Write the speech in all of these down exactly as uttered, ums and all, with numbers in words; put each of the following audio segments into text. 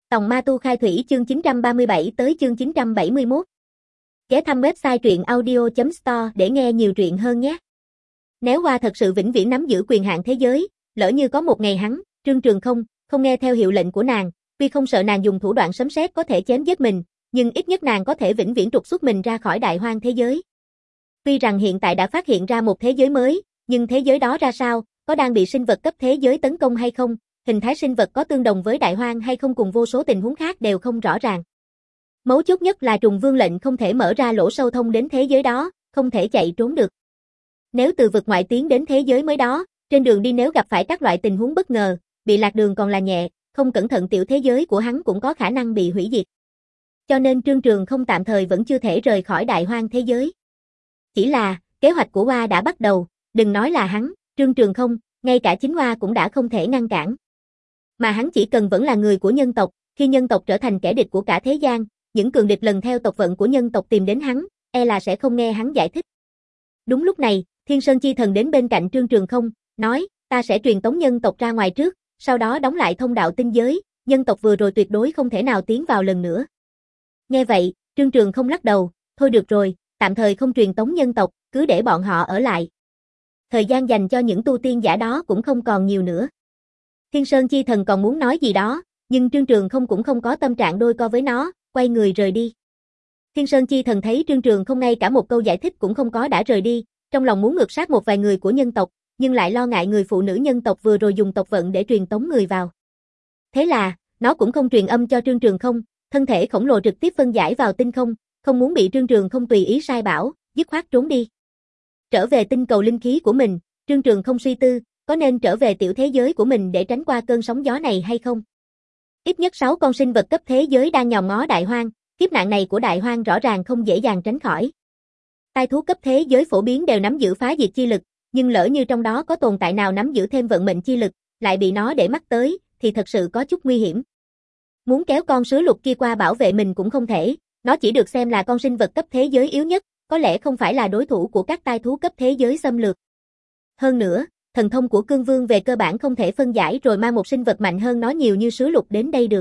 Tòng Ma Tu Khai Thủy chương chín trăm ba mươi bảy tới chương chín trăm bảy mươi mốt. Ghé thăm website truyện audio chấm store để nghe nhiều truyện hơn nhé. Nếu Hoa thật sự vĩnh viễn nắm giữ quyền hạn thế giới, lỡ như có một ngày hắn, Trương Trường không, không nghe theo hiệu lệnh của nàng, tuy không sợ nàng dùng thủ đoạn sấm sét có thể chém giết mình, nhưng ít nhất nàng có thể vĩnh viễn trục xuất mình ra khỏi đại hoang thế giới. Tuy rằng hiện tại đã phát hiện ra một thế giới mới, nhưng thế giới đó ra sao, có đang bị sinh vật cấp thế giới tấn công hay không, hình thái sinh vật có tương đồng với đại hoang hay không cùng vô số tình huống khác đều không rõ ràng. Mấu chốt nhất là trùng vương lệnh không thể mở ra lỗ sâu thông đến thế giới đó, không thể chạy trốn được. Nếu từ vực ngoại tiến đến thế giới mới đó, trên đường đi nếu gặp phải các loại tình huống bất ngờ, bị lạc đường còn là nhẹ, không cẩn thận tiểu thế giới của hắn cũng có khả năng bị hủy diệt. Cho nên Trương Trường không tạm thời vẫn chưa thể rời khỏi đại hoang thế giới. Chỉ là, kế hoạch của Hoa đã bắt đầu, đừng nói là hắn, Trương Trường không, ngay cả chính Hoa cũng đã không thể ngăn cản. Mà hắn chỉ cần vẫn là người của nhân tộc, khi nhân tộc trở thành kẻ địch của cả thế gian, những cường địch lần theo tộc vận của nhân tộc tìm đến hắn, e là sẽ không nghe hắn giải thích. Đúng lúc này, Thiên Sơn Chi Thần đến bên cạnh Trương Trường không, nói, ta sẽ truyền tống nhân tộc ra ngoài trước, sau đó đóng lại thông đạo tinh giới, nhân tộc vừa rồi tuyệt đối không thể nào tiến vào lần nữa. Nghe vậy, Trương Trường không lắc đầu, thôi được rồi, tạm thời không truyền tống nhân tộc, cứ để bọn họ ở lại. Thời gian dành cho những tu tiên giả đó cũng không còn nhiều nữa. Thiên Sơn Chi Thần còn muốn nói gì đó, nhưng Trương Trường không cũng không có tâm trạng đôi co với nó, quay người rời đi. Thiên Sơn Chi Thần thấy Trương Trường không ngay cả một câu giải thích cũng không có đã rời đi, trong lòng muốn ngược sát một vài người của nhân tộc, nhưng lại lo ngại người phụ nữ nhân tộc vừa rồi dùng tộc vận để truyền tống người vào. Thế là, nó cũng không truyền âm cho Trương Trường không, thân thể khổng lồ trực tiếp phân giải vào tinh không, không muốn bị Trương Trường không tùy ý sai bảo, dứt khoát trốn đi. Trở về tinh cầu linh khí của mình, Trương Trường không suy tư, có nên trở về tiểu thế giới của mình để tránh qua cơn sóng gió này hay không? Ít nhất sáu con sinh vật cấp thế giới đang nhòm ngó đại hoang, kiếp nạn này của đại hoang rõ ràng không dễ dàng tránh khỏi. Tai thú cấp thế giới phổ biến đều nắm giữ phá diệt chi lực, nhưng lỡ như trong đó có tồn tại nào nắm giữ thêm vận mệnh chi lực, lại bị nó để mắt tới, thì thật sự có chút nguy hiểm. Muốn kéo con sứ lục kia qua bảo vệ mình cũng không thể, nó chỉ được xem là con sinh vật cấp thế giới yếu nhất, có lẽ không phải là đối thủ của các tai thú cấp thế giới xâm lược. Hơn nữa, thần thông của Cương Vương về cơ bản không thể phân giải rồi mang một sinh vật mạnh hơn nó nhiều như sứ lục đến đây được.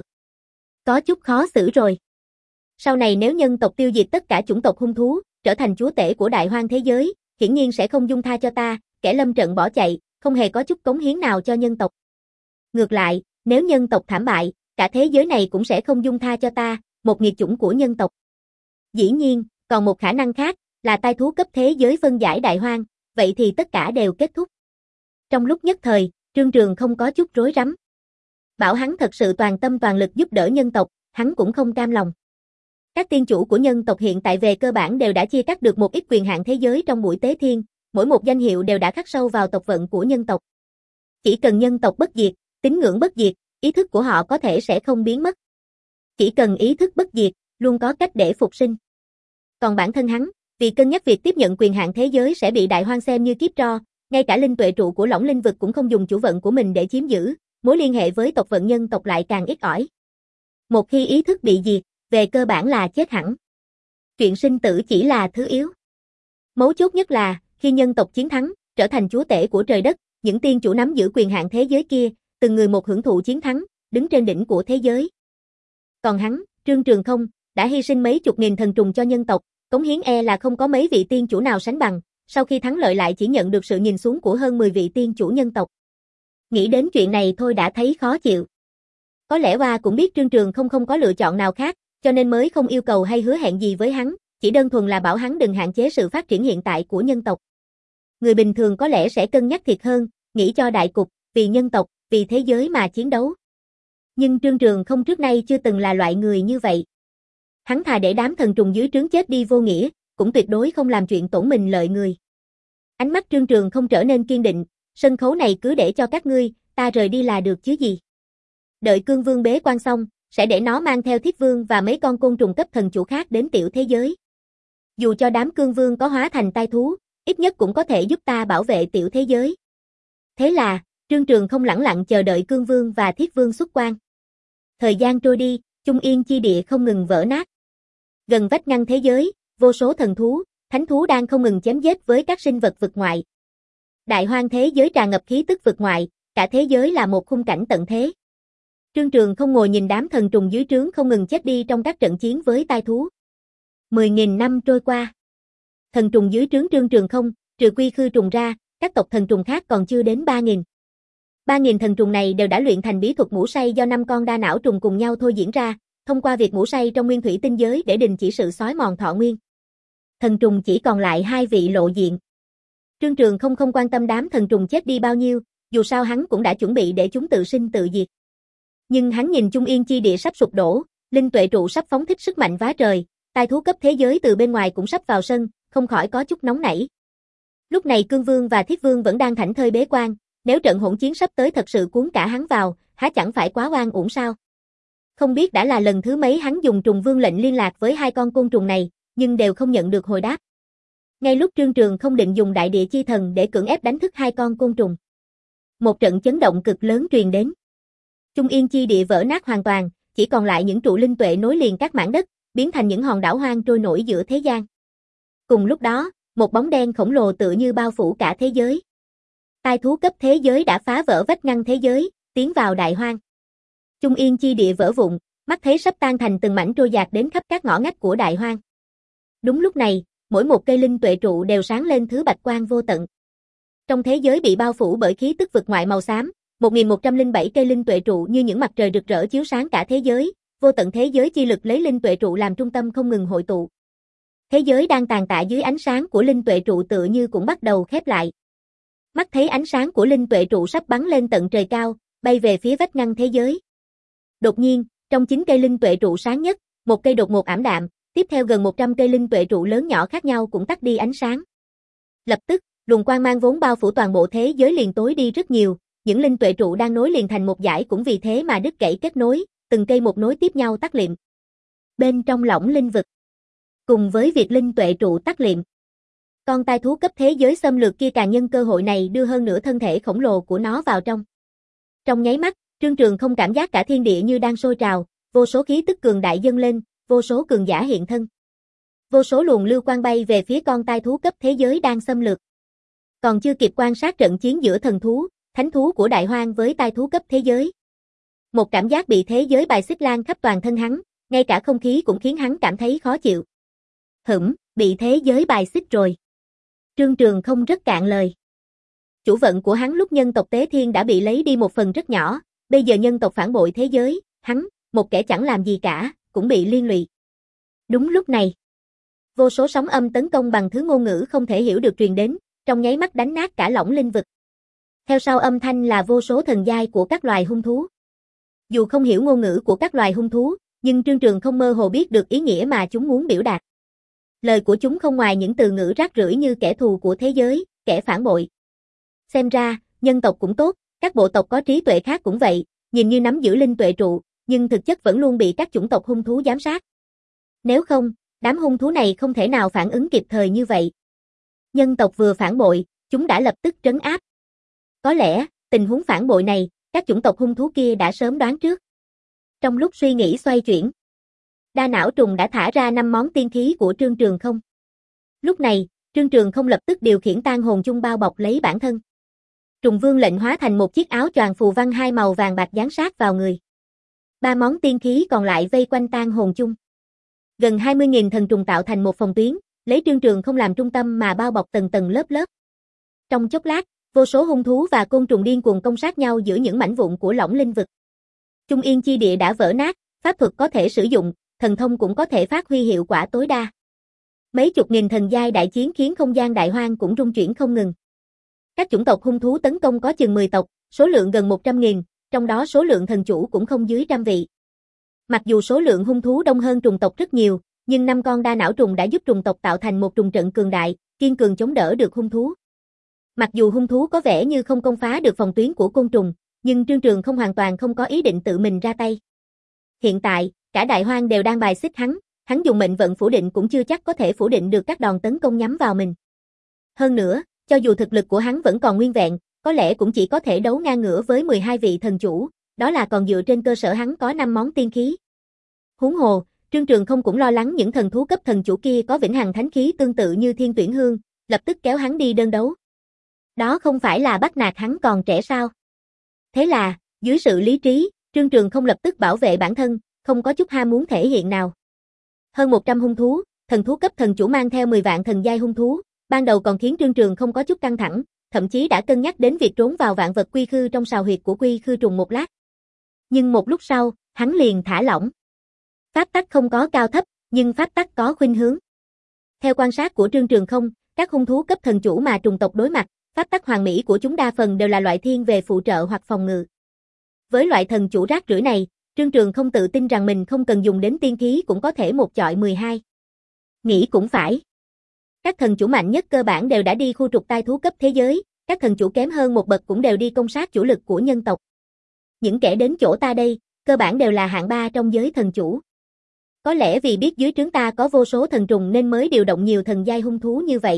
Có chút khó xử rồi. Sau này nếu nhân tộc tiêu diệt tất cả chủng tộc hung thú, trở thành chúa tể của đại hoang thế giới, hiển nhiên sẽ không dung tha cho ta, kẻ lâm trận bỏ chạy, không hề có chút cống hiến nào cho nhân tộc. Ngược lại, nếu nhân tộc thảm bại, cả thế giới này cũng sẽ không dung tha cho ta, một nghiệt chủng của nhân tộc. Dĩ nhiên, còn một khả năng khác, là tai thú cấp thế giới phân giải đại hoang, vậy thì tất cả đều kết thúc. Trong lúc nhất thời, Trương Trường không có chút rối rắm. Bảo hắn thật sự toàn tâm toàn lực giúp đỡ nhân tộc, hắn cũng không cam lòng. Các tiên chủ của nhân tộc hiện tại về cơ bản đều đã chia cắt được một ít quyền hạn thế giới trong buổi tế thiên, mỗi một danh hiệu đều đã khắc sâu vào tộc vận của nhân tộc. Chỉ cần nhân tộc bất diệt, tín ngưỡng bất diệt, ý thức của họ có thể sẽ không biến mất. Chỉ cần ý thức bất diệt, luôn có cách để phục sinh. Còn bản thân hắn, vì cân nhắc việc tiếp nhận quyền hạn thế giới sẽ bị đại hoang xem như kiếp tro, ngay cả linh tuệ trụ của Lỏng Linh vực cũng không dùng chủ vận của mình để chiếm giữ, mối liên hệ với tộc vận nhân tộc lại càng ít ỏi. Một khi ý thức bị diệt, về cơ bản là chết hẳn. Chuyện sinh tử chỉ là thứ yếu. Mấu chốt nhất là, khi nhân tộc chiến thắng, trở thành chúa tể của trời đất, những tiên chủ nắm giữ quyền hạn thế giới kia, từng người một hưởng thụ chiến thắng, đứng trên đỉnh của thế giới. Còn hắn, Trương Trường không, đã hy sinh mấy chục nghìn thần trùng cho nhân tộc, cống hiến e là không có mấy vị tiên chủ nào sánh bằng, sau khi thắng lợi lại chỉ nhận được sự nhìn xuống của hơn mười vị tiên chủ nhân tộc. Nghĩ đến chuyện này thôi đã thấy khó chịu. Có lẽ Hoa cũng biết Trương Trường không không có lựa chọn nào khác, cho nên mới không yêu cầu hay hứa hẹn gì với hắn, chỉ đơn thuần là bảo hắn đừng hạn chế sự phát triển hiện tại của nhân tộc. Người bình thường có lẽ sẽ cân nhắc thiệt hơn, nghĩ cho đại cục, vì nhân tộc, vì thế giới mà chiến đấu. Nhưng Trương Trường không trước nay chưa từng là loại người như vậy. Hắn thà để đám thần trùng dưới trướng chết đi vô nghĩa, cũng tuyệt đối không làm chuyện tổn mình lợi người. Ánh mắt Trương Trường không trở nên kiên định, sân khấu này cứ để cho các ngươi, ta rời đi là được chứ gì. Đợi Cương Vương bế quan xong, sẽ để nó mang theo Thiết Vương và mấy con côn trùng cấp thần chủ khác đến tiểu thế giới. Dù cho đám Cương Vương có hóa thành tai thú, ít nhất cũng có thể giúp ta bảo vệ tiểu thế giới. Thế là, Trương Trường không lẳng lặng chờ đợi Cương Vương và Thiết Vương xuất quan. Thời gian trôi đi, Trung Yên chi địa không ngừng vỡ nát. Gần vách ngăn thế giới, vô số thần thú, thánh thú đang không ngừng chém giết với các sinh vật vực ngoại. Đại hoang thế giới tràn ngập khí tức vực ngoại, cả thế giới là một khung cảnh tận thế. Trương Trường không ngồi nhìn đám thần trùng dưới trướng không ngừng chết đi trong các trận chiến với tai thú. mười nghìn năm trôi qua. Thần trùng dưới trướng Trương Trường không, trừ quy khư trùng ra, các tộc thần trùng khác còn chưa đến ba nghìn. ba nghìn thần trùng này đều đã luyện thành bí thuật ngủ say do năm con đa não trùng cùng nhau thôi diễn ra, thông qua việc ngủ say trong nguyên thủy tinh giới để đình chỉ sự xói mòn thọ nguyên. Thần trùng chỉ còn lại hai vị lộ diện. Trương Trường không không quan tâm đám thần trùng chết đi bao nhiêu, dù sao hắn cũng đã chuẩn bị để chúng tự sinh tự diệt. Nhưng hắn nhìn Trung Yên chi địa sắp sụp đổ, linh tuệ trụ sắp phóng thích sức mạnh vá trời, tai thú cấp thế giới từ bên ngoài cũng sắp vào sân, không khỏi có chút nóng nảy. Lúc này Cương Vương và Thiết Vương vẫn đang thảnh thơi bế quan, nếu trận hỗn chiến sắp tới thật sự cuốn cả hắn vào, há chẳng phải quá oan uổng sao? Không biết đã là lần thứ mấy hắn dùng trùng vương lệnh liên lạc với hai con côn trùng này, nhưng đều không nhận được hồi đáp. Ngay lúc Trương Trường không định dùng đại địa chi thần để cưỡng ép đánh thức hai con côn trùng, một trận chấn động cực lớn truyền đến. Trung Yên chi địa vỡ nát hoàn toàn, chỉ còn lại những trụ linh tuệ nối liền các mảng đất, biến thành những hòn đảo hoang trôi nổi giữa thế gian. Cùng lúc đó, một bóng đen khổng lồ tựa như bao phủ cả thế giới. Tai thú cấp thế giới đã phá vỡ vách ngăn thế giới, tiến vào đại hoang. Trung Yên chi địa vỡ vụn, mắt thấy sắp tan thành từng mảnh trôi dạt đến khắp các ngõ ngách của đại hoang. Đúng lúc này, mỗi một cây linh tuệ trụ đều sáng lên thứ bạch quang vô tận. Trong thế giới bị bao phủ bởi khí tức vực ngoại màu xám, một nghìn một trăm lẻ bảy cây linh tuệ trụ như những mặt trời rực rỡ chiếu sáng cả thế giới, vô tận thế giới chi lực lấy linh tuệ trụ làm trung tâm không ngừng hội tụ. Thế giới đang tàn tạ dưới ánh sáng của linh tuệ trụ tựa như cũng bắt đầu khép lại. Mắt thấy ánh sáng của linh tuệ trụ sắp bắn lên tận trời cao, bay về phía vách ngăn thế giới. Đột nhiên, trong chín cây linh tuệ trụ sáng nhất, một cây đột ngột ảm đạm, tiếp theo gần một trăm cây linh tuệ trụ lớn nhỏ khác nhau cũng tắt đi ánh sáng. Lập tức, luồng quang mang vốn bao phủ toàn bộ thế giới liền tối đi rất nhiều, những linh tuệ trụ đang nối liền thành một dải cũng vì thế mà đứt gãy kết nối, từng cây một nối tiếp nhau tắt liệm. Bên trong lỏng linh vực, cùng với việc linh tuệ trụ tắt liệm, con tai thú cấp thế giới xâm lược kia càng nhân cơ hội này đưa hơn nửa thân thể khổng lồ của nó vào trong. Trong nháy mắt, Trương Trường không cảm giác cả thiên địa như đang sôi trào, vô số khí tức cường đại dâng lên, vô số cường giả hiện thân. Vô số luồng lưu quang bay về phía con tai thú cấp thế giới đang xâm lược. Còn chưa kịp quan sát trận chiến giữa thần thú, thánh thú của đại hoang với tai thú cấp thế giới. Một cảm giác bị thế giới bài xích lan khắp toàn thân hắn, ngay cả không khí cũng khiến hắn cảm thấy khó chịu. Hửm, bị thế giới bài xích rồi. Trương Trường không rất cạn lời. Chủ vận của hắn lúc nhân tộc Tế Thiên đã bị lấy đi một phần rất nhỏ, bây giờ nhân tộc phản bội thế giới, hắn, một kẻ chẳng làm gì cả, cũng bị liên lụy. Đúng lúc này, vô số sóng âm tấn công bằng thứ ngôn ngữ không thể hiểu được truyền đến, trong nháy mắt đánh nát cả lỏng linh vực. Theo sau âm thanh là vô số thần giai của các loài hung thú. Dù không hiểu ngôn ngữ của các loài hung thú, nhưng Trương Trường không mơ hồ biết được ý nghĩa mà chúng muốn biểu đạt. Lời của chúng không ngoài những từ ngữ rác rưởi như kẻ thù của thế giới, kẻ phản bội. Xem ra, nhân tộc cũng tốt, các bộ tộc có trí tuệ khác cũng vậy, nhìn như nắm giữ linh tuệ trụ, nhưng thực chất vẫn luôn bị các chủng tộc hung thú giám sát. Nếu không, đám hung thú này không thể nào phản ứng kịp thời như vậy. Nhân tộc vừa phản bội, chúng đã lập tức trấn áp. Có lẽ, tình huống phản bội này, các chủng tộc hung thú kia đã sớm đoán trước. Trong lúc suy nghĩ xoay chuyển, đa não trùng đã thả ra năm món tiên khí của Trương Trường không. Lúc này, Trương Trường không lập tức điều khiển tan hồn chung bao bọc lấy bản thân. Trùng vương lệnh hóa thành một chiếc áo choàng phù văn hai màu vàng bạc dán sát vào người. Ba món tiên khí còn lại vây quanh tan hồn chung. Gần hai mươi nghìn thần trùng tạo thành một phòng tuyến, lấy Trương Trường không làm trung tâm mà bao bọc tầng tầng lớp lớp. Trong chốc lát, vô số hung thú và côn trùng điên cuồng công sát nhau giữa những mảnh vụn của lỏng linh vực. Trung Yên chi địa đã vỡ nát, pháp thuật có thể sử dụng, thần thông cũng có thể phát huy hiệu quả tối đa. Mấy chục nghìn thần giai đại chiến khiến không gian đại hoang cũng rung chuyển không ngừng. Các chủng tộc hung thú tấn công có chừng mười tộc, số lượng gần một trăm nghìn, trong đó số lượng thần chủ cũng không dưới trăm vị. Mặc dù số lượng hung thú đông hơn trùng tộc rất nhiều, nhưng năm con đa não trùng đã giúp trùng tộc tạo thành một trùng trận cường đại, kiên cường chống đỡ được hung thú. Mặc dù hung thú có vẻ như không công phá được phòng tuyến của côn trùng, nhưng Trương Trường không hoàn toàn không có ý định tự mình ra tay. Hiện tại, cả đại hoang đều đang bài xích hắn, hắn dùng mệnh vận phủ định cũng chưa chắc có thể phủ định được các đòn tấn công nhắm vào mình. Hơn nữa, cho dù thực lực của hắn vẫn còn nguyên vẹn, có lẽ cũng chỉ có thể đấu ngang ngửa với mười hai vị thần chủ, đó là còn dựa trên cơ sở hắn có năm món tiên khí. Huống hồ, Trương Trường không cũng lo lắng những thần thú cấp thần chủ kia có vĩnh hằng thánh khí tương tự như Thiên Tuyển Hương, lập tức kéo hắn đi đơn đấu. Đó không phải là bắt nạt hắn còn trẻ sao? Thế là, dưới sự lý trí, Trương Trường không lập tức bảo vệ bản thân, không có chút ham muốn thể hiện nào. Hơn một trăm hung thú, thần thú cấp thần chủ mang theo mười vạn thần giai hung thú, ban đầu còn khiến Trương Trường không có chút căng thẳng, thậm chí đã cân nhắc đến việc trốn vào vạn vật quy khư trong sào huyệt của quy khư trùng một lát. Nhưng một lúc sau, hắn liền thả lỏng. Pháp tắc không có cao thấp, nhưng pháp tắc có khuynh hướng. Theo quan sát của Trương Trường không, các hung thú cấp thần chủ mà trùng tộc đối mặt, pháp tắc hoàn mỹ của chúng đa phần đều là loại thiên về phụ trợ hoặc phòng ngự. Với loại thần chủ rác rưởi này, Trương Trường không tự tin rằng mình không cần dùng đến tiên khí cũng có thể một chọi mười hai. Nghĩ cũng phải. Các thần chủ mạnh nhất cơ bản đều đã đi khu trục tai thú cấp thế giới, các thần chủ kém hơn một bậc cũng đều đi công sát chủ lực của nhân tộc. Những kẻ đến chỗ ta đây, cơ bản đều là hạng ba trong giới thần chủ. Có lẽ vì biết dưới trướng ta có vô số thần trùng nên mới điều động nhiều thần giai hung thú như vậy.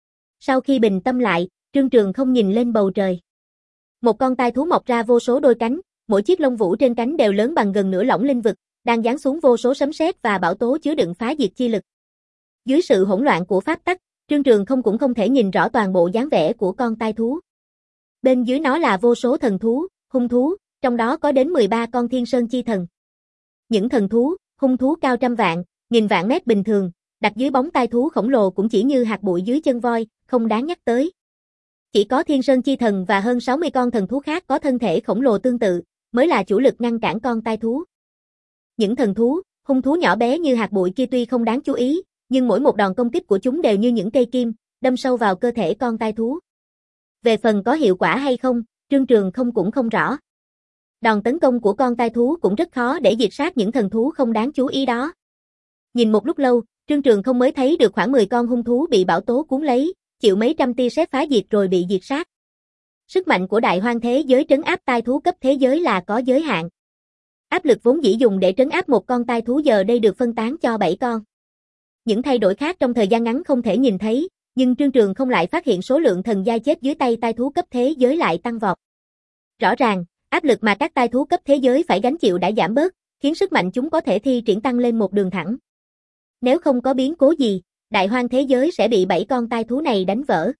Sau khi bình tâm lại, Trương Trường không nhìn lên bầu trời. Một con tai thú mọc ra vô số đôi cánh, mỗi chiếc lông vũ trên cánh đều lớn bằng gần nửa lỏng linh vực, đang giáng xuống vô số sấm sét và bão tố chứa đựng phá diệt chi lực. Dưới sự hỗn loạn của pháp tắc, Trương Trường không cũng không thể nhìn rõ toàn bộ dáng vẻ của con tai thú. Bên dưới nó là vô số thần thú, hung thú, trong đó có đến mười ba con thiên sơn chi thần. Những thần thú, hung thú cao trăm vạn, nghìn vạn mét bình thường, đặt dưới bóng tai thú khổng lồ cũng chỉ như hạt bụi dưới chân voi, không đáng nhắc tới. Chỉ có thiên sơn chi thần và hơn sáu mươi con thần thú khác có thân thể khổng lồ tương tự, mới là chủ lực ngăn cản con tai thú. Những thần thú, hung thú nhỏ bé như hạt bụi kia tuy không đáng chú ý, nhưng mỗi một đòn công kích của chúng đều như những cây kim, đâm sâu vào cơ thể con tai thú. Về phần có hiệu quả hay không, Trương Trường không cũng không rõ. Đòn tấn công của con tai thú cũng rất khó để diệt sát những thần thú không đáng chú ý đó. Nhìn một lúc lâu, Trương Trường không mới thấy được khoảng mười con hung thú bị bão tố cuốn lấy, chịu mấy trăm tia sét phá diệt rồi bị diệt sát. Sức mạnh của đại hoang thế giới trấn áp tai thú cấp thế giới là có giới hạn. Áp lực vốn dĩ dùng để trấn áp một con tai thú giờ đây được phân tán cho bảy con. Những thay đổi khác trong thời gian ngắn không thể nhìn thấy, nhưng Trương Trường không lại phát hiện số lượng thần giai chết dưới tay tai thú cấp thế giới lại tăng vọt. Rõ ràng, áp lực mà các tai thú cấp thế giới phải gánh chịu đã giảm bớt, khiến sức mạnh chúng có thể thi triển tăng lên một đường thẳng. Nếu không có biến cố gì, đại hoang thế giới sẽ bị bảy con tai thú này đánh vỡ.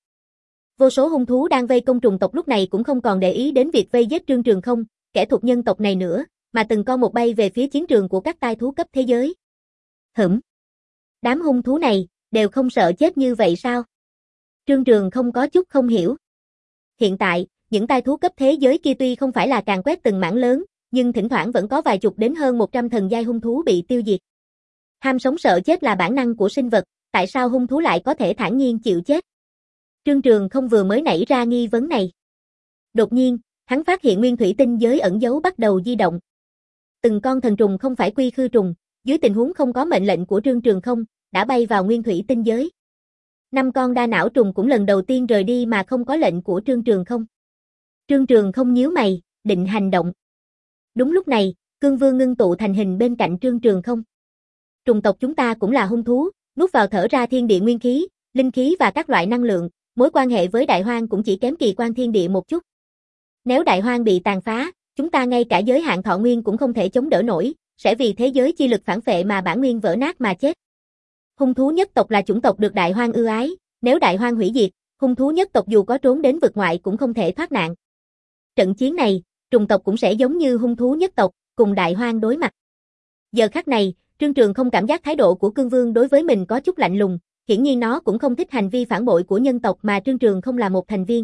Vô số hung thú đang vây công trùng tộc lúc này cũng không còn để ý đến việc vây giết Trương Trường không, kẻ thuộc nhân tộc này nữa, mà từng con một bay về phía chiến trường của các tai thú cấp thế giới. Hửm. Đám hung thú này, đều không sợ chết như vậy sao? Trương Trường không có chút không hiểu. Hiện tại, những tai thú cấp thế giới kia tuy không phải là càn quét từng mảng lớn, nhưng thỉnh thoảng vẫn có vài chục đến hơn một trăm thần giai hung thú bị tiêu diệt. Ham sống sợ chết là bản năng của sinh vật, tại sao hung thú lại có thể thản nhiên chịu chết? Trương Trường không vừa mới nảy ra nghi vấn này. Đột nhiên, hắn phát hiện nguyên thủy tinh giới ẩn dấu bắt đầu di động. Từng con thần trùng không phải quy khư trùng, dưới tình huống không có mệnh lệnh của Trương Trường không, đã bay vào nguyên thủy tinh giới. Năm con đa não trùng cũng lần đầu tiên rời đi mà không có lệnh của Trương Trường không. Trương Trường không nhíu mày, định hành động. Đúng lúc này, Cương Vương ngưng tụ thành hình bên cạnh Trương Trường không. Trùng tộc chúng ta cũng là hung thú, nuốt vào thở ra thiên địa nguyên khí, linh khí và các loại năng lượng, mối quan hệ với đại hoang cũng chỉ kém kỳ quan thiên địa một chút. Nếu đại hoang bị tàn phá, chúng ta ngay cả giới hạn thọ nguyên cũng không thể chống đỡ nổi, sẽ vì thế giới chi lực phản phệ mà bản nguyên vỡ nát mà chết. Hung thú nhất tộc là chủng tộc được đại hoang ưu ái, nếu đại hoang hủy diệt, hung thú nhất tộc dù có trốn đến vực ngoại cũng không thể thoát nạn. Trận chiến này, trùng tộc cũng sẽ giống như hung thú nhất tộc, cùng đại hoang đối mặt. Giờ khắc này, Trương Trường không cảm giác thái độ của Cương Vương đối với mình có chút lạnh lùng, hiển nhiên nó cũng không thích hành vi phản bội của nhân tộc mà Trương Trường không là một thành viên.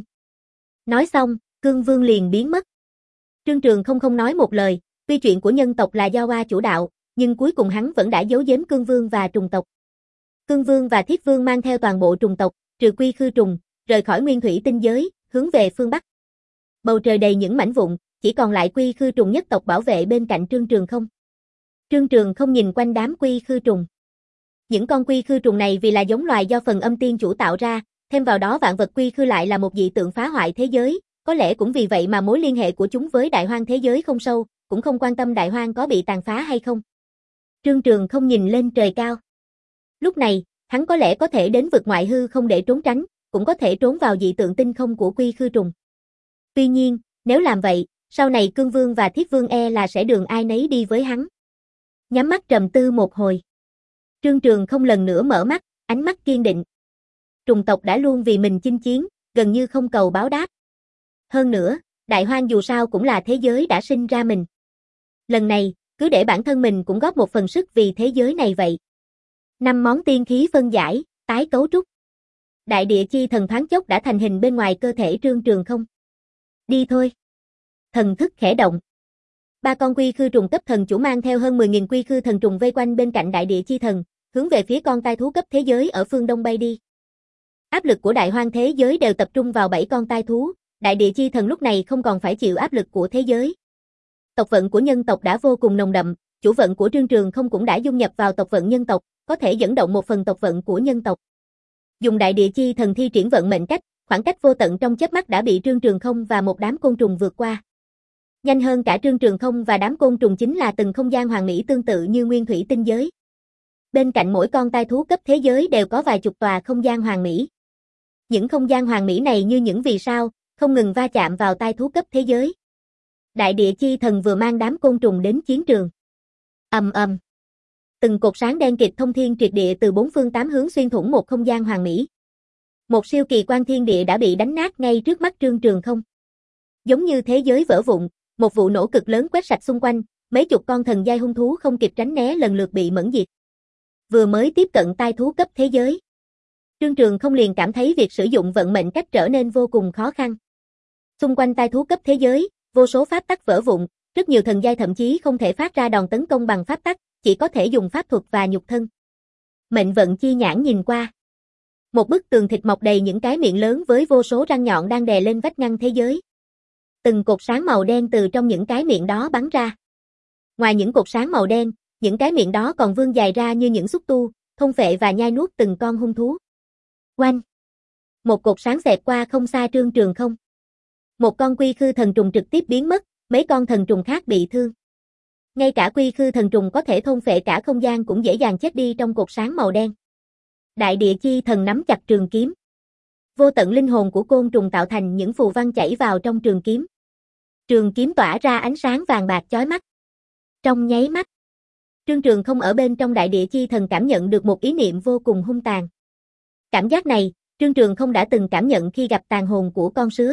Nói xong, Cương Vương liền biến mất. Trương Trường không không nói một lời, tuy chuyện của nhân tộc là do Oa chủ đạo, nhưng cuối cùng hắn vẫn đã giấu giếm Cương Vương và trùng tộc. Cương Vương và Thiết Vương mang theo toàn bộ trùng tộc, trừ quy khư trùng, rời khỏi nguyên thủy tinh giới, hướng về phương Bắc. Bầu trời đầy những mảnh vụn, chỉ còn lại quy khư trùng nhất tộc bảo vệ bên cạnh Trương Trường không. Trương Trường không nhìn quanh đám quy khư trùng. Những con quy khư trùng này vì là giống loài do phần âm tiên chủ tạo ra, thêm vào đó vạn vật quy khư lại là một dị tượng phá hoại thế giới, có lẽ cũng vì vậy mà mối liên hệ của chúng với đại hoang thế giới không sâu, cũng không quan tâm đại hoang có bị tàn phá hay không. Trương Trường không nhìn lên trời cao. Lúc này, hắn có lẽ có thể đến vực ngoại hư không để trốn tránh, cũng có thể trốn vào dị tượng tinh không của quy khư trùng. Tuy nhiên, nếu làm vậy, sau này Cương Vương và Thiết Vương e là sẽ đường ai nấy đi với hắn. Nhắm mắt trầm tư một hồi. Trương Trường không lần nữa mở mắt, ánh mắt kiên định. Trùng tộc đã luôn vì mình chinh chiến, gần như không cầu báo đáp. Hơn nữa, đại hoang dù sao cũng là thế giới đã sinh ra mình. Lần này, cứ để bản thân mình cũng góp một phần sức vì thế giới này vậy. Năm món tiên khí phân giải, tái cấu trúc. Đại địa chi thần thoáng chốc đã thành hình bên ngoài cơ thể Trương Trường Không. Đi thôi. Thần thức khẽ động. Ba con quy khư trùng cấp thần chủ mang theo hơn mười nghìn quy khư thần trùng vây quanh bên cạnh đại địa chi thần, hướng về phía con tai thú cấp thế giới ở phương đông bay đi. Áp lực của đại hoang thế giới đều tập trung vào bảy con tai thú, đại địa chi thần lúc này không còn phải chịu áp lực của thế giới. Tộc vận của nhân tộc đã vô cùng nồng đậm, chủ vận của Trương Trường Không cũng đã dung nhập vào tộc vận nhân tộc, có thể dẫn động một phần tộc vận của nhân tộc. Dùng đại địa chi thần thi triển vận mệnh cách, khoảng cách vô tận trong chớp mắt đã bị Trương Trường Không và một đám côn trùng vượt qua. Nhanh hơn cả Trương Trường Không và đám côn trùng chính là từng không gian hoàn mỹ tương tự như nguyên thủy tinh giới. Bên cạnh mỗi con tai thú cấp thế giới đều có vài chục tòa không gian hoàn mỹ. Những không gian hoàn mỹ này như những vì sao, không ngừng va chạm vào tai thú cấp thế giới. Đại địa chi thần vừa mang đám côn trùng đến chiến trường. Ầm ầm. Từng cột sáng đen kịt thông thiên triệt địa từ bốn phương tám hướng xuyên thủng một không gian hoàn mỹ. Một siêu kỳ quan thiên địa đã bị đánh nát ngay trước mắt Trương Trường Không. Giống như thế giới vỡ vụn, một vụ nổ cực lớn quét sạch xung quanh, mấy chục con thần giai hung thú không kịp tránh né lần lượt bị mẫn diệt. Vừa mới tiếp cận tai thú cấp thế giới, Trương Trường Không liền cảm thấy việc sử dụng vận mệnh cách trở nên vô cùng khó khăn. Xung quanh tai thú cấp thế giới, vô số pháp tắc vỡ vụn, rất nhiều thần giai thậm chí không thể phát ra đòn tấn công bằng pháp tắc, chỉ có thể dùng pháp thuật và nhục thân. Mệnh vận chi nhãn nhìn qua. Một bức tường thịt mọc đầy những cái miệng lớn với vô số răng nhọn đang đè lên vách ngăn thế giới. Từng cột sáng màu đen từ trong những cái miệng đó bắn ra. Ngoài những cột sáng màu đen, những cái miệng đó còn vươn dài ra như những xúc tu, thôn phệ và nhai nuốt từng con hung thú. Oanh! Một cột sáng xẹt qua không xa Trương Trường Không. Một con quy khư thần trùng trực tiếp biến mất, mấy con thần trùng khác bị thương. Ngay cả quy khư thần trùng có thể thôn phệ cả không gian cũng dễ dàng chết đi trong cột sáng màu đen. Đại địa chi thần nắm chặt trường kiếm. Vô tận linh hồn của côn trùng tạo thành những phù văn chảy vào trong trường kiếm. Trường kiếm tỏa ra ánh sáng vàng bạc chói mắt. Trong nháy mắt, Trương Trường Không ở bên trong đại địa chi thần cảm nhận được một ý niệm vô cùng hung tàn. Cảm giác này, Trương Trường Không đã từng cảm nhận khi gặp tàn hồn của con sứa.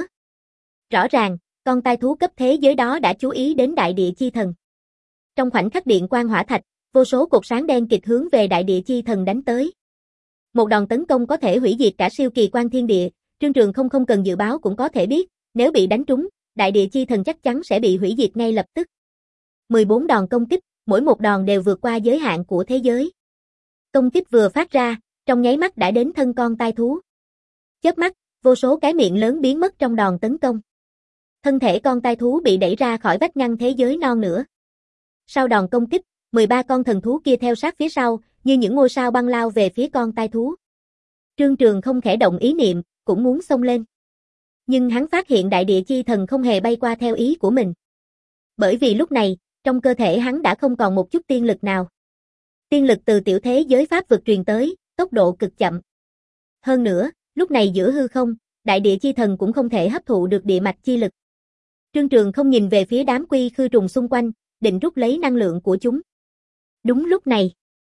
Rõ ràng, con tai thú cấp thế giới đó đã chú ý đến đại địa chi thần. Trong khoảnh khắc điện quang hỏa thạch, vô số cột sáng đen kịt hướng về đại địa chi thần đánh tới. Một đòn tấn công có thể hủy diệt cả siêu kỳ quan thiên địa, Trương Trường Không không cần dự báo cũng có thể biết, nếu bị đánh trúng, đại địa chi thần chắc chắn sẽ bị hủy diệt ngay lập tức. mười bốn đòn công kích, mỗi một đòn đều vượt qua giới hạn của thế giới. Công kích vừa phát ra, trong nháy mắt đã đến thân con tai thú. Chớp mắt, vô số cái miệng lớn biến mất trong đòn tấn công. Thân thể con tai thú bị đẩy ra khỏi vách ngăn thế giới non nữa. Sau đòn công kích, mười ba con thần thú kia theo sát phía sau, như những ngôi sao băng lao về phía con tai thú. Trương Trường Không khẽ động ý niệm, cũng muốn xông lên. Nhưng hắn phát hiện đại địa chi thần không hề bay qua theo ý của mình. Bởi vì lúc này, trong cơ thể hắn đã không còn một chút tiên lực nào. Tiên lực từ tiểu thế giới pháp vực truyền tới, tốc độ cực chậm. Hơn nữa, lúc này giữa hư không, đại địa chi thần cũng không thể hấp thụ được địa mạch chi lực. Trương Trường Không nhìn về phía đám quy khư trùng xung quanh, định rút lấy năng lượng của chúng. Đúng lúc này,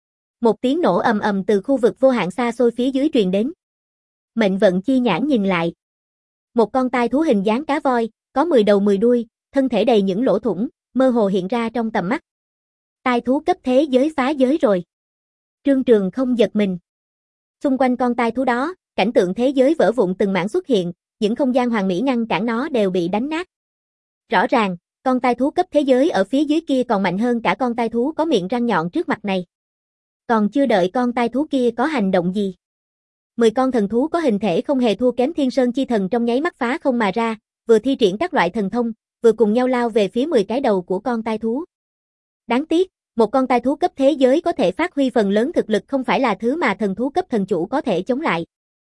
một tiếng nổ ầm ầm từ khu vực vô hạn xa xôi phía dưới truyền đến. Mệnh vận chi nhãn nhìn lại. Một con tai thú hình dáng cá voi, có mười đầu mười đuôi, thân thể đầy những lỗ thủng, mơ hồ hiện ra trong tầm mắt. Tai thú cấp thế giới phá giới rồi. Trương Trường Không giật mình. Xung quanh con tai thú đó, cảnh tượng thế giới vỡ vụn từng mảng xuất hiện, những không gian hoàn mỹ ngăn cản nó đều bị đánh nát. Rõ ràng, con tai thú cấp thế giới ở phía dưới kia còn mạnh hơn cả con tai thú có miệng răng nhọn trước mặt này. Còn chưa đợi con tai thú kia có hành động gì. Mười con thần thú có hình thể không hề thua kém Thiên Sơn chi thần trong nháy mắt phá không mà ra, vừa thi triển các loại thần thông, vừa cùng nhau lao về phía mười cái đầu của con tai thú. Đáng tiếc, một con tai thú cấp thế giới có thể phát huy phần lớn thực lực không phải là thứ mà thần thú cấp thần chủ có thể chống lại.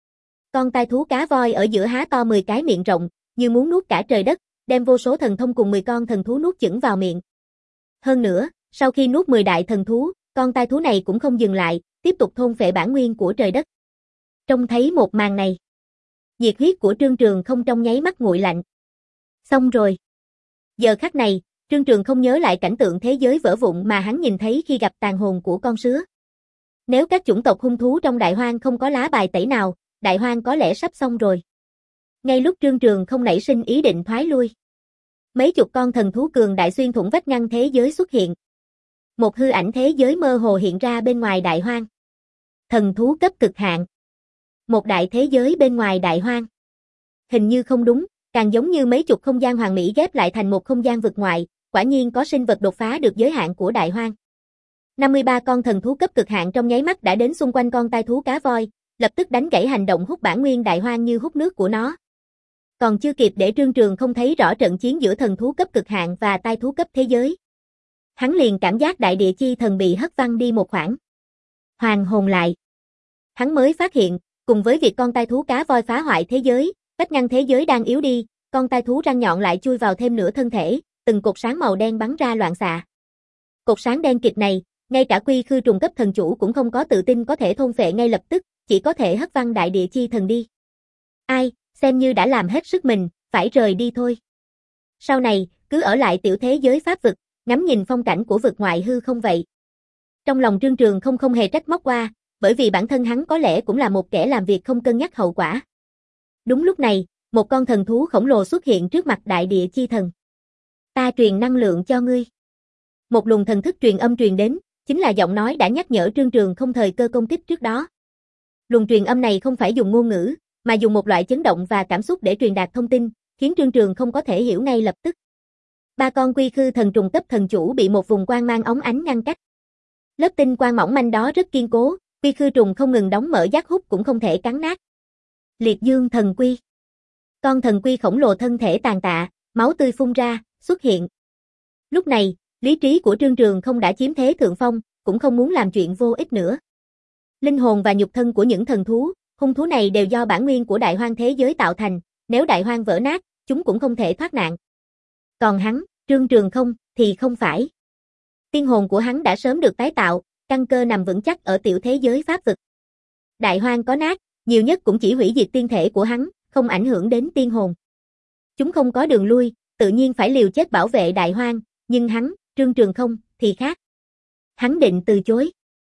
Con tai thú cá voi ở giữa há to mười cái miệng rộng, như muốn nuốt cả trời đất, đem vô số thần thông cùng mười con thần thú nuốt chửng vào miệng. Hơn nữa, sau khi nuốt mười đại thần thú, con tai thú này cũng không dừng lại, tiếp tục thôn phệ bản nguyên của trời đất. Trông thấy một màn này, nhiệt huyết của Trương Trường Không trong nháy mắt nguội lạnh. Xong rồi. Giờ khắc này, Trương Trường Không nhớ lại cảnh tượng thế giới vỡ vụn mà hắn nhìn thấy khi gặp tàn hồn của con sứa. Nếu các chủng tộc hung thú trong đại hoang không có lá bài tẩy nào, đại hoang có lẽ sắp xong rồi. Ngay lúc Trương Trường Không nảy sinh ý định thoái lui, Mấy chục con thần thú cường đại xuyên thủng vách ngăn thế giới xuất hiện. Một hư ảnh thế giới mơ hồ hiện ra bên ngoài đại hoang. Thần thú cấp cực hạn. Một đại thế giới bên ngoài đại hoang. Hình như không đúng, càng giống như mấy chục không gian hoàn mỹ ghép lại thành một không gian vực ngoại, quả nhiên có sinh vật đột phá được giới hạn của đại hoang. năm mươi ba con thần thú cấp cực hạn trong nháy mắt đã đến xung quanh con tai thú cá voi, lập tức đánh gãy hành động hút bản nguyên đại hoang như hút nước của nó. Còn chưa kịp để Trương Trường không thấy rõ trận chiến giữa thần thú cấp cực hạn và tai thú cấp thế giới. Hắn liền cảm giác đại địa chi thần bị hất văng đi một khoảng. Hoàn hồn lại. Hắn mới phát hiện, cùng với việc con tai thú cá voi phá hoại thế giới, vách ngăn thế giới đang yếu đi, con tai thú răng nhọn lại chui vào thêm nửa thân thể, từng cột sáng màu đen bắn ra loạn xạ. Cột sáng đen kịt này, ngay cả Quy Khư trùng cấp thần chủ cũng không có tự tin có thể thôn phệ ngay lập tức, chỉ có thể hất văng đại địa chi thần đi. Ai, xem như đã làm hết sức mình, phải rời đi thôi. Sau này, cứ ở lại tiểu thế giới pháp vực, ngắm nhìn phong cảnh của vực ngoại hư không vậy. Trong lòng Trương Trường không không hề trách móc qua, bởi vì bản thân hắn có lẽ cũng là một kẻ làm việc không cân nhắc hậu quả. Đúng lúc này, một con thần thú khổng lồ xuất hiện trước mặt đại địa chi thần. Ta truyền năng lượng cho ngươi. Một luồng thần thức truyền âm truyền đến, chính là giọng nói đã nhắc nhở Trương Trường không thời cơ công kích trước đó. Luồng truyền âm này không phải dùng ngôn ngữ, mà dùng một loại chấn động và cảm xúc để truyền đạt thông tin, khiến Trương Trường không có thể hiểu ngay lập tức. Ba con Quy Khư thần trùng cấp thần chủ bị một vùng quang mang óng ánh ngăn cách. Lớp tinh quang mỏng manh đó rất kiên cố, Quy Khư trùng không ngừng đóng mở giác hút cũng không thể cắn nát. Liệt Dương thần quy. Con thần quy khổng lồ thân thể tàn tạ, máu tươi phun ra, xuất hiện. Lúc này, lý trí của Trương Trường không đã chiếm thế thượng phong, cũng không muốn làm chuyện vô ích nữa. Linh hồn và nhục thân của những thần thú, hung thú này đều do bản nguyên của đại hoang thế giới tạo thành, nếu đại hoang vỡ nát, chúng cũng không thể thoát nạn. Còn hắn, Trương Trường không, thì không phải. Tiên hồn của hắn đã sớm được tái tạo, căn cơ nằm vững chắc ở tiểu thế giới pháp vực. Đại hoang có nát, nhiều nhất cũng chỉ hủy diệt tiên thể của hắn, không ảnh hưởng đến tiên hồn. Chúng không có đường lui, tự nhiên phải liều chết bảo vệ đại hoang, nhưng hắn, Trương Trường không, thì khác. Hắn định từ chối.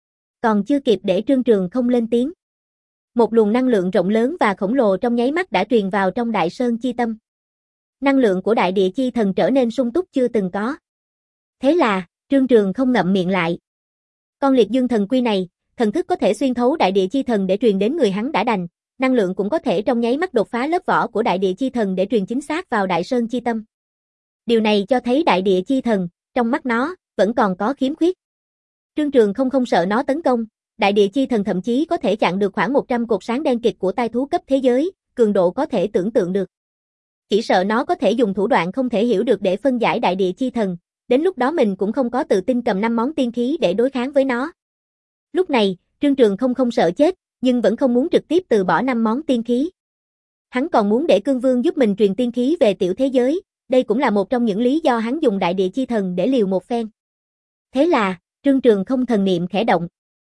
Còn chưa kịp để Trương Trường không lên tiếng. Một luồng năng lượng rộng lớn và khổng lồ trong nháy mắt đã truyền vào trong đại sơn chi tâm. Năng lượng của đại địa chi thần trở nên sung túc chưa từng có. Thế là, Trương Trường không ngậm miệng lại. Con liệt dương thần quy này, thần thức có thể xuyên thấu đại địa chi thần để truyền đến người hắn đã đành, năng lượng cũng có thể trong nháy mắt đột phá lớp vỏ của đại địa chi thần để truyền chính xác vào đại sơn chi tâm. Điều này cho thấy đại địa chi thần, trong mắt nó, vẫn còn có khiếm khuyết. Trương Trường không không sợ nó tấn công, đại địa chi thần thậm chí có thể chặn được khoảng một trăm cột sáng đen kịt của tai thú cấp thế giới, cường độ có thể tưởng tượng được. Chỉ sợ nó có thể dùng thủ đoạn không thể hiểu được để phân giải đại địa chi thần, đến lúc đó mình cũng không có tự tin cầm năm món tiên khí để đối kháng với nó. Lúc này, Trương Trường không không sợ chết, nhưng vẫn không muốn trực tiếp từ bỏ năm món tiên khí. Hắn còn muốn để Cương Vương giúp mình truyền tiên khí về tiểu thế giới, đây cũng là một trong những lý do hắn dùng đại địa chi thần để liều một phen. Thế là, Trương Trường không thần niệm khẽ động.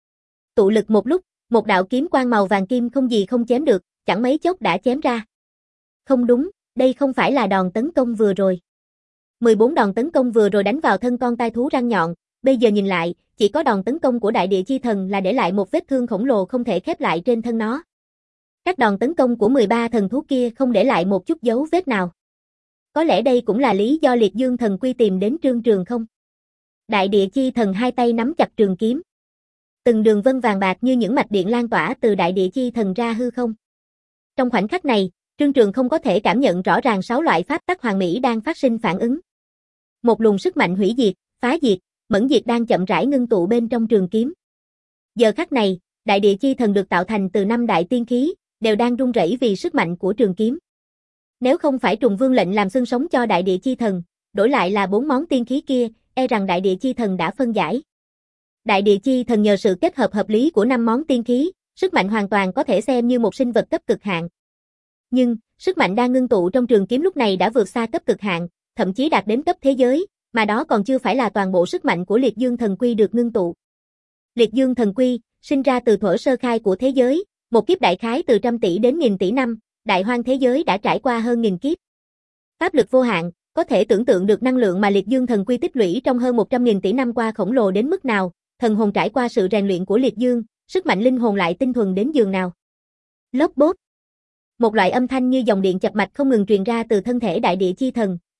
Tụ lực một lúc, một đạo kiếm quang màu vàng kim không gì không chém được, chẳng mấy chốc đã chém ra. Không đúng, đây không phải là đòn tấn công vừa rồi. mười bốn đòn tấn công vừa rồi đánh vào thân con tai thú răng nhọn, bây giờ nhìn lại, chỉ có đòn tấn công của đại địa chi thần là để lại một vết thương khổng lồ không thể khép lại trên thân nó. Các đòn tấn công của mười ba thần thú kia không để lại một chút dấu vết nào. Có lẽ đây cũng là lý do liệt dương thần quy tìm đến Trương Trường không. Đại địa chi thần hai tay nắm chặt trường kiếm. Từng đường vân vàng bạc như những mạch điện lan tỏa từ đại địa chi thần ra hư không. Trong khoảnh khắc này, Trương Trường không có thể cảm nhận rõ ràng sáu loại pháp tắc hoàn mỹ đang phát sinh phản ứng. Một luồng sức mạnh hủy diệt, phá diệt, mẫn diệt đang chậm rãi ngưng tụ bên trong trường kiếm. Giờ khắc này, đại địa chi thần được tạo thành từ năm đại tiên khí, đều đang rung rẩy vì sức mạnh của trường kiếm. Nếu không phải Trùng Vương lệnh làm xương sống cho đại địa chi thần, đổi lại là bốn món tiên khí kia, e rằng đại địa chi thần đã phân giải. Đại địa chi thần nhờ sự kết hợp hợp lý của năm món tiên khí, sức mạnh hoàn toàn có thể xem như một sinh vật cấp cực hạn. Nhưng, sức mạnh đang ngưng tụ trong trường kiếm lúc này đã vượt xa cấp cực hạn, thậm chí đạt đến cấp thế giới, mà đó còn chưa phải là toàn bộ sức mạnh của liệt dương thần quy được ngưng tụ. Liệt dương thần quy, sinh ra từ thuở sơ khai của thế giới, một kiếp đại khái từ trăm tỷ đến nghìn tỷ năm, đại hoang thế giới đã trải qua hơn nghìn kiếp. Pháp lực vô hạn, có thể tưởng tượng được năng lượng mà liệt dương thần quy tích lũy trong hơn một trăm nghìn tỷ năm qua khổng lồ đến mức nào, thần hồn trải qua sự rèn luyện của liệt dương, sức mạnh linh hồn lại tinh thuần đến giường nào. Lốp bốp. Một loại âm thanh như dòng điện chập mạch không ngừng truyền ra từ thân thể đại địa chi thần,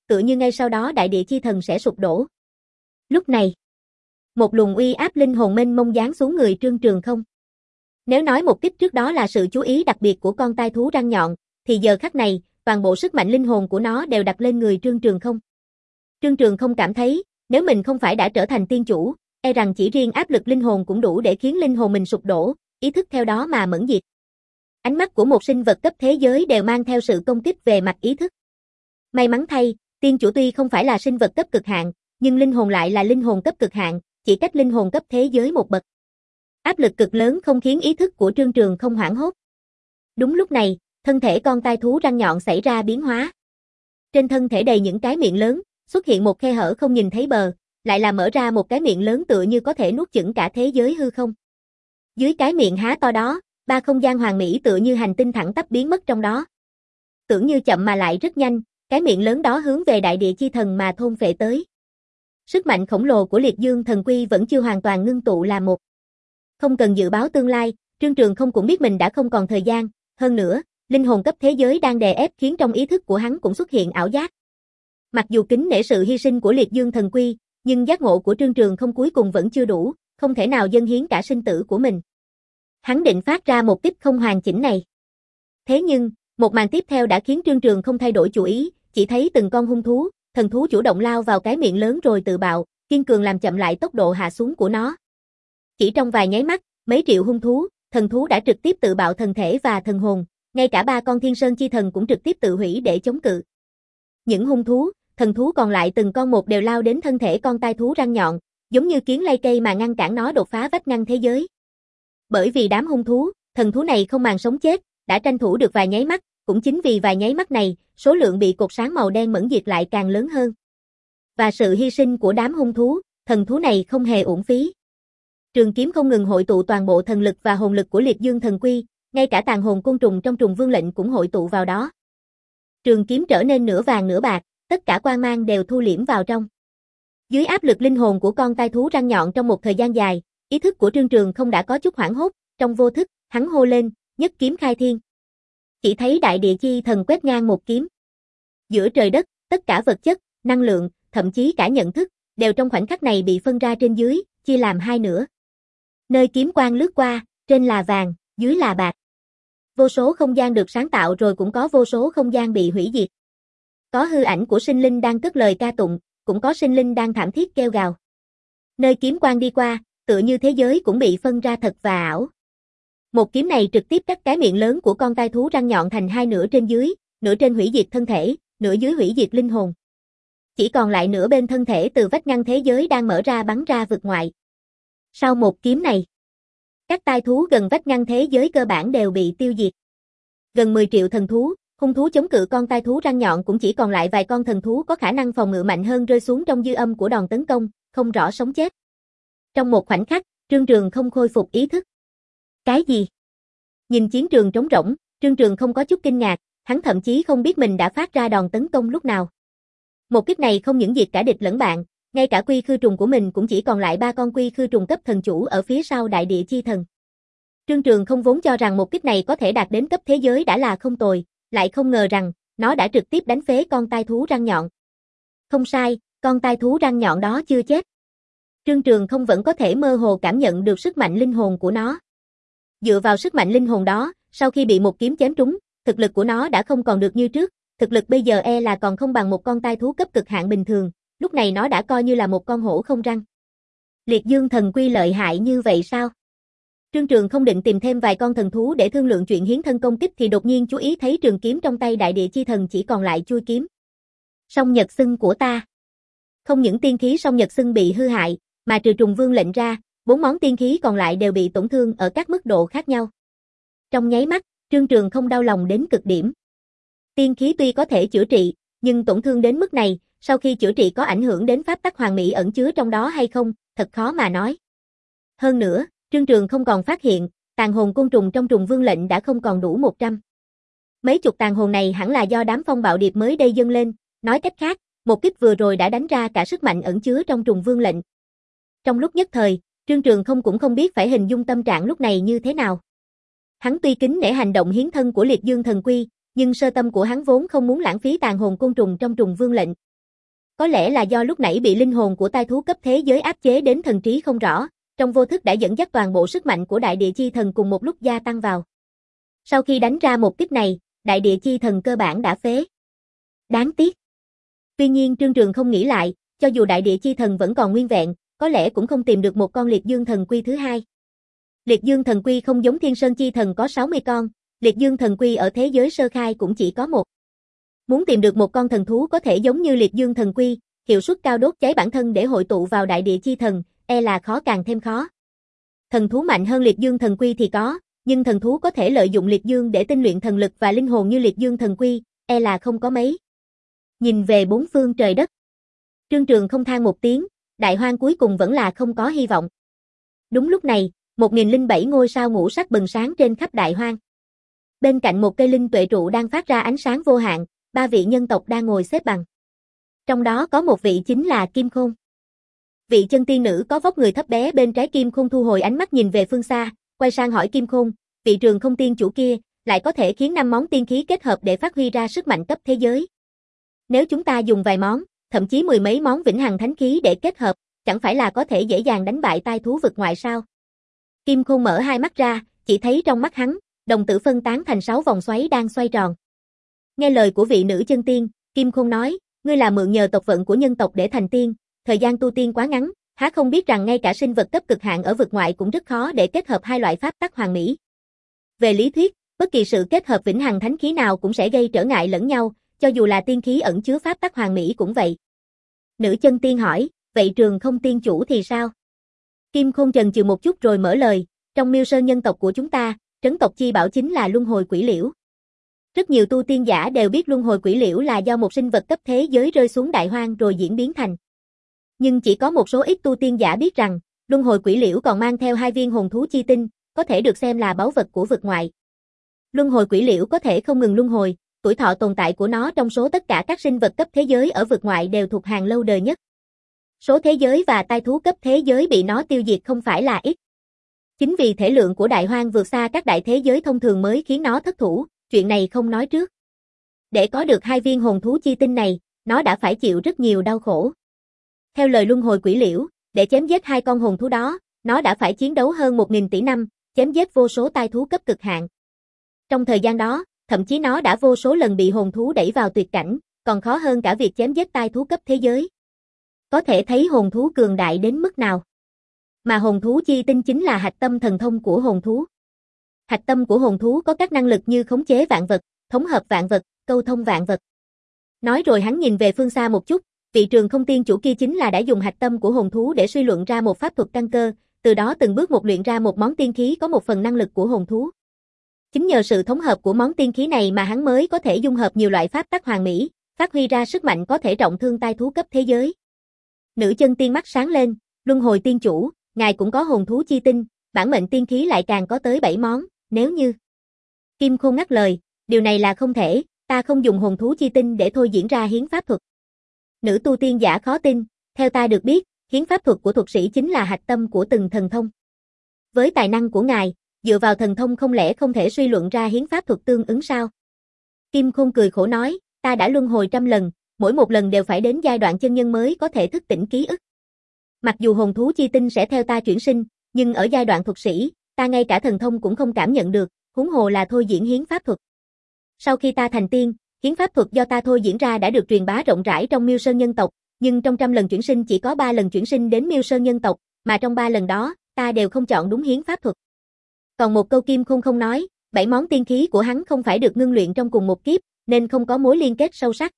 tựa như ngay sau đó đại địa chi thần sẽ sụp đổ. Lúc này, một luồng uy áp linh hồn mênh mông giáng xuống người Trương Trường Không. Nếu nói một kích trước đó là sự chú ý đặc biệt của con tai thú răng nhọn, thì giờ khắc này, toàn bộ sức mạnh linh hồn của nó đều đặt lên người Trương Trường Không. Trương Trường Không cảm thấy, nếu mình không phải đã trở thành tiên chủ, e rằng chỉ riêng áp lực linh hồn cũng đủ để khiến linh hồn mình sụp đổ, ý thức theo đó mà mẫn diệt. Ánh mắt của một sinh vật cấp thế giới đều mang theo sự công kích về mặt ý thức. May mắn thay, tiên chủ tuy không phải là sinh vật cấp cực hạn, nhưng linh hồn lại là linh hồn cấp cực hạn, chỉ cách linh hồn cấp thế giới một bậc. Áp lực cực lớn không khiến ý thức của Trương Trường Không hoảng hốt. Đúng lúc này, thân thể con tai thú răng nhọn xảy ra biến hóa. Trên thân thể đầy những cái miệng lớn, xuất hiện một khe hở không nhìn thấy bờ, lại là mở ra một cái miệng lớn tựa như có thể nuốt chửng cả thế giới hư không. Dưới cái miệng há to đó, ba không gian hoàn mỹ tựa như hành tinh thẳng tắp biến mất trong đó. Tưởng như chậm mà lại rất nhanh, cái miệng lớn đó hướng về đại địa chi thần mà thôn phệ tới. Sức mạnh khổng lồ của Liệt Dương Thần Quy vẫn chưa hoàn toàn ngưng tụ là một. Không cần dự báo tương lai, Trương Trường Không cũng biết mình đã không còn thời gian, hơn nữa, linh hồn cấp thế giới đang đè ép khiến trong ý thức của hắn cũng xuất hiện ảo giác. Mặc dù kính nể sự hy sinh của Liệt Dương Thần Quy, nhưng giác ngộ của Trương Trường Không cuối cùng vẫn chưa đủ, không thể nào dâng hiến cả sinh tử của mình. Hắn định phát ra một kích không hoàn chỉnh này. Thế nhưng, một màn tiếp theo đã khiến Trương Trường Không thay đổi chủ ý, chỉ thấy từng con hung thú, thần thú chủ động lao vào cái miệng lớn rồi tự bạo, kiên cường làm chậm lại tốc độ hạ xuống của nó. Chỉ trong vài nháy mắt, mấy triệu hung thú, thần thú đã trực tiếp tự bạo thần thể và thần hồn, ngay cả ba con Thiên Sơn chi thần cũng trực tiếp tự hủy để chống cự. Những hung thú, thần thú còn lại từng con một đều lao đến thân thể con tai thú răng nhọn, giống như kiến lay cây mà ngăn cản nó đột phá vách ngăn thế giới. Bởi vì đám hung thú, thần thú này không màng sống chết, đã tranh thủ được vài nháy mắt, cũng chính vì vài nháy mắt này, số lượng bị cột sáng màu đen mẫn diệt lại càng lớn hơn. Và sự hy sinh của đám hung thú, thần thú này không hề uổng phí. Trường kiếm không ngừng hội tụ toàn bộ thần lực và hồn lực của Liệt Dương Thần Quy, ngay cả tàn hồn côn trùng trong Trùng Vương lệnh cũng hội tụ vào đó. Trường kiếm trở nên nửa vàng nửa bạc, tất cả quang mang đều thu liễm vào trong. Dưới áp lực linh hồn của con tai thú răng nhọn trong một thời gian dài, ý thức của Trương Trường Không đã có chút hoảng hốt, trong vô thức, hắn hô lên, nhất kiếm khai thiên. Chỉ thấy đại địa chi thần quét ngang một kiếm. Giữa trời đất, tất cả vật chất, năng lượng, thậm chí cả nhận thức, đều trong khoảnh khắc này bị phân ra trên dưới, chia làm hai nửa. Nơi kiếm quang lướt qua, trên là vàng, dưới là bạc. Vô số không gian được sáng tạo rồi cũng có vô số không gian bị hủy diệt. Có hư ảnh của sinh linh đang cất lời ca tụng, cũng có sinh linh đang thảm thiết kêu gào. Nơi kiếm quang đi qua, tựa như thế giới cũng bị phân ra thật và ảo. Một kiếm này trực tiếp cắt cái miệng lớn của con tai thú răng nhọn thành hai nửa trên dưới, nửa trên hủy diệt thân thể, nửa dưới hủy diệt linh hồn. Chỉ còn lại nửa bên thân thể từ vách ngăn thế giới đang mở ra bắn ra vực ngoại. Sau một kiếm này, các tai thú gần vách ngăn thế giới cơ bản đều bị tiêu diệt. Gần mười triệu thần thú, hung thú chống cự con tai thú răng nhọn cũng chỉ còn lại vài con thần thú có khả năng phòng ngự mạnh hơn rơi xuống trong dư âm của đòn tấn công, không rõ sống chết. Trong một khoảnh khắc, Trương Trường không khôi phục ý thức. Cái gì? Nhìn chiến trường trống rỗng, Trương Trường không có chút kinh ngạc, hắn thậm chí không biết mình đã phát ra đòn tấn công lúc nào. Một kích này không những diệt cả địch lẫn bạn, ngay cả quy khư trùng của mình cũng chỉ còn lại ba con quy khư trùng cấp thần chủ ở phía sau đại địa chi thần. Trương Trường không vốn cho rằng một kích này có thể đạt đến cấp thế giới đã là không tồi, lại không ngờ rằng, nó đã trực tiếp đánh phế con tai thú răng nhọn. Không sai, con tai thú răng nhọn đó chưa chết. Trương Trường không vẫn có thể mơ hồ cảm nhận được sức mạnh linh hồn của nó. Dựa vào sức mạnh linh hồn đó, sau khi bị một kiếm chém trúng, thực lực của nó đã không còn được như trước, thực lực bây giờ e là còn không bằng một con tai thú cấp cực hạn bình thường, lúc này nó đã coi như là một con hổ không răng. Liệt Dương Thần Quy lợi hại như vậy sao? Trương Trường không định tìm thêm vài con thần thú để thương lượng chuyện hiến thân công kích thì đột nhiên chú ý thấy trường kiếm trong tay đại địa chi thần chỉ còn lại chuôi kiếm. Song nhật xưng của ta. Không những tiên khí song nhật xưng bị hư hại, mà trừ Trùng Vương lệnh ra, bốn món tiên khí còn lại đều bị tổn thương ở các mức độ khác nhau. Trong nháy mắt, Trương Trường không đau lòng đến cực điểm. Tiên khí tuy có thể chữa trị, nhưng tổn thương đến mức này, sau khi chữa trị có ảnh hưởng đến pháp tắc hoàn mỹ ẩn chứa trong đó hay không, thật khó mà nói. Hơn nữa, Trương Trường không còn phát hiện, tàn hồn côn trùng trong Trùng Vương lệnh đã không còn đủ một trăm. Mấy chục tàn hồn này hẳn là do đám phong bạo điệp mới đây dâng lên, nói cách khác, một kích vừa rồi đã đánh ra cả sức mạnh ẩn chứa trong Trùng Vương lệnh. Trong lúc nhất thời, Trương Trường không cũng không biết phải hình dung tâm trạng lúc này như thế nào. Hắn tuy kính nể hành động hiến thân của Liệt Dương Thần Quy, nhưng sơ tâm của hắn vốn không muốn lãng phí tàn hồn côn trùng trong Trùng Vương lệnh. Có lẽ là do lúc nãy bị linh hồn của tai thú cấp thế giới áp chế đến thần trí không rõ, trong vô thức đã dẫn dắt toàn bộ sức mạnh của đại địa chi thần cùng một lúc gia tăng vào. Sau khi đánh ra một kích này, đại địa chi thần cơ bản đã phế. Đáng tiếc. Tuy nhiên Trương Trường không nghĩ lại, cho dù đại địa chi thần vẫn còn nguyên vẹn, có lẽ cũng không tìm được một con liệt dương thần quy thứ hai. Liệt dương thần quy không giống thiên sơn chi thần có sáu mươi con, liệt dương thần quy ở thế giới sơ khai cũng chỉ có một. Muốn tìm được một con thần thú có thể giống như liệt dương thần quy, hiệu suất cao đốt cháy bản thân để hội tụ vào đại địa chi thần, e là khó càng thêm khó. Thần thú mạnh hơn liệt dương thần quy thì có, nhưng thần thú có thể lợi dụng liệt dương để tinh luyện thần lực và linh hồn như liệt dương thần quy, e là không có mấy. Nhìn về bốn phương trời đất, Trương Trường không than một tiếng, đại hoang cuối cùng vẫn là không có hy vọng. Đúng lúc này, một nghìn lẻ bảy ngôi sao ngũ sắc bừng sáng trên khắp đại hoang. Bên cạnh một cây linh tuệ trụ đang phát ra ánh sáng vô hạn, ba vị nhân tộc đang ngồi xếp bằng. Trong đó có một vị chính là Kim Khôn. Vị chân tiên nữ có vóc người thấp bé bên trái Kim Khôn thu hồi ánh mắt nhìn về phương xa, quay sang hỏi Kim Khôn, vị Trường Không tiên chủ kia, lại có thể khiến năm món tiên khí kết hợp để phát huy ra sức mạnh cấp thế giới. Nếu chúng ta dùng vài món, thậm chí mười mấy món vĩnh hằng thánh khí để kết hợp, chẳng phải là có thể dễ dàng đánh bại tai thú vực ngoại sao? Kim Khôn mở hai mắt ra, chỉ thấy trong mắt hắn, đồng tử phân tán thành sáu vòng xoáy đang xoay tròn. Nghe lời của vị nữ chân tiên, Kim Khôn nói, ngươi là mượn nhờ tộc vận của nhân tộc để thành tiên, thời gian tu tiên quá ngắn, há không biết rằng ngay cả sinh vật cấp cực hạn ở vực ngoại cũng rất khó để kết hợp hai loại pháp tắc hoàn mỹ. Về lý thuyết, bất kỳ sự kết hợp vĩnh hằng thánh khí nào cũng sẽ gây trở ngại lẫn nhau, cho dù là tiên khí ẩn chứa pháp tắc hoàn mỹ cũng vậy. Nữ chân tiên hỏi, vậy Trường Không tiên chủ thì sao? Kim Khôn chần chừ một chút rồi mở lời, trong Miêu Sơn nhân tộc của chúng ta, trấn tộc chi bảo chính là luân hồi quỷ liễu. Rất nhiều tu tiên giả đều biết luân hồi quỷ liễu là do một sinh vật cấp thế giới rơi xuống đại hoang rồi diễn biến thành. Nhưng chỉ có một số ít tu tiên giả biết rằng, luân hồi quỷ liễu còn mang theo hai viên hồn thú chi tinh, có thể được xem là báu vật của vực ngoại. Luân hồi quỷ liễu có thể không ngừng luân hồi, tuổi thọ tồn tại của nó trong số tất cả các sinh vật cấp thế giới ở vực ngoại đều thuộc hàng lâu đời nhất. Số thế giới và tai thú cấp thế giới bị nó tiêu diệt không phải là ít. Chính vì thể lượng của đại hoang vượt xa các đại thế giới thông thường mới khiến nó thất thủ, chuyện này không nói trước. Để có được hai viên hồn thú chi tinh này, nó đã phải chịu rất nhiều đau khổ. Theo lời luân hồi quỷ liễu, để chém giết hai con hồn thú đó, nó đã phải chiến đấu hơn một nghìn tỷ năm, chém giết vô số tai thú cấp cực hạn. Trong thời gian đó, thậm chí nó đã vô số lần bị hồn thú đẩy vào tuyệt cảnh, còn khó hơn cả việc chém giết tai thú cấp thế giới. Có thể thấy hồn thú cường đại đến mức nào. Mà hồn thú chi tinh chính là hạch tâm thần thông của hồn thú. Hạch tâm của hồn thú có các năng lực như khống chế vạn vật, thống hợp vạn vật, câu thông vạn vật. Nói rồi hắn nhìn về phương xa một chút, vị Trường Không tiên chủ kia chính là đã dùng hạch tâm của hồn thú để suy luận ra một pháp thuật căn cơ, từ đó từng bước một luyện ra một món tiên khí có một phần năng lực của hồn thú. Chính nhờ sự thống hợp của món tiên khí này mà hắn mới có thể dung hợp nhiều loại pháp tắc hoàn mỹ, phát huy ra sức mạnh có thể trọng thương tai thú cấp thế giới. Nữ chân tiên mắt sáng lên, luân hồi tiên chủ, ngài cũng có hồn thú chi tinh, bản mệnh tiên khí lại càng có tới bảy món, nếu như... Kim Khôn ngắt lời, điều này là không thể, ta không dùng hồn thú chi tinh để thôi diễn ra hiến pháp thuật. Nữ tu tiên giả khó tin, theo ta được biết, hiến pháp thuật của thuật sĩ chính là hạch tâm của từng thần thông. Với tài năng của ngài, dựa vào thần thông không lẽ không thể suy luận ra hiến pháp thuật tương ứng sao? Kim Khôn cười khổ nói, ta đã luân hồi trăm lần, mỗi một lần đều phải đến giai đoạn chân nhân mới có thể thức tỉnh ký ức. Mặc dù hồn thú chi tinh sẽ theo ta chuyển sinh, nhưng ở giai đoạn thuật sĩ, ta ngay cả thần thông cũng không cảm nhận được, huống hồ là thôi diễn hiến pháp thuật. Sau khi ta thành tiên, hiến pháp thuật do ta thôi diễn ra đã được truyền bá rộng rãi trong Miêu Sơn nhân tộc, nhưng trong trăm lần chuyển sinh chỉ có ba lần chuyển sinh đến Miêu Sơn nhân tộc, mà trong ba lần đó, ta đều không chọn đúng hiến pháp thuật. Còn một câu Kim Khôn không nói, bảy món tiên khí của hắn không phải được ngưng luyện trong cùng một kiếp, nên không có mối liên kết sâu sắc.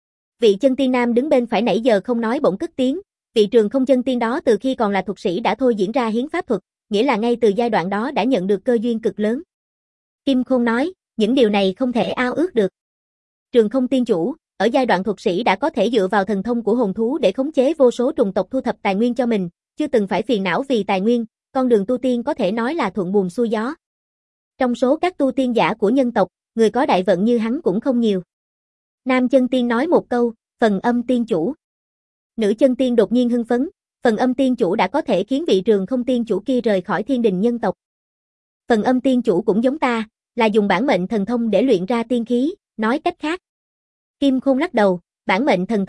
Vị chân tiên nam đứng bên phải nãy giờ không nói bỗng cất tiếng, vị Trường Không chân tiên đó từ khi còn là thuật sĩ đã thôi diễn ra hiến pháp thuật, nghĩa là ngay từ giai đoạn đó đã nhận được cơ duyên cực lớn. Kim Khôn nói, những điều này không thể ao ước được. Trường Không tiên chủ, ở giai đoạn thuật sĩ đã có thể dựa vào thần thông của hồn thú để khống chế vô số trùng tộc thu thập tài nguyên cho mình, chưa từng phải phiền não vì tài nguyên, con đường tu tiên có thể nói là thuận buồm xuôi gió. Trong số các tu tiên giả của nhân tộc, người có đại vận như hắn cũng không nhiều. Nam chân tiên nói một câu, phần âm tiên chủ. Nữ chân tiên đột nhiên hưng phấn, phần âm tiên chủ đã có thể khiến vị Trường Không tiên chủ kia rời khỏi thiên đình nhân tộc. Phần âm tiên chủ cũng giống ta, là dùng bản mệnh thần thông để luyện ra tiên khí, nói cách khác. Kim Khôn lắc đầu, bản mệnh thần thông,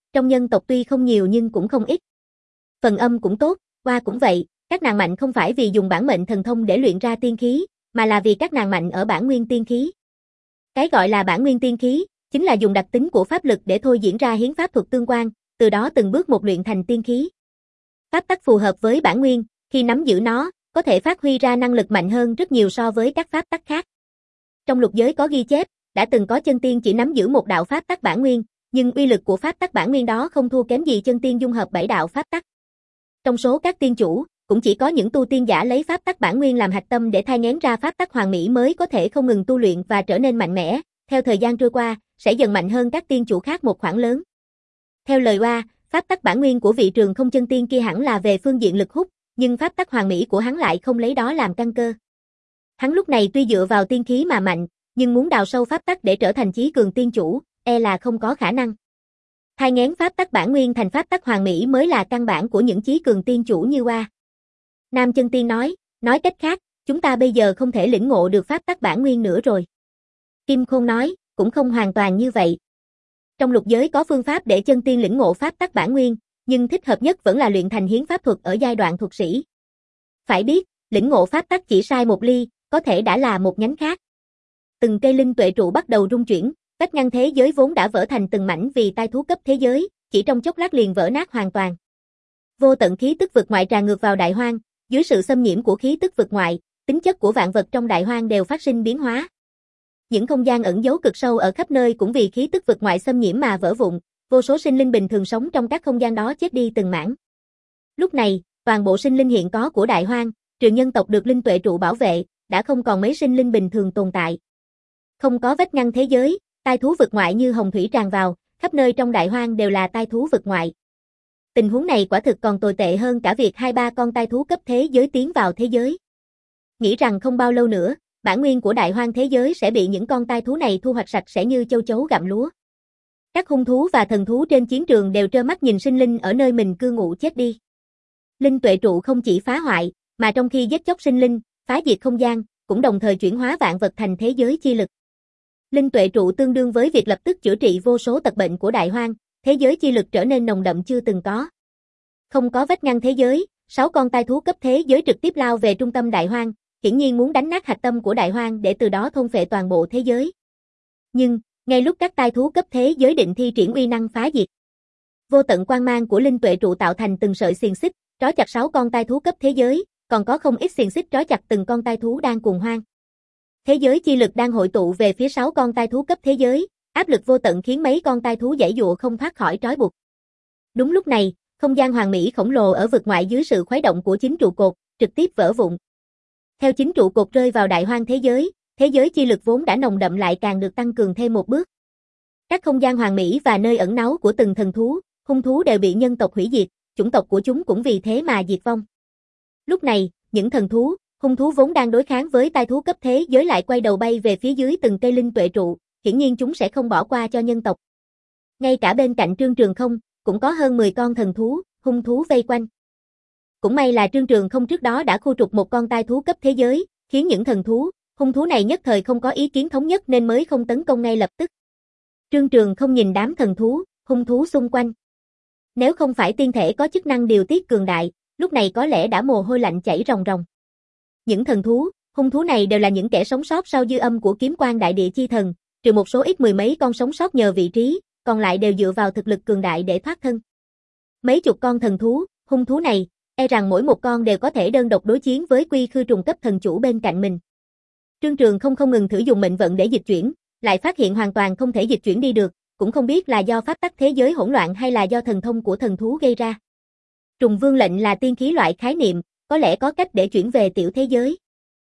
Trong nhân tộc tuy không nhiều nhưng cũng không ít. Phần âm cũng tốt, oa cũng vậy, các nàng mạnh không phải vì dùng bản mệnh thần thông để luyện ra tiên khí, mà là vì các nàng mạnh ở bản nguyên tiên khí. Cái gọi là bản nguyên tiên khí, chính là dùng đặc tính của pháp lực để thôi diễn ra hiến pháp thuật tương quan, từ đó từng bước một luyện thành tiên khí. Pháp tắc phù hợp với bản nguyên, khi nắm giữ nó, có thể phát huy ra năng lực mạnh hơn rất nhiều so với các pháp tắc khác. Trong lục giới có ghi chép, đã từng có chân tiên chỉ nắm giữ một đạo pháp tắc bản nguyên, nhưng uy lực của pháp tắc bản nguyên đó không thua kém gì chân tiên dung hợp bảy đạo pháp tắc. Trong số các tiên chủ, cũng chỉ có những tu tiên giả lấy pháp tắc bản nguyên làm hạch tâm để thai nghén ra pháp tắc hoàn mỹ mới có thể không ngừng tu luyện và trở nên mạnh mẽ, theo thời gian trôi qua, sẽ dần mạnh hơn các tiên chủ khác một khoảng lớn. Theo lời oa, pháp tắc bản nguyên của vị Trường Không chân tiên kia hẳn là về phương diện lực hút, nhưng pháp tắc hoàn mỹ của hắn lại không lấy đó làm căn cơ. Hắn lúc này tuy dựa vào tiên khí mà mạnh, nhưng muốn đào sâu pháp tắc để trở thành chí cường tiên chủ, e là không có khả năng. Thai nghén pháp tắc bản nguyên thành pháp tắc hoàn mỹ mới là căn bản của những chí cường tiên chủ như oa. Nam chân tiên nói, nói cách khác, chúng ta bây giờ không thể lĩnh ngộ được pháp tắc bản nguyên nữa rồi. Kim Khôn nói, cũng không hoàn toàn như vậy. Trong lục giới có phương pháp để chân tiên lĩnh ngộ pháp tắc bản nguyên, nhưng thích hợp nhất vẫn là luyện thành hiến pháp thuật ở giai đoạn thuật sĩ. Phải biết, lĩnh ngộ pháp tắc chỉ sai một ly, có thể đã là một nhánh khác. Từng cây linh tuệ trụ bắt đầu rung chuyển, vách ngăn thế giới vốn đã vỡ thành từng mảnh vì tai thú cấp thế giới, chỉ trong chốc lát liền vỡ nát hoàn toàn. Vô tận khí tức vực ngoại tràn ngược vào đại hoang, dưới sự xâm nhiễm của khí tức vực ngoại, tính chất của vạn vật trong đại hoang đều phát sinh biến hóa. Những không gian ẩn giấu cực sâu ở khắp nơi cũng vì khí tức vực ngoại xâm nhiễm mà vỡ vụn, vô số sinh linh bình thường sống trong các không gian đó chết đi từng mảng. Lúc này, toàn bộ sinh linh hiện có của đại hoang, trừ nhân tộc được linh tuệ trụ bảo vệ, đã không còn mấy sinh linh bình thường tồn tại. Không có vách ngăn thế giới, tai thú vực ngoại như hồng thủy tràn vào, khắp nơi trong đại hoang đều là tai thú vực ngoại. Tình huống này quả thực còn tồi tệ hơn cả việc hai ba con tai thú cấp thế giới tiến vào thế giới. Nghĩ rằng không bao lâu nữa, bản nguyên của đại hoang thế giới sẽ bị những con tai thú này thu hoạch sạch sẽ như châu chấu gặm lúa. Các hung thú và thần thú trên chiến trường đều trơ mắt nhìn sinh linh ở nơi mình cư ngụ chết đi. Linh tuệ trụ không chỉ phá hoại, mà trong khi giết chóc sinh linh, phá diệt không gian, cũng đồng thời chuyển hóa vạn vật thành thế giới chi lực. Linh tuệ trụ tương đương với việc lập tức chữa trị vô số tật bệnh của đại hoang, thế giới chi lực trở nên nồng đậm chưa từng có. Không có vách ngăn thế giới, sáu con tai thú cấp thế giới trực tiếp lao về trung tâm đại hoang, hiển nhiên muốn đánh nát hạch tâm của đại hoang để từ đó thôn phệ toàn bộ thế giới. Nhưng, ngay lúc các tai thú cấp thế giới định thi triển uy năng phá diệt, vô tận quang mang của linh tuệ trụ tạo thành từng sợi xiềng xích, trói chặt sáu con tai thú cấp thế giới, còn có không ít xiềng xích trói chặt từng con tai thú đang cuồng hoang. Thế giới chi lực đang hội tụ về phía sáu con tai thú cấp thế giới, áp lực vô tận khiến mấy con tai thú giãy giụa không thoát khỏi trói buộc. Đúng lúc này, không gian hoàn mỹ khổng lồ ở vực ngoại dưới sự khuấy động của chính trụ cột, trực tiếp vỡ vụn. Theo chính trụ cột rơi vào đại hoang thế giới, thế giới chi lực vốn đã nồng đậm lại càng được tăng cường thêm một bước. Các không gian hoàn mỹ và nơi ẩn náu của từng thần thú, hung thú đều bị nhân tộc hủy diệt, chủng tộc của chúng cũng vì thế mà diệt vong. Lúc này, những thần thú, hung thú vốn đang đối kháng với tai thú cấp thế giới lại quay đầu bay về phía dưới từng cây linh tuệ trụ, hiển nhiên chúng sẽ không bỏ qua cho nhân tộc. Ngay cả bên cạnh Trương Trường Không, cũng có hơn mười con thần thú, hung thú vây quanh. Cũng may là Trương Trường Không trước đó đã khu trục một con tai thú cấp thế giới, khiến những thần thú, hung thú này nhất thời không có ý kiến thống nhất nên mới không tấn công ngay lập tức. Trương Trường Không nhìn đám thần thú, hung thú xung quanh. Nếu không phải tiên thể có chức năng điều tiết cường đại, lúc này có lẽ đã mồ hôi lạnh chảy ròng ròng. Những thần thú, hung thú này đều là những kẻ sống sót sau dư âm của kiếm quan đại địa chi thần, trừ một số ít mười mấy con sống sót nhờ vị trí, còn lại đều dựa vào thực lực cường đại để thoát thân. Mấy chục con thần thú, hung thú này, e rằng mỗi một con đều có thể đơn độc đối chiến với quy khư trùng cấp thần chủ bên cạnh mình. Trương Trường không không ngừng thử dùng mệnh vận để dịch chuyển, lại phát hiện hoàn toàn không thể dịch chuyển đi được, cũng không biết là do pháp tắc thế giới hỗn loạn hay là do thần thông của thần thú gây ra. Trùng vương lệnh là tiên khí loại khái niệm, có lẽ có cách để chuyển về tiểu thế giới.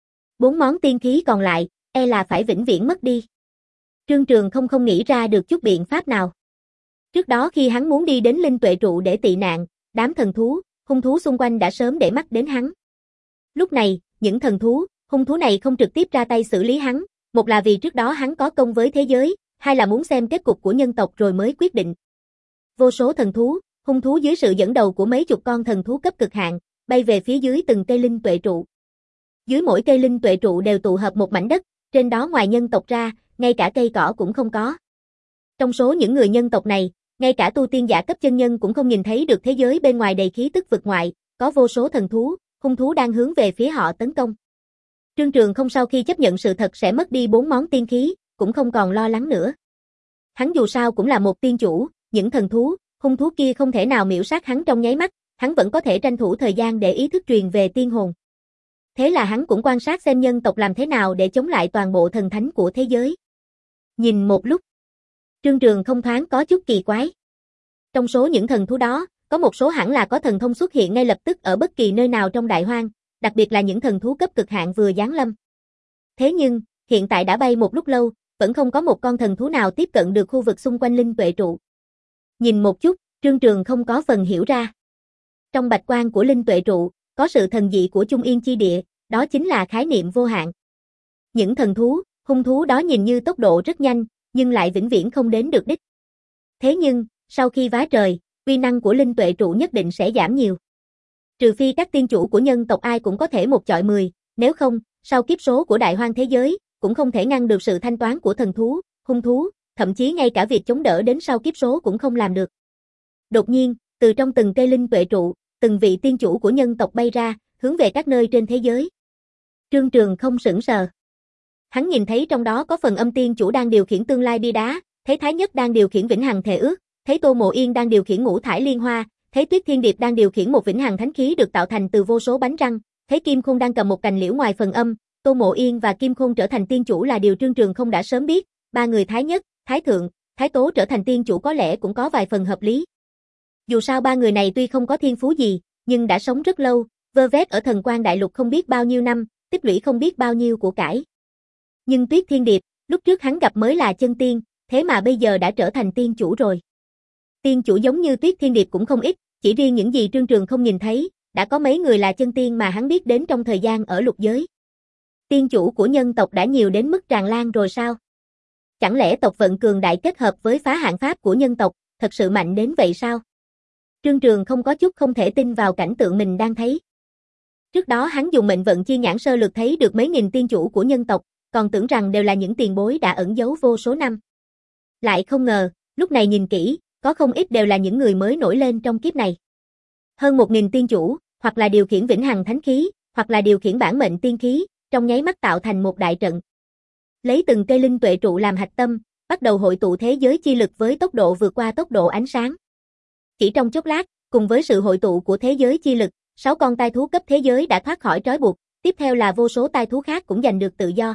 Bốn món tiên khí còn lại, e là phải vĩnh viễn mất đi. Trương Trường không không nghĩ ra được chút biện pháp nào. Trước đó khi hắn muốn đi đến linh tuệ trụ để tị nạn, đám thần thú, hung thú xung quanh đã sớm để mắt đến hắn. Lúc này, những thần thú, hung thú này không trực tiếp ra tay xử lý hắn, một là vì trước đó hắn có công với thế giới, hai là muốn xem kết cục của nhân tộc rồi mới quyết định. Vô số thần thú, hung thú dưới sự dẫn đầu của mấy chục con thần thú cấp cực hạn, bay về phía dưới từng cây linh tuệ trụ. Dưới mỗi cây linh tuệ trụ đều tụ hợp một mảnh đất, trên đó ngoài nhân tộc ra, ngay cả cây cỏ cũng không có. Trong số những người nhân tộc này, Ngay cả tu tiên giả cấp chân nhân cũng không nhìn thấy được thế giới bên ngoài đầy khí tức vực ngoại, có vô số thần thú, hung thú đang hướng về phía họ tấn công. Trương Trường không sau khi chấp nhận sự thật sẽ mất đi bốn món tiên khí, cũng không còn lo lắng nữa. Hắn dù sao cũng là một tiên chủ, những thần thú, hung thú kia không thể nào miểu sát hắn trong nháy mắt, hắn vẫn có thể tranh thủ thời gian để ý thức truyền về tiên hồn. Thế là hắn cũng quan sát xem nhân tộc làm thế nào để chống lại toàn bộ thần thánh của thế giới. Nhìn một lúc, Trương Trường không thoáng có chút kỳ quái. Trong số những thần thú đó, có một số hẳn là có thần thông xuất hiện ngay lập tức ở bất kỳ nơi nào trong đại hoang, đặc biệt là những thần thú cấp cực hạn vừa giáng lâm. Thế nhưng, hiện tại đã bay một lúc lâu, vẫn không có một con thần thú nào tiếp cận được khu vực xung quanh linh tuệ trụ. Nhìn một chút, Trương Trường không có phần hiểu ra. Trong bạch quang của linh tuệ trụ, có sự thần dị của Trung Yên chi địa, đó chính là khái niệm vô hạn. Những thần thú, hung thú đó nhìn như tốc độ rất nhanh, nhưng lại vĩnh viễn không đến được đích. Thế nhưng, sau khi vá trời, uy năng của linh tuệ trụ nhất định sẽ giảm nhiều. Trừ phi các tiên chủ của nhân tộc ai cũng có thể một chọi mười, nếu không, sau kiếp số của đại hoang thế giới, cũng không thể ngăn được sự thanh toán của thần thú, hung thú, thậm chí ngay cả việc chống đỡ đến sau kiếp số cũng không làm được. Đột nhiên, từ trong từng cây linh tuệ trụ, từng vị tiên chủ của nhân tộc bay ra, hướng về các nơi trên thế giới. Trương Trường không sững sờ. Hắn nhìn thấy trong đó có phần âm tiên chủ đang điều khiển tương lai bia đá, thấy Thái Nhất đang điều khiển vĩnh hằng thề ước, thấy Tô Mộ Yên đang điều khiển ngũ thải liên hoa, thấy Tuyết Thiên Điệp đang điều khiển một vĩnh hằng thánh khí được tạo thành từ vô số bánh răng, thấy Kim Khôn đang cầm một cành liễu ngoài phần âm. Tô Mộ Yên và Kim Khôn trở thành tiên chủ là điều Trương Trường không đã sớm biết, ba người Thái Nhất, Thái Thượng, Thái Tố trở thành tiên chủ có lẽ cũng có vài phần hợp lý. Dù sao ba người này tuy không có thiên phú gì, nhưng đã sống rất lâu, vơ vét ở Thần Quan Đại Lục không biết bao nhiêu năm, tích lũy không biết bao nhiêu của cải. Nhưng Tuyết Thiên Điệp, lúc trước hắn gặp mới là chân tiên, thế mà bây giờ đã trở thành tiên chủ rồi. Tiên chủ giống như Tuyết Thiên Điệp cũng không ít, chỉ riêng những gì Trương Trường không nhìn thấy, đã có mấy người là chân tiên mà hắn biết đến trong thời gian ở lục giới. Tiên chủ của nhân tộc đã nhiều đến mức tràn lan rồi sao? Chẳng lẽ tộc vận cường đại kết hợp với phá hạn pháp của nhân tộc, thật sự mạnh đến vậy sao? Trương Trường không có chút không thể tin vào cảnh tượng mình đang thấy. Trước đó hắn dùng mệnh vận chi nhãn sơ lược thấy được mấy nghìn tiên chủ của nhân tộc, còn tưởng rằng đều là những tiền bối đã ẩn giấu vô số năm. Lại không ngờ, lúc này nhìn kỹ, có không ít đều là những người mới nổi lên trong kiếp này. Hơn một nghìn tiên chủ, hoặc là điều khiển vĩnh hằng thánh khí, hoặc là điều khiển bản mệnh tiên khí, trong nháy mắt tạo thành một đại trận. Lấy từng cây linh tuệ trụ làm hạch tâm, bắt đầu hội tụ thế giới chi lực với tốc độ vượt qua tốc độ ánh sáng. Chỉ trong chốc lát, cùng với sự hội tụ của thế giới chi lực, sáu con tai thú cấp thế giới đã thoát khỏi trói buộc, tiếp theo là vô số tai thú khác cũng giành được tự do.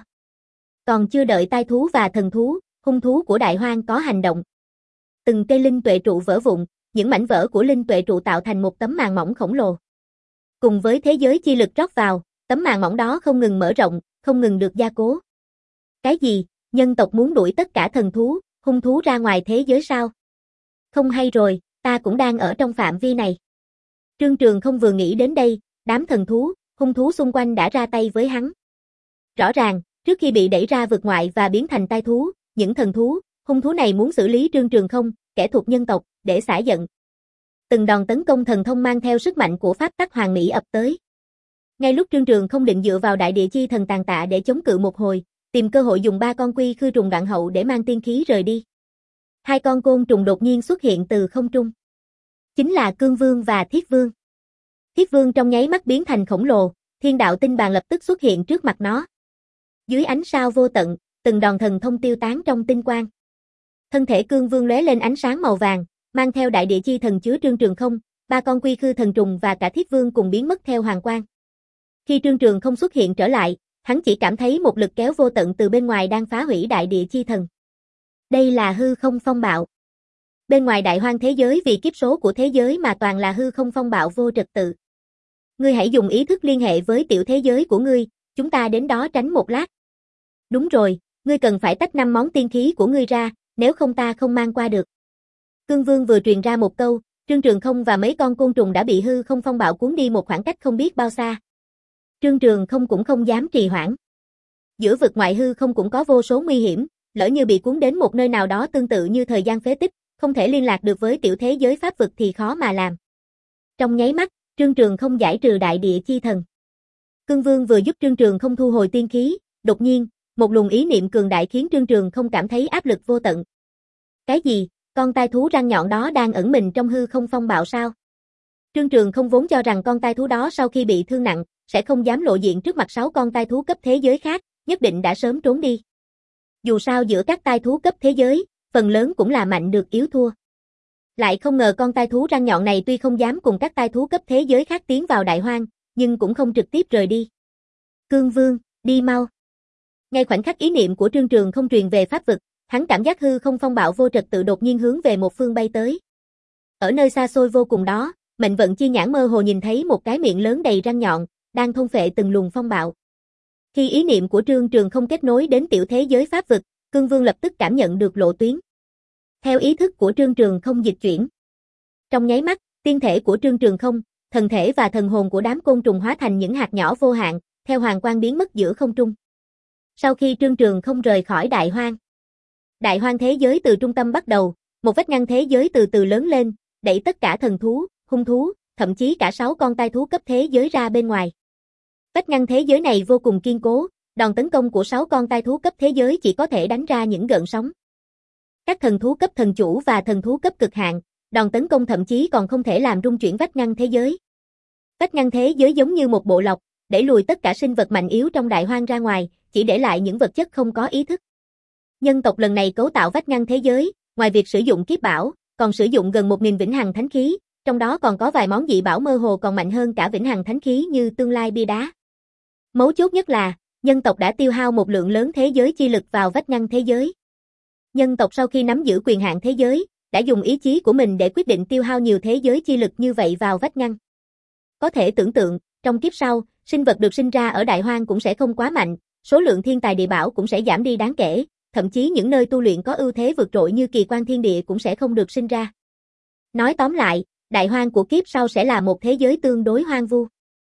Còn chưa đợi tai thú và thần thú, hung thú của đại hoang có hành động. Từng cây linh tuệ trụ vỡ vụn, những mảnh vỡ của linh tuệ trụ tạo thành một tấm màn mỏng khổng lồ. Cùng với thế giới chi lực rót vào, tấm màn mỏng đó không ngừng mở rộng, không ngừng được gia cố. Cái gì? Nhân tộc muốn đuổi tất cả thần thú, hung thú ra ngoài thế giới sao? Không hay rồi, ta cũng đang ở trong phạm vi này. Trương Trường không vừa nghĩ đến đây, đám thần thú, hung thú xung quanh đã ra tay với hắn. Rõ ràng, trước khi bị đẩy ra vực ngoại và biến thành tai thú, những thần thú, hung thú này muốn xử lý Trương Trường không, kẻ thuộc nhân tộc, để xả giận. Từng đòn tấn công thần thông mang theo sức mạnh của pháp tắc hoàng mỹ ập tới. Ngay lúc Trương Trường không định dựa vào đại địa chi thần tàn tạ để chống cự một hồi, tìm cơ hội dùng ba con quy khư trùng đoạn hậu để mang tiên khí rời đi. Hai con côn trùng đột nhiên xuất hiện từ không trung. Chính là Cương Vương và Thiết Vương. Thiết Vương trong nháy mắt biến thành khổng lồ, thiên đạo tinh bàn lập tức xuất hiện trước mặt nó. Dưới ánh sao vô tận, từng đòn thần thông tiêu tán trong tinh quang. Thân thể Cương Vương lóe lên ánh sáng màu vàng, mang theo đại địa chi thần chứa Trương Trường không, ba con quy khư thần trùng và cả Thiết Vương cùng biến mất theo hoàng quang. Khi Trương Trường không xuất hiện trở lại, hắn chỉ cảm thấy một lực kéo vô tận từ bên ngoài đang phá hủy đại địa chi thần. Đây là hư không phong bạo. Bên ngoài đại hoang thế giới vì kiếp số của thế giới mà toàn là hư không phong bạo vô trật tự. Ngươi hãy dùng ý thức liên hệ với tiểu thế giới của ngươi, chúng ta đến đó tránh một lát. Đúng rồi, ngươi cần phải tách năm món tiên khí của ngươi ra, nếu không ta không mang qua được. Cương Vương vừa truyền ra một câu, Trương Trường không và mấy con côn trùng đã bị hư không phong bạo cuốn đi một khoảng cách không biết bao xa. Trương Trường không cũng không dám trì hoãn. Giữa vực ngoại hư không cũng có vô số nguy hiểm, lỡ như bị cuốn đến một nơi nào đó tương tự như thời gian phế tích, không thể liên lạc được với tiểu thế giới pháp vực thì khó mà làm. Trong nháy mắt, Trương Trường không giải trừ đại địa chi thần. Cương Vương vừa giúp Trương Trường không thu hồi tiên khí, đột nhiên, một luồng ý niệm cường đại khiến Trương Trường không cảm thấy áp lực vô tận. Cái gì? Con tai thú răng nhọn đó đang ẩn mình trong hư không phong bạo sao? Trương Trường không vốn cho rằng con tai thú đó sau khi bị thương nặng, sẽ không dám lộ diện trước mặt sáu con tai thú cấp thế giới khác, nhất định đã sớm trốn đi. Dù sao giữa các tai thú cấp thế giới, phần lớn cũng là mạnh được yếu thua. Lại không ngờ con tai thú răng nhọn này tuy không dám cùng các tai thú cấp thế giới khác tiến vào đại hoang, nhưng cũng không trực tiếp rời đi. Cương Vương, đi mau. Ngay khoảnh khắc ý niệm của Trương Trường không truyền về pháp vực, hắn cảm giác hư không phong bạo vô trật tự đột nhiên hướng về một phương bay tới. Ở nơi xa xôi vô cùng đó, mệnh vận chi nhãn mơ hồ nhìn thấy một cái miệng lớn đầy răng nhọn, đang thôn phệ từng luồng phong bạo. Khi ý niệm của Trương Trường không kết nối đến tiểu thế giới pháp vực, Cương Vương lập tức cảm nhận được lộ tuyến. Theo ý thức của Trương Trường không dịch chuyển. Trong nháy mắt, tiên thể của Trương Trường không, thần thể và thần hồn của đám côn trùng hóa thành những hạt nhỏ vô hạn, theo hoàng quang biến mất giữa không trung. Sau khi Trương Trường không rời khỏi đại hoang, đại hoang thế giới từ trung tâm bắt đầu, một vách ngăn thế giới từ từ lớn lên, đẩy tất cả thần thú, hung thú, thậm chí cả sáu con tai thú cấp thế giới ra bên ngoài. Vách ngăn thế giới này vô cùng kiên cố, đòn tấn công của sáu con tai thú cấp thế giới chỉ có thể đánh ra những gợn sóng. Các thần thú cấp thần chủ và thần thú cấp cực hạn, đòn tấn công thậm chí còn không thể làm rung chuyển vách ngăn thế giới. Vách ngăn thế giới giống như một bộ lọc, đẩy lùi tất cả sinh vật mạnh yếu trong đại hoang ra ngoài, chỉ để lại những vật chất không có ý thức. Nhân tộc lần này cấu tạo vách ngăn thế giới, ngoài việc sử dụng kiếp bảo, còn sử dụng gần một nghìn vĩnh hằng thánh khí, trong đó còn có vài món dị bảo mơ hồ còn mạnh hơn cả vĩnh hằng thánh khí như tương lai bia đá. Mấu chốt nhất là, nhân tộc đã tiêu hao một lượng lớn thế giới chi lực vào vách ngăn thế giới. Nhân tộc sau khi nắm giữ quyền hạn thế giới, đã dùng ý chí của mình để quyết định tiêu hao nhiều thế giới chi lực như vậy vào vách ngăn. Có thể tưởng tượng, trong kiếp sau, sinh vật được sinh ra ở đại hoang cũng sẽ không quá mạnh, số lượng thiên tài địa bảo cũng sẽ giảm đi đáng kể, thậm chí những nơi tu luyện có ưu thế vượt trội như kỳ quan thiên địa cũng sẽ không được sinh ra. Nói tóm lại, đại hoang của kiếp sau sẽ là một thế giới tương đối hoang vu.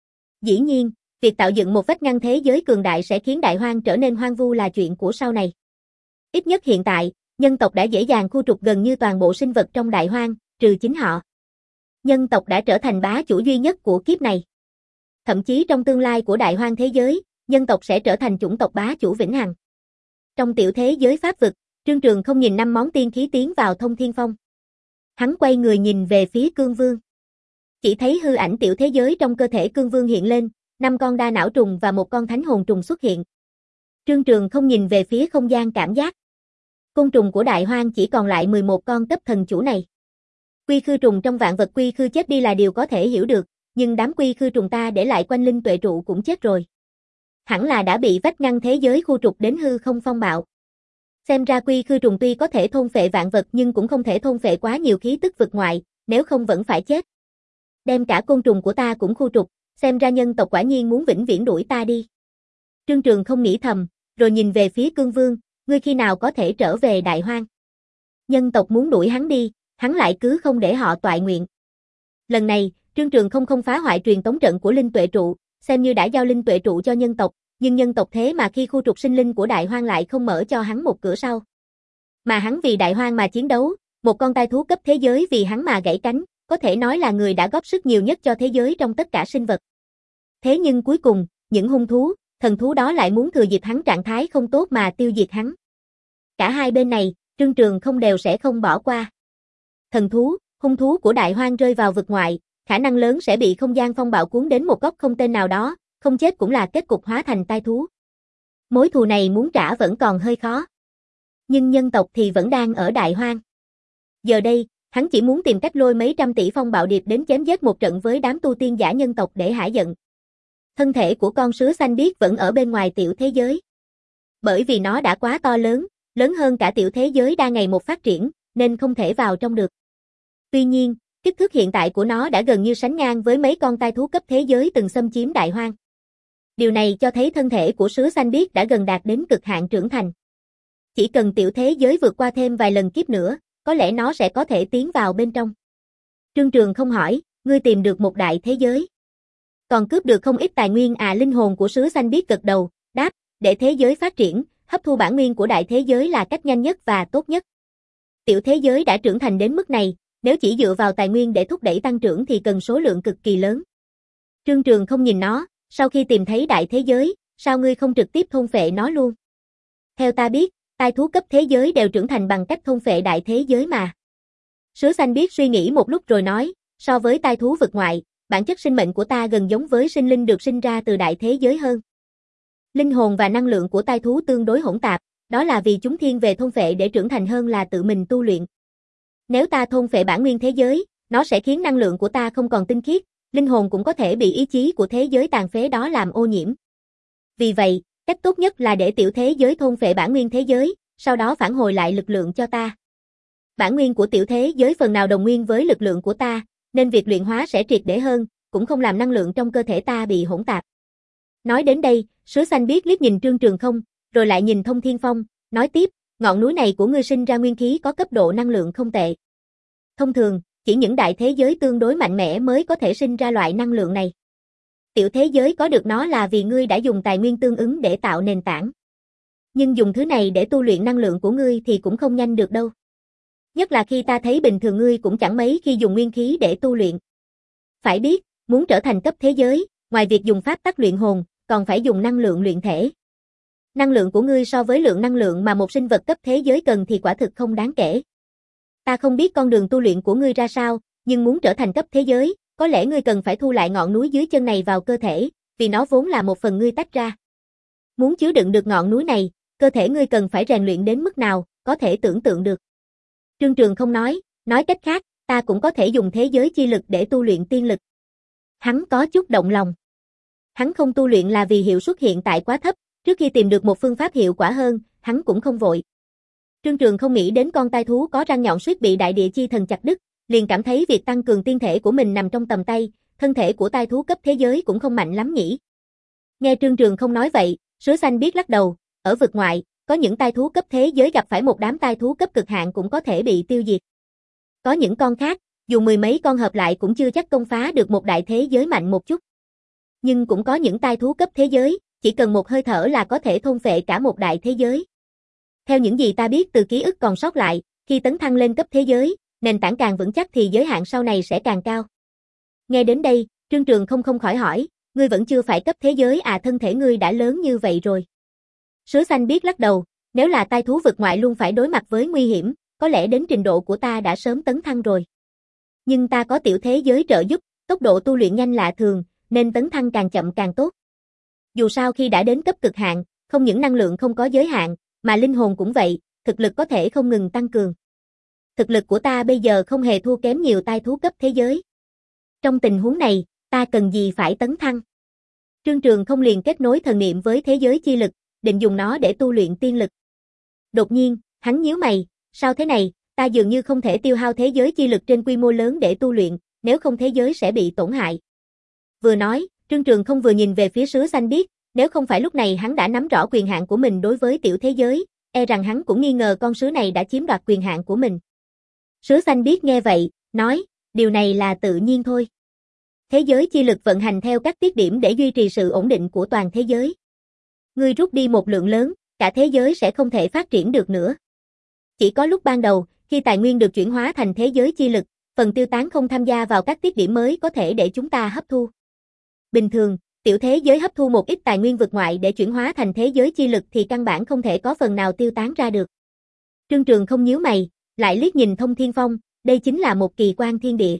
Dĩ nhiên, việc tạo dựng một vách ngăn thế giới cường đại sẽ khiến đại hoang trở nên hoang vu là chuyện của sau này. Ít nhất hiện tại, nhân tộc đã dễ dàng khu trục gần như toàn bộ sinh vật trong đại hoang, trừ chính họ. Nhân tộc đã trở thành bá chủ duy nhất của kiếp này. Thậm chí trong tương lai của đại hoang thế giới, nhân tộc sẽ trở thành chủng tộc bá chủ vĩnh hằng. Trong tiểu thế giới pháp vực, Trương Trường không nhìn năm món tiên khí tiến vào thông thiên phong. Hắn quay người nhìn về phía Cương Vương. Chỉ thấy hư ảnh tiểu thế giới trong cơ thể Cương Vương hiện lên, năm con đa não trùng và một con thánh hồn trùng xuất hiện. Trương Trường không nhìn về phía không gian cảm giác. Côn trùng của đại hoang chỉ còn lại mười một con cấp thần chủ này. Quy khư trùng trong vạn vật quy khư chết đi là điều có thể hiểu được, nhưng đám quy khư trùng ta để lại quanh linh tuệ trụ cũng chết rồi. Hẳn là đã bị vách ngăn thế giới khu trục đến hư không phong bạo. Xem ra quy khư trùng tuy có thể thôn phệ vạn vật nhưng cũng không thể thôn phệ quá nhiều khí tức vực ngoại, nếu không vẫn phải chết. Đem cả côn trùng của ta cũng khu trục, xem ra nhân tộc quả nhiên muốn vĩnh viễn đuổi ta đi. Trương Trường không nghĩ thầm, rồi nhìn về phía Cương Vương, ngươi khi nào có thể trở về đại hoang. Nhân tộc muốn đuổi hắn đi, hắn lại cứ không để họ toại nguyện. Lần này, Trương Trường không không phá hoại truyền tống trận của linh tuệ trụ, xem như đã giao linh tuệ trụ cho nhân tộc, nhưng nhân tộc thế mà khi khu trục sinh linh của đại hoang lại không mở cho hắn một cửa sau. Mà hắn vì đại hoang mà chiến đấu, một con tai thú cấp thế giới vì hắn mà gãy cánh, có thể nói là người đã góp sức nhiều nhất cho thế giới trong tất cả sinh vật. Thế nhưng cuối cùng, những hung thú, thần thú đó lại muốn thừa dịp hắn trạng thái không tốt mà tiêu diệt hắn. Cả hai bên này, Trương Trường không đều sẽ không bỏ qua. Thần thú, hung thú của đại hoang rơi vào vực ngoại, khả năng lớn sẽ bị không gian phong bạo cuốn đến một góc không tên nào đó, không chết cũng là kết cục hóa thành tai thú. Mối thù này muốn trả vẫn còn hơi khó. Nhưng nhân tộc thì vẫn đang ở đại hoang. Giờ đây, hắn chỉ muốn tìm cách lôi mấy trăm tỷ phong bạo điệp đến chém giết một trận với đám tu tiên giả nhân tộc để hả giận. Thân thể của con sứa xanh biếc vẫn ở bên ngoài tiểu thế giới. Bởi vì nó đã quá to lớn, lớn hơn cả tiểu thế giới đang ngày một phát triển, nên không thể vào trong được. Tuy nhiên, kích thước hiện tại của nó đã gần như sánh ngang với mấy con tai thú cấp thế giới từng xâm chiếm đại hoang. Điều này cho thấy thân thể của sứa xanh biếc đã gần đạt đến cực hạn trưởng thành. Chỉ cần tiểu thế giới vượt qua thêm vài lần kiếp nữa, có lẽ nó sẽ có thể tiến vào bên trong. Trương Trường không hỏi, ngươi tìm được một đại thế giới. Còn cướp được không ít tài nguyên à? Linh hồn của sứa xanh biếc gật đầu, đáp, để thế giới phát triển, hấp thu bản nguyên của đại thế giới là cách nhanh nhất và tốt nhất. Tiểu thế giới đã trưởng thành đến mức này, nếu chỉ dựa vào tài nguyên để thúc đẩy tăng trưởng thì cần số lượng cực kỳ lớn. Trương Trường không nhìn nó, sau khi tìm thấy đại thế giới, sao ngươi không trực tiếp thôn phệ nó luôn? Theo ta biết, tai thú cấp thế giới đều trưởng thành bằng cách thôn phệ đại thế giới mà. Sứa xanh biết suy nghĩ một lúc rồi nói, so với tai thú vực ngoại, bản chất sinh mệnh của ta gần giống với sinh linh được sinh ra từ đại thế giới hơn. Linh hồn và năng lượng của tai thú tương đối hỗn tạp, đó là vì chúng thiên về thôn phệ để trưởng thành hơn là tự mình tu luyện. Nếu ta thôn phệ bản nguyên thế giới, nó sẽ khiến năng lượng của ta không còn tinh khiết, linh hồn cũng có thể bị ý chí của thế giới tàn phế đó làm ô nhiễm. Vì vậy, cách tốt nhất là để tiểu thế giới thôn phệ bản nguyên thế giới, sau đó phản hồi lại lực lượng cho ta. Bản nguyên của tiểu thế giới phần nào đồng nguyên với lực lượng của ta, nên việc luyện hóa sẽ triệt để hơn, cũng không làm năng lượng trong cơ thể ta bị hỗn tạp. Nói đến đây, Sứa xanh biết liếc nhìn Trương Trường Không, rồi lại nhìn Thông Thiên Phong, nói tiếp, ngọn núi này của ngươi sinh ra nguyên khí có cấp độ năng lượng không tệ. Thông thường, chỉ những đại thế giới tương đối mạnh mẽ mới có thể sinh ra loại năng lượng này. Tiểu thế giới có được nó là vì ngươi đã dùng tài nguyên tương ứng để tạo nền tảng. Nhưng dùng thứ này để tu luyện năng lượng của ngươi thì cũng không nhanh được đâu. Nhất là khi ta thấy bình thường ngươi cũng chẳng mấy khi dùng nguyên khí để tu luyện. Phải biết, muốn trở thành cấp thế giới, ngoài việc dùng pháp tắc luyện hồn, còn phải dùng năng lượng luyện thể. Năng lượng của ngươi so với lượng năng lượng mà một sinh vật cấp thế giới cần thì quả thực không đáng kể. Ta không biết con đường tu luyện của ngươi ra sao, nhưng muốn trở thành cấp thế giới, có lẽ ngươi cần phải thu lại ngọn núi dưới chân này vào cơ thể, vì nó vốn là một phần ngươi tách ra. Muốn chứa đựng được ngọn núi này, cơ thể ngươi cần phải rèn luyện đến mức nào, có thể tưởng tượng được. Trương Trường Không nói, nói cách khác, ta cũng có thể dùng thế giới chi lực để tu luyện tiên lực. Hắn có chút động lòng. Hắn không tu luyện là vì hiệu suất hiện tại quá thấp, trước khi tìm được một phương pháp hiệu quả hơn, hắn cũng không vội. Trương Trường Không nghĩ đến con tai thú có răng nhọn suýt bị đại địa chi thần chặt đứt, liền cảm thấy việc tăng cường tiên thể của mình nằm trong tầm tay, thân thể của tai thú cấp thế giới cũng không mạnh lắm nhỉ. Nghe Trương Trường Không nói vậy, Sứa xanh biết lắc đầu, ở vực ngoại, có những tai thú cấp thế giới gặp phải một đám tai thú cấp cực hạn cũng có thể bị tiêu diệt. Có những con khác, dù mười mấy con hợp lại cũng chưa chắc công phá được một đại thế giới mạnh một chút. Nhưng cũng có những tai thú cấp thế giới, chỉ cần một hơi thở là có thể thôn phệ cả một đại thế giới. Theo những gì ta biết từ ký ức còn sót lại, khi tấn thăng lên cấp thế giới, nền tảng càng vững chắc thì giới hạn sau này sẽ càng cao. Nghe đến đây, Trương Trường Không không khỏi hỏi, ngươi vẫn chưa phải cấp thế giới à, thân thể ngươi đã lớn như vậy rồi. Sứa xanh biết lắc đầu, nếu là tai thú vực ngoại luôn phải đối mặt với nguy hiểm, có lẽ đến trình độ của ta đã sớm tấn thăng rồi. Nhưng ta có tiểu thế giới trợ giúp, tốc độ tu luyện nhanh lạ thường, nên tấn thăng càng chậm càng tốt. Dù sao khi đã đến cấp cực hạn, không những năng lượng không có giới hạn, mà linh hồn cũng vậy, thực lực có thể không ngừng tăng cường. Thực lực của ta bây giờ không hề thua kém nhiều tai thú cấp thế giới. Trong tình huống này, ta cần gì phải tấn thăng? Trương Trường Không liền kết nối thần niệm với thế giới chi lực, định dùng nó để tu luyện tiên lực. Đột nhiên, hắn nhíu mày, sao thế này, ta dường như không thể tiêu hao thế giới chi lực trên quy mô lớn để tu luyện, nếu không thế giới sẽ bị tổn hại. Vừa nói, Trương Trường Không vừa nhìn về phía Sứa xanh biết, nếu không phải lúc này hắn đã nắm rõ quyền hạn của mình đối với tiểu thế giới, e rằng hắn cũng nghi ngờ con sứa này đã chiếm đoạt quyền hạn của mình. Sứa xanh biết nghe vậy, nói, điều này là tự nhiên thôi. Thế giới chi lực vận hành theo các tiết điểm để duy trì sự ổn định của toàn thế giới. Ngươi rút đi một lượng lớn, cả thế giới sẽ không thể phát triển được nữa. Chỉ có lúc ban đầu, khi tài nguyên được chuyển hóa thành thế giới chi lực, phần tiêu tán không tham gia vào các tiết điểm mới có thể để chúng ta hấp thu. Bình thường, tiểu thế giới hấp thu một ít tài nguyên vực ngoại để chuyển hóa thành thế giới chi lực thì căn bản không thể có phần nào tiêu tán ra được. Trương Trường Không nhíu mày, lại liếc nhìn Thông Thiên Phong, đây chính là một kỳ quan thiên địa.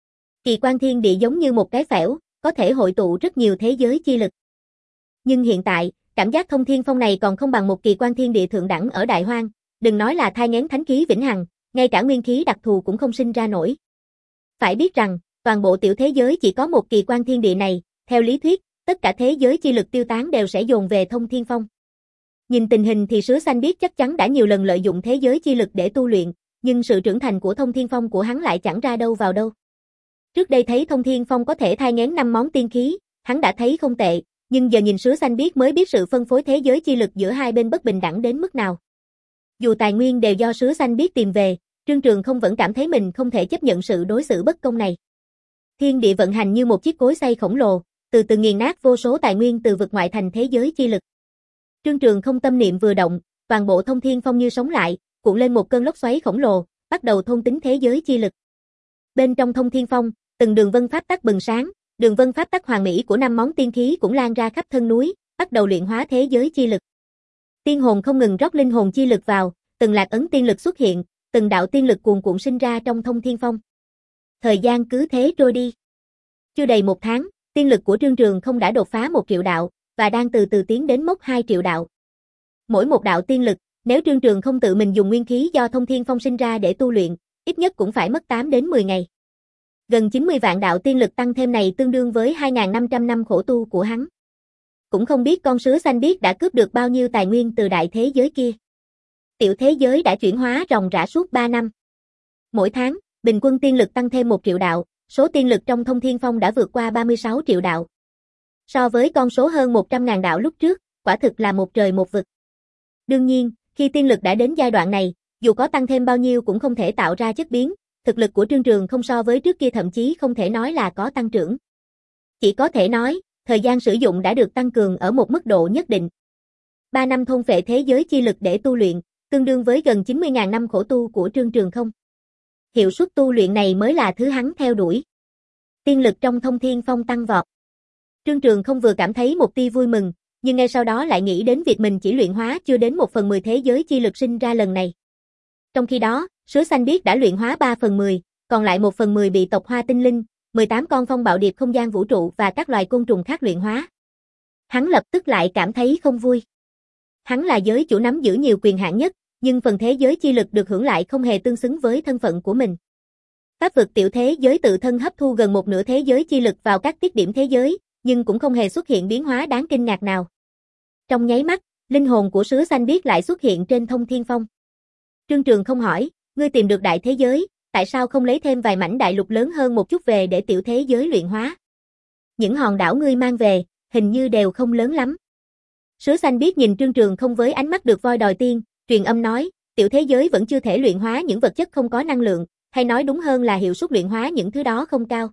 Kỳ quan thiên địa giống như một cái phễu, có thể hội tụ rất nhiều thế giới chi lực. Nhưng hiện tại, cảm giác Thông Thiên Phong này còn không bằng một kỳ quan thiên địa thượng đẳng ở Đại Hoang, đừng nói là thai nghén thánh khí vĩnh hằng, ngay cả nguyên khí đặc thù cũng không sinh ra nổi. Phải biết rằng, toàn bộ tiểu thế giới chỉ có một kỳ quan thiên địa này, theo lý thuyết, tất cả thế giới chi lực tiêu tán đều sẽ dồn về Thông Thiên Phong. Nhìn tình hình thì Sứa xanh biết chắc chắn đã nhiều lần lợi dụng thế giới chi lực để tu luyện, nhưng sự trưởng thành của Thông Thiên Phong của hắn lại chẳng ra đâu vào đâu. Trước đây thấy Thông Thiên Phong có thể thai nghén năm món tiên khí, hắn đã thấy không tệ, nhưng giờ nhìn Sứa xanh biết mới biết sự phân phối thế giới chi lực giữa hai bên bất bình đẳng đến mức nào. Dù tài nguyên đều do Sứa xanh biết tìm về, Trương Trường Không vẫn cảm thấy mình không thể chấp nhận sự đối xử bất công này. Thiên địa vận hành như một chiếc cối xay khổng lồ, từ từ nghiền nát vô số tài nguyên từ vực ngoại thành thế giới chi lực. Trương Trường Không tâm niệm vừa động, toàn bộ Thông Thiên Phong như sống lại, cuộn lên một cơn lốc xoáy khổng lồ, bắt đầu thôn tính thế giới chi lực. Bên trong Thông Thiên Phong, từng đường vân pháp tắc bừng sáng, đường vân pháp tắc hoàn mỹ của năm món tiên khí cũng lan ra khắp thân núi, bắt đầu luyện hóa thế giới chi lực. Tiên hồn không ngừng rót linh hồn chi lực vào, từng lạc ấn tiên lực xuất hiện, Từng đạo tiên lực cuồn cuộn sinh ra trong Thông Thiên Phong. Thời gian cứ thế trôi đi. Chưa đầy một tháng, tiên lực của Trương Trường Không đã đột phá một triệu đạo, và đang từ từ tiến đến mốc hai triệu đạo. Mỗi một đạo tiên lực, nếu Trương Trường Không tự mình dùng nguyên khí do Thông Thiên Phong sinh ra để tu luyện, ít nhất cũng phải mất tám đến mười ngày. Gần chín mươi vạn đạo tiên lực tăng thêm này tương đương với hai nghìn năm trăm năm khổ tu của hắn. Cũng không biết con sứa xanh biếc đã cướp được bao nhiêu tài nguyên từ đại thế giới kia. Tiểu thế giới đã chuyển hóa ròng rã suốt ba năm. Mỗi tháng, bình quân tiên lực tăng thêm một triệu đạo, số tiên lực trong Thông Thiên Phong đã vượt qua ba mươi sáu triệu đạo. So với con số hơn một trăm nghìn đạo lúc trước, quả thực là một trời một vực. Đương nhiên, khi tiên lực đã đến giai đoạn này, dù có tăng thêm bao nhiêu cũng không thể tạo ra chất biến, thực lực của Trương Trường Không so với trước kia thậm chí không thể nói là có tăng trưởng. Chỉ có thể nói, thời gian sử dụng đã được tăng cường ở một mức độ nhất định. ba năm thôn phệ thế giới chi lực để tu luyện, tương đương với gần chín mươi nghìn năm khổ tu của Trương Trường Không. Hiệu suất tu luyện này mới là thứ hắn theo đuổi. Tiên lực trong Thông Thiên Phong tăng vọt. Trương Trường Không vừa cảm thấy một tia vui mừng, nhưng ngay sau đó lại nghĩ đến việc mình chỉ luyện hóa chưa đến một phần mười thế giới chi lực sinh ra lần này. Trong khi đó, sứa xanh biếc đã luyện hóa ba phần mười, còn lại một phần mười bị tộc Hoa Tinh Linh, mười tám con phong bạo điệp không gian vũ trụ và các loài côn trùng khác luyện hóa. Hắn lập tức lại cảm thấy không vui. Hắn là giới chủ nắm giữ nhiều quyền hạn nhất, nhưng phần thế giới chi lực được hưởng lại không hề tương xứng với thân phận của mình. Pháp vực tiểu thế giới tự thân hấp thu gần một nửa thế giới chi lực vào các tiết điểm thế giới, nhưng cũng không hề xuất hiện biến hóa đáng kinh ngạc nào. Trong nháy mắt, linh hồn của sứa xanh biếc lại xuất hiện trên Thông Thiên Phong. Trương Trường Không hỏi, ngươi tìm được đại thế giới, tại sao không lấy thêm vài mảnh đại lục lớn hơn một chút về để tiểu thế giới luyện hóa? Những hòn đảo ngươi mang về, hình như đều không lớn lắm. Sứa xanh biếc nhìn Trương Trường Không với ánh mắt được voi đòi tiên, truyền âm nói, tiểu thế giới vẫn chưa thể luyện hóa những vật chất không có năng lượng, hay nói đúng hơn là hiệu suất luyện hóa những thứ đó không cao.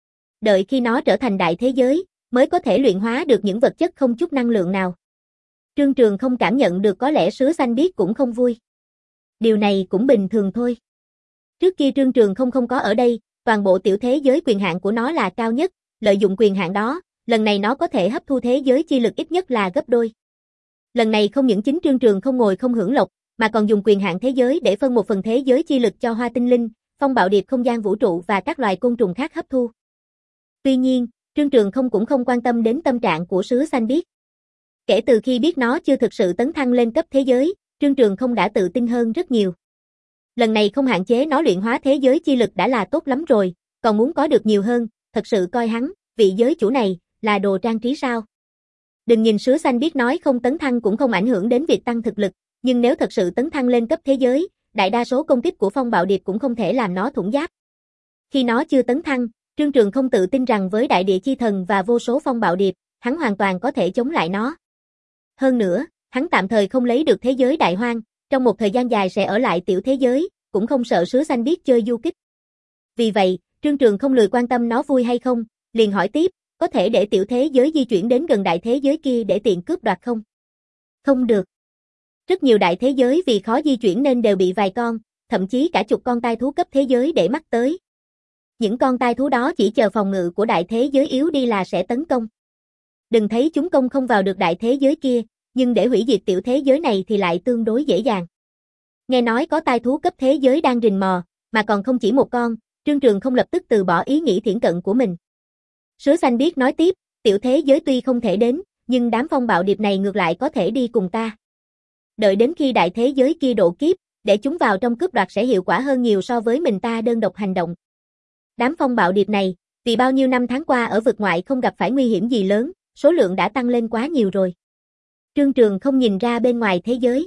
Đợi khi nó trở thành đại thế giới, mới có thể luyện hóa được những vật chất không chút năng lượng nào. Trương Trường Không cảm nhận được có lẽ sứa xanh biếc cũng không vui. Điều này cũng bình thường thôi. Trước kia Trương Trường Không không có ở đây, toàn bộ tiểu thế giới quyền hạn của nó là cao nhất, lợi dụng quyền hạn đó, lần này nó có thể hấp thu thế giới chi lực ít nhất là gấp đôi. Lần này không những chính Trương Trường Không ngồi không hưởng lộc, mà còn dùng quyền hạn thế giới để phân một phần thế giới chi lực cho Hoa Tinh Linh, phong bạo điệp không gian vũ trụ và các loài côn trùng khác hấp thu. Tuy nhiên, Trương Trường Không cũng không quan tâm đến tâm trạng của sứa xanh biếc. Kể từ khi biết nó chưa thực sự tấn thăng lên cấp thế giới, Trương Trường Không đã tự tin hơn rất nhiều. Lần này không hạn chế nó luyện hóa thế giới chi lực đã là tốt lắm rồi, còn muốn có được nhiều hơn, thật sự coi hắn, vị giới chủ này, là đồ trang trí sao? Đừng nhìn sứa xanh biếc nói không tấn thăng cũng không ảnh hưởng đến việc tăng thực lực, nhưng nếu thật sự tấn thăng lên cấp thế giới, đại đa số công kích của phong bạo điệp cũng không thể làm nó thủng giáp. Khi nó chưa tấn thăng, Trương Trường Không tự tin rằng với đại địa chi thần và vô số phong bạo điệp, hắn hoàn toàn có thể chống lại nó. Hơn nữa, hắn tạm thời không lấy được thế giới đại hoang, trong một thời gian dài sẽ ở lại tiểu thế giới, cũng không sợ sứa xanh biếc chơi du kích. Vì vậy, Trương Trường không lười quan tâm nó vui hay không, liền hỏi tiếp, có thể để tiểu thế giới di chuyển đến gần đại thế giới kia để tiện cướp đoạt không? Không được. Rất nhiều đại thế giới vì khó di chuyển nên đều bị vài con, thậm chí cả chục con tai thú cấp thế giới để mắt tới. Những con tai thú đó chỉ chờ phòng ngự của đại thế giới yếu đi là sẽ tấn công. Đừng thấy chúng công không vào được đại thế giới kia, nhưng để hủy diệt tiểu thế giới này thì lại tương đối dễ dàng. Nghe nói có tai thú cấp thế giới đang rình mò, mà còn không chỉ một con, Trương Trường không lập tức từ bỏ ý nghĩ thiển cận của mình. Sứa xanh biếc nói tiếp, tiểu thế giới tuy không thể đến, nhưng đám phong bạo điệp này ngược lại có thể đi cùng ta. Đợi đến khi đại thế giới kia độ kiếp, để chúng vào trong cướp đoạt sẽ hiệu quả hơn nhiều so với mình ta đơn độc hành động. Đám phong bạo điệp này, vì bao nhiêu năm tháng qua ở vực ngoại không gặp phải nguy hiểm gì lớn, số lượng đã tăng lên quá nhiều rồi. Trương Trường không nhìn ra bên ngoài thế giới.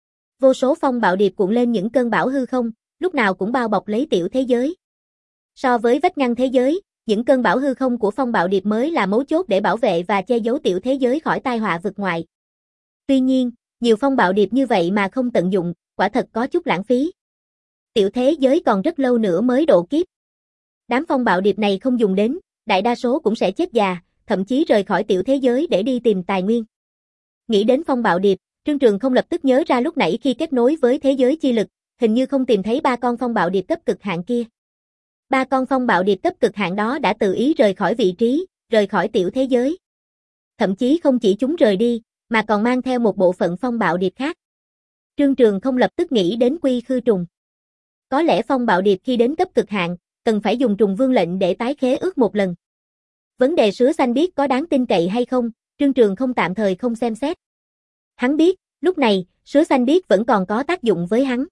Vô số phong bạo điệp cuộn lên những cơn bão hư không, lúc nào cũng bao bọc lấy tiểu thế giới. So với vách ngăn thế giới, những cơn bão hư không của phong bạo điệp mới là mấu chốt để bảo vệ và che giấu tiểu thế giới khỏi tai họa vực ngoại. Tuy nhiên, nhiều phong bạo điệp như vậy mà không tận dụng, quả thật có chút lãng phí. Tiểu thế giới còn rất lâu nữa mới độ kiếp. Đám phong bạo điệp này không dùng đến, đại đa số cũng sẽ chết già, thậm chí rời khỏi tiểu thế giới để đi tìm tài nguyên. Nghĩ đến phong bạo điệp, Trương Trường không lập tức nhớ ra lúc nãy khi kết nối với thế giới chi lực, hình như không tìm thấy ba con phong bạo điệp cấp cực hạn kia. Ba con phong bạo điệp cấp cực hạn đó đã tự ý rời khỏi vị trí, rời khỏi tiểu thế giới. Thậm chí không chỉ chúng rời đi, mà còn mang theo một bộ phận phong bạo điệp khác. Trương Trường không lập tức nghĩ đến Quy Khư Trùng. Có lẽ Phong Bạo Điệp khi đến cấp cực hạn, cần phải dùng trùng vương lệnh để tái khế ước một lần. Vấn đề sứa xanh biếc có đáng tin cậy hay không, Trương Trường không tạm thời không xem xét. Hắn biết, lúc này, sứa xanh biếc vẫn còn có tác dụng với hắn.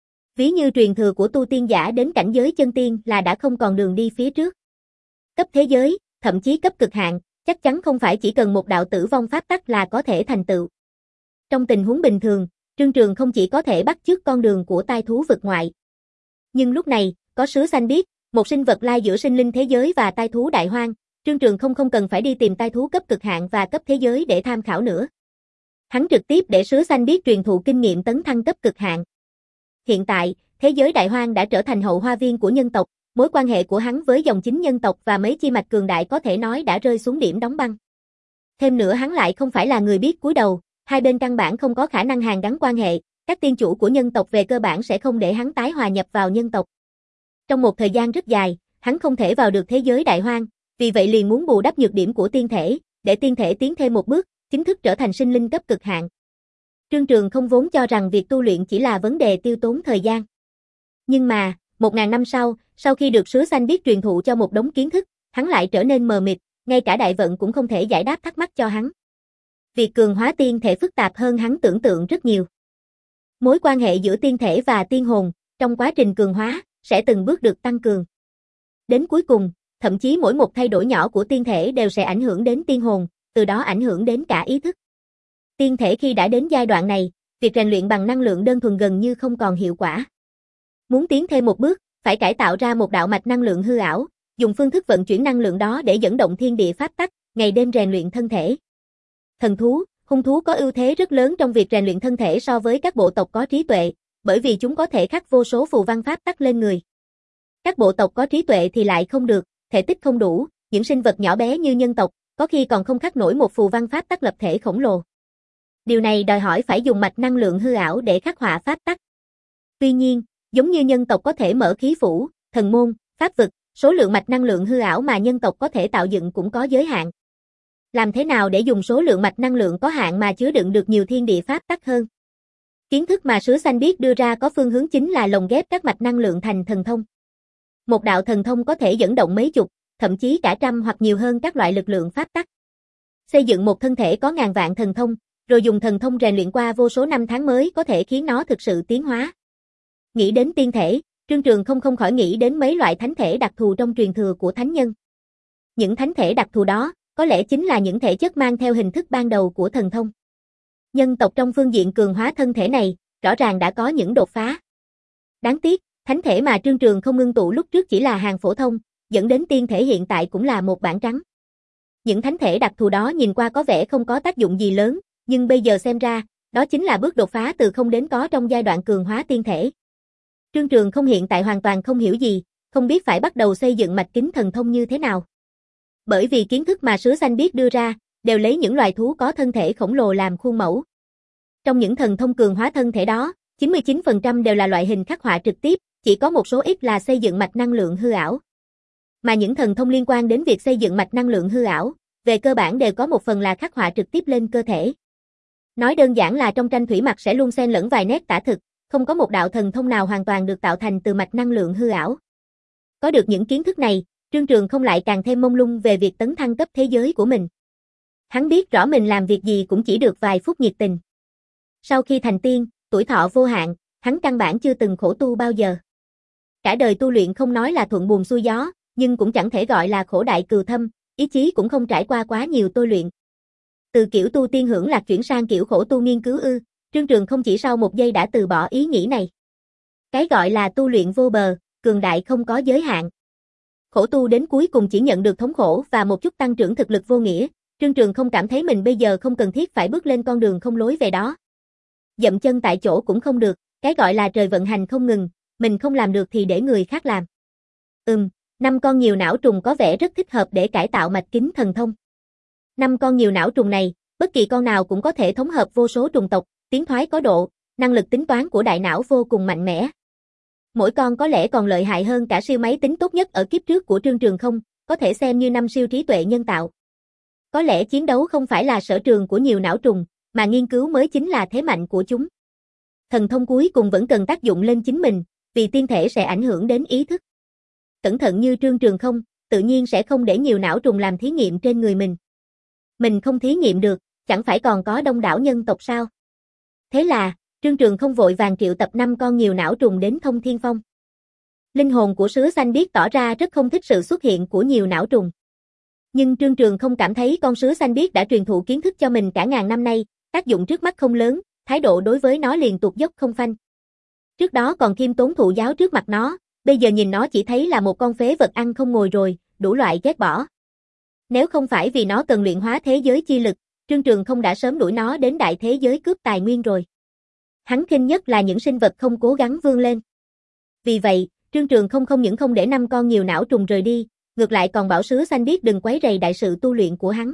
Ví như truyền thừa của tu tiên giả đến cảnh giới chân tiên là đã không còn đường đi phía trước. Cấp thế giới, thậm chí cấp cực hạn, chắc chắn không phải chỉ cần một đạo tử vong pháp tắc là có thể thành tựu. Trong tình huống bình thường, Trương Trường không chỉ có thể bắt chước con đường của tai thú vực ngoại. Nhưng lúc này, có sứa xanh biếc, một sinh vật lai giữa sinh linh thế giới và tai thú đại hoang, Trương Trường không không cần phải đi tìm tai thú cấp cực hạn và cấp thế giới để tham khảo nữa. Hắn trực tiếp để sứa xanh biếc truyền thụ kinh nghiệm tấn thăng cấp cực hạn. Hiện tại, thế giới đại hoang đã trở thành hậu hoa viên của nhân tộc, mối quan hệ của hắn với dòng chính nhân tộc và mấy chi mạch cường đại có thể nói đã rơi xuống điểm đóng băng. Thêm nữa hắn lại không phải là người biết cúi đầu, hai bên căn bản không có khả năng hàn gắn quan hệ, các tiên chủ của nhân tộc về cơ bản sẽ không để hắn tái hòa nhập vào nhân tộc. Trong một thời gian rất dài, hắn không thể vào được thế giới đại hoang, vì vậy liền muốn bù đắp nhược điểm của tiên thể, để tiên thể tiến thêm một bước, chính thức trở thành sinh linh cấp cực hạn. Trương Trường không vốn cho rằng việc tu luyện chỉ là vấn đề tiêu tốn thời gian. Nhưng mà, một ngàn năm sau, sau khi được sứa xanh biết truyền thụ cho một đống kiến thức, hắn lại trở nên mờ mịt, ngay cả đại vận cũng không thể giải đáp thắc mắc cho hắn. Việc cường hóa tiên thể phức tạp hơn hắn tưởng tượng rất nhiều. Mối quan hệ giữa tiên thể và tiên hồn, trong quá trình cường hóa, sẽ từng bước được tăng cường. Đến cuối cùng, thậm chí mỗi một thay đổi nhỏ của tiên thể đều sẽ ảnh hưởng đến tiên hồn, từ đó ảnh hưởng đến cả ý thức. Tiên thể khi đã đến giai đoạn này, việc rèn luyện bằng năng lượng đơn thuần gần như không còn hiệu quả. Muốn tiến thêm một bước, phải cải tạo ra một đạo mạch năng lượng hư ảo, dùng phương thức vận chuyển năng lượng đó để dẫn động thiên địa pháp tắc, ngày đêm rèn luyện thân thể. Thần thú, hung thú có ưu thế rất lớn trong việc rèn luyện thân thể so với các bộ tộc có trí tuệ, bởi vì chúng có thể khắc vô số phù văn pháp tắc lên người. Các bộ tộc có trí tuệ thì lại không được, thể tích không đủ, những sinh vật nhỏ bé như nhân tộc, có khi còn không khắc nổi một phù văn pháp tắc lập thể khổng lồ. Điều này đòi hỏi phải dùng mạch năng lượng hư ảo để khắc họa pháp tắc. Tuy nhiên, giống như nhân tộc có thể mở khí phủ, thần môn, pháp vực, số lượng mạch năng lượng hư ảo mà nhân tộc có thể tạo dựng cũng có giới hạn. Làm thế nào để dùng số lượng mạch năng lượng có hạn mà chứa đựng được nhiều thiên địa pháp tắc hơn? Kiến thức mà sứa xanh biết đưa ra có phương hướng chính là lồng ghép các mạch năng lượng thành thần thông. Một đạo thần thông có thể dẫn động mấy chục, thậm chí cả trăm hoặc nhiều hơn các loại lực lượng pháp tắc. Xây dựng một thân thể có ngàn vạn thần thông, rồi dùng thần thông rèn luyện qua vô số năm tháng mới có thể khiến nó thực sự tiến hóa. Nghĩ đến tiên thể, Trương Trường không không khỏi nghĩ đến mấy loại thánh thể đặc thù trong truyền thừa của thánh nhân. Những thánh thể đặc thù đó, có lẽ chính là những thể chất mang theo hình thức ban đầu của thần thông. Nhân tộc trong phương diện cường hóa thân thể này, rõ ràng đã có những đột phá. Đáng tiếc, thánh thể mà Trương Trường không ngưng tụ lúc trước chỉ là hàng phổ thông, dẫn đến tiên thể hiện tại cũng là một bản trắng. Những thánh thể đặc thù đó nhìn qua có vẻ không có tác dụng gì lớn, nhưng bây giờ xem ra, đó chính là bước đột phá từ không đến có trong giai đoạn cường hóa tiên thể. Trương Trường không hiện tại hoàn toàn không hiểu gì, không biết phải bắt đầu xây dựng mạch kính thần thông như thế nào. Bởi vì kiến thức mà sứa xanh biết đưa ra, đều lấy những loài thú có thân thể khổng lồ làm khuôn mẫu. Trong những thần thông cường hóa thân thể đó, chín mươi chín phần trăm đều là loại hình khắc họa trực tiếp, chỉ có một số ít là xây dựng mạch năng lượng hư ảo. Mà những thần thông liên quan đến việc xây dựng mạch năng lượng hư ảo, về cơ bản đều có một phần là khắc họa trực tiếp lên cơ thể. Nói đơn giản là trong tranh thủy mặc sẽ luôn xen lẫn vài nét tả thực, không có một đạo thần thông nào hoàn toàn được tạo thành từ mạch năng lượng hư ảo. Có được những kiến thức này, Trương Trường không lại càng thêm mông lung về việc tấn thăng cấp thế giới của mình. Hắn biết rõ mình làm việc gì cũng chỉ được vài phút nhiệt tình. Sau khi thành tiên, tuổi thọ vô hạn, hắn căn bản chưa từng khổ tu bao giờ. Cả đời tu luyện không nói là thuận buồm xuôi gió, nhưng cũng chẳng thể gọi là khổ đại cừu thâm, ý chí cũng không trải qua quá nhiều tôi luyện. Từ kiểu tu tiên hưởng lạc chuyển sang kiểu khổ tu nghiên cứu ư, Trương Trường không chỉ sau một giây đã từ bỏ ý nghĩ này. Cái gọi là tu luyện vô bờ, cường đại không có giới hạn. Khổ tu đến cuối cùng chỉ nhận được thống khổ và một chút tăng trưởng thực lực vô nghĩa, Trương Trường không cảm thấy mình bây giờ không cần thiết phải bước lên con đường không lối về đó. Dậm chân tại chỗ cũng không được, cái gọi là trời vận hành không ngừng, mình không làm được thì để người khác làm. Ừm, năm con nhiều não trùng có vẻ rất thích hợp để cải tạo mạch kính thần thông. Năm con nhiều não trùng này, bất kỳ con nào cũng có thể thống hợp vô số trùng tộc, tiến thoái có độ, năng lực tính toán của đại não vô cùng mạnh mẽ. Mỗi con có lẽ còn lợi hại hơn cả siêu máy tính tốt nhất ở kiếp trước của Trương Trường không, có thể xem như năm siêu trí tuệ nhân tạo. Có lẽ chiến đấu không phải là sở trường của nhiều não trùng, mà nghiên cứu mới chính là thế mạnh của chúng. Thần thông cuối cùng vẫn cần tác dụng lên chính mình, vì tiên thể sẽ ảnh hưởng đến ý thức. Cẩn thận như Trương Trường Không, tự nhiên sẽ không để nhiều não trùng làm thí nghiệm trên người mình. Mình không thí nghiệm được, chẳng phải còn có đông đảo nhân tộc sao? Thế là, Trương Trường Không vội vàng triệu tập năm con nhiều não trùng đến Thông Thiên Phong. Linh hồn của Sứa Xanh Biếc tỏ ra rất không thích sự xuất hiện của nhiều não trùng. Nhưng Trương Trường Không cảm thấy con Sứa Xanh Biếc đã truyền thụ kiến thức cho mình cả ngàn năm nay, tác dụng trước mắt không lớn, thái độ đối với nó liền tụt dốc không phanh. Trước đó còn khiêm tốn thụ giáo trước mặt nó, bây giờ nhìn nó chỉ thấy là một con phế vật ăn không ngồi rồi, đủ loại ghét bỏ. Nếu không phải vì nó cần luyện hóa thế giới chi lực, Trương Trường Không đã sớm đuổi nó đến đại thế giới cướp tài nguyên rồi. Hắn khinh nhất là những sinh vật không cố gắng vươn lên. Vì vậy, Trương Trường Không không những không để năm con nhiều não trùng rời đi, ngược lại còn bảo Sứa Xanh Biếc đừng quấy rầy đại sự tu luyện của hắn.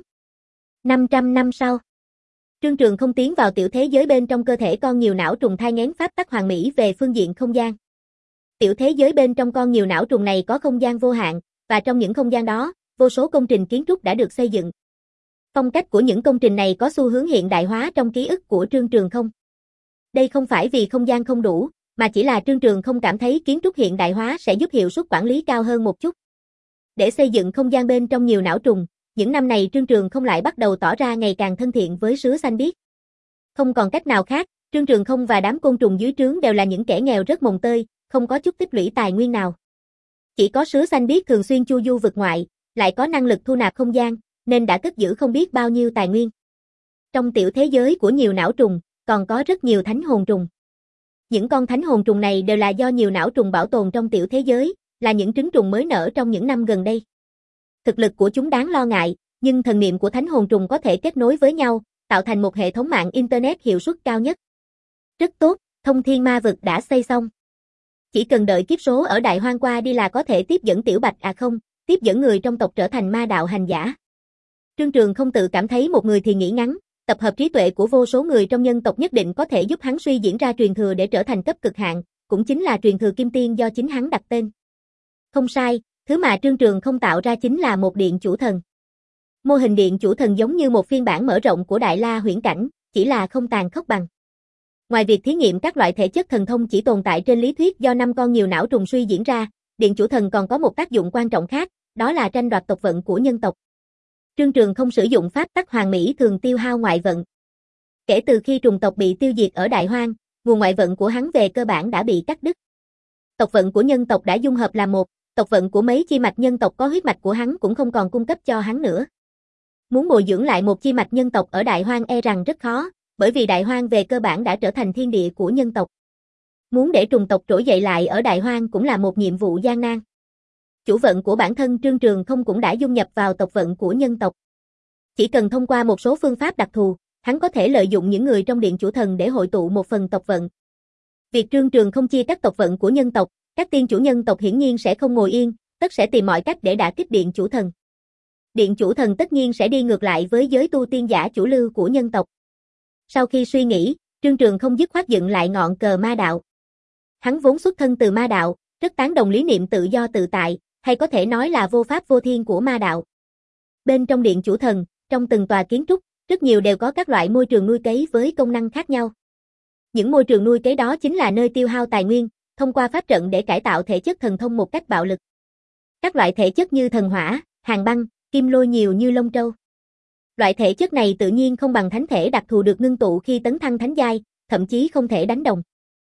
năm trăm năm sau, Trương Trường Không tiến vào tiểu thế giới bên trong cơ thể con nhiều não trùng thai nghén pháp tắc hoàn mỹ về phương diện không gian. Tiểu thế giới bên trong con nhiều não trùng này có không gian vô hạn, và trong những không gian đó, vô số công trình kiến trúc đã được xây dựng. Phong cách của những công trình này có xu hướng hiện đại hóa trong ký ức của Trương Trường Không. Đây không phải vì không gian không đủ, mà chỉ là Trương Trường Không cảm thấy kiến trúc hiện đại hóa sẽ giúp hiệu suất quản lý cao hơn một chút. Để xây dựng không gian bên trong nhiều não trùng, những năm này Trương Trường Không lại bắt đầu tỏ ra ngày càng thân thiện với Sứa Xanh Biếc. Không còn cách nào khác, Trương Trường Không và đám côn trùng dưới trướng đều là những kẻ nghèo rất mồng tơi, không có chút tích lũy tài nguyên nào. Chỉ có Sứa Xanh Biếc thường xuyên chu du vực ngoại, lại có năng lực thu nạp không gian, nên đã cất giữ không biết bao nhiêu tài nguyên. Trong tiểu thế giới của nhiều não trùng, còn có rất nhiều thánh hồn trùng. Những con thánh hồn trùng này đều là do nhiều não trùng bảo tồn trong tiểu thế giới, là những trứng trùng mới nở trong những năm gần đây. Thực lực của chúng đáng lo ngại, nhưng thần niệm của thánh hồn trùng có thể kết nối với nhau, tạo thành một hệ thống mạng Internet hiệu suất cao nhất. Rất tốt, Thông Thiên Ma Vực đã xây xong. Chỉ cần đợi kiếp số ở Đại Hoang qua đi là có thể tiếp dẫn Tiểu Bạch à không, tiếp dẫn người trong tộc trở thành ma đạo hành giả. Trương Trường Không tự cảm thấy một người thì nghĩ ngắn, tập hợp trí tuệ của vô số người trong nhân tộc nhất định có thể giúp hắn suy diễn ra truyền thừa để trở thành cấp cực hạn, cũng chính là truyền thừa Kim Tiên do chính hắn đặt tên. Không sai, thứ mà Trương Trường Không tạo ra chính là một điện chủ thần. Mô hình điện chủ thần giống như một phiên bản mở rộng của Đại La Huyễn Cảnh, chỉ là không tàn khốc bằng. Ngoài việc thí nghiệm các loại thể chất thần thông chỉ tồn tại trên lý thuyết do năm con nhiều não trùng suy diễn ra, điện chủ thần còn có một tác dụng quan trọng khác, đó là tranh đoạt tộc vận của nhân tộc. Trương Trường Không sử dụng pháp tắc hoàn mỹ thường tiêu hao ngoại vận. Kể từ khi trùng tộc bị tiêu diệt ở Đại Hoang, nguồn ngoại vận của hắn về cơ bản đã bị cắt đứt. Tộc vận của nhân tộc đã dung hợp làm một, tộc vận của mấy chi mạch nhân tộc có huyết mạch của hắn cũng không còn cung cấp cho hắn nữa. Muốn bồi dưỡng lại một chi mạch nhân tộc ở Đại Hoang e rằng rất khó, bởi vì Đại Hoang về cơ bản đã trở thành thiên địa của nhân tộc. Muốn để trùng tộc trỗi dậy lại ở Đại Hoang cũng là một nhiệm vụ gian nan. Chủ vận của bản thân Trương Trường Không cũng đã dung nhập vào tộc vận của nhân tộc. Chỉ cần thông qua một số phương pháp đặc thù, hắn có thể lợi dụng những người trong điện chủ thần để hội tụ một phần tộc vận. Việc Trương Trường Không chia cắt tộc vận của nhân tộc, các tiên chủ nhân tộc hiển nhiên sẽ không ngồi yên, tất sẽ tìm mọi cách để đả kích điện chủ thần. Điện chủ thần tất nhiên sẽ đi ngược lại với giới tu tiên giả chủ lưu của nhân tộc. Sau khi suy nghĩ, Trương Trường Không dứt khoát dựng lại ngọn cờ ma đạo. Hắn vốn xuất thân từ ma đạo, rất tán đồng lý niệm tự do tự tại, hay có thể nói là vô pháp vô thiên của ma đạo. Bên trong điện chủ thần, trong từng tòa kiến trúc, rất nhiều đều có các loại môi trường nuôi cấy với công năng khác nhau. Những môi trường nuôi cấy đó chính là nơi tiêu hao tài nguyên, thông qua pháp trận để cải tạo thể chất thần thông một cách bạo lực. Các loại thể chất như thần hỏa, hàn băng, kim lôi nhiều như lông trâu. Loại thể chất này tự nhiên không bằng thánh thể đặc thù được ngưng tụ khi tấn thăng thánh giai, thậm chí không thể đánh đồng.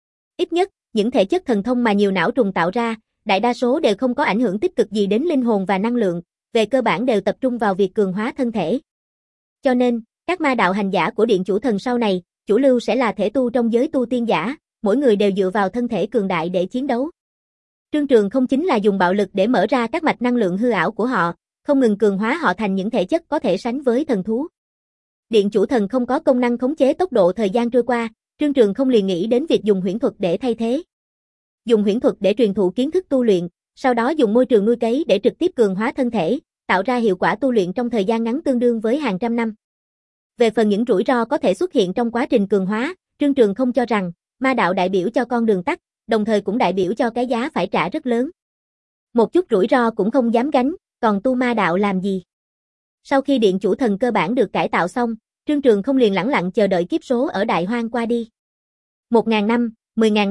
Ít nhất, những thể chất thần thông mà nhiều não trùng tạo ra, đại đa số đều không có ảnh hưởng tích cực gì đến linh hồn và năng lượng, về cơ bản đều tập trung vào việc cường hóa thân thể. Cho nên, các ma đạo hành giả của điện chủ thần sau này, chủ lưu sẽ là thể tu trong giới tu tiên giả, mỗi người đều dựa vào thân thể cường đại để chiến đấu. Trương Trường Không chính là dùng bạo lực để mở ra các mạch năng lượng hư ảo của họ, không ngừng cường hóa họ thành những thể chất có thể sánh với thần thú. Điện chủ thần không có công năng khống chế tốc độ thời gian trôi qua, Trương Trường Không liền nghĩ đến việc dùng huyễn thuật để thay thế. Dùng huyễn thuật để truyền thụ kiến thức tu luyện, sau đó dùng môi trường nuôi cấy để trực tiếp cường hóa thân thể, tạo ra hiệu quả tu luyện trong thời gian ngắn tương đương với hàng trăm năm. Về phần những rủi ro có thể xuất hiện trong quá trình cường hóa, Trương Trường Không cho rằng, ma đạo đại biểu cho con đường tắt, đồng thời cũng đại biểu cho cái giá phải trả rất lớn. Một chút rủi ro cũng không dám gánh, còn tu ma đạo làm gì? Sau khi điện chủ thần cơ bản được cải tạo xong, Trương Trường Không liền lẳng lặng chờ đợi kiếp số ở Đại Hoang qua đi. Một ngàn năm, mười ngàn năm,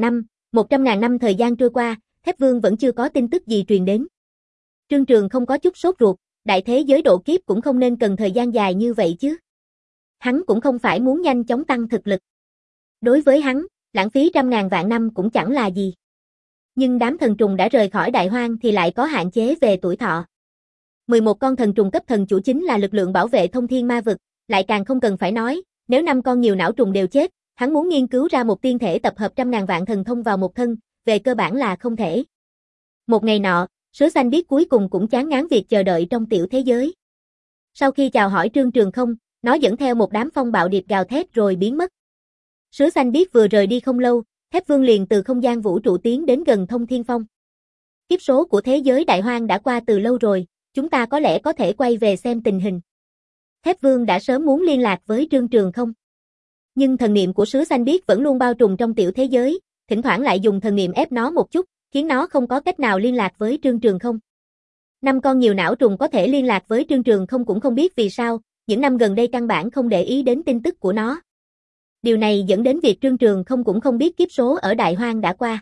Một trăm ngàn năm thời gian trôi qua, Thép Vương vẫn chưa có tin tức gì truyền đến. Trương Trường không có chút sốt ruột, đại thế giới độ kiếp cũng không nên cần thời gian dài như vậy chứ. Hắn cũng không phải muốn nhanh chóng tăng thực lực. Đối với hắn, lãng phí trăm ngàn vạn năm cũng chẳng là gì. Nhưng đám thần trùng đã rời khỏi đại hoang thì lại có hạn chế về tuổi thọ. mười một con thần trùng cấp thần chủ chính là lực lượng bảo vệ thông thiên ma vực, lại càng không cần phải nói, nếu năm con nhiều não trùng đều chết, hắn muốn nghiên cứu ra một tiên thể tập hợp trăm ngàn vạn thần thông vào một thân, về cơ bản là không thể. Một ngày nọ, Sứa Xanh Biếc cuối cùng cũng chán ngán việc chờ đợi trong tiểu thế giới. Sau khi chào hỏi Trương Trường không, nó dẫn theo một đám phong bạo điệp gào thét rồi biến mất. Sứa Xanh Biếc vừa rời đi không lâu, Thép Vương liền từ không gian vũ trụ tiến đến gần Thông Thiên Phong. Kiếp số của thế giới đại hoang đã qua từ lâu rồi, chúng ta có lẽ có thể quay về xem tình hình. Thép Vương đã sớm muốn liên lạc với Trương Trường không. Nhưng thần niệm của Sứa Xanh Biếc vẫn luôn bao trùm trong tiểu thế giới, thỉnh thoảng lại dùng thần niệm ép nó một chút, khiến nó không có cách nào liên lạc với Trương Trường không. Năm con nhiều não trùng có thể liên lạc với Trương Trường không cũng không biết vì sao, những năm gần đây căn bản không để ý đến tin tức của nó. Điều này dẫn đến việc Trương Trường không cũng không biết kiếp số ở đại hoang đã qua.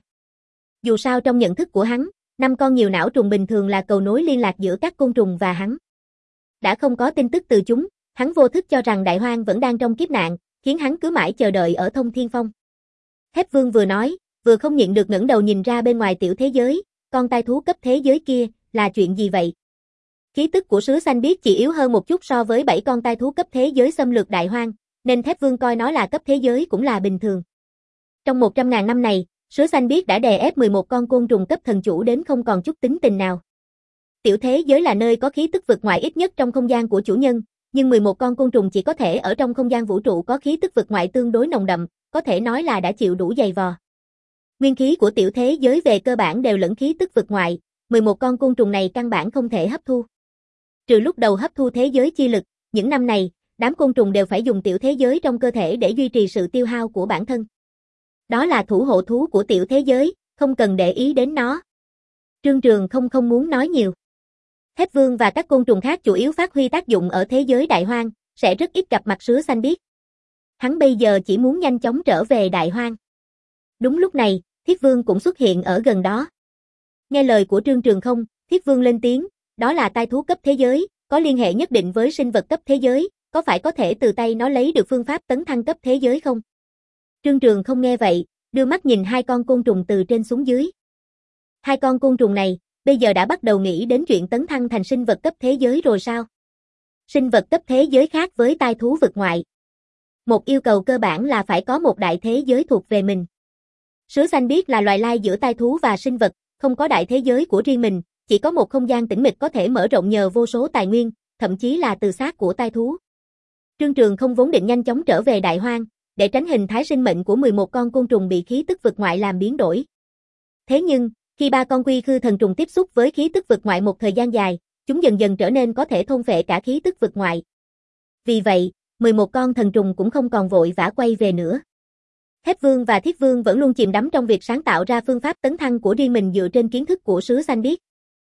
Dù sao trong nhận thức của hắn, năm con nhiều não trùng bình thường là cầu nối liên lạc giữa các côn trùng và hắn. Đã không có tin tức từ chúng, hắn vô thức cho rằng đại hoang vẫn đang trong kiếp nạn, khiến hắn cứ mãi chờ đợi ở Thông Thiên Phong. Thép Vương vừa nói, vừa không nhịn được ngẩng đầu nhìn ra bên ngoài tiểu thế giới, con tai thú cấp thế giới kia, là chuyện gì vậy? Khí tức của Sứa Xanh Biếc chỉ yếu hơn một chút so với bảy con tai thú cấp thế giới xâm lược đại hoang, nên Thép Vương coi nó là cấp thế giới cũng là bình thường. Trong một trăm ngàn năm này, Sứa Xanh Biếc đã đè ép mười một con côn trùng cấp thần chủ đến không còn chút tính tình nào. Tiểu thế giới là nơi có khí tức vực ngoại ít nhất trong không gian của chủ nhân, nhưng mười một con côn trùng chỉ có thể ở trong không gian vũ trụ có khí tức vực ngoại tương đối nồng đậm, có thể nói là đã chịu đủ dày vò. Nguyên khí của tiểu thế giới về cơ bản đều lẫn khí tức vực ngoại, mười một con côn trùng này căn bản không thể hấp thu. Trừ lúc đầu hấp thu thế giới chi lực, những năm này, đám côn trùng đều phải dùng tiểu thế giới trong cơ thể để duy trì sự tiêu hao của bản thân. Đó là thủ hộ thú của tiểu thế giới, không cần để ý đến nó. Trương Trường không không muốn nói nhiều. Thép Vương và các côn trùng khác chủ yếu phát huy tác dụng ở thế giới đại hoang, sẽ rất ít gặp mặt Sứa Xanh Biếc. Hắn bây giờ chỉ muốn nhanh chóng trở về đại hoang. Đúng lúc này, Thiết Vương cũng xuất hiện ở gần đó. Nghe lời của Trương Trường không, Thiết Vương lên tiếng, đó là tai thú cấp thế giới, có liên hệ nhất định với sinh vật cấp thế giới, có phải có thể từ tay nó lấy được phương pháp tấn thăng cấp thế giới không? Trương Trường không nghe vậy, đưa mắt nhìn hai con côn trùng từ trên xuống dưới. Hai con côn trùng này, bây giờ đã bắt đầu nghĩ đến chuyện tấn thăng thành sinh vật cấp thế giới rồi sao? Sinh vật cấp thế giới khác với tai thú vực ngoại. Một yêu cầu cơ bản là phải có một đại thế giới thuộc về mình. Sứa Xanh Biếc là loài lai giữa tai thú và sinh vật, không có đại thế giới của riêng mình, chỉ có một không gian tĩnh mịch có thể mở rộng nhờ vô số tài nguyên, thậm chí là từ xác của tai thú. Trương Trường không vốn định nhanh chóng trở về đại hoang, để tránh hình thái sinh mệnh của mười một con côn trùng bị khí tức vực ngoại làm biến đổi. Thế nhưng, khi ba con quy khư thần trùng tiếp xúc với khí tức vực ngoại một thời gian dài, chúng dần dần trở nên có thể thôn phệ cả khí tức vực ngoại. Vì vậy, mười một con thần trùng cũng không còn vội vã quay về nữa. Thép Vương và Thiết Vương vẫn luôn chìm đắm trong việc sáng tạo ra phương pháp tấn thăng của riêng mình dựa trên kiến thức của Sứa Xanh Biếc.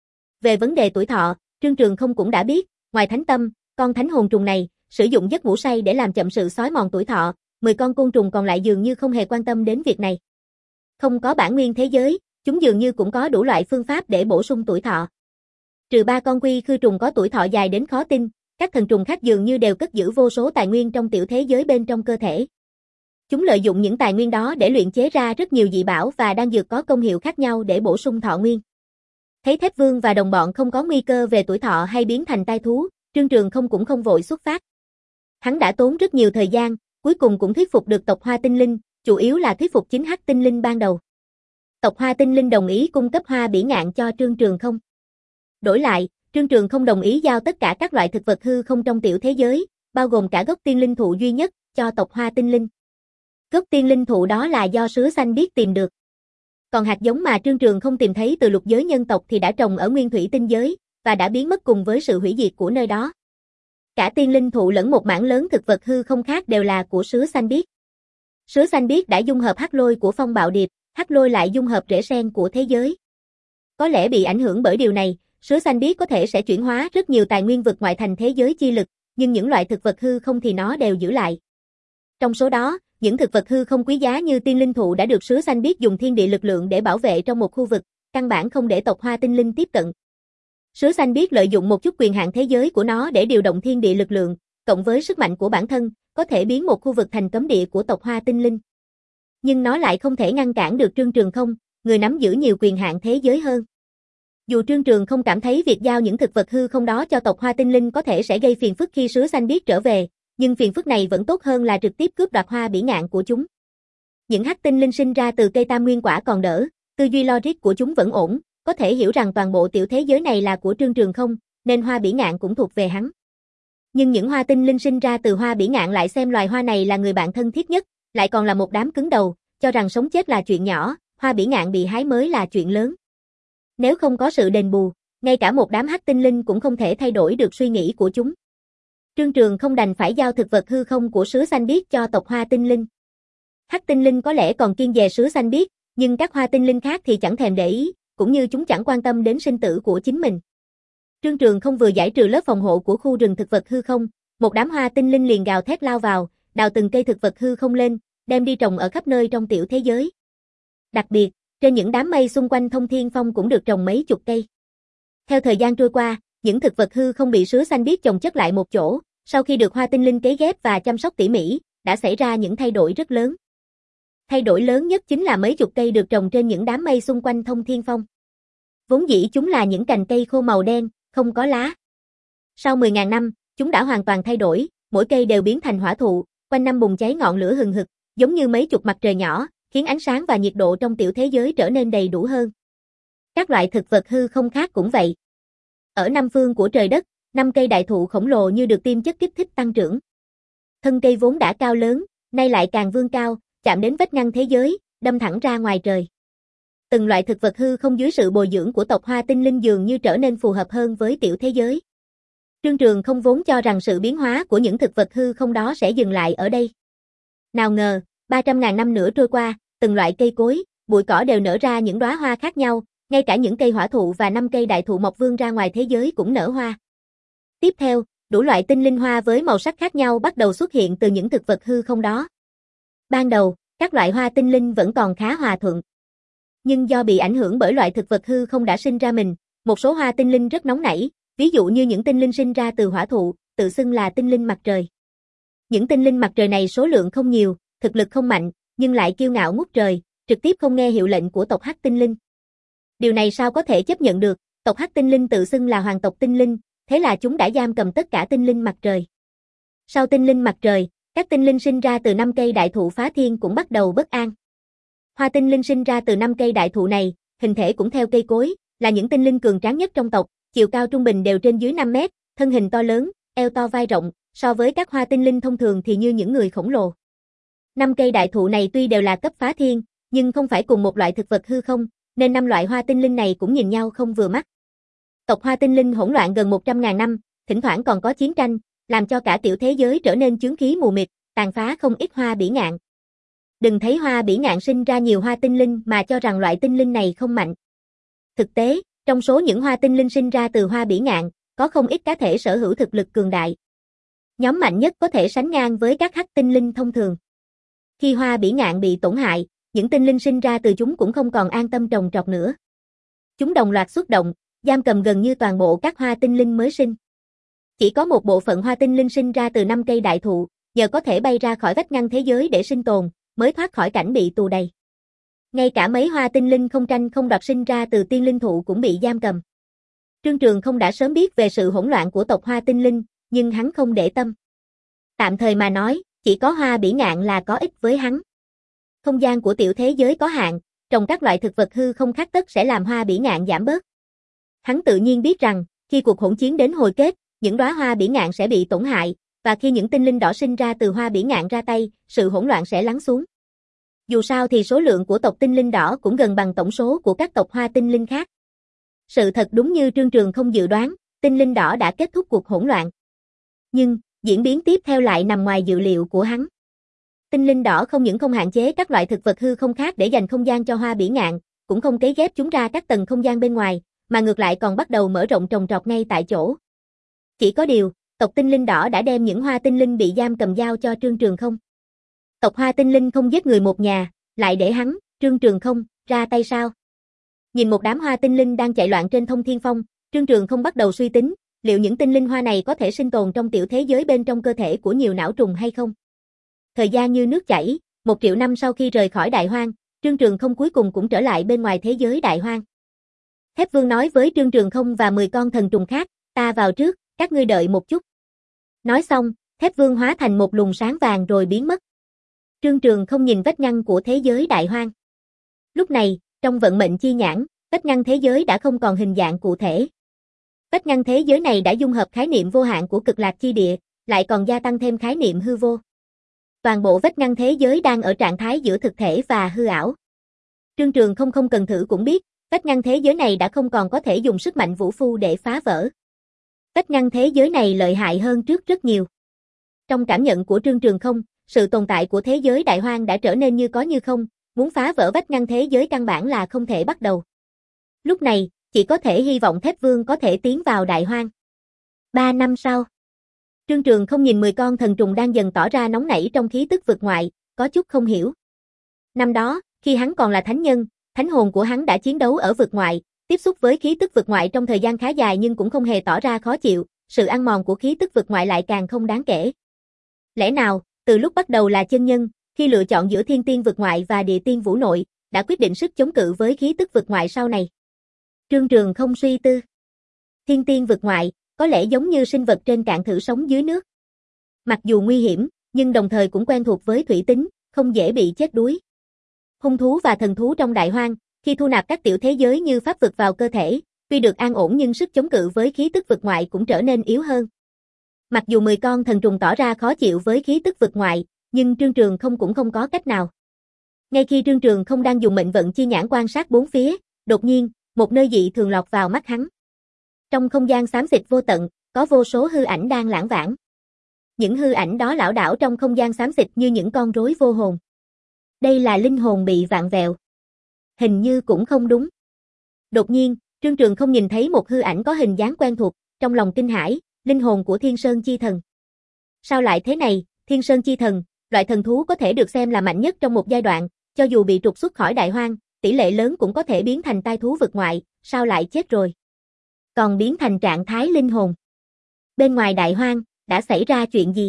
Về vấn đề tuổi thọ, Trương Trường không cũng đã biết, ngoài thánh tâm, con thánh hồn trùng này, sử dụng giấc ngủ say để làm chậm sự xói mòn tuổi thọ, mười con côn trùng còn lại dường như không hề quan tâm đến việc này. Không có bản nguyên thế giới, chúng dường như cũng có đủ loại phương pháp để bổ sung tuổi thọ. Trừ ba con quy khư trùng có tuổi thọ dài đến khó tin, các thần trùng khác dường như đều cất giữ vô số tài nguyên trong tiểu thế giới bên trong cơ thể. Chúng lợi dụng những tài nguyên đó để luyện chế ra rất nhiều dị bảo và đan dược có công hiệu khác nhau để bổ sung thọ nguyên. Thấy Thép Vương và đồng bọn không có nguy cơ về tuổi thọ hay biến thành tai thú, Trương Trường không cũng không vội xuất phát. Hắn đã tốn rất nhiều thời gian, cuối cùng cũng thuyết phục được tộc Hoa Tinh Linh, chủ yếu là thuyết phục chính Hắc Tinh Linh ban đầu. Tộc Hoa Tinh Linh đồng ý cung cấp hoa bỉ ngạn cho Trương Trường không. Đổi lại, Trương Trường không đồng ý giao tất cả các loại thực vật hư không trong tiểu thế giới, bao gồm cả gốc tiên linh thụ duy nhất, cho tộc Hoa Tinh Linh. Gốc tiên linh thụ đó là do Sứa Xanh Biếc tìm được. Còn hạt giống mà Trương Trường không tìm thấy từ lục giới nhân tộc thì đã trồng ở nguyên thủy tinh giới, và đã biến mất cùng với sự hủy diệt của nơi đó. Cả tiên linh thụ lẫn một mảng lớn thực vật hư không khác đều là của Sứa Xanh Biếc. Sứa Xanh Biếc đã dung hợp hắc lôi của phong bạo điệp, hắc lôi lại dung hợp rễ sen của thế giới. Có lẽ bị ảnh hưởng bởi điều này, Sứa Xanh Biếc có thể sẽ chuyển hóa rất nhiều tài nguyên vực ngoại thành thế giới chi lực, nhưng những loại thực vật hư không thì nó đều giữ lại. Trong số đó, những thực vật hư không quý giá như tiên linh thụ đã được sứ xanh biếc dùng thiên địa lực lượng để bảo vệ trong một khu vực, căn bản không để tộc Hoa Tinh Linh tiếp cận. Sứ xanh biếc lợi dụng một chút quyền hạn thế giới của nó để điều động thiên địa lực lượng, cộng với sức mạnh của bản thân, có thể biến một khu vực thành cấm địa của tộc Hoa Tinh Linh. Nhưng nó lại không thể ngăn cản được Trương Trường Không, người nắm giữ nhiều quyền hạn thế giới hơn. Dù Trương Trường Không cảm thấy việc giao những thực vật hư không đó cho tộc Hoa Tinh Linh có thể sẽ gây phiền phức khi sứ xanh biếc trở về, nhưng phiền phức này vẫn tốt hơn là trực tiếp cướp đoạt hoa bỉ ngạn của chúng. Những hắc tinh linh sinh ra từ cây tam nguyên quả còn đỡ, tư duy logic của chúng vẫn ổn, có thể hiểu rằng toàn bộ tiểu thế giới này là của Trương Trường Không, nên hoa bỉ ngạn cũng thuộc về hắn. Nhưng những hoa tinh linh sinh ra từ hoa bỉ ngạn lại xem loài hoa này là người bạn thân thiết nhất, lại còn là một đám cứng đầu, cho rằng sống chết là chuyện nhỏ, hoa bỉ ngạn bị hái mới là chuyện lớn. Nếu không có sự đền bù, ngay cả một đám hắc tinh linh cũng không thể thay đổi được suy nghĩ của chúng. Trương Trường Không đành phải giao thực vật hư không của sứ xanh biếc cho tộc Hoa Tinh Linh. Hắc tinh linh có lẽ còn kiêng dè sứ xanh biếc, nhưng các hoa tinh linh khác thì chẳng thèm để ý, cũng như chúng chẳng quan tâm đến sinh tử của chính mình. Trương Trường Không vừa giải trừ lớp phòng hộ của khu rừng thực vật hư không, một đám hoa tinh linh liền gào thét lao vào, đào từng cây thực vật hư không lên, đem đi trồng ở khắp nơi trong tiểu thế giới. Đặc biệt, trên những đám mây xung quanh Thông Thiên Phong cũng được trồng mấy chục cây. Theo thời gian trôi qua, những thực vật hư không bị sứ xanh biếc chồng chất lại một chỗ, sau khi được hoa tinh linh cấy ghép và chăm sóc tỉ mỉ, đã xảy ra những thay đổi rất lớn. Thay đổi lớn nhất chính là mấy chục cây được trồng trên những đám mây xung quanh Thông Thiên Phong. Vốn dĩ chúng là những cành cây khô màu đen, không có lá. Sau mười nghìn năm, chúng đã hoàn toàn thay đổi, mỗi cây đều biến thành hỏa thụ, quanh năm bùng cháy ngọn lửa hừng hực, giống như mấy chục mặt trời nhỏ, khiến ánh sáng và nhiệt độ trong tiểu thế giới trở nên đầy đủ hơn. Các loại thực vật hư không khác cũng vậy. Ở năm phương của trời đất, năm cây đại thụ khổng lồ như được tiêm chất kích thích tăng trưởng. Thân cây vốn đã cao lớn, nay lại càng vươn cao, chạm đến vách ngăn thế giới, đâm thẳng ra ngoài trời. Từng loại thực vật hư không dưới sự bồi dưỡng của tộc Hoa Tinh Linh dường như trở nên phù hợp hơn với tiểu thế giới. Trương Trường Không vốn cho rằng sự biến hóa của những thực vật hư không đó sẽ dừng lại ở đây. Nào ngờ, ba trăm ngàn năm nữa trôi qua, từng loại cây cối, bụi cỏ đều nở ra những đóa hoa khác nhau, ngay cả những cây hỏa thụ và năm cây đại thụ mọc vươn ra ngoài thế giới cũng nở hoa. Tiếp theo, đủ loại tinh linh hoa với màu sắc khác nhau bắt đầu xuất hiện từ những thực vật hư không đó. Ban đầu, các loại hoa tinh linh vẫn còn khá hòa thuận. Nhưng do bị ảnh hưởng bởi loại thực vật hư không đã sinh ra mình, một số hoa tinh linh rất nóng nảy, ví dụ như những tinh linh sinh ra từ hỏa thụ, tự xưng là tinh linh mặt trời. Những tinh linh mặt trời này số lượng không nhiều, thực lực không mạnh, nhưng lại kiêu ngạo ngút trời, trực tiếp không nghe hiệu lệnh của tộc Hắc Tinh Linh. Điều này sao có thể chấp nhận được, tộc Hắc Tinh Linh tự xưng là hoàng tộc tinh linh, thế là chúng đã giam cầm tất cả tinh linh mặt trời. Sau tinh linh mặt trời, các tinh linh sinh ra từ năm cây đại thụ phá thiên cũng bắt đầu bất an. Hoa tinh linh sinh ra từ năm cây đại thụ này, hình thể cũng theo cây cối, là những tinh linh cường tráng nhất trong tộc, chiều cao trung bình đều trên dưới năm mét, thân hình to lớn, eo to vai rộng, so với các hoa tinh linh thông thường thì như những người khổng lồ. Năm cây đại thụ này tuy đều là cấp phá thiên, nhưng không phải cùng một loại thực vật hư không, nên năm loại hoa tinh linh này cũng nhìn nhau không vừa mắt. Tộc Hoa Tinh Linh hỗn loạn gần một trăm ngàn năm, thỉnh thoảng còn có chiến tranh, làm cho cả tiểu thế giới trở nên chướng khí mù mịt, tàn phá không ít hoa bỉ ngạn. Đừng thấy hoa bỉ ngạn sinh ra nhiều hoa tinh linh mà cho rằng loại tinh linh này không mạnh. Thực tế, trong số những hoa tinh linh sinh ra từ hoa bỉ ngạn, có không ít cá thể sở hữu thực lực cường đại. Nhóm mạnh nhất có thể sánh ngang với các hắc tinh linh thông thường. Khi hoa bỉ ngạn bị tổn hại, những tinh linh sinh ra từ chúng cũng không còn an tâm trồng trọt nữa. Chúng đồng loạt xuất động, giam cầm gần như toàn bộ các hoa tinh linh mới sinh. Chỉ có một bộ phận hoa tinh linh sinh ra từ năm cây đại thụ, nhờ có thể bay ra khỏi vách ngăn thế giới để sinh tồn, mới thoát khỏi cảnh bị tù đày. Ngay cả mấy hoa tinh linh không tranh không đoạt sinh ra từ tiên linh thụ cũng bị giam cầm. Trương Trường Không đã sớm biết về sự hỗn loạn của tộc hoa tinh linh, nhưng hắn không để tâm. Tạm thời mà nói, chỉ có hoa bỉ ngạn là có ích với hắn. Không gian của tiểu thế giới có hạn, trồng các loại thực vật hư không khác tất sẽ làm hoa bỉ ngạn giảm bớt. Hắn tự nhiên biết rằng, khi cuộc hỗn chiến đến hồi kết, những đóa hoa bỉ ngạn sẽ bị tổn hại, và khi những tinh linh đỏ sinh ra từ hoa bỉ ngạn ra tay, sự hỗn loạn sẽ lắng xuống. Dù sao thì số lượng của tộc tinh linh đỏ cũng gần bằng tổng số của các tộc hoa tinh linh khác. Sự thật đúng như Trương Trường Không dự đoán, tinh linh đỏ đã kết thúc cuộc hỗn loạn. Nhưng, diễn biến tiếp theo lại nằm ngoài dự liệu của hắn. Tinh linh đỏ không những không hạn chế các loại thực vật hư không khác để dành không gian cho hoa bỉ ngạn, cũng không cấy ghép chúng ra các tầng không gian bên ngoài, mà ngược lại còn bắt đầu mở rộng trồng trọt ngay tại chỗ. Chỉ có điều, tộc tinh linh đỏ đã đem những hoa tinh linh bị giam cầm giao cho Trương Trường Không. Tộc Hoa Tinh Linh không giết người một nhà, lại để hắn, Trương Trường Không, ra tay sao? Nhìn một đám hoa tinh linh đang chạy loạn trên Thông Thiên Phong, Trương Trường Không bắt đầu suy tính, liệu những tinh linh hoa này có thể sinh tồn trong tiểu thế giới bên trong cơ thể của nhiều não trùng hay không? Thời gian như nước chảy, một triệu năm sau khi rời khỏi Đại Hoang, Trương Trường Không cuối cùng cũng trở lại bên ngoài thế giới Đại Hoang. Thép Vương nói với Trương Trường Không và mười con thần trùng khác, ta vào trước, các ngươi đợi một chút. Nói xong, Thép Vương hóa thành một luồng sáng vàng rồi biến mất. Trương Trường Không nhìn vách ngăn của thế giới Đại Hoang. Lúc này, trong vận mệnh chi nhãn, vách ngăn thế giới đã không còn hình dạng cụ thể. Vách ngăn thế giới này đã dung hợp khái niệm vô hạn của cực lạc chi địa, lại còn gia tăng thêm khái niệm hư vô. Toàn bộ vách ngăn thế giới đang ở trạng thái giữa thực thể và hư ảo. Trương Trường Không không cần thử cũng biết, vách ngăn thế giới này đã không còn có thể dùng sức mạnh vũ phu để phá vỡ. Vách ngăn thế giới này lợi hại hơn trước rất nhiều. Trong cảm nhận của Trương Trường Không, sự tồn tại của thế giới Đại Hoang đã trở nên như có như không, muốn phá vỡ vách ngăn thế giới căn bản là không thể bắt đầu. Lúc này, chỉ có thể hy vọng Thép Vương có thể tiến vào Đại Hoang. Ba năm sau, Trương Trường Không nhìn mười con thần trùng đang dần tỏ ra nóng nảy trong khí tức vực ngoại, có chút không hiểu. Năm đó, khi hắn còn là thánh nhân, thánh hồn của hắn đã chiến đấu ở vực ngoại, tiếp xúc với khí tức vực ngoại trong thời gian khá dài nhưng cũng không hề tỏ ra khó chịu, sự ăn mòn của khí tức vực ngoại lại càng không đáng kể. Lẽ nào, từ lúc bắt đầu là chân nhân, khi lựa chọn giữa thiên tiên vực ngoại và địa tiên vũ nội, đã quyết định sức chống cự với khí tức vực ngoại sau này? Trương Trường Không suy tư. Thiên tiên vực ngoại, có lẽ giống như sinh vật trên cạn thử sống dưới nước. Mặc dù nguy hiểm, nhưng đồng thời cũng quen thuộc với thủy tính, không dễ bị chết đuối. Hung thú và thần thú trong Đại Hoang, khi thu nạp các tiểu thế giới như pháp vực vào cơ thể, tuy được an ổn nhưng sức chống cự với khí tức vực ngoại cũng trở nên yếu hơn. Mặc dù mười con thần trùng tỏ ra khó chịu với khí tức vực ngoại, nhưng Trương Trường Không cũng không có cách nào. Ngay khi Trương Trường Không đang dùng mệnh vận chi nhãn quan sát bốn phía, đột nhiên, một nơi dị thường lọt vào mắt hắn. Trong không gian xám xịt vô tận, có vô số hư ảnh đang lãng vảng. Những hư ảnh đó lảo đảo trong không gian xám xịt như những con rối vô hồn. Đây là linh hồn bị vạn vẹo. Hình như cũng không đúng. Đột nhiên, Trương Trường Không nhìn thấy một hư ảnh có hình dáng quen thuộc, trong lòng kinh hãi, linh hồn của Thiên Sơn Chi Thần. Sao lại thế này? Thiên Sơn Chi Thần, loại thần thú có thể được xem là mạnh nhất trong một giai đoạn, cho dù bị trục xuất khỏi Đại Hoang, tỷ lệ lớn cũng có thể biến thành tai thú vực ngoại, sao lại chết rồi? Còn biến thành trạng thái linh hồn. Bên ngoài Đại Hoang, đã xảy ra chuyện gì?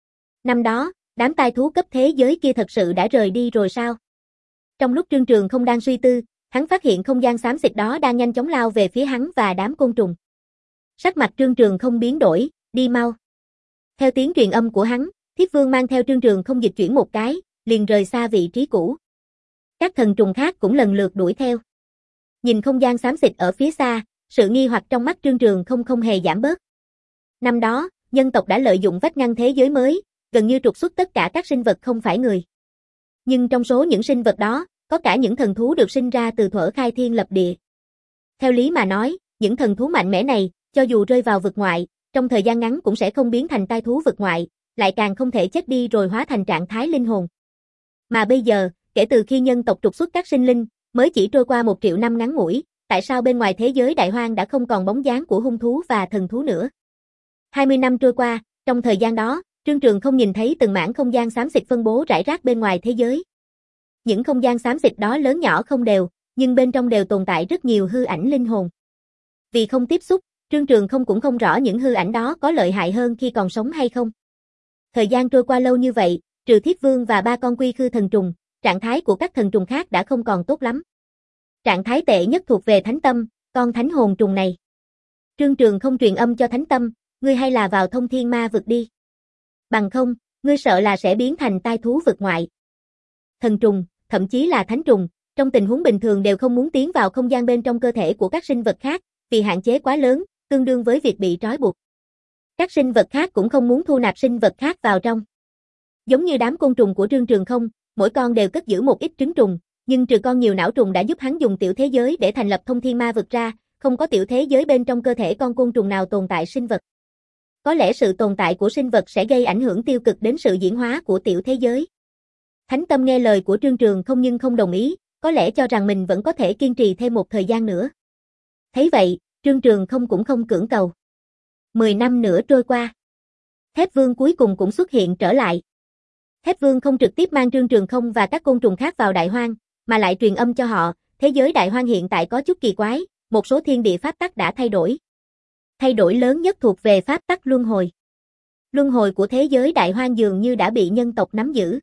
Năm đó, đám tai thú cấp thế giới kia thật sự đã rời đi rồi sao? Trong lúc Trương Trường Không đang suy tư, hắn phát hiện không gian xám xịt đó đang nhanh chóng lao về phía hắn và đám côn trùng. Sắc mặt Trương Trường Không biến đổi, đi mau. Theo tiếng truyền âm của hắn, Thiết Vương mang theo Trương Trường Không dịch chuyển một cái, liền rời xa vị trí cũ. Các thần trùng khác cũng lần lượt đuổi theo. Nhìn không gian xám xịt ở phía xa, sự nghi hoặc trong mắt Trương Trường Không không hề giảm bớt. Năm đó, nhân tộc đã lợi dụng vách ngăn thế giới mới, gần như trục xuất tất cả các sinh vật không phải người. Nhưng trong số những sinh vật đó, có cả những thần thú được sinh ra từ thuở khai thiên lập địa. Theo lý mà nói, những thần thú mạnh mẽ này, cho dù rơi vào vực ngoại, trong thời gian ngắn cũng sẽ không biến thành tai thú vực ngoại, lại càng không thể chết đi rồi hóa thành trạng thái linh hồn. Mà bây giờ, kể từ khi nhân tộc trục xuất các sinh linh, mới chỉ trôi qua một triệu năm ngắn ngủi, tại sao bên ngoài thế giới Đại Hoang đã không còn bóng dáng của hung thú và thần thú nữa? hai mươi năm trôi qua, trong thời gian đó, Trương Trường Không nhìn thấy từng mảng không gian xám xịt phân bố rải rác bên ngoài thế giới. Những không gian xám xịt đó lớn nhỏ không đều, nhưng bên trong đều tồn tại rất nhiều hư ảnh linh hồn. Vì không tiếp xúc, Trương Trường Không cũng không rõ những hư ảnh đó có lợi hại hơn khi còn sống hay không. Thời gian trôi qua lâu như vậy, trừ Thiết Vương và ba con quy khư thần trùng, trạng thái của các thần trùng khác đã không còn tốt lắm. Trạng thái tệ nhất thuộc về Thánh Tâm, con thánh hồn trùng này. Trương Trường Không truyền âm cho Thánh Tâm, ngươi hay là vào Thông Thiên Ma vực đi. Bằng không, ngươi sợ là sẽ biến thành tai thú vực ngoại. Thần trùng, thậm chí là thánh trùng, trong tình huống bình thường đều không muốn tiến vào không gian bên trong cơ thể của các sinh vật khác, vì hạn chế quá lớn, tương đương với việc bị trói buộc. Các sinh vật khác cũng không muốn thu nạp sinh vật khác vào trong. Giống như đám côn trùng của Trương Trường Không, mỗi con đều cất giữ một ít trứng trùng, nhưng trừ con nhiều não trùng đã giúp hắn dùng tiểu thế giới để thành lập Thông Thiên Ma vực ra, không có tiểu thế giới bên trong cơ thể con côn trùng nào tồn tại sinh vật. Có lẽ sự tồn tại của sinh vật sẽ gây ảnh hưởng tiêu cực đến sự diễn hóa của tiểu thế giới. Thánh Tâm nghe lời của Trương Trường Không nhưng không đồng ý, có lẽ cho rằng mình vẫn có thể kiên trì thêm một thời gian nữa. Thấy vậy, Trương Trường Không cũng không cưỡng cầu. Mười năm nữa trôi qua. Thép Vương cuối cùng cũng xuất hiện trở lại. Thép Vương không trực tiếp mang Trương Trường Không và các côn trùng khác vào Đại Hoang, mà lại truyền âm cho họ, thế giới Đại Hoang hiện tại có chút kỳ quái, một số thiên địa pháp tắc đã thay đổi. Thay đổi lớn nhất thuộc về pháp tắc luân hồi. Luân hồi của thế giới Đại Hoang dường như đã bị nhân tộc nắm giữ.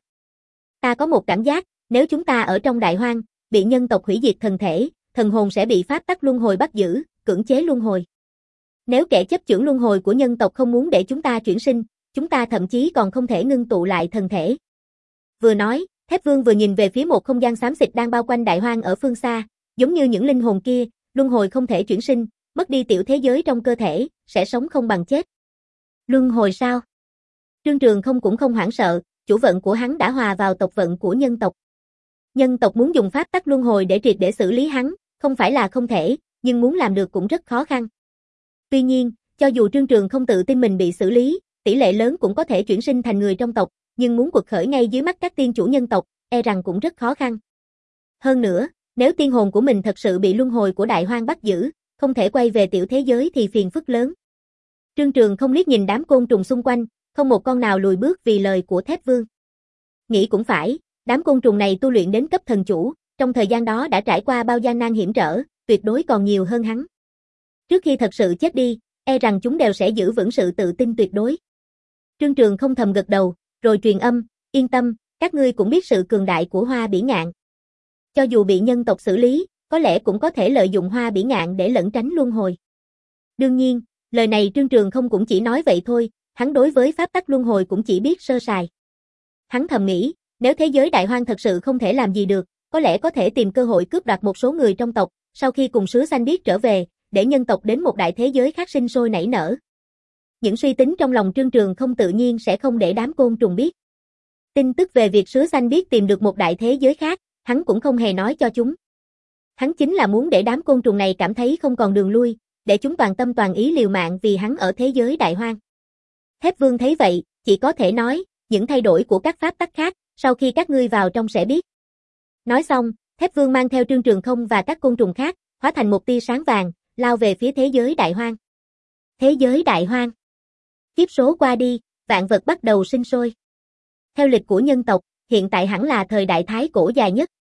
Ta có một cảm giác, nếu chúng ta ở trong Đại Hoang, bị nhân tộc hủy diệt thần thể, thần hồn sẽ bị pháp tắc luân hồi bắt giữ, cưỡng chế luân hồi. Nếu kẻ chấp chưởng luân hồi của nhân tộc không muốn để chúng ta chuyển sinh, chúng ta thậm chí còn không thể ngưng tụ lại thần thể. Vừa nói, Thép Vương vừa nhìn về phía một không gian xám xịt đang bao quanh Đại Hoang ở phương xa, giống như những linh hồn kia, luân hồi không thể chuyển sinh, mất đi tiểu thế giới trong cơ thể, sẽ sống không bằng chết. Luân hồi sao? Trương Trường Không cũng không hoảng sợ, chủ vận của hắn đã hòa vào tộc vận của nhân tộc. Nhân tộc muốn dùng pháp tắc luân hồi để triệt để xử lý hắn, không phải là không thể, nhưng muốn làm được cũng rất khó khăn. Tuy nhiên, cho dù Trương Trường Không tự tin mình bị xử lý, tỷ lệ lớn cũng có thể chuyển sinh thành người trong tộc, nhưng muốn quật khởi ngay dưới mắt các tiên chủ nhân tộc, e rằng cũng rất khó khăn. Hơn nữa, nếu tiên hồn của mình thật sự bị luân hồi của Đại Hoang bắt giữ, không thể quay về tiểu thế giới thì phiền phức lớn. Trương Trường Không liếc nhìn đám côn trùng xung quanh, không một con nào lùi bước vì lời của Thép Vương. Nghĩ cũng phải, đám côn trùng này tu luyện đến cấp thần chủ, trong thời gian đó đã trải qua bao gian nan hiểm trở, tuyệt đối còn nhiều hơn hắn. Trước khi thật sự chết đi, e rằng chúng đều sẽ giữ vững sự tự tin tuyệt đối. Trương Trường Không thầm gật đầu, rồi truyền âm, yên tâm, các ngươi cũng biết sự cường đại của Hoa Bỉ Ngạn. Cho dù bị nhân tộc xử lý, có lẽ cũng có thể lợi dụng Hoa Bỉ Ngạn để lẩn tránh luân hồi. Đương nhiên, lời này Trương Trường Không cũng chỉ nói vậy thôi, hắn đối với pháp tắc luân hồi cũng chỉ biết sơ sài. Hắn thầm nghĩ, nếu thế giới Đại Hoang thật sự không thể làm gì được, có lẽ có thể tìm cơ hội cướp đoạt một số người trong tộc, sau khi cùng sứ xanh biết trở về, để nhân tộc đến một đại thế giới khác sinh sôi nảy nở. Những suy tính trong lòng Trương Trường Không tự nhiên sẽ không để đám côn trùng biết. Tin tức về việc sứ xanh biết tìm được một đại thế giới khác, hắn cũng không hề nói cho chúng. Hắn chính là muốn để đám côn trùng này cảm thấy không còn đường lui, để chúng toàn tâm toàn ý liều mạng vì hắn ở thế giới Đại Hoang. Thép Vương thấy vậy, chỉ có thể nói, những thay đổi của các pháp tắc khác, sau khi các ngươi vào trong sẽ biết. Nói xong, Thép Vương mang theo Trương Trường Không và các côn trùng khác, hóa thành một tia sáng vàng, lao về phía thế giới Đại Hoang. Thế giới Đại Hoang. Kiếp số qua đi, vạn vật bắt đầu sinh sôi. Theo lịch của nhân tộc, hiện tại hẳn là thời đại Thái Cổ dài nhất.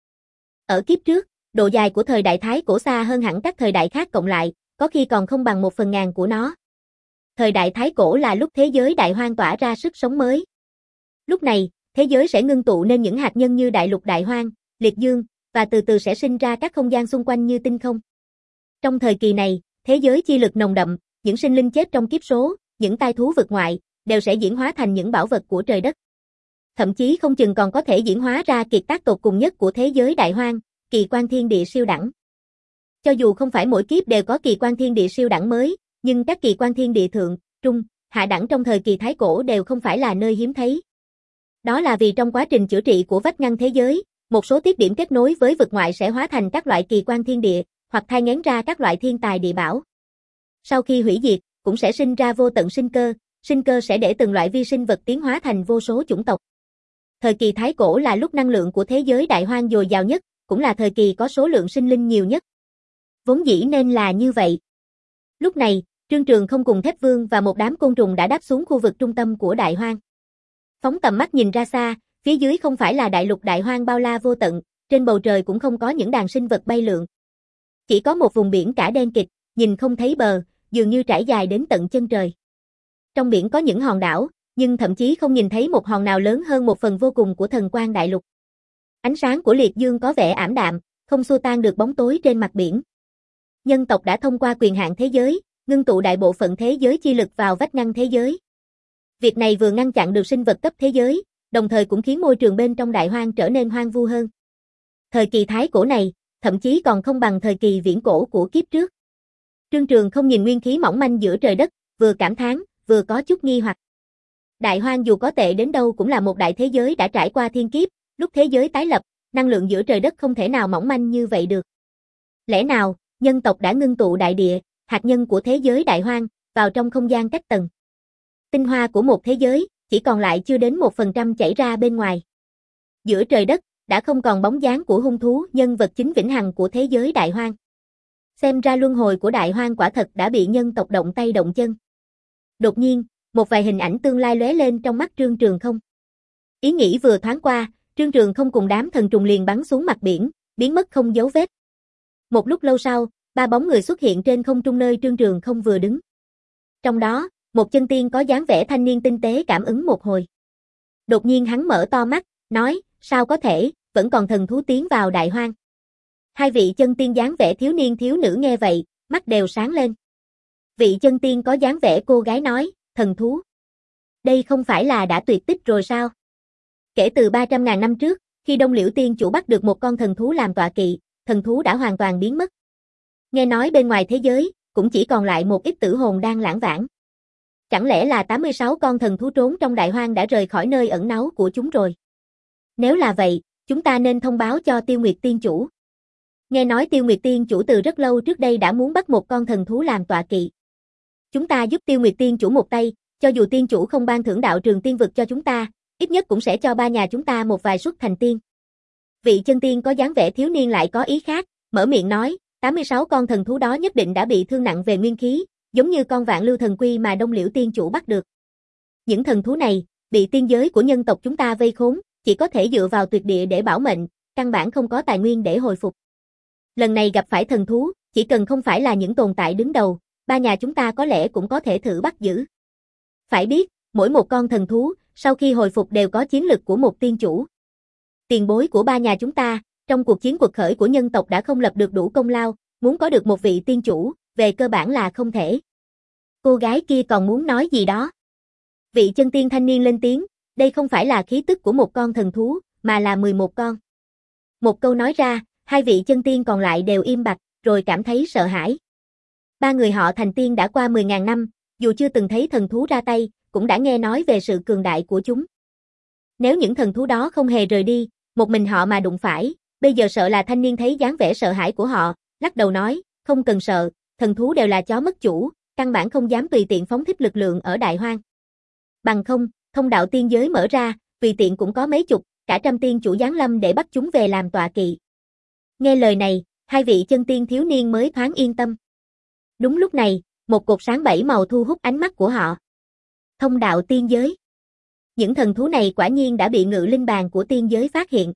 Ở kiếp trước, độ dài của thời đại Thái Cổ xa hơn hẳn các thời đại khác cộng lại, có khi còn không bằng một phần ngàn của nó. Thời đại Thái Cổ là lúc thế giới Đại Hoang tỏa ra sức sống mới. Lúc này, thế giới sẽ ngưng tụ nên những hạt nhân như Đại Lục Đại Hoang, Liệt Dương, và từ từ sẽ sinh ra các không gian xung quanh như tinh không. Trong thời kỳ này, thế giới chi lực nồng đậm, những sinh linh chết trong kiếp số, những tai thú vực ngoại, đều sẽ diễn hóa thành những bảo vật của trời đất. Thậm chí không chừng còn có thể diễn hóa ra kiệt tác tột cùng nhất của thế giới Đại Hoang, kỳ quan thiên địa siêu đẳng. Cho dù không phải mỗi kiếp đều có kỳ quan thiên địa siêu đẳng mới, nhưng các kỳ quan thiên địa thượng, trung, hạ đẳng trong thời kỳ Thái Cổ đều không phải là nơi hiếm thấy. Đó là vì trong quá trình chữa trị của vách ngăn thế giới, một số tiết điểm kết nối với vực ngoại sẽ hóa thành các loại kỳ quan thiên địa, hoặc thai nghén ra các loại thiên tài địa bảo. Sau khi hủy diệt, cũng sẽ sinh ra vô tận sinh cơ, sinh cơ sẽ để từng loại vi sinh vật tiến hóa thành vô số chủng tộc. Thời kỳ Thái Cổ là lúc năng lượng của thế giới Đại Hoang dồi dào nhất, cũng là thời kỳ có số lượng sinh linh nhiều nhất. Vốn dĩ nên là như vậy. Lúc này, Trương Trường Không cùng Thép Vương và một đám côn trùng đã đáp xuống khu vực trung tâm của Đại Hoang. Phóng tầm mắt nhìn ra xa, phía dưới không phải là đại lục Đại Hoang bao la vô tận, trên bầu trời cũng không có những đàn sinh vật bay lượn. Chỉ có một vùng biển cả đen kịt, nhìn không thấy bờ, dường như trải dài đến tận chân trời. Trong biển có những hòn đảo, nhưng thậm chí không nhìn thấy một hòn nào lớn hơn một phần vô cùng của thần quang đại lục. Ánh sáng của liệt dương có vẻ ảm đạm, không xua tan được bóng tối trên mặt biển. Nhân tộc đã thông qua quyền hạn thế giới, ngưng tụ đại bộ phận thế giới chi lực vào vách ngăn thế giới. Việc này vừa ngăn chặn được sinh vật cấp thế giới, đồng thời cũng khiến môi trường bên trong Đại Hoang trở nên hoang vu hơn. Thời kỳ Thái Cổ này, thậm chí còn không bằng thời kỳ viễn cổ của kiếp trước. Trương Trường Không nhìn nguyên khí mỏng manh giữa trời đất, vừa cảm thán, vừa có chút nghi hoặc. Đại Hoang dù có tệ đến đâu cũng là một đại thế giới đã trải qua thiên kiếp, lúc thế giới tái lập, năng lượng giữa trời đất không thể nào mỏng manh như vậy được. Lẽ nào, nhân tộc đã ngưng tụ đại địa, hạt nhân của thế giới Đại Hoang, vào trong không gian cách tầng. Tinh hoa của một thế giới, chỉ còn lại chưa đến một phần trăm chảy ra bên ngoài. Giữa trời đất, đã không còn bóng dáng của hung thú, nhân vật chính vĩnh hằng của thế giới Đại Hoang. Xem ra luân hồi của Đại Hoang quả thật đã bị nhân tộc động tay động chân. Đột nhiên, một vài hình ảnh tương lai lóe lên trong mắt Trương Trường Không. Ý nghĩ vừa thoáng qua, Trương Trường Không cùng đám thần trùng liền bắn xuống mặt biển, biến mất không dấu vết. Một lúc lâu sau, ba bóng người xuất hiện trên không trung nơi Trương Trường Không vừa đứng. Trong đó, một chân tiên có dáng vẻ thanh niên tinh tế cảm ứng một hồi. Đột nhiên hắn mở to mắt, nói, sao có thể, vẫn còn thần thú tiến vào đại hoang. Hai vị chân tiên dáng vẻ thiếu niên thiếu nữ nghe vậy, mắt đều sáng lên. Vị chân tiên có dáng vẻ cô gái nói, thần thú. Đây không phải là đã tuyệt tích rồi sao? Kể từ ba trăm ngàn năm trước, khi Đông Liễu Tiên Chủ bắt được một con thần thú làm tọa kỵ, thần thú đã hoàn toàn biến mất. Nghe nói bên ngoài thế giới, cũng chỉ còn lại một ít tử hồn đang lãng vãng. Chẳng lẽ là tám mươi sáu con thần thú trốn trong đại hoang đã rời khỏi nơi ẩn náu của chúng rồi? Nếu là vậy, chúng ta nên thông báo cho Tiêu Nguyệt Tiên Chủ. Nghe nói Tiêu Nguyệt Tiên Chủ từ rất lâu trước đây đã muốn bắt một con thần thú làm tọa kỵ. Chúng ta giúp Tiêu Nguyệt Tiên Chủ một tay, cho dù Tiên Chủ không ban thưởng đạo trường tiên vực cho chúng ta, ít nhất cũng sẽ cho ba nhà chúng ta một vài suất thành tiên. Vị chân tiên có dáng vẻ thiếu niên lại có ý khác, mở miệng nói, tám mươi sáu con thần thú đó nhất định đã bị thương nặng về nguyên khí, giống như con vạn lưu thần quy mà Đông Liễu Tiên Chủ bắt được. Những thần thú này, bị tiên giới của nhân tộc chúng ta vây khốn, chỉ có thể dựa vào tuyệt địa để bảo mệnh, căn bản không có tài nguyên để hồi phục. Lần này gặp phải thần thú, chỉ cần không phải là những tồn tại đứng đầu, ba nhà chúng ta có lẽ cũng có thể thử bắt giữ. Phải biết, mỗi một con thần thú, sau khi hồi phục đều có chiến lực của một tiên chủ. Tiền bối của ba nhà chúng ta, trong cuộc chiến quật khởi của nhân tộc đã không lập được đủ công lao, muốn có được một vị tiên chủ, về cơ bản là không thể. Cô gái kia còn muốn nói gì đó. Vị chân tiên thanh niên lên tiếng, đây không phải là khí tức của một con thần thú, mà là mười một con. Một câu nói ra, hai vị chân tiên còn lại đều im bặt, rồi cảm thấy sợ hãi. Ba người họ thành tiên đã qua mười ngàn năm, dù chưa từng thấy thần thú ra tay, cũng đã nghe nói về sự cường đại của chúng. Nếu những thần thú đó không hề rời đi, một mình họ mà đụng phải, bây giờ sợ là thanh niên thấy dáng vẻ sợ hãi của họ, lắc đầu nói, không cần sợ, thần thú đều là chó mất chủ, căn bản không dám tùy tiện phóng thích lực lượng ở đại hoang. Bằng không, thông đạo tiên giới mở ra, tùy tiện cũng có mấy chục, cả trăm tiên chủ giáng lâm để bắt chúng về làm tọa kỵ. Nghe lời này, hai vị chân tiên thiếu niên mới thoáng yên tâm. Đúng lúc này, một cột sáng bảy màu thu hút ánh mắt của họ. Thông đạo tiên giới. Những thần thú này quả nhiên đã bị ngự linh bàn của tiên giới phát hiện.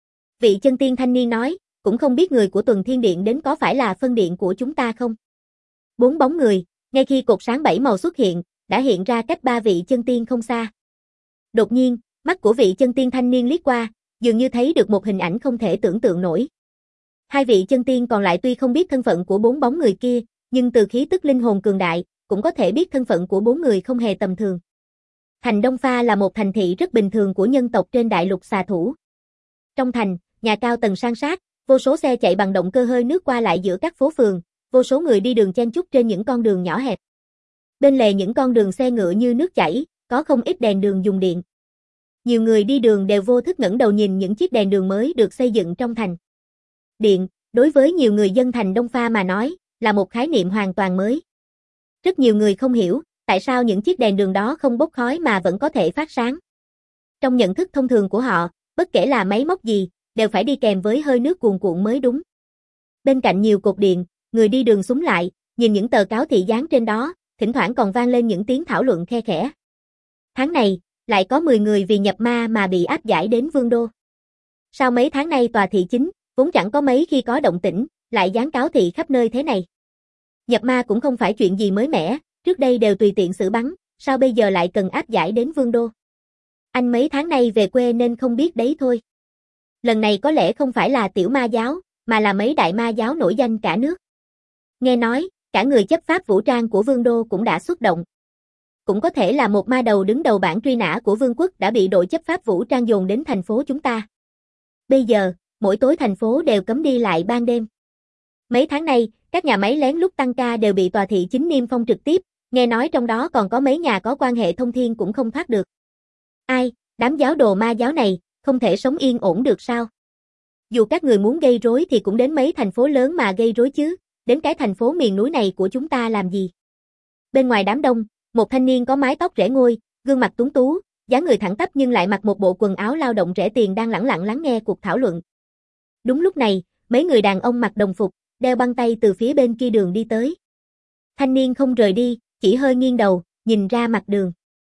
Vị chân tiên thanh niên nói, cũng không biết người của Tuần Thiên Điện đến có phải là phân điện của chúng ta không? Bốn bóng người, ngay khi cột sáng bảy màu xuất hiện, đã hiện ra cách ba vị chân tiên không xa. Đột nhiên, mắt của vị chân tiên thanh niên liếc qua, dường như thấy được một hình ảnh không thể tưởng tượng nổi. Hai vị chân tiên còn lại tuy không biết thân phận của bốn bóng người kia, nhưng từ khí tức linh hồn cường đại, cũng có thể biết thân phận của bốn người không hề tầm thường. Thành Đông Pha là một thành thị rất bình thường của nhân tộc trên đại lục xà thủ. Trong thành, nhà cao tầng san sát, vô số xe chạy bằng động cơ hơi nước qua lại giữa các phố phường, vô số người đi đường chen chúc trên những con đường nhỏ hẹp. Bên lề những con đường xe ngựa như nước chảy, có không ít đèn đường dùng điện. Nhiều người đi đường đều vô thức ngẩng đầu nhìn những chiếc đèn đường mới được xây dựng trong thành. Điện, đối với nhiều người dân thành Đông Pha mà nói, là một khái niệm hoàn toàn mới. Rất nhiều người không hiểu, tại sao những chiếc đèn đường đó không bốc khói mà vẫn có thể phát sáng. Trong nhận thức thông thường của họ, bất kể là máy móc gì, đều phải đi kèm với hơi nước cuồn cuộn mới đúng. Bên cạnh nhiều cột điện, người đi đường xúm lại, nhìn những tờ cáo thị dán trên đó, thỉnh thoảng còn vang lên những tiếng thảo luận khe khẽ. Tháng này, lại có mười người vì nhập ma mà bị áp giải đến Vương Đô. Sau mấy tháng nay tòa thị chính, vốn chẳng có mấy khi có động tĩnh, lại dán cáo thị khắp nơi thế này. Nhập ma cũng không phải chuyện gì mới mẻ, trước đây đều tùy tiện xử bắn, sao bây giờ lại cần áp giải đến Vương Đô? Anh mấy tháng nay về quê nên không biết đấy thôi. Lần này có lẽ không phải là tiểu ma giáo, mà là mấy đại ma giáo nổi danh cả nước. Nghe nói, cả người chấp pháp vũ trang của Vương Đô cũng đã xuất động. Cũng có thể là một ma đầu đứng đầu bảng truy nã của Vương quốc đã bị đội chấp pháp vũ trang dồn đến thành phố chúng ta. Bây giờ, mỗi tối thành phố đều cấm đi lại ban đêm. Mấy tháng nay, các nhà máy lén lút tăng ca đều bị tòa thị chính niêm phong trực tiếp, nghe nói trong đó còn có mấy nhà có quan hệ thông thiên cũng không thoát được. Ai, đám giáo đồ ma giáo này, không thể sống yên ổn được sao? Dù các người muốn gây rối thì cũng đến mấy thành phố lớn mà gây rối chứ, đến cái thành phố miền núi này của chúng ta làm gì? Bên ngoài đám đông, một thanh niên có mái tóc rẽ ngôi, gương mặt tuấn tú, dáng người thẳng tắp nhưng lại mặc một bộ quần áo lao động rẻ tiền đang lẳng lặng lắng nghe cuộc thảo luận. Đúng lúc này, mấy người đàn ông mặc đồng phục, đeo băng tay từ phía bên kia đường đi tới. Thanh niên không rời đi, chỉ hơi nghiêng đầu, nhìn ra mặt đường.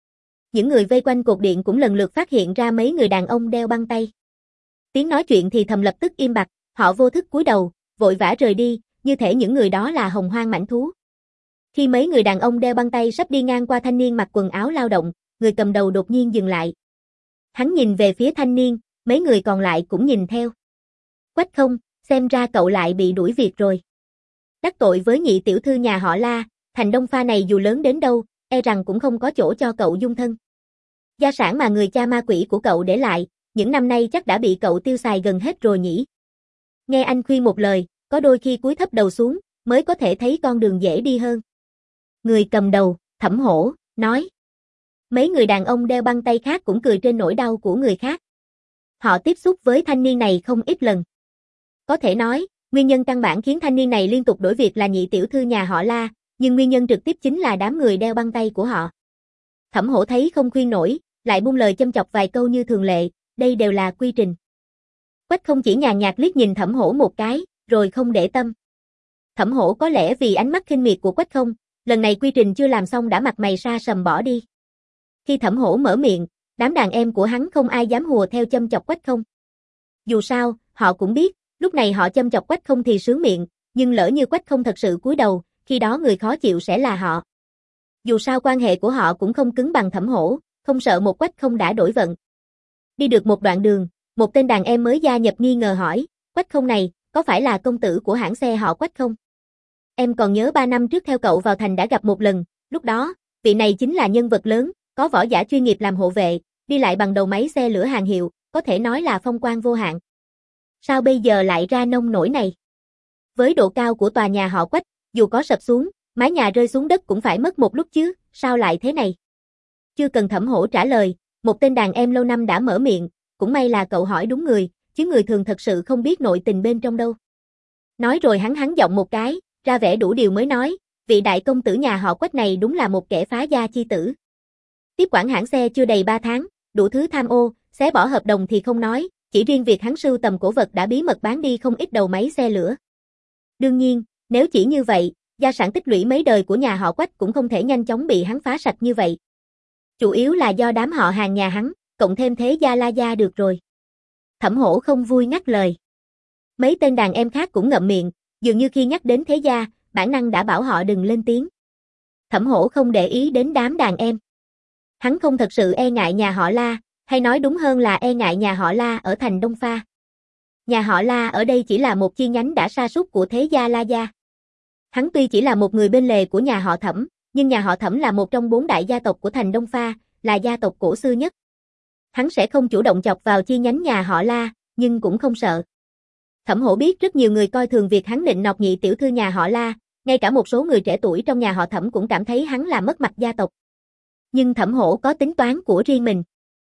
Những người vây quanh cột điện cũng lần lượt phát hiện ra mấy người đàn ông đeo băng tay. Tiếng nói chuyện thì thầm lập tức im bặt, họ vô thức cúi đầu, vội vã rời đi, như thể những người đó là hồng hoang mãnh thú. Khi mấy người đàn ông đeo băng tay sắp đi ngang qua thanh niên mặc quần áo lao động, người cầm đầu đột nhiên dừng lại. Hắn nhìn về phía thanh niên, mấy người còn lại cũng nhìn theo. Quách Không, xem ra cậu lại bị đuổi việc rồi. Đắc tội với nhị tiểu thư nhà họ La, thành Đông Pha này dù lớn đến đâu, e rằng cũng không có chỗ cho cậu dung thân. Gia sản mà người cha ma quỷ của cậu để lại, những năm nay chắc đã bị cậu tiêu xài gần hết rồi nhỉ. Nghe anh khuyên một lời, có đôi khi cúi thấp đầu xuống, mới có thể thấy con đường dễ đi hơn. Người cầm đầu, Thẩm Hổ, nói. Mấy người đàn ông đeo băng tay khác cũng cười trên nỗi đau của người khác. Họ tiếp xúc với thanh niên này không ít lần. Có thể nói, nguyên nhân căn bản khiến thanh niên này liên tục đổi việc là nhị tiểu thư nhà họ La, nhưng nguyên nhân trực tiếp chính là đám người đeo băng tay của họ. Thẩm Hổ thấy không khuyên nổi, lại buông lời châm chọc vài câu như thường lệ, đây đều là quy trình. Quách Không chỉ nhàn nhạt liếc nhìn Thẩm Hổ một cái, rồi không để tâm. Thẩm Hổ có lẽ vì ánh mắt khinh miệt của Quách Không, lần này quy trình chưa làm xong đã mặt mày sa sầm bỏ đi. Khi Thẩm Hổ mở miệng, đám đàn em của hắn không ai dám hùa theo châm chọc Quách Không. Dù sao, họ cũng biết, lúc này họ châm chọc Quách Không thì sướng miệng, nhưng lỡ như Quách Không thật sự cúi đầu, khi đó người khó chịu sẽ là họ. Dù sao quan hệ của họ cũng không cứng bằng Thẩm Hổ, không sợ một Quách Không đã đổi vận. Đi được một đoạn đường, một tên đàn em mới gia nhập nghi ngờ hỏi, Quách Không này, có phải là công tử của hãng xe họ Quách không? Em còn nhớ ba năm trước theo cậu vào thành đã gặp một lần, lúc đó, vị này chính là nhân vật lớn, có võ giả chuyên nghiệp làm hộ vệ, đi lại bằng đầu máy xe lửa hàng hiệu, có thể nói là phong quang vô hạn. Sao bây giờ lại ra nông nổi này? Với độ cao của tòa nhà họ Quách, dù có sập xuống, mái nhà rơi xuống đất cũng phải mất một lúc chứ, sao lại thế này? Chưa cần Thẩm Hổ trả lời, một tên đàn em lâu năm đã mở miệng, cũng may là cậu hỏi đúng người, chứ người thường thật sự không biết nội tình bên trong đâu. Nói rồi hắn hắn giọng một cái, ra vẻ đủ điều mới nói, vị đại công tử nhà họ Quách này đúng là một kẻ phá gia chi tử. Tiếp quản hãng xe chưa đầy ba tháng, đủ thứ tham ô, xé bỏ hợp đồng thì không nói, chỉ riêng việc hắn sưu tầm cổ vật đã bí mật bán đi không ít đầu máy xe lửa. Đương nhiên, nếu chỉ như vậy, gia sản tích lũy mấy đời của nhà họ Quách cũng không thể nhanh chóng bị hắn phá sạch như vậy. Chủ yếu là do đám họ hàng nhà hắn, cộng thêm thế gia La gia được rồi. Thẩm Hổ không vui ngắt lời. Mấy tên đàn em khác cũng ngậm miệng, dường như khi nhắc đến thế gia, bản năng đã bảo họ đừng lên tiếng. Thẩm Hổ không để ý đến đám đàn em. Hắn không thật sự e ngại nhà họ La, hay nói đúng hơn là e ngại nhà họ La ở thành Đông Pha. Nhà họ La ở đây chỉ là một chi nhánh đã sa sút của thế gia La gia. Hắn tuy chỉ là một người bên lề của nhà họ Thẩm, nhưng nhà họ Thẩm là một trong bốn đại gia tộc của thành Đông Pha, là gia tộc cổ xưa nhất. Hắn sẽ không chủ động chọc vào chi nhánh nhà họ La, nhưng cũng không sợ. Thẩm Hổ biết rất nhiều người coi thường việc hắn nịnh nọt nhị tiểu thư nhà họ La, ngay cả một số người trẻ tuổi trong nhà họ Thẩm cũng cảm thấy hắn là mất mặt gia tộc. Nhưng Thẩm Hổ có tính toán của riêng mình.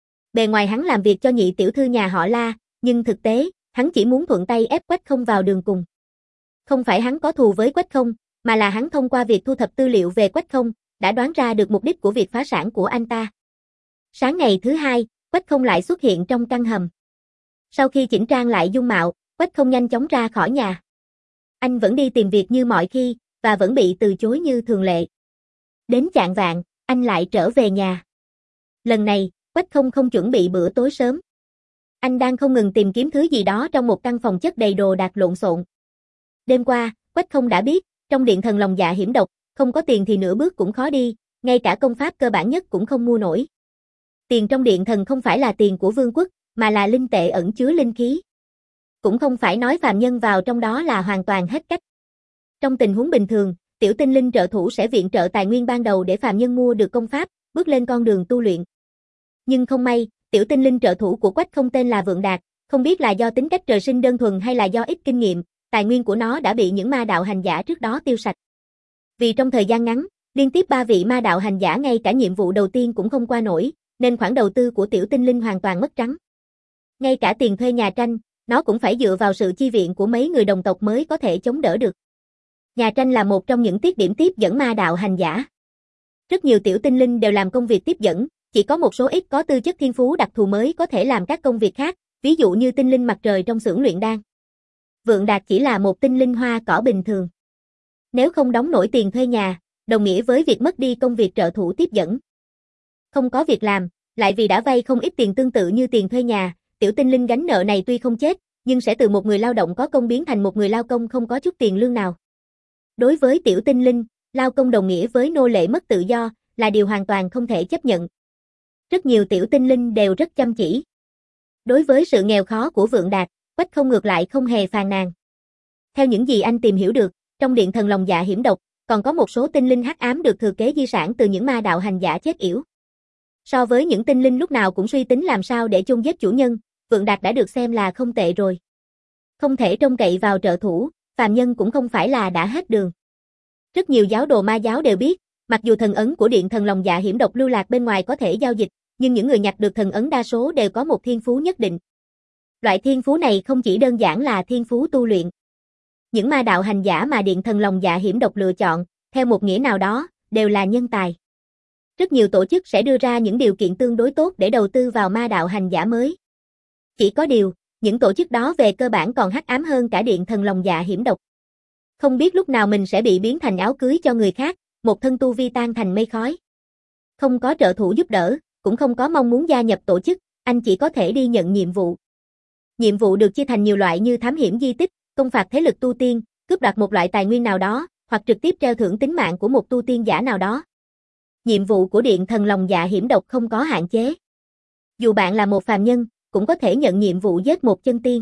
Bề ngoài hắn làm việc cho nhị tiểu thư nhà họ La, nhưng thực tế, hắn chỉ muốn thuận tay ép Quách Không vào đường cùng. Không phải hắn có thù với Quách Không, mà là hắn thông qua việc thu thập tư liệu về Quách Không, đã đoán ra được mục đích của việc phá sản của anh ta. Sáng ngày thứ hai, Quách Không lại xuất hiện trong căn hầm. Sau khi chỉnh trang lại dung mạo, Quách Không nhanh chóng ra khỏi nhà. Anh vẫn đi tìm việc như mọi khi, và vẫn bị từ chối như thường lệ. Đến chạng vạng, anh lại trở về nhà. Lần này, Quách Không không chuẩn bị bữa tối sớm. Anh đang không ngừng tìm kiếm thứ gì đó trong một căn phòng chất đầy đồ đạc lộn xộn. Đêm qua, Quách Không đã biết, trong điện thần lòng dạ hiểm độc, không có tiền thì nửa bước cũng khó đi, ngay cả công pháp cơ bản nhất cũng không mua nổi. Tiền trong điện thần không phải là tiền của vương quốc, mà là linh tệ ẩn chứa linh khí. Cũng không phải nói phàm nhân vào trong đó là hoàn toàn hết cách. Trong tình huống bình thường, tiểu tinh linh trợ thủ sẽ viện trợ tài nguyên ban đầu để phàm nhân mua được công pháp, bước lên con đường tu luyện. Nhưng không may, tiểu tinh linh trợ thủ của Quách Không tên là Vượng Đạt, không biết là do tính cách trời sinh đơn thuần hay là do ít kinh nghiệm, tài nguyên của nó đã bị những ma đạo hành giả trước đó tiêu sạch. Vì trong thời gian ngắn, liên tiếp ba vị ma đạo hành giả ngay cả nhiệm vụ đầu tiên cũng không qua nổi, nên khoản đầu tư của tiểu tinh linh hoàn toàn mất trắng. Ngay cả tiền thuê nhà tranh, nó cũng phải dựa vào sự chi viện của mấy người đồng tộc mới có thể chống đỡ được. Nhà tranh là một trong những tiết điểm tiếp dẫn ma đạo hành giả. Rất nhiều tiểu tinh linh đều làm công việc tiếp dẫn, chỉ có một số ít có tư chất thiên phú đặc thù mới có thể làm các công việc khác, ví dụ như tinh linh mặt trời trong xưởng luyện đan. Vượng Đạt chỉ là một tinh linh hoa cỏ bình thường. Nếu không đóng nổi tiền thuê nhà, đồng nghĩa với việc mất đi công việc trợ thủ tiếp dẫn. Không có việc làm, lại vì đã vay không ít tiền tương tự như tiền thuê nhà, tiểu tinh linh gánh nợ này tuy không chết, nhưng sẽ từ một người lao động có công biến thành một người lao công không có chút tiền lương nào. Đối với tiểu tinh linh, lao công đồng nghĩa với nô lệ mất tự do, là điều hoàn toàn không thể chấp nhận. Rất nhiều tiểu tinh linh đều rất chăm chỉ. Đối với sự nghèo khó của Vượng Đạt, Quách Không ngược lại không hề phàn nàn. Theo những gì anh tìm hiểu được, trong điện thần lòng dạ hiểm độc, còn có một số tinh linh hắc ám được thừa kế di sản từ những ma đạo hành giả chết yểu. So với những tinh linh lúc nào cũng suy tính làm sao để chôn giết chủ nhân, Vượng Đạt đã được xem là không tệ rồi. Không thể trông cậy vào trợ thủ, phàm nhân cũng không phải là đã hết đường. Rất nhiều giáo đồ ma giáo đều biết, mặc dù thần ấn của điện thần lòng dạ hiểm độc lưu lạc bên ngoài có thể giao dịch, nhưng những người nhặt được thần ấn đa số đều có một thiên phú nhất định. Loại thiên phú này không chỉ đơn giản là thiên phú tu luyện. Những ma đạo hành giả mà điện thần lòng dạ hiểm độc lựa chọn, theo một nghĩa nào đó, đều là nhân tài. Rất nhiều tổ chức sẽ đưa ra những điều kiện tương đối tốt để đầu tư vào ma đạo hành giả mới. Chỉ có điều, những tổ chức đó về cơ bản còn hắc ám hơn cả điện thần lòng dạ hiểm độc. Không biết lúc nào mình sẽ bị biến thành áo cưới cho người khác, một thân tu vi tan thành mây khói. Không có trợ thủ giúp đỡ, cũng không có mong muốn gia nhập tổ chức, anh chỉ có thể đi nhận nhiệm vụ. Nhiệm vụ được chia thành nhiều loại như thám hiểm di tích, công phạt thế lực tu tiên, cướp đoạt một loại tài nguyên nào đó, hoặc trực tiếp treo thưởng tính mạng của một tu tiên giả nào đó. Nhiệm vụ của điện thần lòng dạ hiểm độc không có hạn chế. Dù bạn là một phàm nhân, cũng có thể nhận nhiệm vụ giết một chân tiên.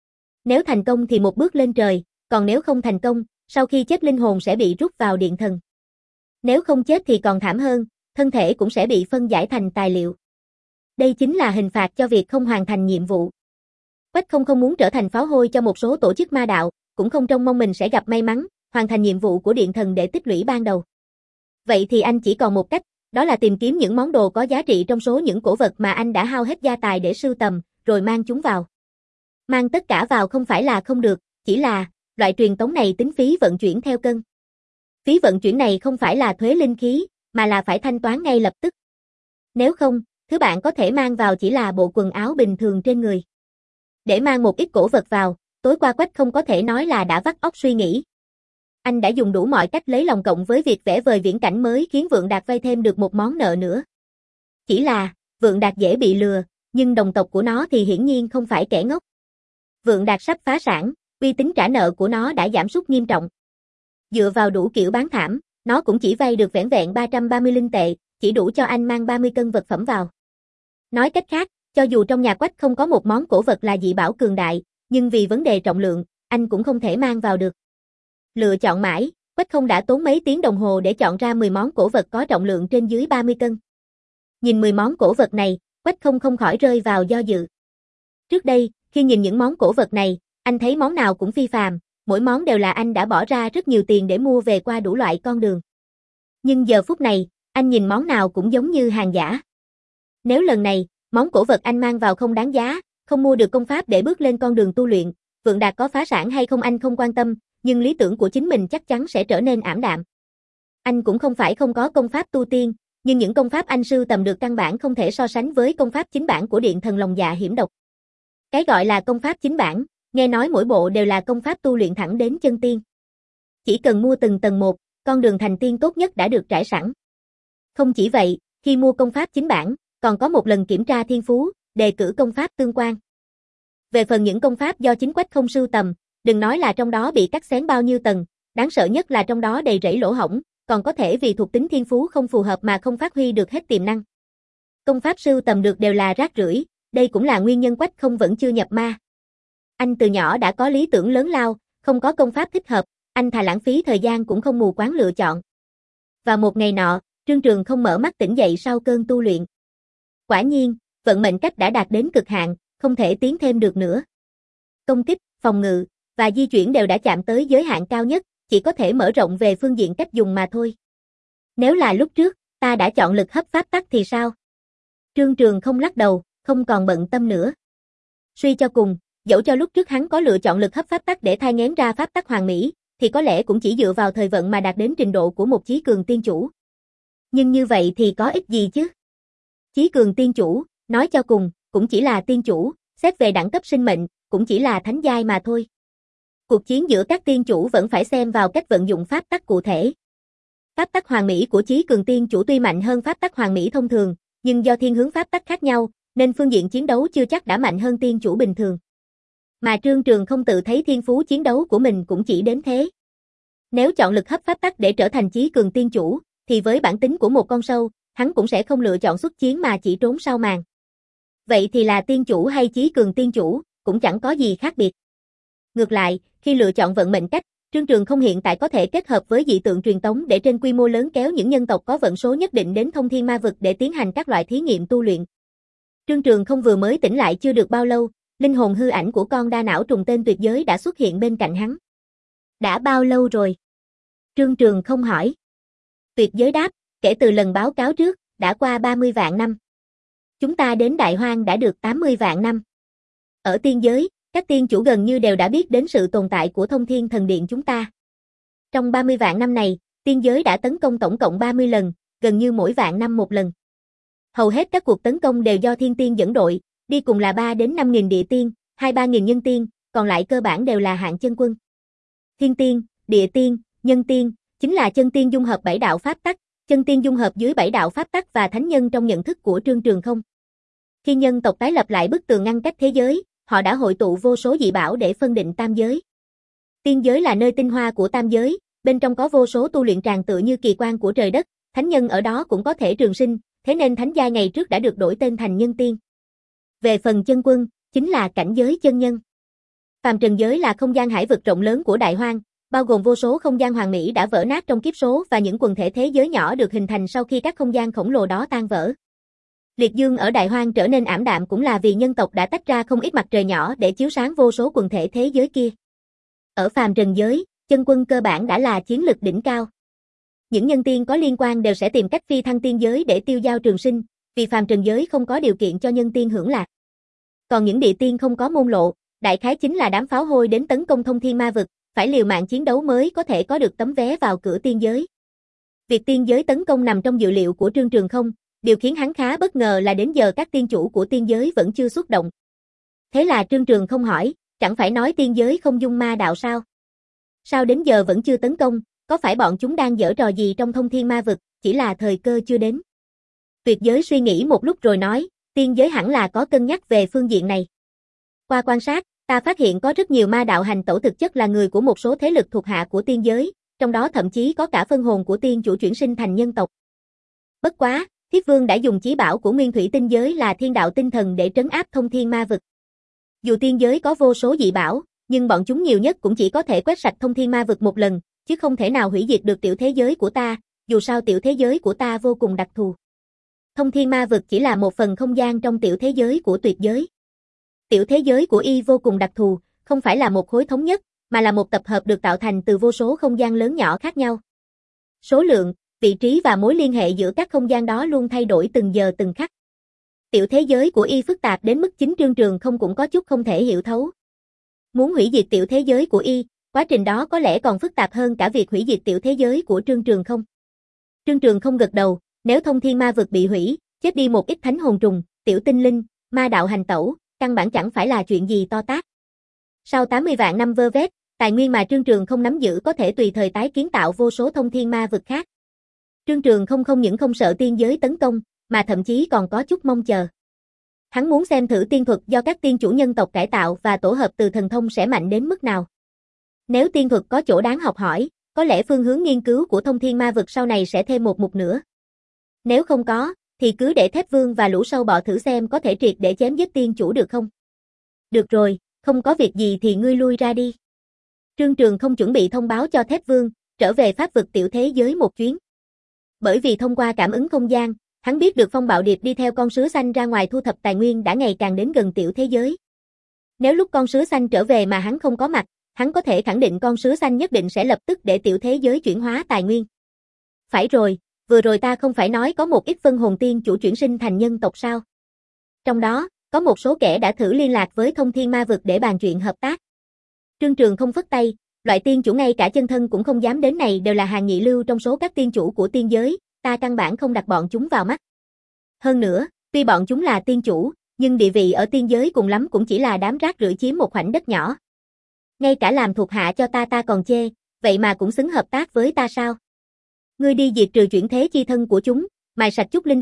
Nếu thành công thì một bước lên trời, còn nếu không thành công, sau khi chết linh hồn sẽ bị rút vào điện thần. Nếu không chết thì còn thảm hơn, thân thể cũng sẽ bị phân giải thành tài liệu. Đây chính là hình phạt cho việc không hoàn thành nhiệm vụ. Quách Không không muốn trở thành pháo hôi cho một số tổ chức ma đạo, cũng không trông mong mình sẽ gặp may mắn, hoàn thành nhiệm vụ của điện thần để tích lũy ban đầu. Vậy thì anh chỉ còn một cách, đó là tìm kiếm những món đồ có giá trị trong số những cổ vật mà anh đã hao hết gia tài để sưu tầm, rồi mang chúng vào. Mang tất cả vào không phải là không được, chỉ là, loại truyền tống này tính phí vận chuyển theo cân. Phí vận chuyển này không phải là thuế linh khí, mà là phải thanh toán ngay lập tức. Nếu không, thứ bạn có thể mang vào chỉ là bộ quần áo bình thường trên người. Để mang một ít cổ vật vào, tối qua Quách không có thể nói là đã vắt óc suy nghĩ. Anh đã dùng đủ mọi cách lấy lòng cộng với việc vẽ vời viễn cảnh mới khiến Vượng Đạt vay thêm được một món nợ nữa. Chỉ là, Vượng Đạt dễ bị lừa, nhưng đồng tộc của nó thì hiển nhiên không phải kẻ ngốc. Vượng Đạt sắp phá sản, uy tín trả nợ của nó đã giảm sút nghiêm trọng. Dựa vào đủ kiểu bán thảm, nó cũng chỉ vay được vẻn vẹn ba trăm ba mươi linh tệ, chỉ đủ cho anh mang ba mươi cân vật phẩm vào. Nói cách khác, cho dù trong nhà Quách không có một món cổ vật là dị bảo cường đại, nhưng vì vấn đề trọng lượng, anh cũng không thể mang vào được. Lựa chọn mãi, Quách không đã tốn mấy tiếng đồng hồ để chọn ra mười món cổ vật có trọng lượng trên dưới ba mươi cân. Nhìn mười món cổ vật này, Quách không không khỏi rơi vào do dự. Trước đây, khi nhìn những món cổ vật này, anh thấy món nào cũng phi phàm, mỗi món đều là anh đã bỏ ra rất nhiều tiền để mua về qua đủ loại con đường. Nhưng giờ phút này, anh nhìn món nào cũng giống như hàng giả. Nếu lần này, món cổ vật anh mang vào không đáng giá, không mua được công pháp để bước lên con đường tu luyện, Vượng Đạt có phá sản hay không anh không quan tâm, nhưng lý tưởng của chính mình chắc chắn sẽ trở nên ảm đạm. Anh cũng không phải không có công pháp tu tiên, nhưng những công pháp anh sưu tầm được căn bản không thể so sánh với công pháp chính bản của điện thần lòng dạ hiểm độc. Cái gọi là công pháp chính bản, nghe nói mỗi bộ đều là công pháp tu luyện thẳng đến chân tiên. Chỉ cần mua từng tầng một, con đường thành tiên tốt nhất đã được trải sẵn. Không chỉ vậy, khi mua công pháp chính bản, còn có một lần kiểm tra thiên phú, đề cử công pháp tương quan. Về phần những công pháp do chính Quách không sưu tầm, đừng nói là trong đó bị cắt xén bao nhiêu tầng, đáng sợ nhất là trong đó đầy rẫy lỗ hổng, còn có thể vì thuộc tính thiên phú không phù hợp mà không phát huy được hết tiềm năng. Công pháp sưu tầm được đều là rác rưởi, đây cũng là nguyên nhân Quách không vẫn chưa nhập ma. Anh từ nhỏ đã có lý tưởng lớn lao, không có công pháp thích hợp, anh thà lãng phí thời gian cũng không mù quáng lựa chọn. Và một ngày nọ, Trương Trường không mở mắt tỉnh dậy sau cơn tu luyện. Quả nhiên, vận mệnh cách đã đạt đến cực hạn, không thể tiến thêm được nữa. Công kích, phòng ngự và di chuyển đều đã chạm tới giới hạn cao nhất, chỉ có thể mở rộng về phương diện cách dùng mà thôi. Nếu là lúc trước, ta đã chọn lực hấp pháp tắc thì sao? Trương Trường không lắc đầu, không còn bận tâm nữa. Suy cho cùng, dẫu cho lúc trước hắn có lựa chọn lực hấp pháp tắc để thai nghén ra pháp tắc hoàn mỹ, thì có lẽ cũng chỉ dựa vào thời vận mà đạt đến trình độ của một chí cường tiên chủ. Nhưng như vậy thì có ích gì chứ? Chí cường tiên chủ, nói cho cùng, cũng chỉ là tiên chủ, xét về đẳng cấp sinh mệnh, cũng chỉ là thánh giai mà thôi. Cuộc chiến giữa các tiên chủ vẫn phải xem vào cách vận dụng pháp tắc cụ thể. Pháp tắc hoàn mỹ của chí cường tiên chủ tuy mạnh hơn pháp tắc hoàn mỹ thông thường, nhưng do thiên hướng pháp tắc khác nhau, nên phương diện chiến đấu chưa chắc đã mạnh hơn tiên chủ bình thường. Mà Trương Trường không tự thấy thiên phú chiến đấu của mình cũng chỉ đến thế. Nếu chọn lực hấp pháp tắc để trở thành chí cường tiên chủ, thì với bản tính của một con sâu, hắn cũng sẽ không lựa chọn xuất chiến mà chỉ trốn sau màn. Vậy thì là tiên chủ hay chí cường tiên chủ, cũng chẳng có gì khác biệt. Ngược lại, khi lựa chọn vận mệnh cách, Trương Trường không hiện tại có thể kết hợp với dị tượng truyền tống để trên quy mô lớn kéo những nhân tộc có vận số nhất định đến thông thiên ma vực để tiến hành các loại thí nghiệm tu luyện. Trương Trường không vừa mới tỉnh lại chưa được bao lâu, linh hồn hư ảnh của con đa não trùng tên tuyệt giới đã xuất hiện bên cạnh hắn. Đã bao lâu rồi? Trương Trường không hỏi. Tuyệt giới đáp, kể từ lần báo cáo trước, đã qua ba mươi vạn năm. Chúng ta đến Đại Hoang đã được tám mươi vạn năm. Ở tiên giới, các tiên chủ gần như đều đã biết đến sự tồn tại của Thông Thiên Thần Điện chúng ta. Trong ba mươi vạn năm này, tiên giới đã tấn công tổng cộng ba mươi lần, gần như mỗi vạn năm một lần. Hầu hết các cuộc tấn công đều do thiên tiên dẫn đội, đi cùng là ba đến năm nghìn địa tiên, hai ba nghìn nhân tiên, còn lại cơ bản đều là hạng chân quân. Thiên tiên, địa tiên, nhân tiên, chính là chân tiên dung hợp bảy đạo pháp tắc, chân tiên dung hợp dưới bảy đạo pháp tắc và thánh nhân trong nhận thức của Trương Trường không. Khi nhân tộc tái lập lại bức tường ngăn cách thế giới, họ đã hội tụ vô số dị bảo để phân định tam giới. Tiên giới là nơi tinh hoa của tam giới, bên trong có vô số tu luyện tràng tựa như kỳ quan của trời đất, thánh nhân ở đó cũng có thể trường sinh, thế nên thánh giai ngày trước đã được đổi tên thành nhân tiên. Về phần chân quân, chính là cảnh giới chân nhân. Phàm trần giới là không gian hải vực rộng lớn của Đại Hoang, bao gồm vô số không gian hoàn mỹ đã vỡ nát trong kiếp số và những quần thể thế giới nhỏ được hình thành sau khi các không gian khổng lồ đó tan vỡ. Liệt dương ở Đại Hoang trở nên ảm đạm cũng là vì nhân tộc đã tách ra không ít mặt trời nhỏ để chiếu sáng vô số quần thể thế giới kia. Ở phàm trần giới, chân quân cơ bản đã là chiến lực đỉnh cao. Những nhân tiên có liên quan đều sẽ tìm cách phi thăng tiên giới để tiêu dao trường sinh, vì phàm trần giới không có điều kiện cho nhân tiên hưởng lạc. Còn những địa tiên không có môn lộ, đại khái chính là đám pháo hôi đến tấn công thông thiên ma vực, phải liều mạng chiến đấu mới có thể có được tấm vé vào cửa tiên giới. Việc tiên giới tấn công nằm trong dự liệu của Trương Trường không, điều khiến hắn khá bất ngờ là đến giờ các tiên chủ của tiên giới vẫn chưa xuất động. Thế là Trương Trường không hỏi, chẳng phải nói tiên giới không dung ma đạo sao? Sao đến giờ vẫn chưa tấn công, có phải bọn chúng đang giở trò gì trong thông thiên ma vực, chỉ là thời cơ chưa đến? Tuyệt giới suy nghĩ một lúc rồi nói, tiên giới hẳn là có cân nhắc về phương diện này. Qua quan sát, ta phát hiện có rất nhiều ma đạo hành tẩu thực chất là người của một số thế lực thuộc hạ của tiên giới, trong đó thậm chí có cả phân hồn của tiên chủ chuyển sinh thành nhân tộc. Bất quá, Thiết Vương đã dùng chí bảo của Nguyên Thủy tinh giới là thiên đạo tinh thần để trấn áp thông thiên ma vực. Dù tiên giới có vô số dị bảo, nhưng bọn chúng nhiều nhất cũng chỉ có thể quét sạch thông thiên ma vực một lần, chứ không thể nào hủy diệt được tiểu thế giới của ta, dù sao tiểu thế giới của ta vô cùng đặc thù. Thông thiên ma vực chỉ là một phần không gian trong tiểu thế giới của tuyệt giới. Tiểu thế giới của y vô cùng đặc thù, không phải là một khối thống nhất, mà là một tập hợp được tạo thành từ vô số không gian lớn nhỏ khác nhau. Số lượng, vị trí và mối liên hệ giữa các không gian đó luôn thay đổi từng giờ từng khắc. Tiểu thế giới của y phức tạp đến mức chính Trương Trường không cũng có chút không thể hiểu thấu. Muốn hủy diệt tiểu thế giới của y, quá trình đó có lẽ còn phức tạp hơn cả việc hủy diệt tiểu thế giới của Trương Trường không. Trương Trường không gật đầu, nếu thông thiên ma vực bị hủy, chết đi một ít thánh hồn trùng, tiểu tinh linh, ma đạo hành tẩu, căn bản chẳng phải là chuyện gì to tát. Sau tám mươi vạn năm vơ vét, tài nguyên mà Trương Trường không nắm giữ có thể tùy thời tái kiến tạo vô số thông thiên ma vực khác. Trương Trường không không những không sợ tiên giới tấn công, mà thậm chí còn có chút mong chờ. Hắn muốn xem thử tiên thuật do các tiên chủ nhân tộc cải tạo và tổ hợp từ thần thông sẽ mạnh đến mức nào. Nếu tiên thuật có chỗ đáng học hỏi, có lẽ phương hướng nghiên cứu của thông thiên ma vực sau này sẽ thêm một mục nữa. Nếu không có, thì cứ để Thép Vương và lũ sâu bọ thử xem có thể triệt để chém giết tiên chủ được không. Được rồi, không có việc gì thì ngươi lui ra đi. Trương Trường không chuẩn bị thông báo cho Thép Vương, trở về pháp vực tiểu thế giới một chuyến. Bởi vì thông qua cảm ứng không gian, hắn biết được Phong Bạo Điệp đi theo con sứa xanh ra ngoài thu thập tài nguyên đã ngày càng đến gần tiểu thế giới. Nếu lúc con sứa xanh trở về mà hắn không có mặt, hắn có thể khẳng định con sứa xanh nhất định sẽ lập tức để tiểu thế giới chuyển hóa tài nguyên. Phải rồi, vừa rồi ta không phải nói có một ít phân hồn tiên chủ chuyển sinh thành nhân tộc sao? Trong đó, có một số kẻ đã thử liên lạc với thông thiên ma vực để bàn chuyện hợp tác. Trương Trường không phất tay, loại tiên chủ ngay cả chân thân cũng không dám đến này đều là hàng nhị lưu trong số các tiên chủ của tiên giới, ta căn bản không đặt bọn chúng vào mắt. Hơn nữa, tuy bọn chúng là tiên chủ, nhưng địa vị ở tiên giới cùng lắm cũng chỉ là đám rác rưởi chiếm một khoảnh đất nhỏ. Ngay cả làm thuộc hạ cho ta ta còn chê, vậy mà cũng xứng hợp tác với ta sao? Ngươi đi diệt trừ chuyển thế chi thân của chúng, mài sạch chút linh hồn,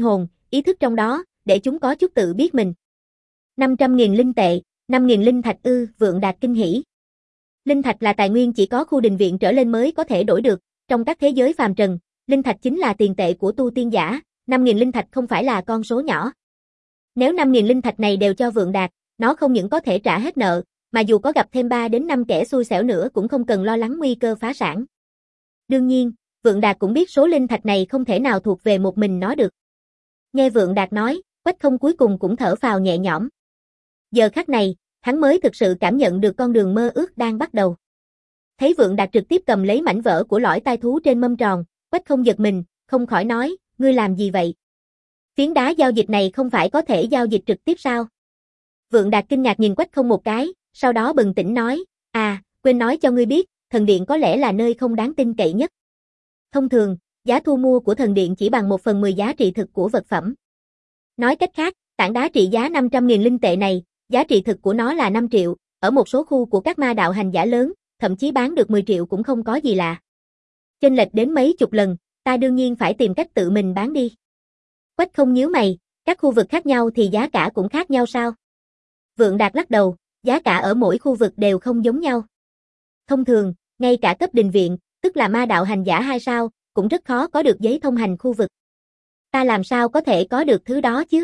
ý thức trong đó, để chúng có chút tự biết mình. năm trăm nghìn linh tệ, năm nghìn linh thạch ư, Vượng Đạt kinh hỉ. Linh thạch là tài nguyên chỉ có khu đình viện trở lên mới có thể đổi được, trong các thế giới phàm trần, linh thạch chính là tiền tệ của tu tiên giả, năm nghìn linh thạch không phải là con số nhỏ. Nếu năm nghìn linh thạch này đều cho Vượng Đạt, nó không những có thể trả hết nợ, mà dù có gặp thêm ba đến năm kẻ xui xẻo nữa cũng không cần lo lắng nguy cơ phá sản. Đương nhiên, Vượng Đạt cũng biết số linh thạch này không thể nào thuộc về một mình nó được. Nghe Vượng Đạt nói, Quách Không cuối cùng cũng thở phào nhẹ nhõm. Giờ khắc này, hắn mới thực sự cảm nhận được con đường mơ ước đang bắt đầu. Thấy Vượng Đạt trực tiếp cầm lấy mảnh vỡ của lõi tai thú trên mâm tròn, Quách Không giật mình, không khỏi nói, ngươi làm gì vậy? Phiến đá giao dịch này không phải có thể giao dịch trực tiếp sao? Vượng Đạt kinh ngạc nhìn Quách Không một cái, sau đó bừng tỉnh nói, à, quên nói cho ngươi biết, thần điện có lẽ là nơi không đáng tin cậy nhất. Thông thường, giá thu mua của thần điện chỉ bằng một phần mười giá trị thực của vật phẩm. Nói cách khác, tảng đá trị giá năm trăm nghìn linh tệ này, giá trị thực của nó là năm triệu, ở một số khu của các ma đạo hành giả lớn, thậm chí bán được mười triệu cũng không có gì lạ. Chênh lệch đến mấy chục lần, ta đương nhiên phải tìm cách tự mình bán đi. Quách Không nhíu mày, các khu vực khác nhau thì giá cả cũng khác nhau sao? Vượng Đạt lắc đầu, giá cả ở mỗi khu vực đều không giống nhau. Thông thường, ngay cả cấp đình viện, tức là ma đạo hành giả hai sao, cũng rất khó có được giấy thông hành khu vực. Ta làm sao có thể có được thứ đó chứ?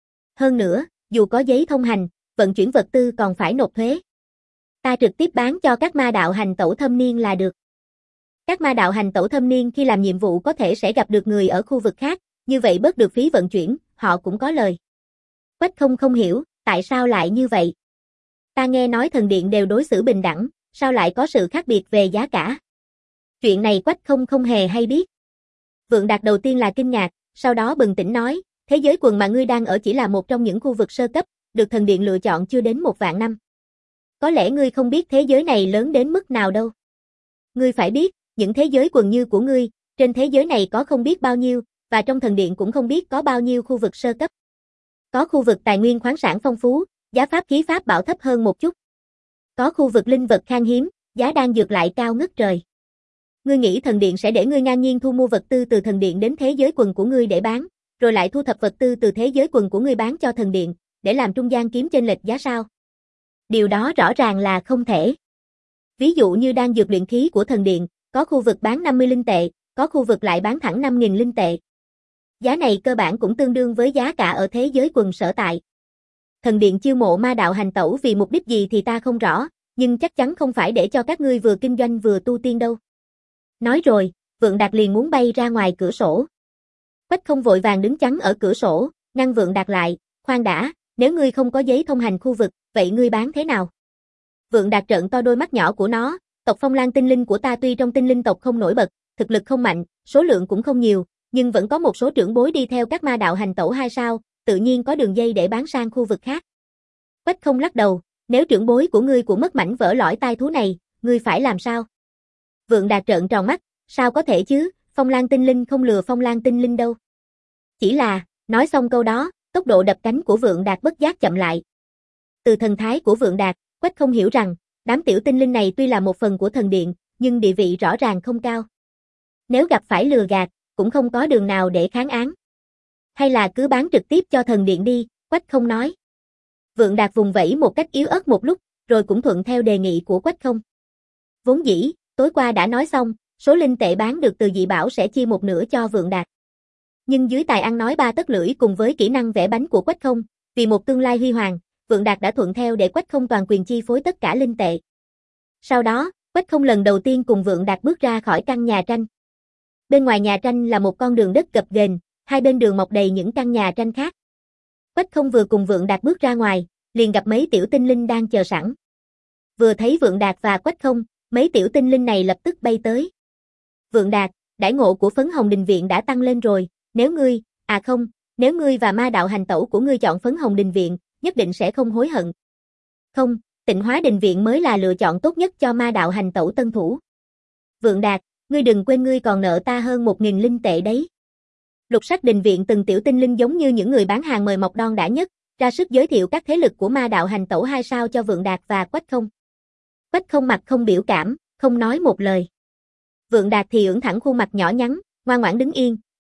Hơn nữa, dù có giấy thông hành, vận chuyển vật tư còn phải nộp thuế. Ta trực tiếp bán cho các ma đạo hành tẩu thâm niên là được. Các ma đạo hành tẩu thâm niên khi làm nhiệm vụ có thể sẽ gặp được người ở khu vực khác, như vậy bớt được phí vận chuyển, họ cũng có lời. Quách Không không hiểu, tại sao lại như vậy? Ta nghe nói thần điện đều đối xử bình đẳng, sao lại có sự khác biệt về giá cả? Chuyện này Quách Không không hề hay biết. Vượng Đạt đầu tiên là kinh ngạc, sau đó bừng tỉnh nói, thế giới quần mà ngươi đang ở chỉ là một trong những khu vực sơ cấp, được thần điện lựa chọn chưa đến một vạn năm. Có lẽ ngươi không biết thế giới này lớn đến mức nào đâu. Ngươi phải biết, những thế giới quần như của ngươi, trên thế giới này có không biết bao nhiêu, và trong thần điện cũng không biết có bao nhiêu khu vực sơ cấp. Có khu vực tài nguyên khoáng sản phong phú, giá pháp khí pháp bảo thấp hơn một chút. Có khu vực linh vật khan hiếm, giá đan dược lại cao ngất trời. Ngươi nghĩ thần điện sẽ để ngươi ngang nhiên thu mua vật tư từ thần điện đến thế giới quần của ngươi để bán, rồi lại thu thập vật tư từ thế giới quần của ngươi bán cho thần điện, để làm trung gian kiếm chênh lệch giá sao? Điều đó rõ ràng là không thể. Ví dụ như đan dược luyện khí của thần điện, có khu vực bán năm mươi linh tệ, có khu vực lại bán thẳng năm nghìn linh tệ. Giá này cơ bản cũng tương đương với giá cả ở thế giới quần sở tại. Thần điện chiêu mộ ma đạo hành tẩu vì mục đích gì thì ta không rõ, nhưng chắc chắn không phải để cho các ngươi vừa kinh doanh vừa tu tiên đâu. Nói rồi, Vượng Đạt liền muốn bay ra ngoài cửa sổ. Quách Không vội vàng đứng chắn ở cửa sổ, ngăn Vượng Đạt lại, khoan đã, nếu ngươi không có giấy thông hành khu vực, vậy ngươi bán thế nào? Vượng Đạt trợn to đôi mắt nhỏ của nó, tộc Phong Lan tinh linh của ta tuy trong tinh linh tộc không nổi bật, thực lực không mạnh, số lượng cũng không nhiều, nhưng vẫn có một số trưởng bối đi theo các ma đạo hành tẩu hai sao, tự nhiên có đường dây để bán sang khu vực khác. Quách Không lắc đầu, nếu trưởng bối của ngươi cũng mất mảnh vỡ lõi tai thú này, ngươi phải làm sao? Vượng Đạt trợn tròn mắt, sao có thể chứ, Phong Lan tinh linh không lừa Phong Lan tinh linh đâu. Chỉ là, nói xong câu đó, tốc độ đập cánh của Vượng Đạt bất giác chậm lại. Từ thần thái của Vượng Đạt, Quách Không hiểu rằng, đám tiểu tinh linh này tuy là một phần của thần điện, nhưng địa vị rõ ràng không cao. Nếu gặp phải lừa gạt, cũng không có đường nào để kháng án. Hay là cứ bán trực tiếp cho thần điện đi, Quách Không nói. Vượng Đạt vùng vẫy một cách yếu ớt một lúc, rồi cũng thuận theo đề nghị của Quách Không. Vốn dĩ, tối qua đã nói xong, số linh tệ bán được từ dị bảo sẽ chia một nửa cho Vượng Đạt. Nhưng dưới tài ăn nói ba tấc lưỡi cùng với kỹ năng vẽ bánh của Quách Không, vì một tương lai huy hoàng, Vượng Đạt đã thuận theo để Quách Không toàn quyền chi phối tất cả linh tệ. Sau đó, Quách Không lần đầu tiên cùng Vượng Đạt bước ra khỏi căn nhà tranh. Bên ngoài nhà tranh là một con đường đất gập ghềnh, hai bên đường mọc đầy những căn nhà tranh khác. Quách Không vừa cùng Vượng Đạt bước ra ngoài, liền gặp mấy tiểu tinh linh đang chờ sẵn. Vừa thấy Vượng Đạt và Quách Không, mấy tiểu tinh linh này lập tức bay tới. Vượng Đạt, đãi ngộ của Phấn Hồng Đình Viện đã tăng lên rồi, nếu ngươi, à không, nếu ngươi và ma đạo hành tẩu của ngươi chọn Phấn Hồng Đình Viện, nhất định sẽ không hối hận. Không, Tịnh Hóa Đình Viện mới là lựa chọn tốt nhất cho ma đạo hành tẩu tân thủ. Vượng Đạt, ngươi đừng quên ngươi còn nợ ta hơn một nghìn linh tệ đấy. Lục Sắc Đình Viện từng tiểu tinh linh giống như những người bán hàng mời mọc đon đã nhất, ra sức giới thiệu các thế lực của ma đạo hành tẩu hai sao cho Vượng Đạt và Quách Không. Quách Không mặt không biểu cảm, không nói một lời. Vượng Đạt thì ưỡn thẳng khuôn mặt nhỏ nhắn, ngoan ngoãn đứng yên,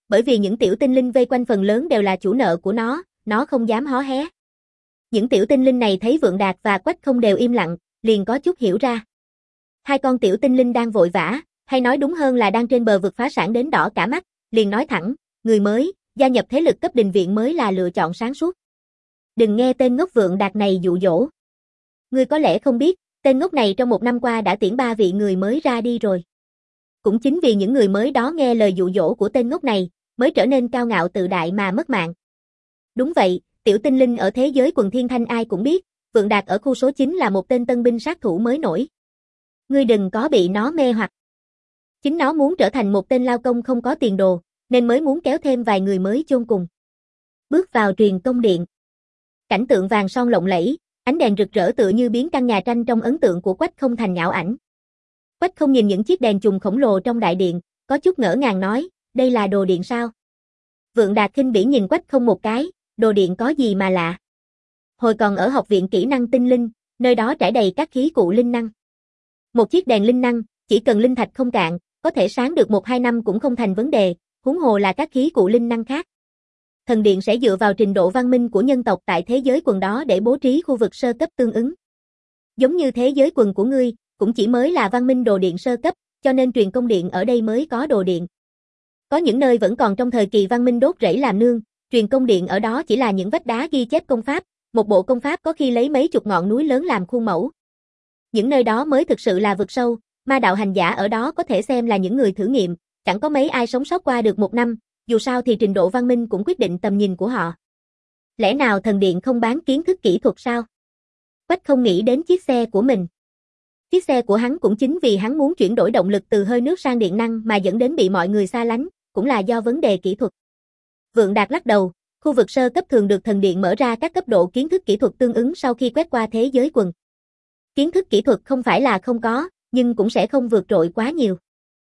bởi vì những tiểu tinh linh vây quanh phần lớn đều là chủ nợ của nó, nó không dám hó hé. Những tiểu tinh linh này thấy Vượng Đạt và Quách Không đều im lặng, liền có chút hiểu ra. Hai con tiểu tinh linh đang vội vã, hay nói đúng hơn là đang trên bờ vực phá sản đến đỏ cả mắt, liền nói thẳng, người mới, gia nhập thế lực cấp đình viện mới là lựa chọn sáng suốt. Đừng nghe tên ngốc Vượng Đạt này dụ dỗ. Ngươi có lẽ không biết, tên ngốc này trong một năm qua đã tiễn ba vị người mới ra đi rồi. Cũng chính vì những người mới đó nghe lời dụ dỗ của tên ngốc này, mới trở nên cao ngạo tự đại mà mất mạng. Đúng vậy, tiểu tinh linh ở thế giới quần thiên thanh ai cũng biết, Vượng Đạt ở khu số chín là một tên tân binh sát thủ mới nổi. Ngươi đừng có bị nó mê hoặc. Chính nó muốn trở thành một tên lao công không có tiền đồ, nên mới muốn kéo thêm vài người mới chôn cùng. Bước vào truyền công điện. Cảnh tượng vàng son lộng lẫy, ánh đèn rực rỡ tựa như biến căn nhà tranh trong ấn tượng của Quách Không thành ảo ảnh. Quách Không nhìn những chiếc đèn chùm khổng lồ trong đại điện, có chút ngỡ ngàng nói, đây là đồ điện sao? Vượng Đạt khinh bỉ nhìn Quách Không một cái, đồ điện có gì mà lạ? Hồi còn ở học viện kỹ năng tinh linh, nơi đó trải đầy các khí cụ linh năng. Một chiếc đèn linh năng, chỉ cần linh thạch không cạn, có thể sáng được một hai năm cũng không thành vấn đề, huống hồ là các khí cụ linh năng khác. Thần điện sẽ dựa vào trình độ văn minh của nhân tộc tại thế giới quần đó để bố trí khu vực sơ cấp tương ứng. Giống như thế giới quần của ngươi, cũng chỉ mới là văn minh đồ điện sơ cấp, cho nên truyền công điện ở đây mới có đồ điện. Có những nơi vẫn còn trong thời kỳ văn minh đốt rẫy làm nương, truyền công điện ở đó chỉ là những vách đá ghi chép công pháp, một bộ công pháp có khi lấy mấy chục ngọn núi lớn làm khuôn mẫu. Những nơi đó mới thực sự là vực sâu, ma đạo hành giả ở đó có thể xem là những người thử nghiệm, chẳng có mấy ai sống sót qua được một năm, dù sao thì trình độ văn minh cũng quyết định tầm nhìn của họ. Lẽ nào thần điện không bán kiến thức kỹ thuật sao? Quách Không nghĩ đến chiếc xe của mình. Chiếc xe của hắn cũng chính vì hắn muốn chuyển đổi động lực từ hơi nước sang điện năng mà dẫn đến bị mọi người xa lánh, cũng là do vấn đề kỹ thuật. Vượng Đạt lắc đầu, khu vực sơ cấp thường được thần điện mở ra các cấp độ kiến thức kỹ thuật tương ứng sau khi quét qua thế giới quần. Kiến thức kỹ thuật không phải là không có, nhưng cũng sẽ không vượt trội quá nhiều.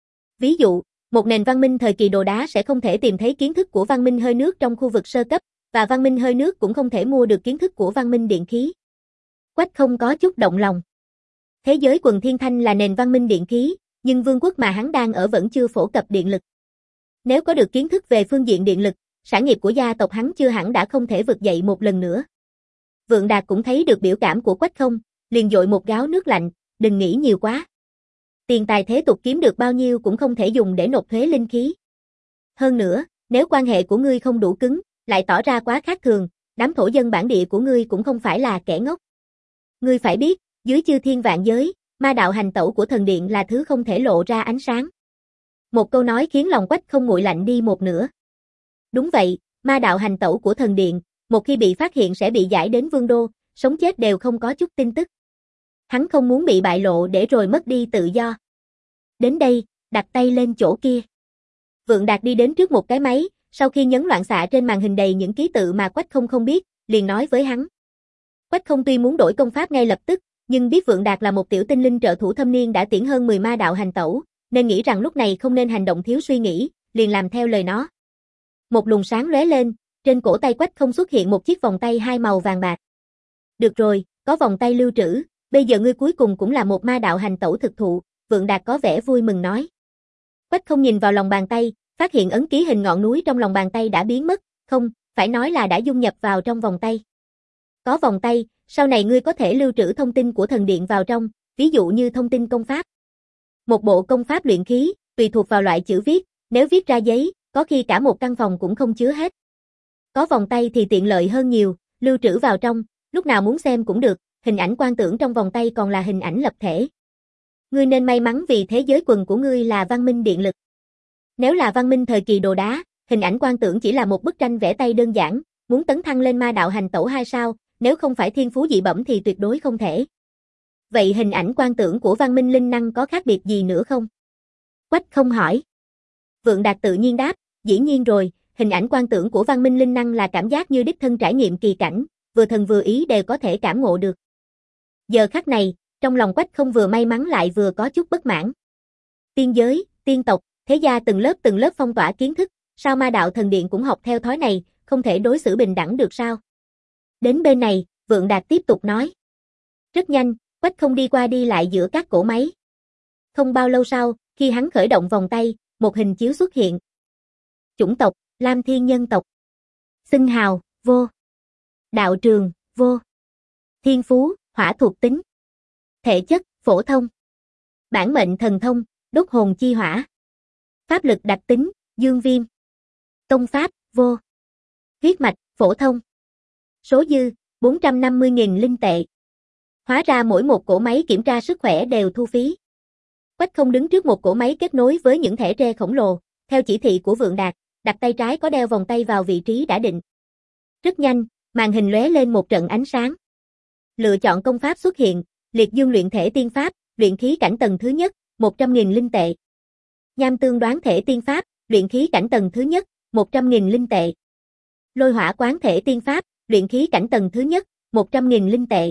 Ví dụ, một nền văn minh thời kỳ đồ đá sẽ không thể tìm thấy kiến thức của văn minh hơi nước trong khu vực sơ cấp, và văn minh hơi nước cũng không thể mua được kiến thức của văn minh điện khí. Quách Không có chút động lòng. Thế giới quần thiên thanh là nền văn minh điện khí, nhưng vương quốc mà hắn đang ở vẫn chưa phổ cập điện lực. Nếu có được kiến thức về phương diện điện lực, sản nghiệp của gia tộc hắn chưa hẳn đã không thể vực dậy một lần nữa. Vượng Đạt cũng thấy được biểu cảm của Quách Không, liền dội một gáo nước lạnh, đừng nghĩ nhiều quá. Tiền tài thế tục kiếm được bao nhiêu cũng không thể dùng để nộp thuế linh khí. Hơn nữa, nếu quan hệ của ngươi không đủ cứng, lại tỏ ra quá khác thường, đám thổ dân bản địa của ngươi cũng không phải là kẻ ngốc. Ngươi phải biết, dưới chư thiên vạn giới, ma đạo hành tẩu của thần điện là thứ không thể lộ ra ánh sáng. Một câu nói khiến lòng Quách Không nguội lạnh đi một nửa. Đúng vậy, ma đạo hành tẩu của thần điện, một khi bị phát hiện sẽ bị giải đến vương đô, sống chết đều không có chút tin tức. Hắn không muốn bị bại lộ để rồi mất đi tự do. Đến đây, đặt tay lên chỗ kia. Vượng Đạt đi đến trước một cái máy, sau khi nhấn loạn xạ trên màn hình đầy những ký tự mà Quách Không không biết, liền nói với hắn. Quách Không tuy muốn đổi công pháp ngay lập tức, nhưng biết Vượng Đạt là một tiểu tinh linh trợ thủ thâm niên đã tiễn hơn mười ma đạo hành tẩu, nên nghĩ rằng lúc này không nên hành động thiếu suy nghĩ, liền làm theo lời nó. Một luồng sáng lóe lên, trên cổ tay Quách Không xuất hiện một chiếc vòng tay hai màu vàng bạc. Được rồi, có vòng tay lưu trữ, bây giờ ngươi cuối cùng cũng là một ma đạo hành tẩu thực thụ, Vượng Đạt có vẻ vui mừng nói. Quách Không nhìn vào lòng bàn tay, phát hiện ấn ký hình ngọn núi trong lòng bàn tay đã biến mất, không, phải nói là đã dung nhập vào trong vòng tay. Có vòng tay, sau này ngươi có thể lưu trữ thông tin của thần điện vào trong, ví dụ như thông tin công pháp. Một bộ công pháp luyện khí, tùy thuộc vào loại chữ viết, nếu viết ra giấy, có khi cả một căn phòng cũng không chứa hết. Có vòng tay thì tiện lợi hơn nhiều, lưu trữ vào trong, lúc nào muốn xem cũng được, hình ảnh quan tưởng trong vòng tay còn là hình ảnh lập thể. Ngươi nên may mắn vì thế giới quần của ngươi là văn minh điện lực. Nếu là văn minh thời kỳ đồ đá, hình ảnh quan tưởng chỉ là một bức tranh vẽ tay đơn giản, muốn tấn thăng lên ma đạo hành tẩu hai sao, nếu không phải thiên phú dị bẩm thì tuyệt đối không thể. Vậy hình ảnh quan tưởng của văn minh linh năng có khác biệt gì nữa không? Quách Không hỏi. Vượng Đạt tự nhiên đáp, dĩ nhiên rồi, hình ảnh quan tưởng của văn minh linh năng là cảm giác như đích thân trải nghiệm kỳ cảnh, vừa thần vừa ý đều có thể cảm ngộ được. Giờ khắc này, trong lòng Quách Không vừa may mắn lại vừa có chút bất mãn. Tiên giới, tiên tộc, thế gia từng lớp từng lớp phong tỏa kiến thức, sao ma đạo thần điện cũng học theo thói này, không thể đối xử bình đẳng được sao? Đến bên này, Vượng Đạt tiếp tục nói. Rất nhanh, Quách Không đi qua đi lại giữa các cỗ máy. Không bao lâu sau, khi hắn khởi động vòng tay, một hình chiếu xuất hiện. Chủng tộc, Lam Thiên nhân tộc. Xưng hào, vô. Đạo trường, vô. Thiên phú, hỏa thuộc tính. Thể chất, phổ thông. Bản mệnh thần thông, đốt hồn chi hỏa. Pháp lực đặc tính, dương viêm. Công pháp, vô. Huyết mạch, phổ thông. Số dư, bốn trăm năm mươi nghìn linh tệ. Hóa ra mỗi một cỗ máy kiểm tra sức khỏe đều thu phí. Quách không đứng trước một cỗ máy kết nối với những thẻ tre khổng lồ, theo chỉ thị của Vượng Đạt, đặt tay trái có đeo vòng tay vào vị trí đã định. Rất nhanh, màn hình lóe lên một trận ánh sáng. Lựa chọn công pháp xuất hiện, liệt dương luyện thể tiên pháp, luyện khí cảnh tầng thứ nhất, một trăm nghìn linh tệ. Nham tương đoán thể tiên pháp, luyện khí cảnh tầng thứ nhất, một trăm nghìn linh tệ. Lôi hỏa quán thể tiên pháp, luyện khí cảnh tầng thứ nhất, một trăm nghìn linh tệ.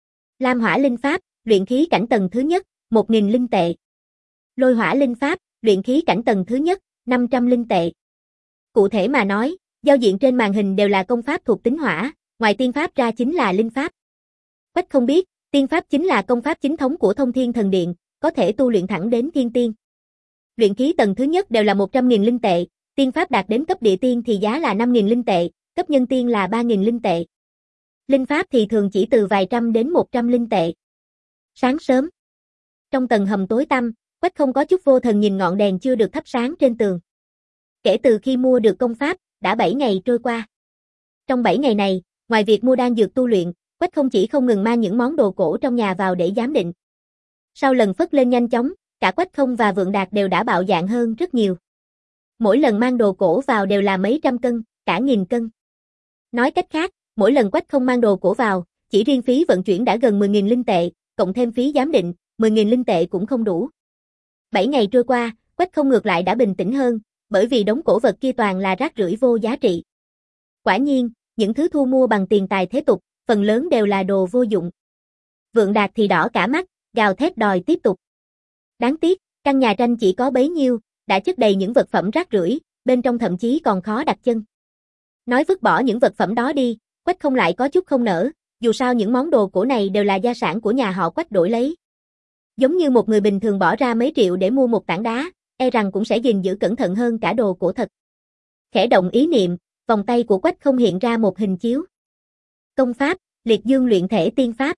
Lam hỏa linh pháp, luyện khí cảnh tầng thứ nhất, một nghìn linh tệ. Lôi hỏa linh pháp, luyện khí cảnh tầng thứ nhất, năm trăm linh tệ. Cụ thể mà nói, giao diện trên màn hình đều là công pháp thuộc tính hỏa, ngoài tiên pháp ra chính là linh pháp. Quách không biết, tiên pháp chính là công pháp chính thống của Thông Thiên Thần Điện, có thể tu luyện thẳng đến thiên tiên. Luyện khí tầng thứ nhất đều là một trăm nghìn linh tệ, tiên pháp đạt đến cấp địa tiên thì giá là năm nghìn linh tệ, cấp nhân tiên là ba nghìn linh tệ. Linh pháp thì thường chỉ từ vài trăm đến một trăm linh tệ. Sáng sớm, trong tầng hầm tối tăm, Quách không có chút vô thần nhìn ngọn đèn chưa được thắp sáng trên tường. Kể từ khi mua được công pháp, đã bảy ngày trôi qua. Trong bảy ngày này, ngoài việc mua đan dược tu luyện, Quách không chỉ không ngừng mang những món đồ cổ trong nhà vào để giám định. Sau lần phất lên nhanh chóng, cả Quách không và Vượng Đạt đều đã bạo dạn hơn rất nhiều. Mỗi lần mang đồ cổ vào đều là mấy trăm cân, cả nghìn cân. Nói cách khác, mỗi lần Quách không mang đồ cổ vào, chỉ riêng phí vận chuyển đã gần mười nghìn linh tệ, cộng thêm phí giám định, mười nghìn linh tệ cũng không đủ. bảy ngày trôi qua, Quách không ngược lại đã bình tĩnh hơn, bởi vì đống cổ vật kia toàn là rác rưởi vô giá trị. Quả nhiên, những thứ thu mua bằng tiền tài thế tục, phần lớn đều là đồ vô dụng. Vượng Đạt thì đỏ cả mắt, gào thét đòi tiếp tục. Đáng tiếc, căn nhà tranh chỉ có bấy nhiêu, đã chất đầy những vật phẩm rác rưởi, bên trong thậm chí còn khó đặt chân. Nói vứt bỏ những vật phẩm đó đi, Quách không lại có chút không nỡ, dù sao những món đồ cổ này đều là gia sản của nhà họ Quách đổi lấy. Giống như một người bình thường bỏ ra mấy triệu để mua một tảng đá, e rằng cũng sẽ gìn giữ cẩn thận hơn cả đồ cổ thật. Khẽ động ý niệm, vòng tay của Quách không hiện ra một hình chiếu. Công pháp, liệt dương luyện thể tiên pháp.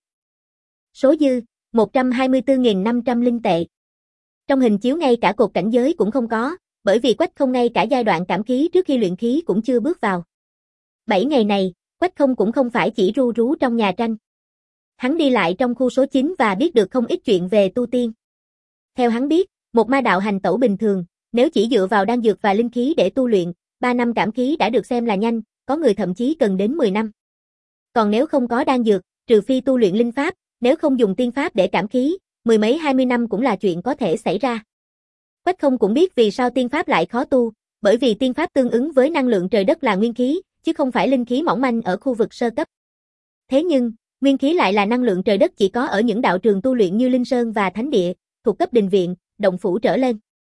Số dư, một trăm hai mươi tư nghìn năm trăm linh tệ. Trong hình chiếu ngay cả cột cảnh giới cũng không có, bởi vì Quách không ngay cả giai đoạn cảm khí trước khi luyện khí cũng chưa bước vào. Bảy ngày này, Quách không cũng không phải chỉ ru rú trong nhà tranh. Hắn đi lại trong khu số chín và biết được không ít chuyện về tu tiên. Theo hắn biết, một ma đạo hành tẩu bình thường, nếu chỉ dựa vào đan dược và linh khí để tu luyện, ba năm cảm khí đã được xem là nhanh, có người thậm chí cần đến mười năm. Còn nếu không có đan dược, trừ phi tu luyện linh pháp, nếu không dùng tiên pháp để cảm khí, mười mấy hai mươi năm cũng là chuyện có thể xảy ra. Quách không cũng biết vì sao tiên pháp lại khó tu, bởi vì tiên pháp tương ứng với năng lượng trời đất là nguyên khí, chứ không phải linh khí mỏng manh ở khu vực sơ cấp. Thế nhưng, nguyên khí lại là năng lượng trời đất chỉ có ở những đạo trường tu luyện như Linh Sơn và Thánh Địa, thuộc cấp đình viện, động phủ trở lên.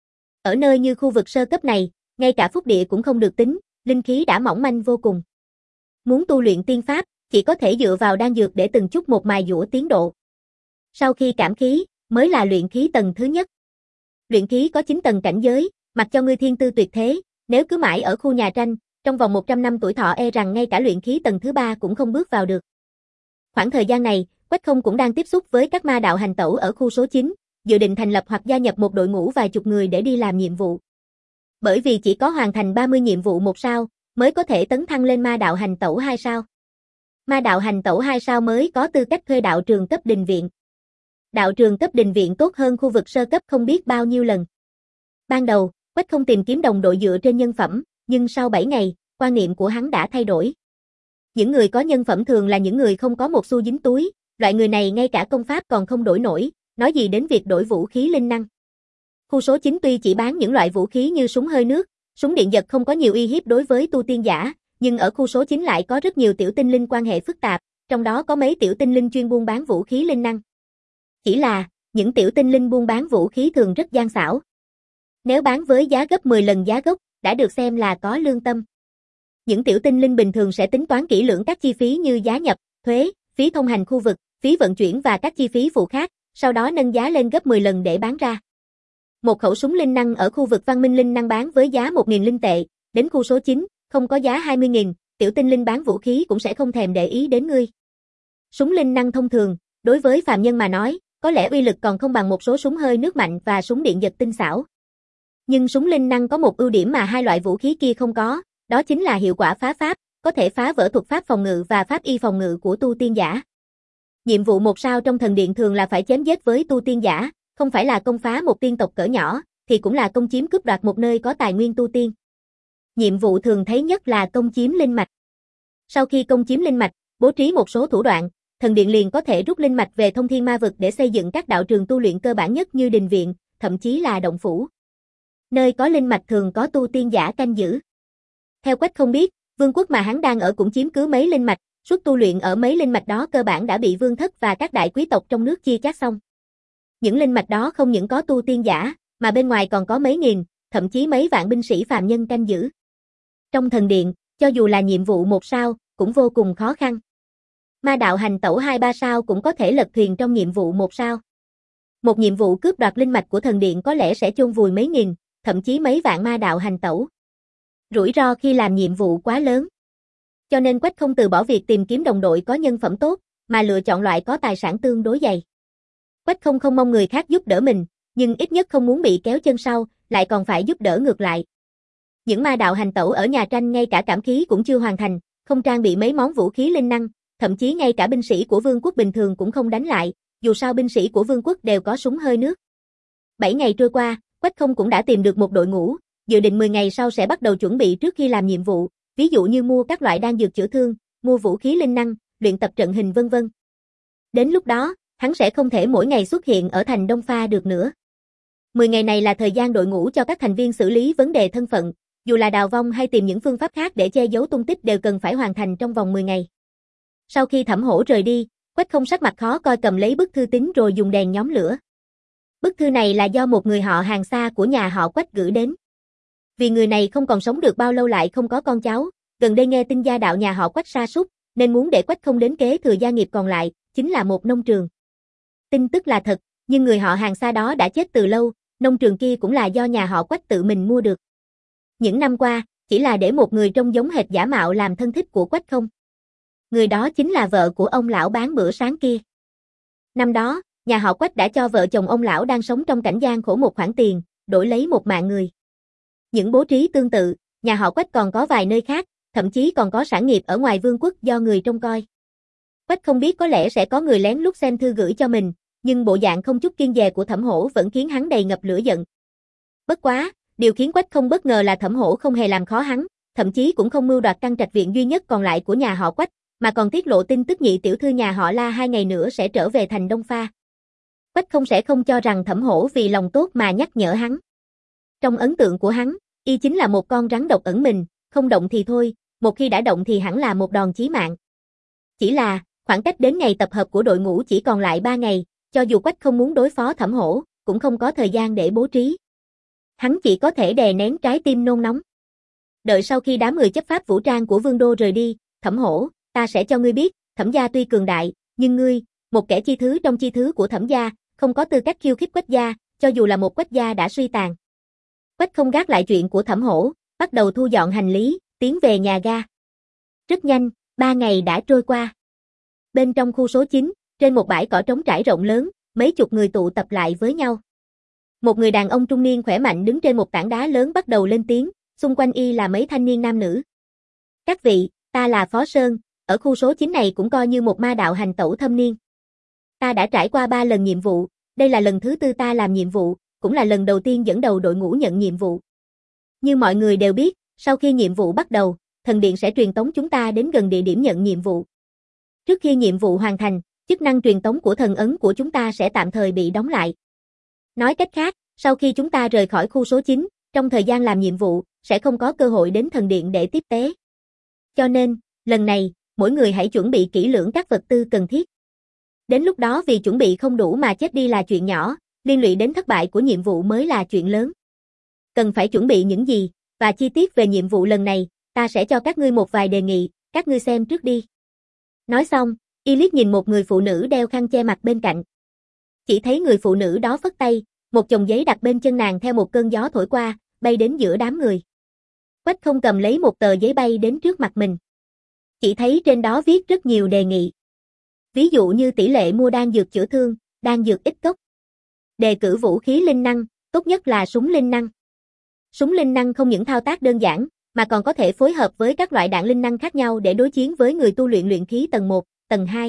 Ở nơi như khu vực sơ cấp này, ngay cả phúc địa cũng không được tính, linh khí đã mỏng manh vô cùng. Muốn tu luyện tiên pháp, chỉ có thể dựa vào đan dược để từng chút một mài dũa tiến độ. Sau khi cảm khí, mới là luyện khí tầng thứ nhất. Luyện khí có chín tầng cảnh giới, mặc cho ngươi thiên tư tuyệt thế, nếu cứ mãi ở khu nhà tranh, trong vòng một trăm năm tuổi thọ e rằng ngay cả luyện khí tầng thứ ba cũng không bước vào được. Khoảng thời gian này, Quách không cũng đang tiếp xúc với các ma đạo hành tẩu ở khu số chín, dự định thành lập hoặc gia nhập một đội ngũ vài chục người để đi làm nhiệm vụ. Bởi vì chỉ có hoàn thành ba mươi nhiệm vụ một sao, mới có thể tấn thăng lên ma đạo hành tẩu hai sao. Ma đạo hành tẩu hai sao mới có tư cách thuê đạo trường cấp đình viện. Đạo trường cấp đình viện tốt hơn khu vực sơ cấp không biết bao nhiêu lần. Ban đầu, Quách không tìm kiếm đồng đội dựa trên nhân phẩm, nhưng sau bảy ngày, quan niệm của hắn đã thay đổi. Những người có nhân phẩm thường là những người không có một xu dính túi, loại người này ngay cả công pháp còn không đổi nổi, nói gì đến việc đổi vũ khí linh năng. Khu số chín tuy chỉ bán những loại vũ khí như súng hơi nước, súng điện giật không có nhiều uy hiếp đối với tu tiên giả, nhưng ở khu số chín lại có rất nhiều tiểu tinh linh quan hệ phức tạp, trong đó có mấy tiểu tinh linh chuyên buôn bán vũ khí linh năng. Chỉ là, những tiểu tinh linh buôn bán vũ khí thường rất gian xảo. Nếu bán với giá gấp mười lần giá gốc, đã được xem là có lương tâm. Những tiểu tinh linh bình thường sẽ tính toán kỹ lưỡng các chi phí như giá nhập, thuế, phí thông hành khu vực, phí vận chuyển và các chi phí phụ khác, sau đó nâng giá lên gấp mười lần để bán ra. Một khẩu súng linh năng ở khu vực văn minh linh năng bán với giá một nghìn linh tệ, đến khu số chín, không có giá hai mươi nghìn, tiểu tinh linh bán vũ khí cũng sẽ không thèm để ý đến ngươi. Súng linh năng thông thường, đối với phàm nhân mà nói, có lẽ uy lực còn không bằng một số súng hơi nước mạnh và súng điện giật tinh xảo. Nhưng súng linh năng có một ưu điểm mà hai loại vũ khí kia không có, đó chính là hiệu quả phá pháp, có thể phá vỡ thuật pháp phòng ngự và pháp y phòng ngự của tu tiên giả. Nhiệm vụ một sao trong thần điện thường là phải chém giết với tu tiên giả, không phải là công phá một tiên tộc cỡ nhỏ, thì cũng là công chiếm cướp đoạt một nơi có tài nguyên tu tiên. Nhiệm vụ thường thấy nhất là công chiếm linh mạch. Sau khi công chiếm linh mạch, bố trí một số thủ đoạn, thần điện liền có thể rút linh mạch về thông thiên ma vực để xây dựng các đạo trường tu luyện cơ bản nhất như đình viện, thậm chí là động phủ. Nơi có linh mạch thường có tu tiên giả canh giữ. Theo Quách không biết, vương quốc mà hắn đang ở cũng chiếm cứ mấy linh mạch, suốt tu luyện ở mấy linh mạch đó cơ bản đã bị vương thất và các đại quý tộc trong nước chia chác xong. Những linh mạch đó không những có tu tiên giả, mà bên ngoài còn có mấy nghìn, thậm chí mấy vạn binh sĩ phàm nhân canh giữ. Trong thần điện, cho dù là nhiệm vụ một sao, cũng vô cùng khó khăn. Ma đạo hành tẩu hai ba sao cũng có thể lật thuyền trong nhiệm vụ một sao. Một nhiệm vụ cướp đoạt linh mạch của thần điện có lẽ sẽ chôn vùi mấy nghìn, thậm chí mấy vạn ma đạo hành tẩu. Rủi ro khi làm nhiệm vụ quá lớn. Cho nên Quách không từ bỏ việc tìm kiếm đồng đội có nhân phẩm tốt, mà lựa chọn loại có tài sản tương đối dày. Quách không không mong người khác giúp đỡ mình, nhưng ít nhất không muốn bị kéo chân sau, lại còn phải giúp đỡ ngược lại. Những ma đạo hành tẩu ở nhà tranh ngay cả cảm khí cũng chưa hoàn thành, không trang bị mấy món vũ khí linh năng, thậm chí ngay cả binh sĩ của vương quốc bình thường cũng không đánh lại, dù sao binh sĩ của vương quốc đều có súng hơi nước. Bảy ngày trôi qua, Quách không cũng đã tìm được một đội ngũ, dự định mười ngày sau sẽ bắt đầu chuẩn bị trước khi làm nhiệm vụ, ví dụ như mua các loại đan dược chữa thương, mua vũ khí linh năng, luyện tập trận hình vân vân. Đến lúc đó, hắn sẽ không thể mỗi ngày xuất hiện ở thành Đông Pha được nữa. mười ngày này là thời gian đội ngũ cho các thành viên xử lý vấn đề thân phận, dù là đào vong hay tìm những phương pháp khác để che giấu tung tích đều cần phải hoàn thành trong vòng mười ngày. Sau khi Thẩm Hổ rời đi, Quách không sắc mặt khó coi cầm lấy bức thư tín rồi dùng đèn nhóm lửa. Bức thư này là do một người họ hàng xa của nhà họ Quách gửi đến. Vì người này không còn sống được bao lâu lại không có con cháu, gần đây nghe tin gia đạo nhà họ Quách sa sút, nên muốn để Quách không đến kế thừa gia nghiệp còn lại, chính là một nông trường. Tin tức là thật, nhưng người họ hàng xa đó đã chết từ lâu, nông trường kia cũng là do nhà họ Quách tự mình mua được. Những năm qua, chỉ là để một người trông giống hệt giả mạo làm thân thích của Quách không. Người đó chính là vợ của ông lão bán bữa sáng kia. Năm đó, nhà họ Quách đã cho vợ chồng ông lão đang sống trong cảnh gian khổ một khoản tiền, đổi lấy một mạng người. Những bố trí tương tự, nhà họ Quách còn có vài nơi khác, thậm chí còn có sản nghiệp ở ngoài vương quốc do người trông coi. Quách không biết có lẽ sẽ có người lén lút xem thư gửi cho mình, nhưng bộ dạng không chút kiêng dè của Thẩm Hổ vẫn khiến hắn đầy ngập lửa giận. Bất quá, điều khiến Quách không bất ngờ là Thẩm Hổ không hề làm khó hắn, thậm chí cũng không mưu đoạt căn trạch viện duy nhất còn lại của nhà họ Quách, mà còn tiết lộ tin tức nhị tiểu thư nhà họ La hai ngày nữa sẽ trở về thành Đông Pha. Quách không sẽ không cho rằng Thẩm Hổ vì lòng tốt mà nhắc nhở hắn. Trong ấn tượng của hắn, y chính là một con rắn độc ẩn mình, không động thì thôi, một khi đã động thì hẳn là một đòn chí mạng. Chỉ là, khoảng cách đến ngày tập hợp của đội ngũ chỉ còn lại ba ngày, cho dù Quách không muốn đối phó Thẩm Hổ, cũng không có thời gian để bố trí. Hắn chỉ có thể đè nén trái tim nôn nóng. Đợi sau khi đám người chấp pháp vũ trang của Vương Đô rời đi, Thẩm Hổ, ta sẽ cho ngươi biết, Thẩm gia tuy cường đại, nhưng ngươi, một kẻ chi thứ trong chi thứ của Thẩm gia, không có tư cách khiêu khích Quách gia, cho dù là một Quách gia đã suy tàn. Quách không gác lại chuyện của Thẩm Hổ, bắt đầu thu dọn hành lý, tiến về nhà ga. Rất nhanh, ba ngày đã trôi qua. Bên trong khu số chín, trên một bãi cỏ trống trải rộng lớn, mấy chục người tụ tập lại với nhau. Một người đàn ông trung niên khỏe mạnh đứng trên một tảng đá lớn bắt đầu lên tiếng, xung quanh y là mấy thanh niên nam nữ. Các vị, ta là Phó Sơn, ở khu số chín này cũng coi như một ma đạo hành tẩu thâm niên. Ta đã trải qua ba lần nhiệm vụ, đây là lần thứ tư ta làm nhiệm vụ, cũng là lần đầu tiên dẫn đầu đội ngũ nhận nhiệm vụ. Như mọi người đều biết, sau khi nhiệm vụ bắt đầu, thần điện sẽ truyền tống chúng ta đến gần địa điểm nhận nhiệm vụ. Trước khi nhiệm vụ hoàn thành, chức năng truyền tống của thần ấn của chúng ta sẽ tạm thời bị đóng lại. Nói cách khác, sau khi chúng ta rời khỏi khu số chín, trong thời gian làm nhiệm vụ, sẽ không có cơ hội đến thần điện để tiếp tế. Cho nên, lần này, mỗi người hãy chuẩn bị kỹ lưỡng các vật tư cần thiết. Đến lúc đó vì chuẩn bị không đủ mà chết đi là chuyện nhỏ, liên lụy đến thất bại của nhiệm vụ mới là chuyện lớn. Cần phải chuẩn bị những gì, và chi tiết về nhiệm vụ lần này, ta sẽ cho các ngươi một vài đề nghị, các ngươi xem trước đi. Nói xong, y liếc nhìn một người phụ nữ đeo khăn che mặt bên cạnh. Chỉ thấy người phụ nữ đó phất tay, một chồng giấy đặt bên chân nàng theo một cơn gió thổi qua, bay đến giữa đám người. Quách không cầm lấy một tờ giấy bay đến trước mặt mình. Chỉ thấy trên đó viết rất nhiều đề nghị. Ví dụ như tỷ lệ mua đan dược chữa thương, đan dược ít cốc. Đề cử vũ khí linh năng, tốt nhất là súng linh năng. Súng linh năng không những thao tác đơn giản, mà còn có thể phối hợp với các loại đạn linh năng khác nhau để đối chiến với người tu luyện luyện khí tầng một, tầng hai.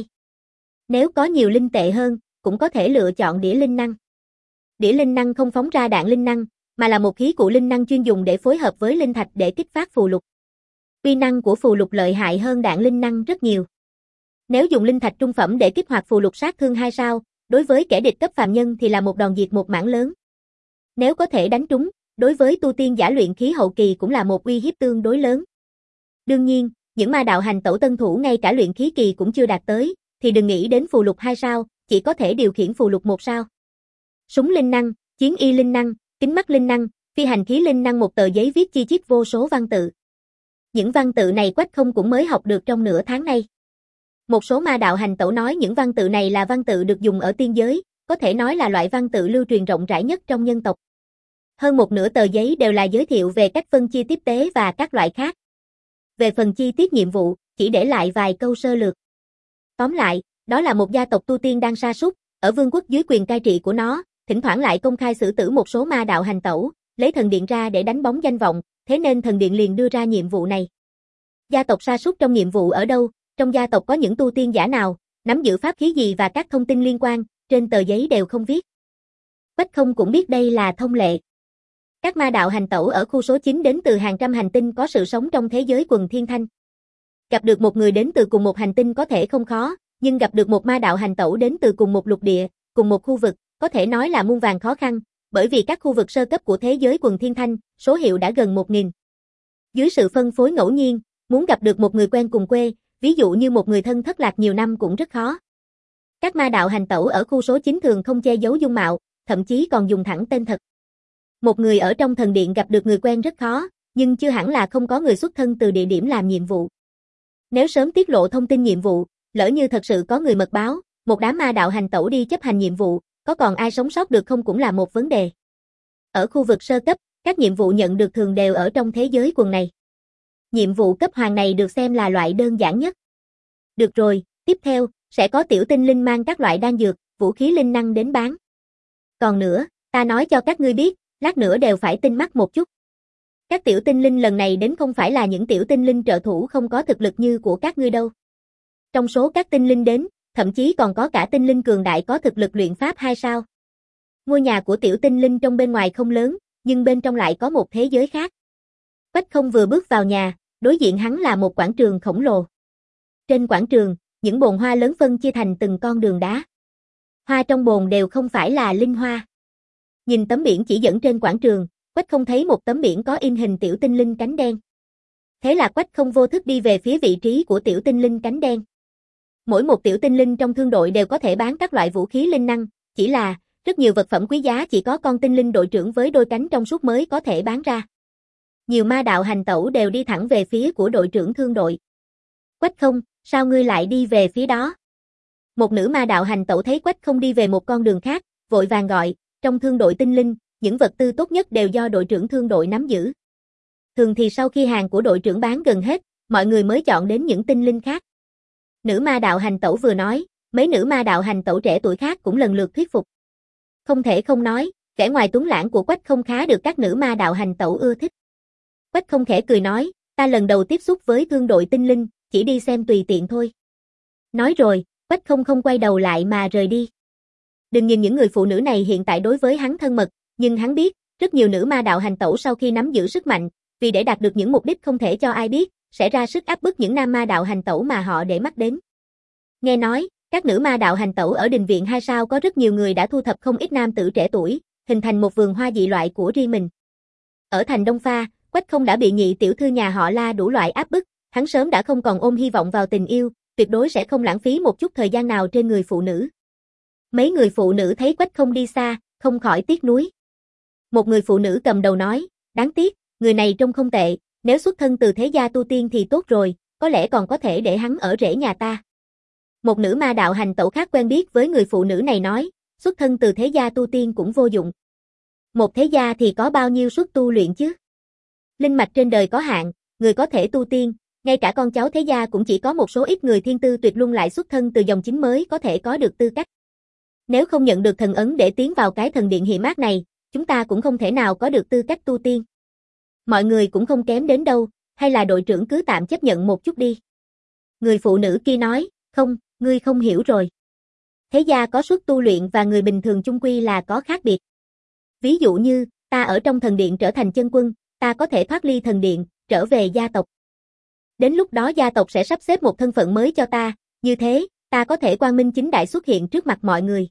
Nếu có nhiều linh tệ hơn, cũng có thể lựa chọn đĩa linh năng. Đĩa linh năng không phóng ra đạn linh năng, mà là một khí cụ linh năng chuyên dùng để phối hợp với linh thạch để kích phát phù lục. Uy năng của phù lục lợi hại hơn đạn linh năng rất nhiều. Nếu dùng linh thạch trung phẩm để kích hoạt phù lục sát thương hai sao, đối với kẻ địch cấp phàm nhân thì là một đòn diệt một mảng lớn. Nếu có thể đánh trúng, đối với tu tiên giả luyện khí hậu kỳ cũng là một uy hiếp tương đối lớn. Đương nhiên, những ma đạo hành tẩu tân thủ ngay cả luyện khí kỳ cũng chưa đạt tới, thì đừng nghĩ đến phù lục hai sao, chỉ có thể điều khiển phù lục một sao. Súng linh năng, chiến y linh năng, kính mắt linh năng, phi hành khí linh năng, một tờ giấy viết chi chít vô số văn tự. Những văn tự này Quách không cũng mới học được trong nửa tháng nay. Một số ma đạo hành tẩu nói những văn tự này là văn tự được dùng ở tiên giới, có thể nói là loại văn tự lưu truyền rộng rãi nhất trong nhân tộc. Hơn một nửa tờ giấy đều là giới thiệu về cách phân chia tiếp tế và các loại khác. Về phần chi tiết nhiệm vụ, chỉ để lại vài câu sơ lược. Tóm lại, đó là một gia tộc tu tiên đang sa sút, ở vương quốc dưới quyền cai trị của nó, thỉnh thoảng lại công khai xử tử một số ma đạo hành tẩu, lấy thần điện ra để đánh bóng danh vọng, thế nên thần điện liền đưa ra nhiệm vụ này. Gia tộc sa sút trong nhiệm vụ ở đâu, trong gia tộc có những tu tiên giả nào, nắm giữ pháp khí gì và các thông tin liên quan, trên tờ giấy đều không viết. Quách không cũng biết đây là thông lệ. Các ma đạo hành tẩu ở khu số chín đến từ hàng trăm hành tinh có sự sống trong thế giới quần thiên thanh. Gặp được một người đến từ cùng một hành tinh có thể không khó, nhưng gặp được một ma đạo hành tẩu đến từ cùng một lục địa, cùng một khu vực, có thể nói là muôn vàn khó khăn, bởi vì các khu vực sơ cấp của thế giới quần thiên thanh, số hiệu đã gần một nghìn. Dưới sự phân phối ngẫu nhiên, muốn gặp được một người quen cùng quê, ví dụ như một người thân thất lạc nhiều năm cũng rất khó. Các ma đạo hành tẩu ở khu số chín thường không che giấu dung mạo, thậm chí còn dùng thẳng tên thật. Một người ở trong thần điện gặp được người quen rất khó, nhưng chưa hẳn là không có người xuất thân từ địa điểm làm nhiệm vụ. Nếu sớm tiết lộ thông tin nhiệm vụ, lỡ như thật sự có người mật báo, một đám ma đạo hành tẩu đi chấp hành nhiệm vụ, có còn ai sống sót được không cũng là một vấn đề. Ở khu vực sơ cấp, các nhiệm vụ nhận được thường đều ở trong thế giới quần này. Nhiệm vụ cấp hoàng này được xem là loại đơn giản nhất. Được rồi, tiếp theo, sẽ có tiểu tinh linh mang các loại đan dược, vũ khí linh năng đến bán. Còn nữa, ta nói cho các ngươi biết, lát nữa đều phải tinh mắt một chút. Các tiểu tinh linh lần này đến không phải là những tiểu tinh linh trợ thủ không có thực lực như của các ngươi đâu. Trong số các tinh linh đến, thậm chí còn có cả tinh linh cường đại có thực lực luyện pháp hai sao. Ngôi nhà của tiểu tinh linh trong bên ngoài không lớn, nhưng bên trong lại có một thế giới khác. Quách không vừa bước vào nhà, đối diện hắn là một quảng trường khổng lồ. Trên quảng trường, những bồn hoa lớn phân chia thành từng con đường đá. Hoa trong bồn đều không phải là linh hoa. Nhìn tấm biển chỉ dẫn trên quảng trường, Quách không thấy một tấm biển có in hình tiểu tinh linh cánh đen. Thế là Quách không vô thức đi về phía vị trí của tiểu tinh linh cánh đen. Mỗi một tiểu tinh linh trong thương đội đều có thể bán các loại vũ khí linh năng, chỉ là rất nhiều vật phẩm quý giá chỉ có con tinh linh đội trưởng với đôi cánh trong suốt mới có thể bán ra. Nhiều ma đạo hành tẩu đều đi thẳng về phía của đội trưởng thương đội. Quách không, sao ngươi lại đi về phía đó? Một nữ ma đạo hành tẩu thấy Quách không đi về một con đường khác, vội vàng gọi, trong thương đội tinh linh, những vật tư tốt nhất đều do đội trưởng thương đội nắm giữ. Thường thì sau khi hàng của đội trưởng bán gần hết, mọi người mới chọn đến những tinh linh khác. Nữ ma đạo hành tẩu vừa nói, mấy nữ ma đạo hành tẩu trẻ tuổi khác cũng lần lượt thuyết phục. Không thể không nói, vẻ ngoài tuấn lãng của Quách không khá được các nữ ma đạo hành tẩu ưa thích. Quách không khẽ cười nói, ta lần đầu tiếp xúc với thương đội tinh linh, chỉ đi xem tùy tiện thôi. Nói rồi, Quách không không quay đầu lại mà rời đi. Đừng nhìn những người phụ nữ này hiện tại đối với hắn thân mật, nhưng hắn biết, rất nhiều nữ ma đạo hành tẩu sau khi nắm giữ sức mạnh, vì để đạt được những mục đích không thể cho ai biết, sẽ ra sức áp bức những nam ma đạo hành tẩu mà họ để mắt đến. Nghe nói, các nữ ma đạo hành tẩu ở đình viện hai sao có rất nhiều người đã thu thập không ít nam tử trẻ tuổi, hình thành một vườn hoa dị loại của riêng mình. Ở thành Đông Pha, Quách không đã bị nhị tiểu thư nhà họ La đủ loại áp bức, hắn sớm đã không còn ôm hy vọng vào tình yêu, tuyệt đối sẽ không lãng phí một chút thời gian nào trên người phụ nữ. Mấy người phụ nữ thấy Quách không đi xa, không khỏi tiếc nuối. Một người phụ nữ cầm đầu nói, đáng tiếc, người này trông không tệ, nếu xuất thân từ thế gia tu tiên thì tốt rồi, có lẽ còn có thể để hắn ở rễ nhà ta. Một nữ ma đạo hành tẩu khác quen biết với người phụ nữ này nói, xuất thân từ thế gia tu tiên cũng vô dụng. Một thế gia thì có bao nhiêu suất tu luyện chứ? Linh mạch trên đời có hạn, người có thể tu tiên, ngay cả con cháu thế gia cũng chỉ có một số ít người thiên tư tuyệt luân lại xuất thân từ dòng chính mới có thể có được tư cách. Nếu không nhận được thần ấn để tiến vào cái thần điện hiện mát này, chúng ta cũng không thể nào có được tư cách tu tiên. Mọi người cũng không kém đến đâu, hay là đội trưởng cứ tạm chấp nhận một chút đi. Người phụ nữ kia nói, không, ngươi không hiểu rồi. Thế gia có suất tu luyện và người bình thường chung quy là có khác biệt. Ví dụ như, ta ở trong thần điện trở thành chân quân, ta có thể thoát ly thần điện, trở về gia tộc. Đến lúc đó gia tộc sẽ sắp xếp một thân phận mới cho ta, như thế, ta có thể quang minh chính đại xuất hiện trước mặt mọi người.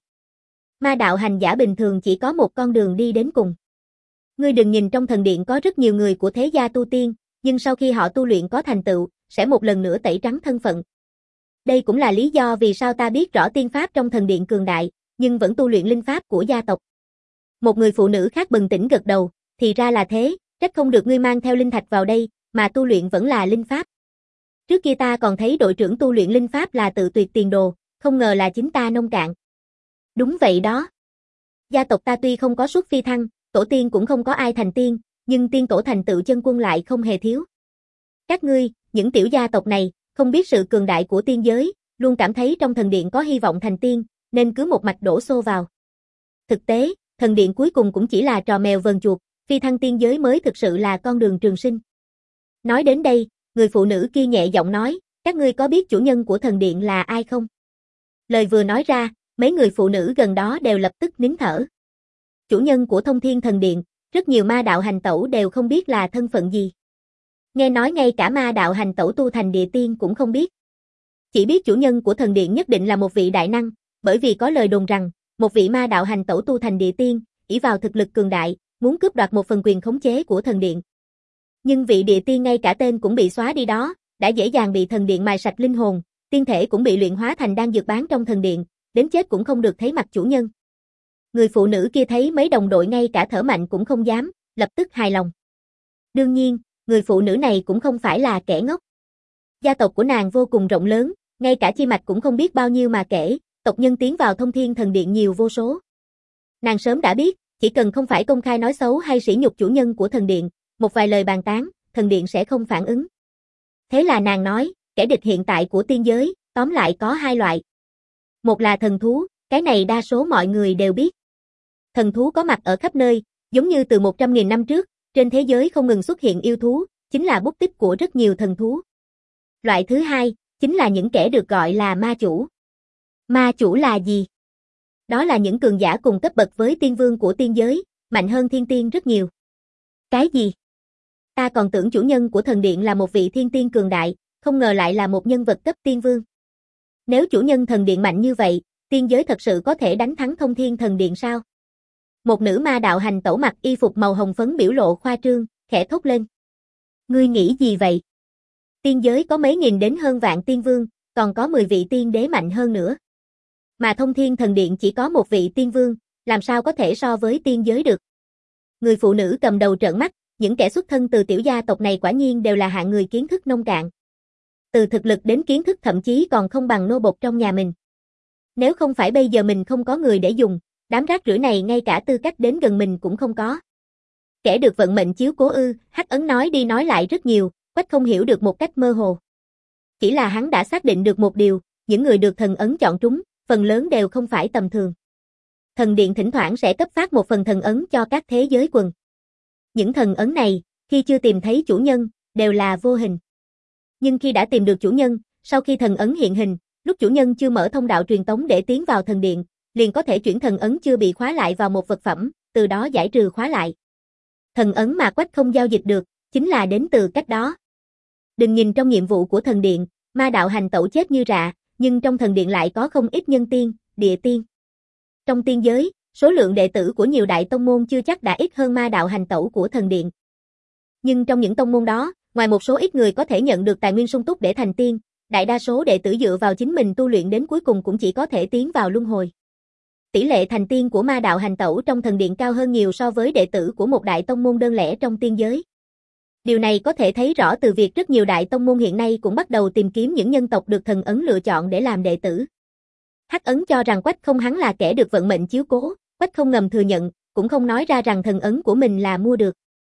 Ma đạo hành giả bình thường chỉ có một con đường đi đến cùng. Ngươi đừng nhìn trong thần điện có rất nhiều người của thế gia tu tiên, nhưng sau khi họ tu luyện có thành tựu, sẽ một lần nữa tẩy trắng thân phận. Đây cũng là lý do vì sao ta biết rõ tiên pháp trong thần điện cường đại, nhưng vẫn tu luyện linh pháp của gia tộc. Một người phụ nữ khác bừng tỉnh gật đầu, thì ra là thế, trách không được ngươi mang theo linh thạch vào đây, mà tu luyện vẫn là linh pháp. Trước kia ta còn thấy đội trưởng tu luyện linh pháp là tự tuyệt tiền đồ, không ngờ là chính ta nông cạn. Đúng vậy đó. Gia tộc ta tuy không có suất phi thăng, tổ tiên cũng không có ai thành tiên, nhưng tiên tổ thành tựu chân quân lại không hề thiếu. Các ngươi, những tiểu gia tộc này, không biết sự cường đại của tiên giới, luôn cảm thấy trong thần điện có hy vọng thành tiên, nên cứ một mạch đổ xô vào. Thực tế, thần điện cuối cùng cũng chỉ là trò mèo vờn chuột, phi thăng tiên giới mới thực sự là con đường trường sinh. Nói đến đây, người phụ nữ kia nhẹ giọng nói, các ngươi có biết chủ nhân của thần điện là ai không? Lời vừa nói ra, mấy người phụ nữ gần đó đều lập tức nín thở. Chủ nhân của Thông Thiên Thần Điện, rất nhiều ma đạo hành tẩu đều không biết là thân phận gì. Nghe nói ngay cả ma đạo hành tẩu tu thành địa tiên cũng không biết. Chỉ biết chủ nhân của thần điện nhất định là một vị đại năng, bởi vì có lời đồn rằng, một vị ma đạo hành tẩu tu thành địa tiên, ỷ vào thực lực cường đại, muốn cướp đoạt một phần quyền khống chế của thần điện. Nhưng vị địa tiên ngay cả tên cũng bị xóa đi đó, đã dễ dàng bị thần điện mài sạch linh hồn, tiên thể cũng bị luyện hóa thành đan dược bán trong thần điện, đến chết cũng không được thấy mặt chủ nhân. Người phụ nữ kia thấy mấy đồng đội ngay cả thở mạnh cũng không dám, lập tức hài lòng. Đương nhiên, người phụ nữ này cũng không phải là kẻ ngốc. Gia tộc của nàng vô cùng rộng lớn, ngay cả chi mạch cũng không biết bao nhiêu mà kể, tộc nhân tiến vào Thông Thiên Thần Điện nhiều vô số. Nàng sớm đã biết, chỉ cần không phải công khai nói xấu hay sỉ nhục chủ nhân của thần điện, một vài lời bàn tán, thần điện sẽ không phản ứng. Thế là nàng nói, kẻ địch hiện tại của tiên giới, tóm lại có hai loại. Một là thần thú, cái này đa số mọi người đều biết. Thần thú có mặt ở khắp nơi, giống như từ một trăm nghìn năm trước, trên thế giới không ngừng xuất hiện yêu thú, chính là bút tích của rất nhiều thần thú. Loại thứ hai, chính là những kẻ được gọi là ma chủ. Ma chủ là gì? Đó là những cường giả cùng cấp bậc với tiên vương của tiên giới, mạnh hơn thiên tiên rất nhiều. Cái gì? Ta còn tưởng chủ nhân của thần điện là một vị thiên tiên cường đại, không ngờ lại là một nhân vật cấp tiên vương. Nếu chủ nhân thần điện mạnh như vậy, tiên giới thật sự có thể đánh thắng Thông Thiên Thần Điện sao? Một nữ ma đạo hành tẩu mặc y phục màu hồng phấn biểu lộ khoa trương, khẽ thốt lên. Ngươi nghĩ gì vậy? Tiên giới có mấy nghìn đến hơn vạn tiên vương, còn có mười vị tiên đế mạnh hơn nữa. Mà Thông Thiên Thần Điện chỉ có một vị tiên vương, làm sao có thể so với tiên giới được? Người phụ nữ cầm đầu trợn mắt, những kẻ xuất thân từ tiểu gia tộc này quả nhiên đều là hạng người kiến thức nông cạn. Từ thực lực đến kiến thức thậm chí còn không bằng nô bộc trong nhà mình. Nếu không phải bây giờ mình không có người để dùng, đám rác rưởi này ngay cả tư cách đến gần mình cũng không có. Kẻ được vận mệnh chiếu cố ư, Hắc Ấn nói đi nói lại rất nhiều, Quách không hiểu được một cách mơ hồ. Chỉ là hắn đã xác định được một điều, những người được thần ấn chọn trúng, phần lớn đều không phải tầm thường. Thần điện thỉnh thoảng sẽ cấp phát một phần thần ấn cho các thế giới quần. Những thần ấn này, khi chưa tìm thấy chủ nhân, đều là vô hình. Nhưng khi đã tìm được chủ nhân, sau khi thần ấn hiện hình, lúc chủ nhân chưa mở thông đạo truyền tống để tiến vào thần điện, liền có thể chuyển thần ấn chưa bị khóa lại vào một vật phẩm, từ đó giải trừ khóa lại. Thần ấn mà Quách không giao dịch được, chính là đến từ cách đó. Đừng nhìn trong nhiệm vụ của thần điện, ma đạo hành tẩu chết như rạ, nhưng trong thần điện lại có không ít nhân tiên, địa tiên. Trong tiên giới, số lượng đệ tử của nhiều đại tông môn chưa chắc đã ít hơn ma đạo hành tẩu của thần điện. Nhưng trong những tông môn đó, ngoài một số ít người có thể nhận được tài nguyên sung túc để thành tiên, đại đa số đệ tử dựa vào chính mình tu luyện đến cuối cùng cũng chỉ có thể tiến vào luân hồi. Tỷ lệ thành tiên của ma đạo hành tẩu trong thần điện cao hơn nhiều so với đệ tử của một đại tông môn đơn lẻ trong tiên giới. Điều này có thể thấy rõ từ việc rất nhiều đại tông môn hiện nay cũng bắt đầu tìm kiếm những nhân tộc được thần ấn lựa chọn để làm đệ tử. Hắc Ấn cho rằng Quách không hắn là kẻ được vận mệnh chiếu cố, Quách không ngầm thừa nhận, cũng không nói ra rằng thần ấn của mình là mua được.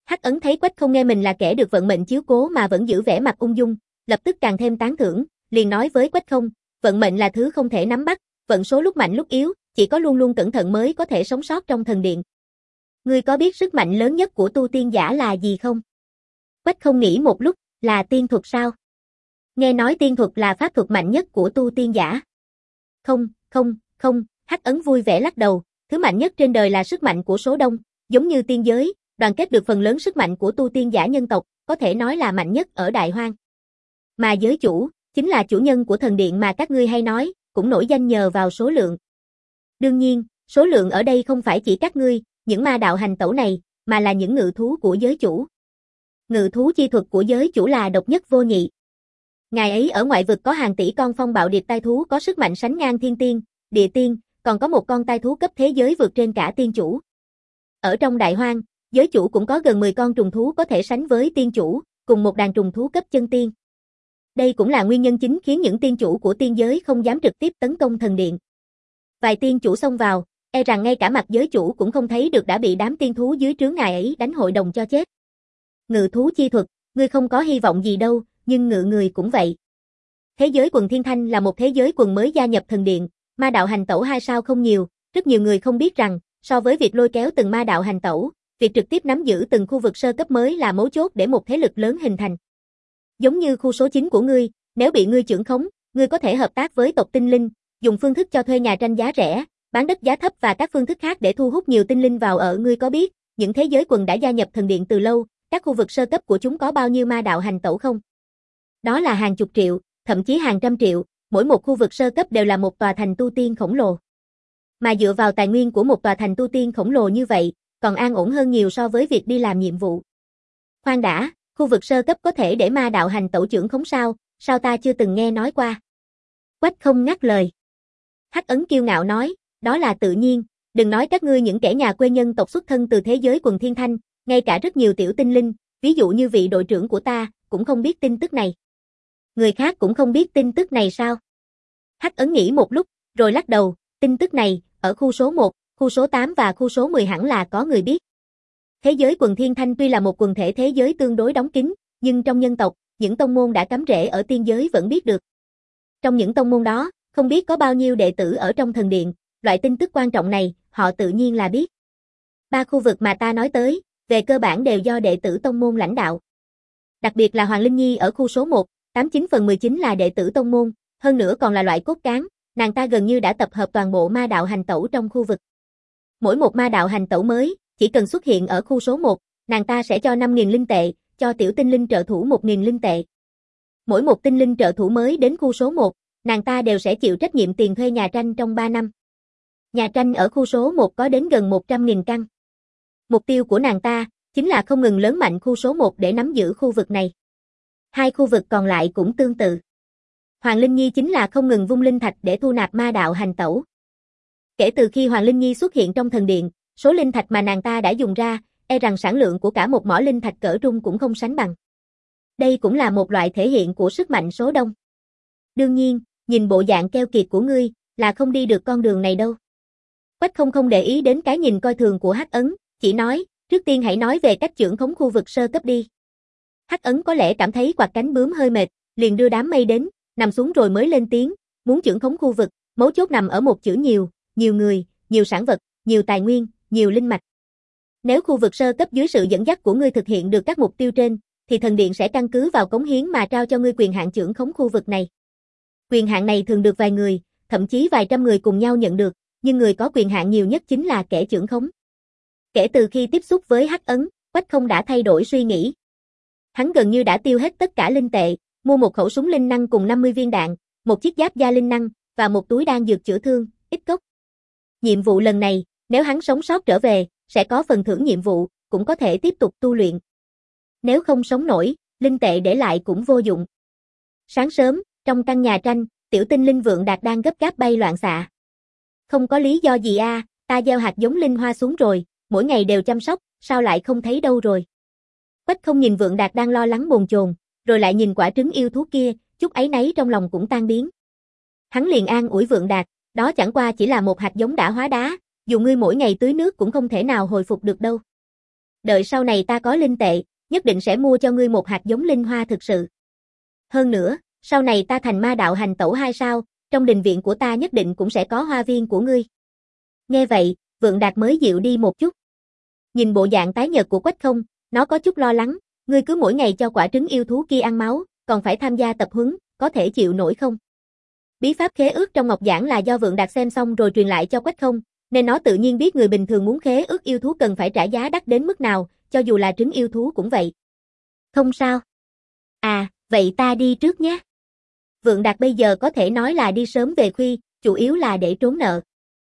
Hắc Ấn thấy Quách Không nghe mình là kẻ được vận mệnh chiếu cố mà vẫn giữ vẻ mặt ung dung, lập tức càng thêm tán thưởng, liền nói với Quách Không, vận mệnh là thứ không thể nắm bắt, vận số lúc mạnh lúc yếu, chỉ có luôn luôn cẩn thận mới có thể sống sót trong thần điện. Ngươi có biết sức mạnh lớn nhất của tu tiên giả là gì không? Quách Không nghĩ một lúc, là tiên thuật sao? Nghe nói tiên thuật là pháp thuật mạnh nhất của tu tiên giả. Không, không, không, Hắc Ấn vui vẻ lắc đầu, thứ mạnh nhất trên đời là sức mạnh của số đông, giống như tiên giới, đoàn kết được phần lớn sức mạnh của tu tiên giả nhân tộc, có thể nói là mạnh nhất ở Đại Hoang. Mà giới chủ, chính là chủ nhân của thần điện mà các ngươi hay nói, cũng nổi danh nhờ vào số lượng. Đương nhiên, số lượng ở đây không phải chỉ các ngươi, những ma đạo hành tẩu này, mà là những ngự thú của giới chủ. Ngự thú chi thuật của giới chủ là độc nhất vô nhị. Ngài ấy ở ngoại vực có hàng tỷ con phong bạo điệp tai thú có sức mạnh sánh ngang thiên tiên, địa tiên, còn có một con tai thú cấp thế giới vượt trên cả tiên chủ. Ở trong Đại Hoang, giới chủ cũng có gần mười con trùng thú có thể sánh với tiên chủ, cùng một đàn trùng thú cấp chân tiên. Đây cũng là nguyên nhân chính khiến những tiên chủ của tiên giới không dám trực tiếp tấn công thần điện. Vài tiên chủ xông vào, e rằng ngay cả mặt giới chủ cũng không thấy được đã bị đám tiên thú dưới trướng ngài ấy đánh hội đồng cho chết. Ngự thú chi thuật, ngươi không có hy vọng gì đâu, nhưng ngự người cũng vậy. Thế giới quần Thiên Thanh là một thế giới quần mới gia nhập thần điện, ma đạo hành tẩu hai sao không nhiều, rất nhiều người không biết rằng, so với việc lôi kéo từng ma đạo hành tẩu, việc trực tiếp nắm giữ từng khu vực sơ cấp mới là mấu chốt để một thế lực lớn hình thành. Giống như khu số chín của ngươi, nếu bị ngươi trưởng khống, ngươi có thể hợp tác với tộc tinh linh, dùng phương thức cho thuê nhà tranh giá rẻ, bán đất giá thấp và các phương thức khác để thu hút nhiều tinh linh vào ở. Ngươi có biết, những thế giới quần đã gia nhập thần điện từ lâu, các khu vực sơ cấp của chúng có bao nhiêu ma đạo hành tẩu không? Đó là hàng chục triệu, thậm chí hàng trăm triệu, mỗi một khu vực sơ cấp đều là một tòa thành tu tiên khổng lồ. Mà dựa vào tài nguyên của một tòa thành tu tiên khổng lồ như vậy, còn an ổn hơn nhiều so với việc đi làm nhiệm vụ. Khoan đã, khu vực sơ cấp có thể để ma đạo hành tẩu trưởng khống sao, sao ta chưa từng nghe nói qua. Quách Không ngắt lời. Hắc Ấn kiêu ngạo nói, đó là tự nhiên, đừng nói các ngươi những kẻ nhà quê nhân tộc xuất thân từ thế giới quần Thiên Thanh, ngay cả rất nhiều tiểu tinh linh, ví dụ như vị đội trưởng của ta, cũng không biết tin tức này. Người khác cũng không biết tin tức này sao? Hắc Ấn nghĩ một lúc, rồi lắc đầu, tin tức này, ở khu số một, khu số tám và khu số mười hẳn là có người biết. Thế giới quần Thiên Thanh tuy là một quần thể thế giới tương đối đóng kín, nhưng trong nhân tộc, những tông môn đã cắm rễ ở tiên giới vẫn biết được. Trong những tông môn đó, không biết có bao nhiêu đệ tử ở trong thần điện, loại tin tức quan trọng này, họ tự nhiên là biết. Ba khu vực mà ta nói tới, về cơ bản đều do đệ tử tông môn lãnh đạo. Đặc biệt là Hoàng Linh Nhi ở khu số một, tám mươi chín phần mười chín là đệ tử tông môn, hơn nữa còn là loại cốt cán, nàng ta gần như đã tập hợp toàn bộ ma đạo hành tẩu trong khu vực. Mỗi một ma đạo hành tẩu mới, chỉ cần xuất hiện ở khu số một, nàng ta sẽ cho năm nghìn linh tệ, cho tiểu tinh linh trợ thủ một nghìn linh tệ. Mỗi một tinh linh trợ thủ mới đến khu số một, nàng ta đều sẽ chịu trách nhiệm tiền thuê nhà tranh trong ba năm. Nhà tranh ở khu số một có đến gần một trăm nghìn căn. Mục tiêu của nàng ta, chính là không ngừng lớn mạnh khu số một để nắm giữ khu vực này. Hai khu vực còn lại cũng tương tự. Hoàng Linh Nhi chính là không ngừng vung linh thạch để thu nạp ma đạo hành tẩu. Kể từ khi Hoàng Linh Nhi xuất hiện trong thần điện, số linh thạch mà nàng ta đã dùng ra, e rằng sản lượng của cả một mỏ linh thạch cỡ trung cũng không sánh bằng. Đây cũng là một loại thể hiện của sức mạnh số đông. Đương nhiên, nhìn bộ dạng keo kiệt của ngươi, là không đi được con đường này đâu. Quách Không không để ý đến cái nhìn coi thường của Hắc Ấn, chỉ nói, trước tiên hãy nói về cách trưởng khống khu vực sơ cấp đi. Hắc Ấn có lẽ cảm thấy quạt cánh bướm hơi mệt, liền đưa đám mây đến, nằm xuống rồi mới lên tiếng, muốn trưởng khống khu vực, mấu chốt nằm ở một chữ nhiều, nhiều người, nhiều sản vật, nhiều tài nguyên, nhiều linh mạch. Nếu khu vực sơ cấp dưới sự dẫn dắt của ngươi thực hiện được các mục tiêu trên, thì thần điện sẽ căn cứ vào cống hiến mà trao cho ngươi quyền hạn trưởng khống khu vực này. Quyền hạn này thường được vài người, thậm chí vài trăm người cùng nhau nhận được, nhưng người có quyền hạn nhiều nhất chính là kẻ trưởng khống. Kể từ khi tiếp xúc với Hắc Ấn, Quách Không đã thay đổi suy nghĩ. Hắn gần như đã tiêu hết tất cả linh tệ, mua một khẩu súng linh năng cùng năm mươi viên đạn, một chiếc giáp da linh năng, và một túi đan dược chữa thương, ít cốc. Nhiệm vụ lần này, nếu hắn sống sót trở về, sẽ có phần thưởng nhiệm vụ, cũng có thể tiếp tục tu luyện. Nếu không sống nổi, linh tệ để lại cũng vô dụng. Sáng sớm, trong căn nhà tranh, tiểu tinh linh Vượng Đạt đang gấp gáp bay loạn xạ. Không có lý do gì a, à, ta gieo hạt giống linh hoa xuống rồi, mỗi ngày đều chăm sóc, sao lại không thấy đâu rồi. Quách Không nhìn Vượng Đạt đang lo lắng bồn chồn, rồi lại nhìn quả trứng yêu thú kia, chút áy náy trong lòng cũng tan biến. Hắn liền an ủi Vượng Đạt, đó chẳng qua chỉ là một hạt giống đã hóa đá, dù ngươi mỗi ngày tưới nước cũng không thể nào hồi phục được đâu. Đợi sau này ta có linh tệ, nhất định sẽ mua cho ngươi một hạt giống linh hoa thực sự. Hơn nữa, sau này ta thành ma đạo hành tẩu hai sao, trong đình viện của ta nhất định cũng sẽ có hoa viên của ngươi. Nghe vậy, Vượng Đạt mới dịu đi một chút. Nhìn bộ dạng tái nhợt của Quách Không, nó có chút lo lắng, ngươi cứ mỗi ngày cho quả trứng yêu thú kia ăn máu, còn phải tham gia tập huấn, có thể chịu nổi không? Bí pháp khế ước trong ngọc giản là do Vượng Đạt xem xong rồi truyền lại cho Quách Không, nên nó tự nhiên biết người bình thường muốn khế ước yêu thú cần phải trả giá đắt đến mức nào, cho dù là trứng yêu thú cũng vậy. Không sao. À, vậy ta đi trước nhé. Vượng Đạt bây giờ có thể nói là đi sớm về khuya, chủ yếu là để trốn nợ.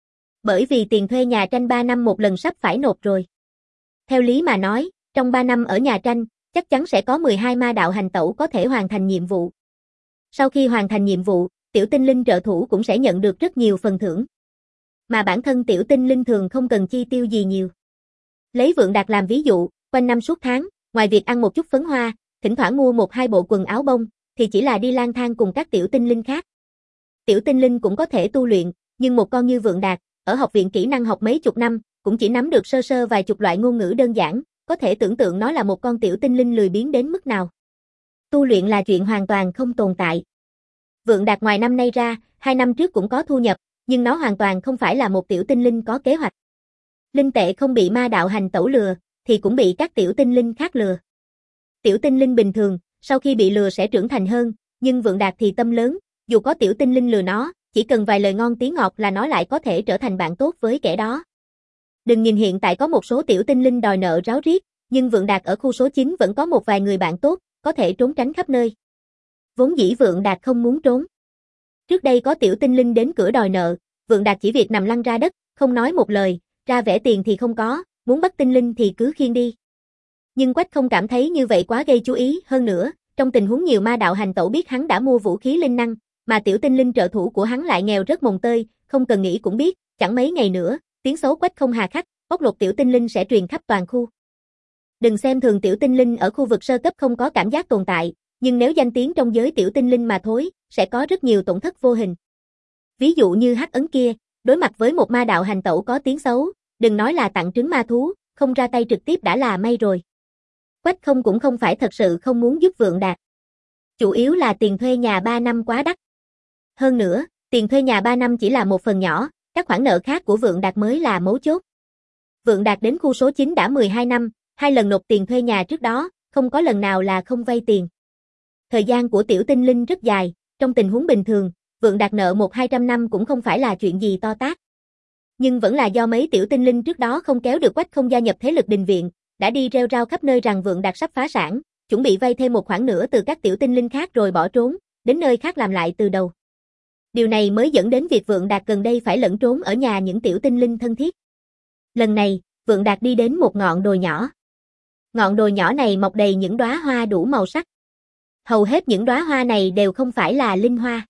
Bởi vì tiền thuê nhà tranh ba năm một lần sắp phải nộp rồi. Theo lý mà nói, trong ba năm ở nhà tranh, chắc chắn sẽ có mười hai ma đạo hành tẩu có thể hoàn thành nhiệm vụ. Sau khi hoàn thành nhiệm vụ, tiểu tinh linh trợ thủ cũng sẽ nhận được rất nhiều phần thưởng. Mà bản thân tiểu tinh linh thường không cần chi tiêu gì nhiều. Lấy Vượng Đạt làm ví dụ, quanh năm suốt tháng, ngoài việc ăn một chút phấn hoa, thỉnh thoảng mua một hai bộ quần áo bông, thì chỉ là đi lang thang cùng các tiểu tinh linh khác. Tiểu tinh linh cũng có thể tu luyện, nhưng một con như Vượng Đạt, ở học viện kỹ năng học mấy chục năm, cũng chỉ nắm được sơ sơ vài chục loại ngôn ngữ đơn giản, có thể tưởng tượng nó là một con tiểu tinh linh lười biếng đến mức nào. Tu luyện là chuyện hoàn toàn không tồn tại. Vượng Đạt ngoài năm nay ra, hai năm trước cũng có thu nhập, nhưng nó hoàn toàn không phải là một tiểu tinh linh có kế hoạch. Linh tệ không bị ma đạo hành tẩu lừa, thì cũng bị các tiểu tinh linh khác lừa. Tiểu tinh linh bình thường, sau khi bị lừa sẽ trưởng thành hơn, nhưng Vượng Đạt thì tâm lớn, dù có tiểu tinh linh lừa nó, chỉ cần vài lời ngon tiếng ngọt là nó lại có thể trở thành bạn tốt với kẻ đó. Đừng nhìn hiện tại có một số tiểu tinh linh đòi nợ ráo riết, nhưng Vượng Đạt ở khu số chín vẫn có một vài người bạn tốt, có thể trốn tránh khắp nơi. Vốn dĩ Vượng Đạt không muốn trốn. Trước đây có tiểu tinh linh đến cửa đòi nợ, Vượng Đạt chỉ việc nằm lăn ra đất, không nói một lời, ra vẻ tiền thì không có, muốn bắt tinh linh thì cứ khiêng đi. Nhưng Quách không cảm thấy như vậy quá gây chú ý, hơn nữa, trong tình huống nhiều ma đạo hành tẩu biết hắn đã mua vũ khí linh năng, mà tiểu tinh linh trợ thủ của hắn lại nghèo rất mồng tơi, không cần nghĩ cũng biết, chẳng mấy ngày nữa, tiếng xấu Quách không hà khắc, bóc lột tiểu tinh linh sẽ truyền khắp toàn khu. Đừng xem thường tiểu tinh linh ở khu vực sơ cấp không có cảm giác tồn tại, nhưng nếu danh tiếng trong giới tiểu tinh linh mà thối, sẽ có rất nhiều tổn thất vô hình. Ví dụ như hắc ấn kia, đối mặt với một ma đạo hành tẩu có tiếng xấu, đừng nói là tặng trứng ma thú, không ra tay trực tiếp đã là may rồi. Quách không cũng không phải thật sự không muốn giúp Vượng Đạt. Chủ yếu là tiền thuê nhà ba năm quá đắt. Hơn nữa, tiền thuê nhà ba năm chỉ là một phần nhỏ, các khoản nợ khác của Vượng Đạt mới là mấu chốt. Vượng Đạt đến khu số chín đã mười hai năm, hai lần nộp tiền thuê nhà trước đó, không có lần nào là không vay tiền. Thời gian của tiểu tinh linh rất dài, trong tình huống bình thường, Vượng Đạt nợ một hai trăm năm cũng không phải là chuyện gì to tát. Nhưng vẫn là do mấy tiểu tinh linh trước đó không kéo được Quách không gia nhập thế lực đình viện, đã đi rêu rao khắp nơi rằng Vượng Đạt sắp phá sản, chuẩn bị vay thêm một khoản nữa từ các tiểu tinh linh khác rồi bỏ trốn, đến nơi khác làm lại từ đầu. Điều này mới dẫn đến việc Vượng Đạt gần đây phải lẫn trốn ở nhà những tiểu tinh linh thân thiết. Lần này, Vượng Đạt đi đến một ngọn đồi nhỏ. Ngọn đồi nhỏ này mọc đầy những đóa hoa đủ màu sắc. Hầu hết những đóa hoa này đều không phải là linh hoa.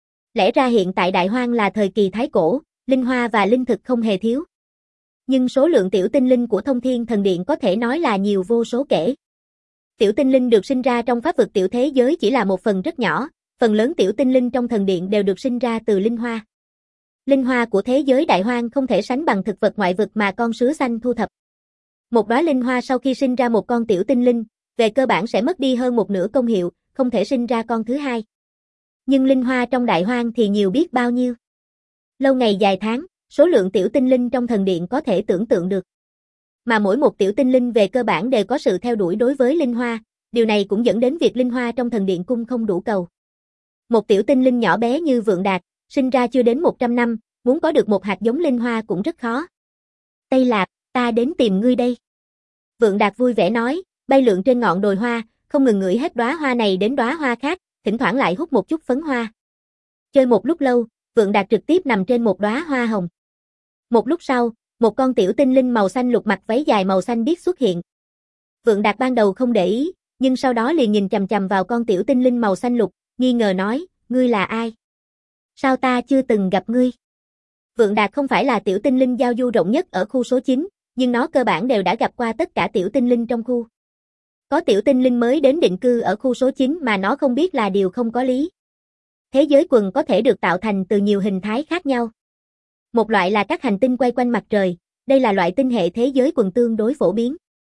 Lẽ ra hiện tại Đại Hoang là thời kỳ thái cổ, linh hoa và linh thực không hề thiếu. Nhưng số lượng tiểu tinh linh của Thông Thiên Thần Điện có thể nói là nhiều vô số kể. Tiểu tinh linh được sinh ra trong pháp vực tiểu thế giới chỉ là một phần rất nhỏ, phần lớn tiểu tinh linh trong thần điện đều được sinh ra từ linh hoa. Linh hoa của thế giới Đại Hoang không thể sánh bằng thực vật ngoại vực mà con sứa xanh thu thập. Một đóa linh hoa sau khi sinh ra một con tiểu tinh linh, về cơ bản sẽ mất đi hơn một nửa công hiệu, không thể sinh ra con thứ hai. Nhưng linh hoa trong Đại Hoang thì nhiều biết bao nhiêu. Lâu ngày dài tháng, số lượng tiểu tinh linh trong thần điện có thể tưởng tượng được. Mà mỗi một tiểu tinh linh về cơ bản đều có sự theo đuổi đối với linh hoa, điều này cũng dẫn đến việc linh hoa trong thần điện cung không đủ cầu. Một tiểu tinh linh nhỏ bé như Vượng Đạt, sinh ra chưa đến một trăm năm, muốn có được một hạt giống linh hoa cũng rất khó. Tây Lạp, ta đến tìm ngươi đây. Vượng Đạt vui vẻ nói, bay lượn trên ngọn đồi hoa, không ngừng ngửi hết đóa hoa này đến đóa hoa khác, thỉnh thoảng lại hút một chút phấn hoa. Chơi một lúc lâu, Vượng Đạt trực tiếp nằm trên một đóa hoa hồng. Một lúc sau, một con tiểu tinh linh màu xanh lục mặc váy dài màu xanh biếc xuất hiện. Vượng Đạt ban đầu không để ý, nhưng sau đó liền nhìn chằm chằm vào con tiểu tinh linh màu xanh lục, nghi ngờ nói, ngươi là ai? Sao ta chưa từng gặp ngươi? Vượng Đạt không phải là tiểu tinh linh giao du rộng nhất ở khu số chín, nhưng nó cơ bản đều đã gặp qua tất cả tiểu tinh linh trong khu. Có tiểu tinh linh mới đến định cư ở khu số chín mà nó không biết là điều không có lý. Thế giới quần có thể được tạo thành từ nhiều hình thái khác nhau. Một loại là các hành tinh quay quanh mặt trời, đây là loại tinh hệ thế giới quần tương đối phổ biến.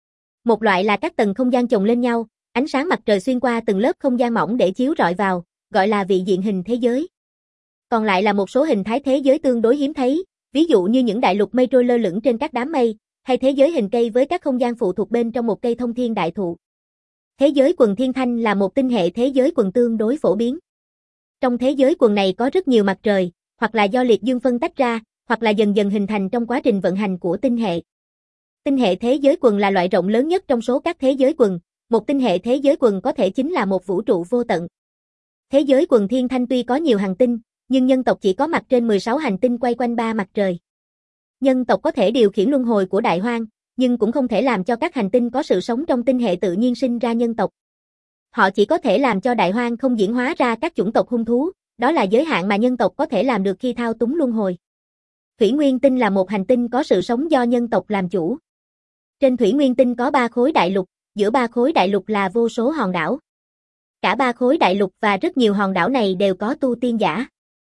Một loại là các tầng không gian chồng lên nhau, ánh sáng mặt trời xuyên qua từng lớp không gian mỏng để chiếu rọi vào, gọi là vị diện hình thế giới. Còn lại là một số hình thái thế giới tương đối hiếm thấy, ví dụ như những đại lục mây trôi lơ lửng trên các đám mây, hay thế giới hình cây với các không gian phụ thuộc bên trong một cây thông thiên đại thụ. Thế giới quần thiên thanh là một tinh hệ thế giới quần tương đối phổ biến. Trong thế giới quần này có rất nhiều mặt trời, hoặc là do liệt dương phân tách ra, hoặc là dần dần hình thành trong quá trình vận hành của tinh hệ. Tinh hệ thế giới quần là loại rộng lớn nhất trong số các thế giới quần, một tinh hệ thế giới quần có thể chính là một vũ trụ vô tận. Thế giới quần thiên thanh tuy có nhiều hành tinh, nhưng nhân tộc chỉ có mặt trên mười sáu hành tinh quay quanh ba mặt trời. Nhân tộc có thể điều khiển luân hồi của đại hoang, nhưng cũng không thể làm cho các hành tinh có sự sống trong tinh hệ tự nhiên sinh ra nhân tộc. Họ chỉ có thể làm cho đại hoang không diễn hóa ra các chủng tộc hung thú, đó là giới hạn mà nhân tộc có thể làm được khi thao túng luân hồi. Thủy Nguyên Tinh là một hành tinh có sự sống do nhân tộc làm chủ. Trên Thủy Nguyên Tinh có ba khối đại lục, giữa ba khối đại lục là vô số hòn đảo. Cả ba khối đại lục và rất nhiều hòn đảo này đều có tu tiên giả.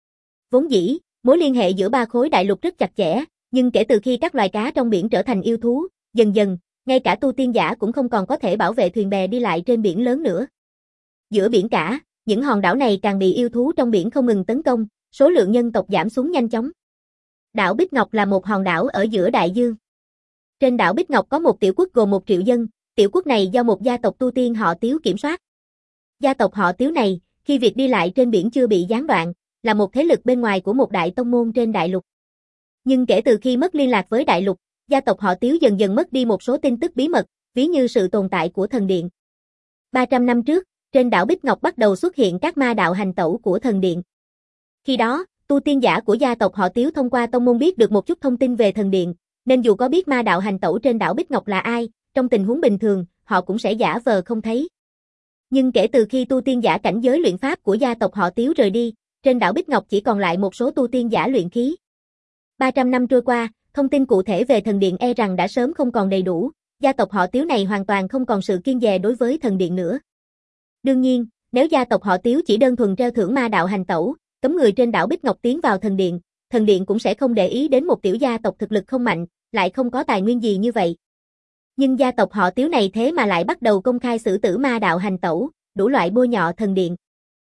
Vốn dĩ, mối liên hệ giữa ba khối đại lục rất chặt chẽ, nhưng kể từ khi các loài cá trong biển trở thành yêu thú, dần dần, ngay cả tu tiên giả cũng không còn có thể bảo vệ thuyền bè đi lại trên biển lớn nữa. Giữa biển cả, những hòn đảo này càng bị yêu thú trong biển không ngừng tấn công, số lượng nhân tộc giảm xuống nhanh chóng. Đảo Bích Ngọc là một hòn đảo ở giữa đại dương. Trên đảo Bích Ngọc có một tiểu quốc gồm một triệu dân, tiểu quốc này do một gia tộc tu tiên họ Tiếu kiểm soát. Gia tộc họ Tiếu này, khi việc đi lại trên biển chưa bị gián đoạn, là một thế lực bên ngoài của một đại tông môn trên đại lục. Nhưng kể từ khi mất liên lạc với đại lục, gia tộc họ Tiếu dần dần mất đi một số tin tức bí mật, ví như sự tồn tại của thần điện. ba trăm năm trước, trên đảo Bích Ngọc bắt đầu xuất hiện các ma đạo hành tẩu của thần điện. Khi đó, tu tiên giả của gia tộc họ Tiếu thông qua tông môn biết được một chút thông tin về thần điện, nên dù có biết ma đạo hành tẩu trên đảo Bích Ngọc là ai, trong tình huống bình thường, họ cũng sẽ giả vờ không thấy. Nhưng kể từ khi tu tiên giả cảnh giới luyện pháp của gia tộc họ Tiếu rời đi, trên đảo Bích Ngọc chỉ còn lại một số tu tiên giả luyện khí. ba trăm năm trôi qua, thông tin cụ thể về thần điện e rằng đã sớm không còn đầy đủ, gia tộc họ Tiếu này hoàn toàn không còn sự kiêng dè đối với thần điện nữa. Đương nhiên, nếu gia tộc họ Tiếu chỉ đơn thuần treo thưởng ma đạo hành tẩu, cấm người trên đảo Bích Ngọc tiến vào thần điện, thần điện cũng sẽ không để ý đến một tiểu gia tộc thực lực không mạnh, lại không có tài nguyên gì như vậy. Nhưng gia tộc họ Tiếu này thế mà lại bắt đầu công khai xử tử ma đạo hành tẩu, đủ loại bôi nhọ thần điện.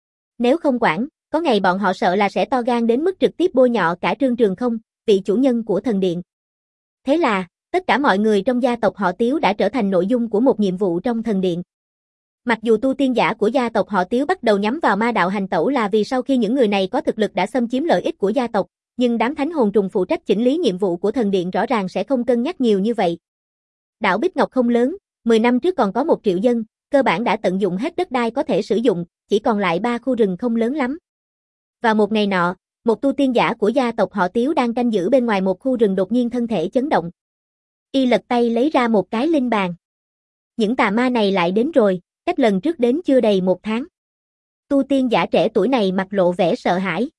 Nếu không quản, có ngày bọn họ sợ là sẽ to gan đến mức trực tiếp bôi nhọ cả Trương Trường Không, vị chủ nhân của thần điện. Thế là, tất cả mọi người trong gia tộc họ Tiếu đã trở thành nội dung của một nhiệm vụ trong thần điện. Mặc dù tu tiên giả của gia tộc họ Tiếu bắt đầu nhắm vào ma đạo hành tẩu là vì sau khi những người này có thực lực đã xâm chiếm lợi ích của gia tộc, nhưng đám thánh hồn trùng phụ trách chỉnh lý nhiệm vụ của thần điện rõ ràng sẽ không cân nhắc nhiều như vậy. Đảo Bích Ngọc không lớn, mười năm trước còn có một triệu dân, cơ bản đã tận dụng hết đất đai có thể sử dụng, chỉ còn lại ba khu rừng không lớn lắm. Vào một ngày nọ, một tu tiên giả của gia tộc họ Tiếu đang canh giữ bên ngoài một khu rừng đột nhiên thân thể chấn động. Y lật tay lấy ra một cái linh bàn. Những tà ma này lại đến rồi, cách lần trước đến chưa đầy một tháng. Tu tiên giả trẻ tuổi này mặt lộ vẻ sợ hãi.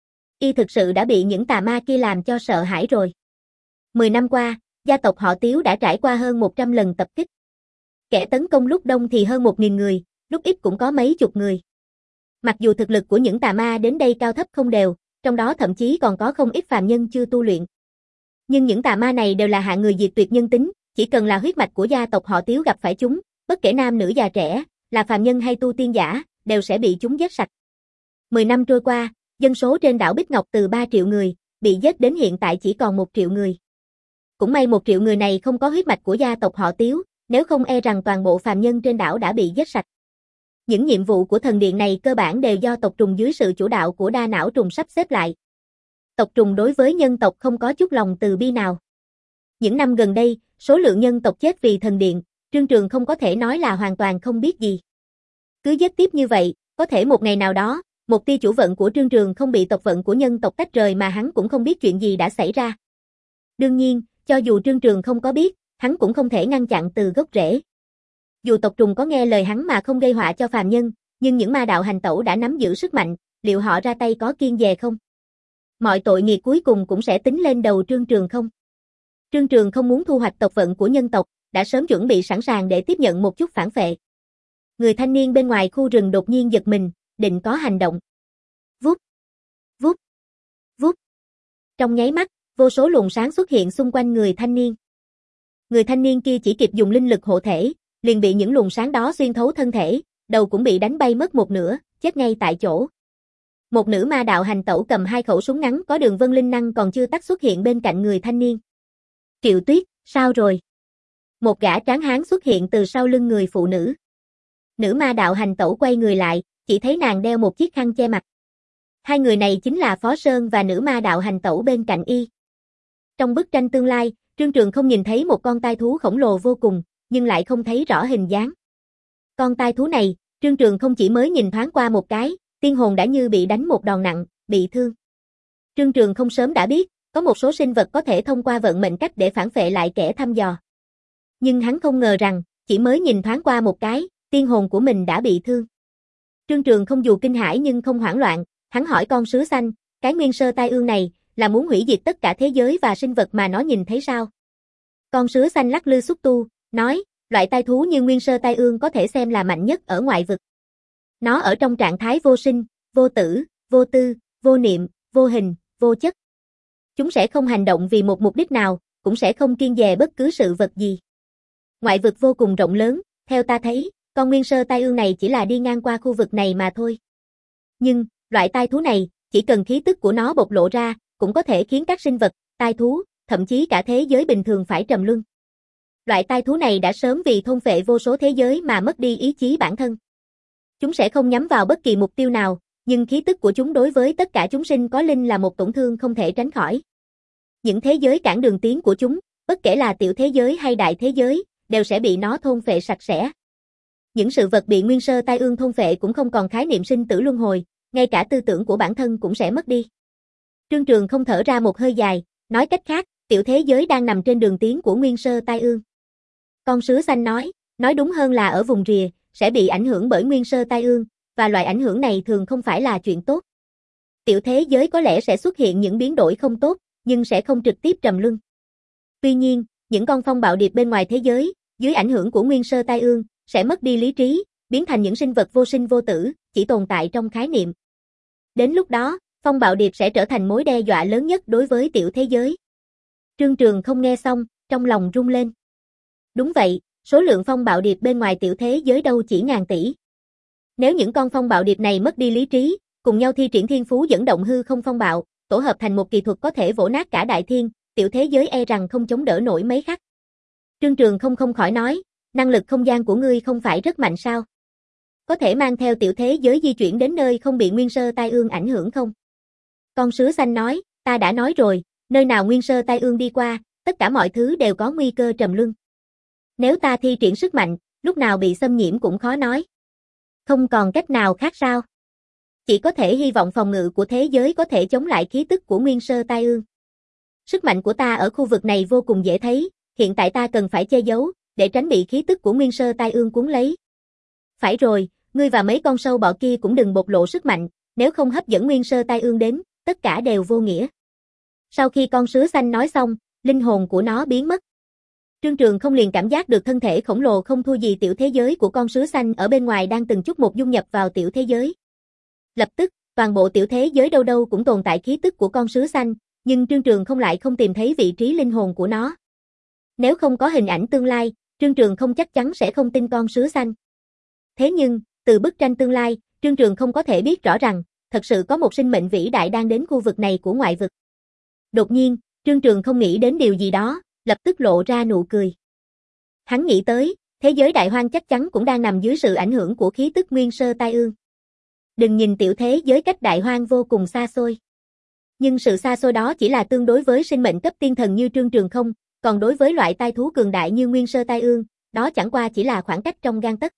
Y thực sự đã bị những tà ma kia làm cho sợ hãi rồi. Mười năm qua, gia tộc họ Tiếu đã trải qua hơn một trăm lần tập kích. Kẻ tấn công lúc đông thì hơn một nghìn người, lúc ít cũng có mấy chục người. Mặc dù thực lực của những tà ma đến đây cao thấp không đều, trong đó thậm chí còn có không ít phàm nhân chưa tu luyện. Nhưng những tà ma này đều là hạng người diệt tuyệt nhân tính, chỉ cần là huyết mạch của gia tộc họ Tiếu gặp phải chúng, bất kể nam nữ già trẻ, là phàm nhân hay tu tiên giả, đều sẽ bị chúng giết sạch. Mười năm trôi qua, dân số trên đảo Bích Ngọc từ ba triệu người, bị giết đến hiện tại chỉ còn một triệu người. Cũng may một triệu người này không có huyết mạch của gia tộc họ Tiếu, nếu không e rằng toàn bộ phàm nhân trên đảo đã bị giết sạch. Những nhiệm vụ của thần điện này cơ bản đều do tộc trùng dưới sự chủ đạo của đa não trùng sắp xếp lại. Tộc trùng đối với nhân tộc không có chút lòng từ bi nào. Những năm gần đây, số lượng nhân tộc chết vì thần điện, Trương Trường không có thể nói là hoàn toàn không biết gì. Cứ giết tiếp như vậy, có thể một ngày nào đó, một tia chủ vận của Trương Trường không bị tộc vận của nhân tộc tách rời mà hắn cũng không biết chuyện gì đã xảy ra. Đương nhiên, cho dù Trương Trường không có biết, hắn cũng không thể ngăn chặn từ gốc rễ. Dù tộc trùng có nghe lời hắn mà không gây họa cho phàm nhân, nhưng những ma đạo hành tẩu đã nắm giữ sức mạnh, liệu họ ra tay có kiêng dè không? Mọi tội nghiệp cuối cùng cũng sẽ tính lên đầu Trương Trường không. Trương Trường không muốn thu hoạch tộc vận của nhân tộc, đã sớm chuẩn bị sẵn sàng để tiếp nhận một chút phản phệ. Người thanh niên bên ngoài khu rừng đột nhiên giật mình, định có hành động. Vút, vút, vút. Trong nháy mắt, vô số luồng sáng xuất hiện xung quanh người thanh niên. Người thanh niên kia chỉ kịp dùng linh lực hộ thể, liền bị những luồng sáng đó xuyên thấu thân thể, đầu cũng bị đánh bay mất một nửa, chết ngay tại chỗ. Một nữ ma đạo hành tẩu cầm hai khẩu súng ngắn có đường vân linh năng còn chưa tắt xuất hiện bên cạnh người thanh niên. Triệu Tuyết, sao rồi? Một gã tráng hán xuất hiện từ sau lưng người phụ nữ. Nữ ma đạo hành tẩu quay người lại, chỉ thấy nàng đeo một chiếc khăn che mặt. Hai người này chính là Phó Sơn và nữ ma đạo hành tẩu bên cạnh y. Trong bức tranh tương lai, Trương Trường không nhìn thấy một con tai thú khổng lồ vô cùng, nhưng lại không thấy rõ hình dáng. Con tai thú này, Trương Trường không chỉ mới nhìn thoáng qua một cái, tiên hồn đã như bị đánh một đòn nặng, bị thương. Trương Trường không sớm đã biết, có một số sinh vật có thể thông qua vận mệnh cách để phản phệ lại kẻ thăm dò. Nhưng hắn không ngờ rằng, chỉ mới nhìn thoáng qua một cái, tiên hồn của mình đã bị thương. Trương Trường không dù kinh hãi nhưng không hoảng loạn, hắn hỏi con sứ xanh, cái nguyên sơ tai ương này, là muốn hủy diệt tất cả thế giới và sinh vật mà nó nhìn thấy sao? Con sứ xanh lắc lư xúc tu, nói, loại tai thú như nguyên sơ tai ương có thể xem là mạnh nhất ở ngoại vực. Nó ở trong trạng thái vô sinh, vô tử, vô tư, vô niệm, vô hình, vô chất. Chúng sẽ không hành động vì một mục đích nào, cũng sẽ không kiêng dè bất cứ sự vật gì. Ngoại vực vô cùng rộng lớn, theo ta thấy, con nguyên sơ tai ương này chỉ là đi ngang qua khu vực này mà thôi. Nhưng, loại tai thú này, chỉ cần khí tức của nó bộc lộ ra, cũng có thể khiến các sinh vật, tai thú, thậm chí cả thế giới bình thường phải trầm luân. Loại tai thú này đã sớm vì thôn phệ vô số thế giới mà mất đi ý chí bản thân. Chúng sẽ không nhắm vào bất kỳ mục tiêu nào, nhưng khí tức của chúng đối với tất cả chúng sinh có linh là một tổn thương không thể tránh khỏi. Những thế giới cản đường tiến của chúng, bất kể là tiểu thế giới hay đại thế giới, đều sẽ bị nó thôn phệ sạch sẽ. Những sự vật bị nguyên sơ tai ương thôn phệ cũng không còn khái niệm sinh tử luân hồi, ngay cả tư tưởng của bản thân cũng sẽ mất đi. Trương Trường không thở ra một hơi dài, nói cách khác, tiểu thế giới đang nằm trên đường tiến của nguyên sơ tai ương. Con sứ xanh nói, nói đúng hơn là ở vùng rìa, sẽ bị ảnh hưởng bởi nguyên sơ tai ương, và loại ảnh hưởng này thường không phải là chuyện tốt. Tiểu thế giới có lẽ sẽ xuất hiện những biến đổi không tốt, nhưng sẽ không trực tiếp trầm luân. Tuy nhiên, những con phong bạo điệp bên ngoài thế giới, dưới ảnh hưởng của nguyên sơ tai ương, sẽ mất đi lý trí, biến thành những sinh vật vô sinh vô tử, chỉ tồn tại trong khái niệm. Đến lúc đó, phong bạo điệp sẽ trở thành mối đe dọa lớn nhất đối với tiểu thế giới. Trương Trường không nghe xong, trong lòng rung lên. Đúng vậy, số lượng phong bạo điệp bên ngoài tiểu thế giới đâu chỉ ngàn tỷ. Nếu những con phong bạo điệp này mất đi lý trí, cùng nhau thi triển thiên phú dẫn động hư không phong bạo, tổ hợp thành một kỳ thuật có thể vỗ nát cả đại thiên, tiểu thế giới e rằng không chống đỡ nổi mấy khắc. Trương Trường không không khỏi nói, năng lực không gian của ngươi không phải rất mạnh sao? Có thể mang theo tiểu thế giới di chuyển đến nơi không bị nguyên sơ tai ương ảnh hưởng không? Con sứ xanh nói, ta đã nói rồi, nơi nào nguyên sơ tai ương đi qua, tất cả mọi thứ đều có nguy cơ trầm luân. Nếu ta thi triển sức mạnh, lúc nào bị xâm nhiễm cũng khó nói. Không còn cách nào khác sao? Chỉ có thể hy vọng phòng ngự của thế giới có thể chống lại khí tức của nguyên sơ tai ương. Sức mạnh của ta ở khu vực này vô cùng dễ thấy, hiện tại ta cần phải che giấu, để tránh bị khí tức của nguyên sơ tai ương cuốn lấy. Phải rồi, ngươi và mấy con sâu bọ kia cũng đừng bộc lộ sức mạnh, nếu không hấp dẫn nguyên sơ tai ương đến, tất cả đều vô nghĩa. Sau khi con sứ xanh nói xong, linh hồn của nó biến mất. Trương Trường không liền cảm giác được thân thể khổng lồ không thua gì tiểu thế giới của con sứ xanh ở bên ngoài đang từng chút một dung nhập vào tiểu thế giới. Lập tức, toàn bộ tiểu thế giới đâu đâu cũng tồn tại khí tức của con sứ xanh, nhưng Trương Trường không lại không tìm thấy vị trí linh hồn của nó. Nếu không có hình ảnh tương lai, Trương Trường không chắc chắn sẽ không tin con sứ xanh. Thế nhưng, từ bức tranh tương lai, Trương Trường không có thể biết rõ rằng, thật sự có một sinh mệnh vĩ đại đang đến khu vực này của ngoại vực. Đột nhiên, Trương Trường không nghĩ đến điều gì đó, lập tức lộ ra nụ cười. Hắn nghĩ tới, thế giới đại hoang chắc chắn cũng đang nằm dưới sự ảnh hưởng của khí tức nguyên sơ tai ương. Đừng nhìn tiểu thế giới cách đại hoang vô cùng xa xôi. Nhưng sự xa xôi đó chỉ là tương đối với sinh mệnh cấp tiên thần như Trương Trường không, còn đối với loại tai thú cường đại như nguyên sơ tai ương, đó chẳng qua chỉ là khoảng cách trong gang tấc.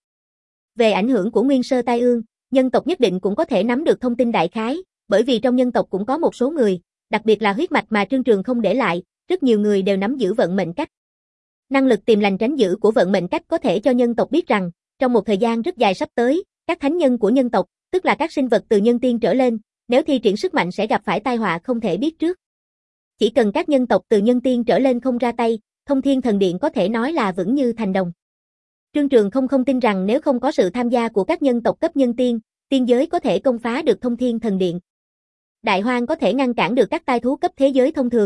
Về ảnh hưởng của nguyên sơ tai ương, nhân tộc nhất định cũng có thể nắm được thông tin đại khái, bởi vì trong nhân tộc cũng có một số người, đặc biệt là huyết mạch mà Trương Trường không để lại, rất nhiều người đều nắm giữ vận mệnh cách. Năng lực tìm lành tránh dữ của vận mệnh cách có thể cho nhân tộc biết rằng, trong một thời gian rất dài sắp tới, các thánh nhân của nhân tộc, tức là các sinh vật từ nhân tiên trở lên, nếu thi triển sức mạnh sẽ gặp phải tai họa không thể biết trước. Chỉ cần các nhân tộc từ nhân tiên trở lên không ra tay, Thông Thiên Thần Điện có thể nói là vững như thành đồng. Trương Trường không không tin rằng nếu không có sự tham gia của các nhân tộc cấp nhân tiên, tiên giới có thể công phá được Thông Thiên Thần Điện. Đại hoang có thể ngăn cản được các tai thú cấp thế giới thông thường,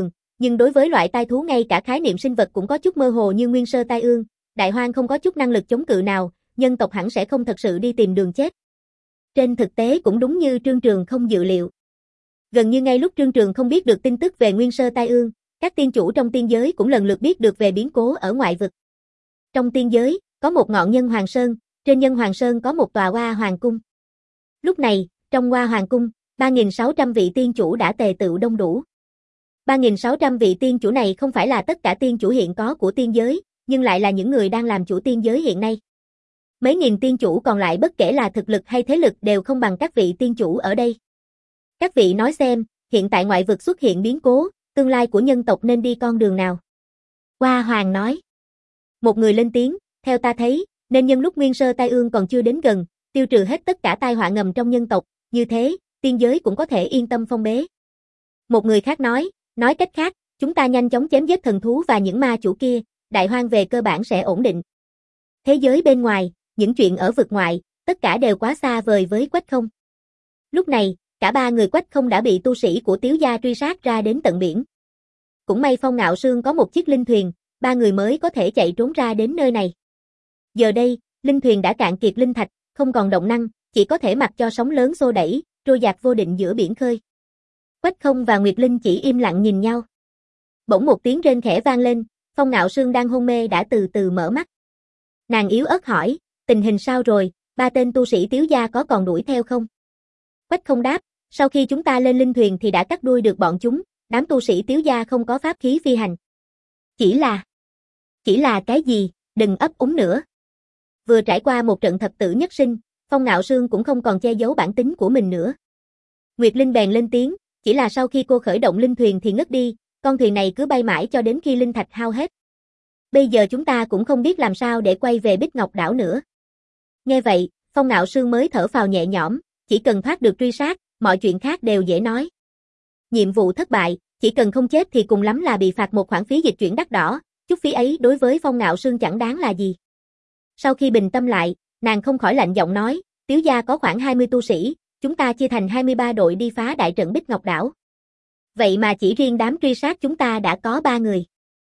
nhưng đối với loại tai thú ngay cả khái niệm sinh vật cũng có chút mơ hồ như nguyên sơ tai ương, đại hoang không có chút năng lực chống cự nào, nhân tộc hẳn sẽ không thật sự đi tìm đường chết. Trên thực tế cũng đúng như Trương Trường không dự liệu. Gần như ngay lúc Trương Trường không biết được tin tức về nguyên sơ tai ương, các tiên chủ trong tiên giới cũng lần lượt biết được về biến cố ở ngoại vực. Trong tiên giới, có một ngọn Nhân Hoàng Sơn, trên Nhân Hoàng Sơn có một tòa Hoa Hoàng Cung. Lúc này, trong Hoa Hoàng Cung, ba nghìn sáu trăm vị tiên chủ đã tề tựu đông đủ. ba nghìn sáu trăm vị tiên chủ này không phải là tất cả tiên chủ hiện có của tiên giới, nhưng lại là những người đang làm chủ tiên giới hiện nay. Mấy nghìn tiên chủ còn lại bất kể là thực lực hay thế lực đều không bằng các vị tiên chủ ở đây. Các vị nói xem, hiện tại ngoại vực xuất hiện biến cố, tương lai của nhân tộc nên đi con đường nào? Hoa Hoàng nói. Một người lên tiếng, theo ta thấy, nên nhân lúc nguyên sơ tai ương còn chưa đến gần, tiêu trừ hết tất cả tai họa ngầm trong nhân tộc, như thế, tiên giới cũng có thể yên tâm phong bế. Một người khác nói, nói cách khác, chúng ta nhanh chóng chém giết thần thú và những ma chủ kia, đại hoang về cơ bản sẽ ổn định. Thế giới bên ngoài, những chuyện ở vực ngoại, tất cả đều quá xa vời với Quách Không. Lúc này, cả ba người Quách Không đã bị tu sĩ của Tiếu gia truy sát ra đến tận biển. Cũng may Phong Ngạo Sương có một chiếc linh thuyền, ba người mới có thể chạy trốn ra đến nơi này. Giờ đây, linh thuyền đã cạn kiệt linh thạch, không còn động năng, chỉ có thể mặc cho sóng lớn xô đẩy, trôi dạt vô định giữa biển khơi. Quách Không và Nguyệt Linh chỉ im lặng nhìn nhau. Bỗng một tiếng rên khẽ vang lên, Phong Ngạo Sương đang hôn mê đã từ từ mở mắt. Nàng yếu ớt hỏi, tình hình sao rồi, ba tên tu sĩ Tiếu gia có còn đuổi theo không? Quách Không đáp, sau khi chúng ta lên linh thuyền thì đã cắt đuôi được bọn chúng, đám tu sĩ Tiếu gia không có pháp khí phi hành. Chỉ là... Chỉ là cái gì, đừng ấp úng nữa. Vừa trải qua một trận thập tử nhất sinh, Phong Ngạo Sương cũng không còn che giấu bản tính của mình nữa. Nguyệt Linh bèn lên tiếng, chỉ là sau khi cô khởi động linh thuyền thì ngất đi, con thuyền này cứ bay mãi cho đến khi linh thạch hao hết. Bây giờ chúng ta cũng không biết làm sao để quay về Bích Ngọc đảo nữa. Nghe vậy, Phong Ngạo Sương mới thở phào nhẹ nhõm, chỉ cần thoát được truy sát, mọi chuyện khác đều dễ nói. Nhiệm vụ thất bại, chỉ cần không chết thì cùng lắm là bị phạt một khoản phí dịch chuyển đắt đỏ, chút phí ấy đối với Phong Ngạo Sương chẳng đáng là gì. Sau khi bình tâm lại, nàng không khỏi lạnh giọng nói, Tiếu gia có khoảng hai mươi tu sĩ, chúng ta chia thành hai mươi ba đội đi phá đại trận Bích Ngọc đảo. Vậy mà chỉ riêng đám truy sát chúng ta đã có ba người.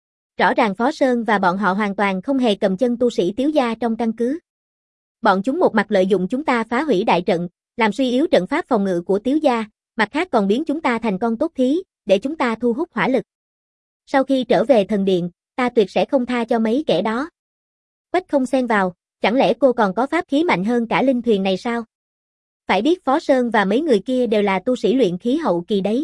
Rõ ràng Phó Sơn và bọn họ hoàn toàn không hề cầm chân tu sĩ Tiếu gia trong căn cứ. Bọn chúng một mặt lợi dụng chúng ta phá hủy đại trận, làm suy yếu trận pháp phòng ngự của Tiếu gia, mặt khác còn biến chúng ta thành con tốt thí, để chúng ta thu hút hỏa lực. Sau khi trở về thần điện, ta tuyệt sẽ không tha cho mấy kẻ đó. Quách Không xen vào, chẳng lẽ cô còn có pháp khí mạnh hơn cả linh thuyền này sao? Phải biết Phó Sơn và mấy người kia đều là tu sĩ luyện khí hậu kỳ đấy.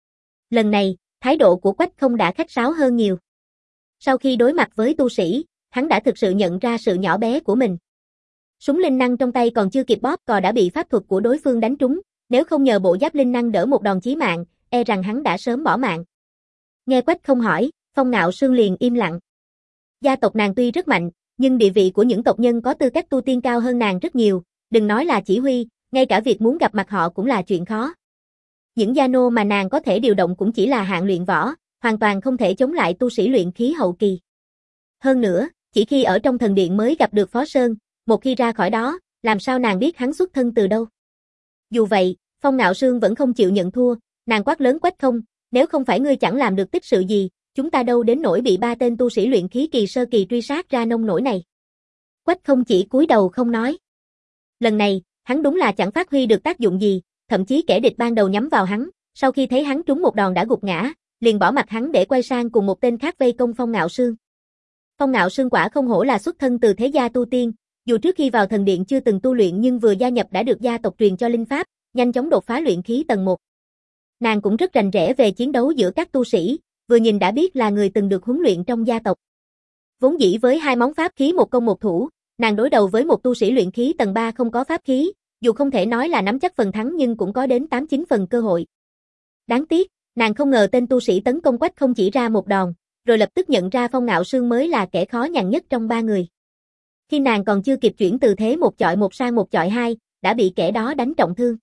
Lần này, thái độ của Quách Không đã khách sáo hơn nhiều. Sau khi đối mặt với tu sĩ, hắn đã thực sự nhận ra sự nhỏ bé của mình. Súng linh năng trong tay còn chưa kịp bóp cò đã bị pháp thuật của đối phương đánh trúng, nếu không nhờ bộ giáp linh năng đỡ một đòn chí mạng, e rằng hắn đã sớm bỏ mạng. Nghe Quách Không hỏi, Phong Ngạo Sương liền im lặng. Gia tộc nàng tuy rất mạnh, nhưng địa vị của những tộc nhân có tư cách tu tiên cao hơn nàng rất nhiều, đừng nói là chỉ huy, ngay cả việc muốn gặp mặt họ cũng là chuyện khó. Những gia nô mà nàng có thể điều động cũng chỉ là hạng luyện võ, hoàn toàn không thể chống lại tu sĩ luyện khí hậu kỳ. Hơn nữa, chỉ khi ở trong thần điện mới gặp được Phó Sơn, một khi ra khỏi đó, làm sao nàng biết hắn xuất thân từ đâu. Dù vậy, Phong Ngạo Sương vẫn không chịu nhận thua, nàng quát lớn Quách Không, nếu không phải ngươi chẳng làm được tích sự gì, chúng ta đâu đến nỗi bị ba tên tu sĩ luyện khí kỳ sơ kỳ truy sát ra nông nỗi này. Quách Không chỉ cúi đầu không nói. Lần này, hắn đúng là chẳng phát huy được tác dụng gì, thậm chí kẻ địch ban đầu nhắm vào hắn, sau khi thấy hắn trúng một đòn đã gục ngã, liền bỏ mặt hắn để quay sang cùng một tên khác vây công Phong Ngạo Sương. Phong Ngạo Sương quả không hổ là xuất thân từ thế gia tu tiên, dù trước khi vào thần điện chưa từng tu luyện nhưng vừa gia nhập đã được gia tộc truyền cho linh pháp, nhanh chóng đột phá luyện khí tầng một. Nàng cũng rất rành rẽ về chiến đấu giữa các tu sĩ, vừa nhìn đã biết là người từng được huấn luyện trong gia tộc. Vốn dĩ với hai món pháp khí một công một thủ, nàng đối đầu với một tu sĩ luyện khí tầng ba không có pháp khí, dù không thể nói là nắm chắc phần thắng nhưng cũng có đến tám chín phần cơ hội. Đáng tiếc, nàng không ngờ tên tu sĩ tấn công Quách Không chỉ ra một đòn, rồi lập tức nhận ra Phong Ngạo Sương mới là kẻ khó nhằn nhất trong ba người. Khi nàng còn chưa kịp chuyển từ thế một chọi một sang một chọi hai, đã bị kẻ đó đánh trọng thương.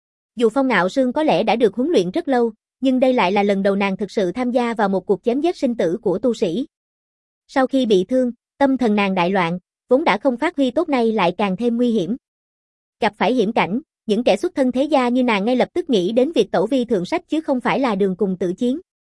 Dù Phong Ngạo Sương có lẽ đã được huấn luyện rất lâu, nhưng đây lại là lần đầu nàng thực sự tham gia vào một cuộc chém giết sinh tử của tu sĩ. Sau khi bị thương, tâm thần nàng đại loạn, vốn đã không phát huy tốt nay lại càng thêm nguy hiểm. Gặp phải hiểm cảnh, những kẻ xuất thân thế gia như nàng ngay lập tức nghĩ đến việc tẩu vi thượng sách chứ không phải là đường cùng tử chiến.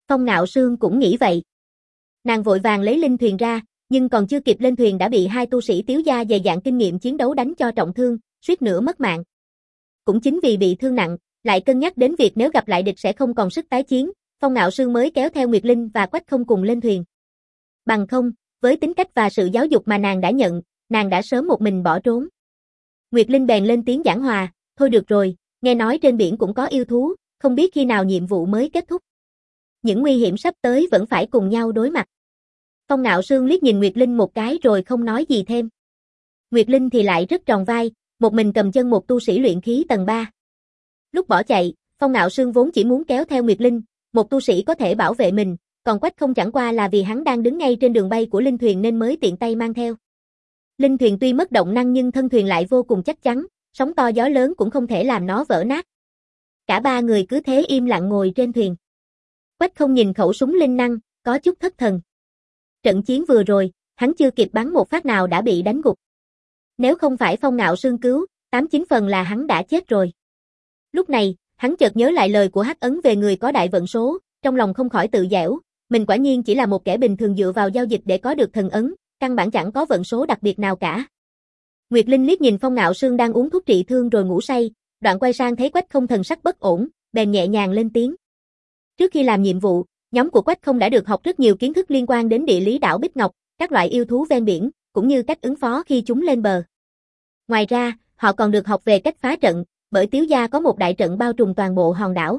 Phong Ngạo Sương cũng nghĩ vậy. Nàng vội vàng lấy linh thuyền ra, nhưng còn chưa kịp lên thuyền đã bị hai tu sĩ Tiếu gia dày dạn kinh nghiệm chiến đấu đánh cho trọng thương, suýt nữa mất mạng. Cũng chính vì bị thương nặng, lại cân nhắc đến việc nếu gặp lại địch sẽ không còn sức tái chiến, Phong Ngạo Sương mới kéo theo Nguyệt Linh và Quách Không cùng lên thuyền. Bằng không, với tính cách và sự giáo dục mà nàng đã nhận, nàng đã sớm một mình bỏ trốn. Nguyệt Linh bèn lên tiếng giảng hòa, thôi được rồi, nghe nói trên biển cũng có yêu thú, không biết khi nào nhiệm vụ mới kết thúc. Những nguy hiểm sắp tới vẫn phải cùng nhau đối mặt. Phong Ngạo Sương liếc nhìn Nguyệt Linh một cái rồi không nói gì thêm. Nguyệt Linh thì lại rất tròn vai, một mình cầm chân một tu sĩ luyện khí tầng ba. Lúc bỏ chạy, Phong Ngạo Sương vốn chỉ muốn kéo theo Nguyệt Linh, một tu sĩ có thể bảo vệ mình, còn Quách Không chẳng qua là vì hắn đang đứng ngay trên đường bay của linh thuyền nên mới tiện tay mang theo. Linh thuyền tuy mất động năng nhưng thân thuyền lại vô cùng chắc chắn, sóng to gió lớn cũng không thể làm nó vỡ nát. Cả ba người cứ thế im lặng ngồi trên thuyền. Quách Không nhìn khẩu súng linh năng, có chút thất thần. Trận chiến vừa rồi, hắn chưa kịp bắn một phát nào đã bị đánh gục. Nếu không phải Phong Ngạo Sương cứu, tám chín phần là hắn đã chết rồi. Lúc này, hắn chợt nhớ lại lời của Hắc Ấn về người có đại vận số, trong lòng không khỏi tự giễu, mình quả nhiên chỉ là một kẻ bình thường dựa vào giao dịch để có được thần ấn, căn bản chẳng có vận số đặc biệt nào cả. Nguyệt Linh liếc nhìn Phong Ngạo Sương đang uống thuốc trị thương rồi ngủ say, đoạn quay sang thấy Quách Không thần sắc bất ổn, bèn nhẹ nhàng lên tiếng. Trước khi làm nhiệm vụ, nhóm của Quách Không đã được học rất nhiều kiến thức liên quan đến địa lý đảo Bích Ngọc, các loại yêu thú ven biển, cũng như cách ứng phó khi chúng lên bờ. Ngoài ra, họ còn được học về cách phá trận, bởi Tiếu gia có một đại trận bao trùm toàn bộ hòn đảo.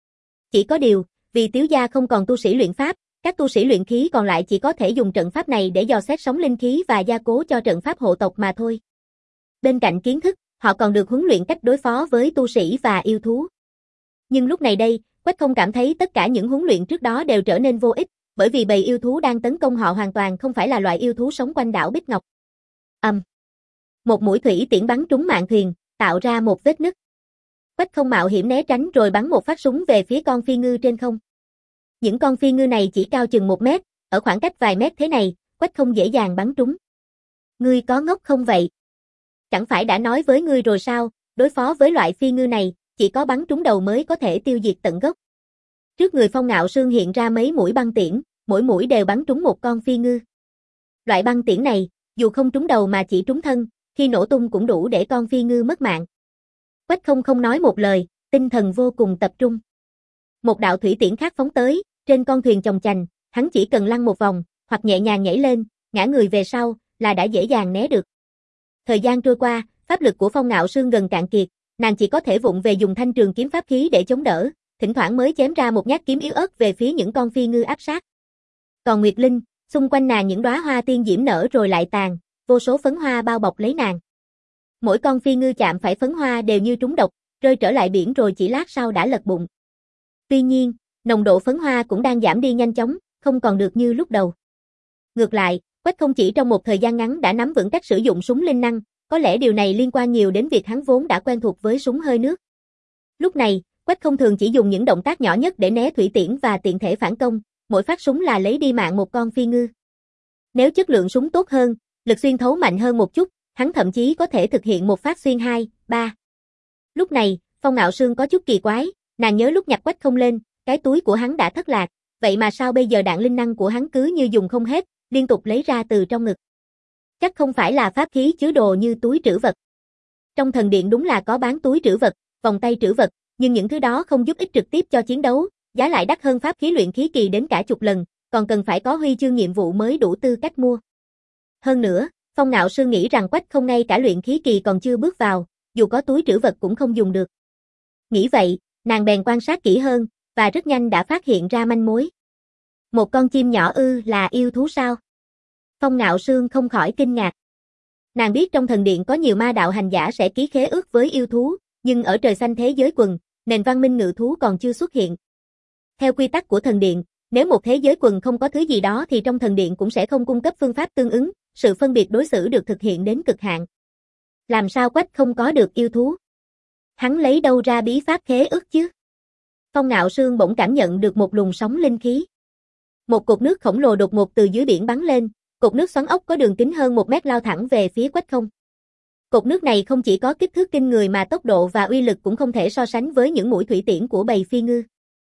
Chỉ có điều, vì Tiếu gia không còn tu sĩ luyện pháp, các tu sĩ luyện khí còn lại chỉ có thể dùng trận pháp này để dò xét sóng linh khí và gia cố cho trận pháp hộ tộc mà thôi. Bên cạnh kiến thức, họ còn được huấn luyện cách đối phó với tu sĩ và yêu thú. Nhưng lúc này đây, Quách Không cảm thấy tất cả những huấn luyện trước đó đều trở nên vô ích, bởi vì bầy yêu thú đang tấn công họ hoàn toàn không phải là loại yêu thú sống quanh đảo Bích Ngọc. Ầm. Um. Một mũi thủy tiễn bắn trúng mạn thuyền, tạo ra một vết nứt. Quách Không mạo hiểm né tránh rồi bắn một phát súng về phía con phi ngư trên không. Những con phi ngư này chỉ cao chừng một mét, ở khoảng cách vài mét thế này, Quách Không dễ dàng bắn trúng. Ngươi có ngốc không vậy? Chẳng phải đã nói với ngươi rồi sao, đối phó với loại phi ngư này, chỉ có bắn trúng đầu mới có thể tiêu diệt tận gốc. Trước người Phong Ngạo Sương hiện ra mấy mũi băng tiễn, mỗi mũi đều bắn trúng một con phi ngư. Loại băng tiễn này, dù không trúng đầu mà chỉ trúng thân, khi nổ tung cũng đủ để con phi ngư mất mạng. Quách Không không nói một lời, tinh thần vô cùng tập trung. Một đạo thủy tiễn khác phóng tới, trên con thuyền chồng chành, hắn chỉ cần lăn một vòng, hoặc nhẹ nhàng nhảy lên, ngã người về sau, là đã dễ dàng né được. Thời gian trôi qua, pháp lực của Phong Ngạo Sương gần cạn kiệt, nàng chỉ có thể vụng về dùng thanh trường kiếm pháp khí để chống đỡ, thỉnh thoảng mới chém ra một nhát kiếm yếu ớt về phía những con phi ngư áp sát. Còn Nguyệt Linh, xung quanh nàng những đóa hoa tiên diễm nở rồi lại tàn, vô số phấn hoa bao bọc lấy nàng. Mỗi con phi ngư chạm phải phấn hoa đều như trúng độc, rơi trở lại biển rồi chỉ lát sau đã lật bụng. Tuy nhiên, nồng độ phấn hoa cũng đang giảm đi nhanh chóng, không còn được như lúc đầu. Ngược lại, Quách Không chỉ trong một thời gian ngắn đã nắm vững cách sử dụng súng linh năng, có lẽ điều này liên quan nhiều đến việc hắn vốn đã quen thuộc với súng hơi nước. Lúc này, Quách Không thường chỉ dùng những động tác nhỏ nhất để né thủy tiễn và tiện thể phản công, mỗi phát súng là lấy đi mạng một con phi ngư. Nếu chất lượng súng tốt hơn, lực xuyên thấu mạnh hơn một chút, hắn thậm chí có thể thực hiện một phát xuyên hai, ba. Lúc này, Phong Ngạo Sương có chút kỳ quái, nàng nhớ lúc nhặt Quách Không lên, cái túi của hắn đã thất lạc, vậy mà sao bây giờ đạn linh năng của hắn cứ như dùng không hết, liên tục lấy ra từ trong ngực. Chắc không phải là pháp khí chứa đồ như túi trữ vật. Trong thần điện đúng là có bán túi trữ vật, vòng tay trữ vật, nhưng những thứ đó không giúp ích trực tiếp cho chiến đấu, giá lại đắt hơn pháp khí luyện khí kỳ đến cả chục lần, còn cần phải có huy chương nhiệm vụ mới đủ tư cách mua. Hơn nữa, Phong Ngạo Sương nghĩ rằng Quách Không ngay cả luyện khí kỳ còn chưa bước vào, dù có túi trữ vật cũng không dùng được. Nghĩ vậy, nàng bèn quan sát kỹ hơn, và rất nhanh đã phát hiện ra manh mối. Một con chim nhỏ ư là yêu thú sao? Phong Ngạo Sương không khỏi kinh ngạc. Nàng biết trong thần điện có nhiều ma đạo hành giả sẽ ký khế ước với yêu thú, nhưng ở trời xanh thế giới quần, nền văn minh ngự thú còn chưa xuất hiện. Theo quy tắc của thần điện, nếu một thế giới quần không có thứ gì đó thì trong thần điện cũng sẽ không cung cấp phương pháp tương ứng, sự phân biệt đối xử được thực hiện đến cực hạn. Làm sao Quách không có được yêu thú? Hắn lấy đâu ra bí pháp khế ước chứ? Phong Ngạo Sương bỗng cảm nhận được một luồng sóng linh khí. Một cột nước khổng lồ đột ngột từ dưới biển bắn lên, cột nước xoắn ốc có đường kính hơn một mét lao thẳng về phía Quách Không. Cột nước này không chỉ có kích thước kinh người mà tốc độ và uy lực cũng không thể so sánh với những mũi thủy tiễn của bầy phi ngư.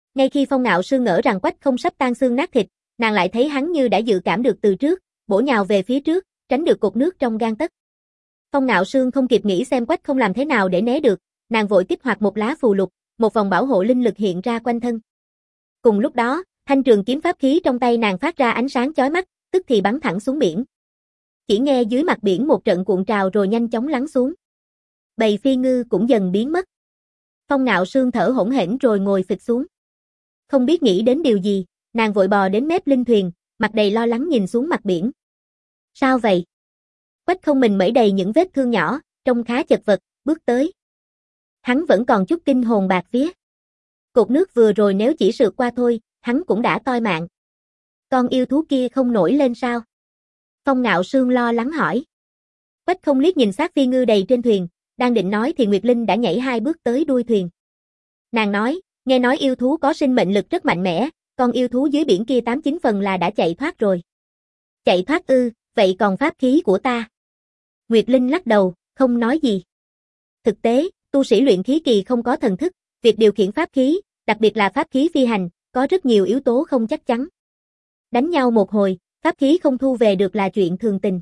Ngay khi Phong Ngạo Sương ngỡ rằng Quách Không sắp tan xương nát thịt, nàng lại thấy hắn như đã dự cảm được từ trước, bổ nhào về phía trước, tránh được cột nước trong gang tấc. Phong Ngạo Sương không kịp nghĩ xem Quách Không làm thế nào để né được, nàng vội kích hoạt một lá phù lục, một vòng bảo hộ linh lực hiện ra quanh thân. Cùng lúc đó, thanh trường kiếm pháp khí trong tay nàng phát ra ánh sáng chói mắt, tức thì bắn thẳng xuống biển. Chỉ nghe dưới mặt biển một trận cuộn trào rồi nhanh chóng lắng xuống. Bầy phi ngư cũng dần biến mất. Phong Ngạo Sương thở hổn hển rồi ngồi phịch xuống. Không biết nghĩ đến điều gì, nàng vội bò đến mép linh thuyền, mặt đầy lo lắng nhìn xuống mặt biển. Sao vậy? Quách Không mình mẩy đầy những vết thương nhỏ, trông khá chật vật, bước tới. Hắn vẫn còn chút kinh hồn bạc vía. Cột nước vừa rồi nếu chỉ sượt qua thôi, hắn cũng đã toi mạng. Con yêu thú kia không nổi lên sao? Phong Ngạo Sương lo lắng hỏi. Quách Không liếc nhìn xác phi ngư đầy trên thuyền, đang định nói thì Nguyệt Linh đã nhảy hai bước tới đuôi thuyền. Nàng nói, nghe nói yêu thú có sinh mệnh lực rất mạnh mẽ, con yêu thú dưới biển kia tám chín phần là đã chạy thoát rồi. Chạy thoát ư, vậy còn pháp khí của ta? Nguyệt Linh lắc đầu, không nói gì. Thực tế, tu sĩ luyện khí kỳ không có thần thức, việc điều khiển pháp khí, đặc biệt là pháp khí phi hành, có rất nhiều yếu tố không chắc chắn. Đánh nhau một hồi, pháp khí không thu về được là chuyện thường tình.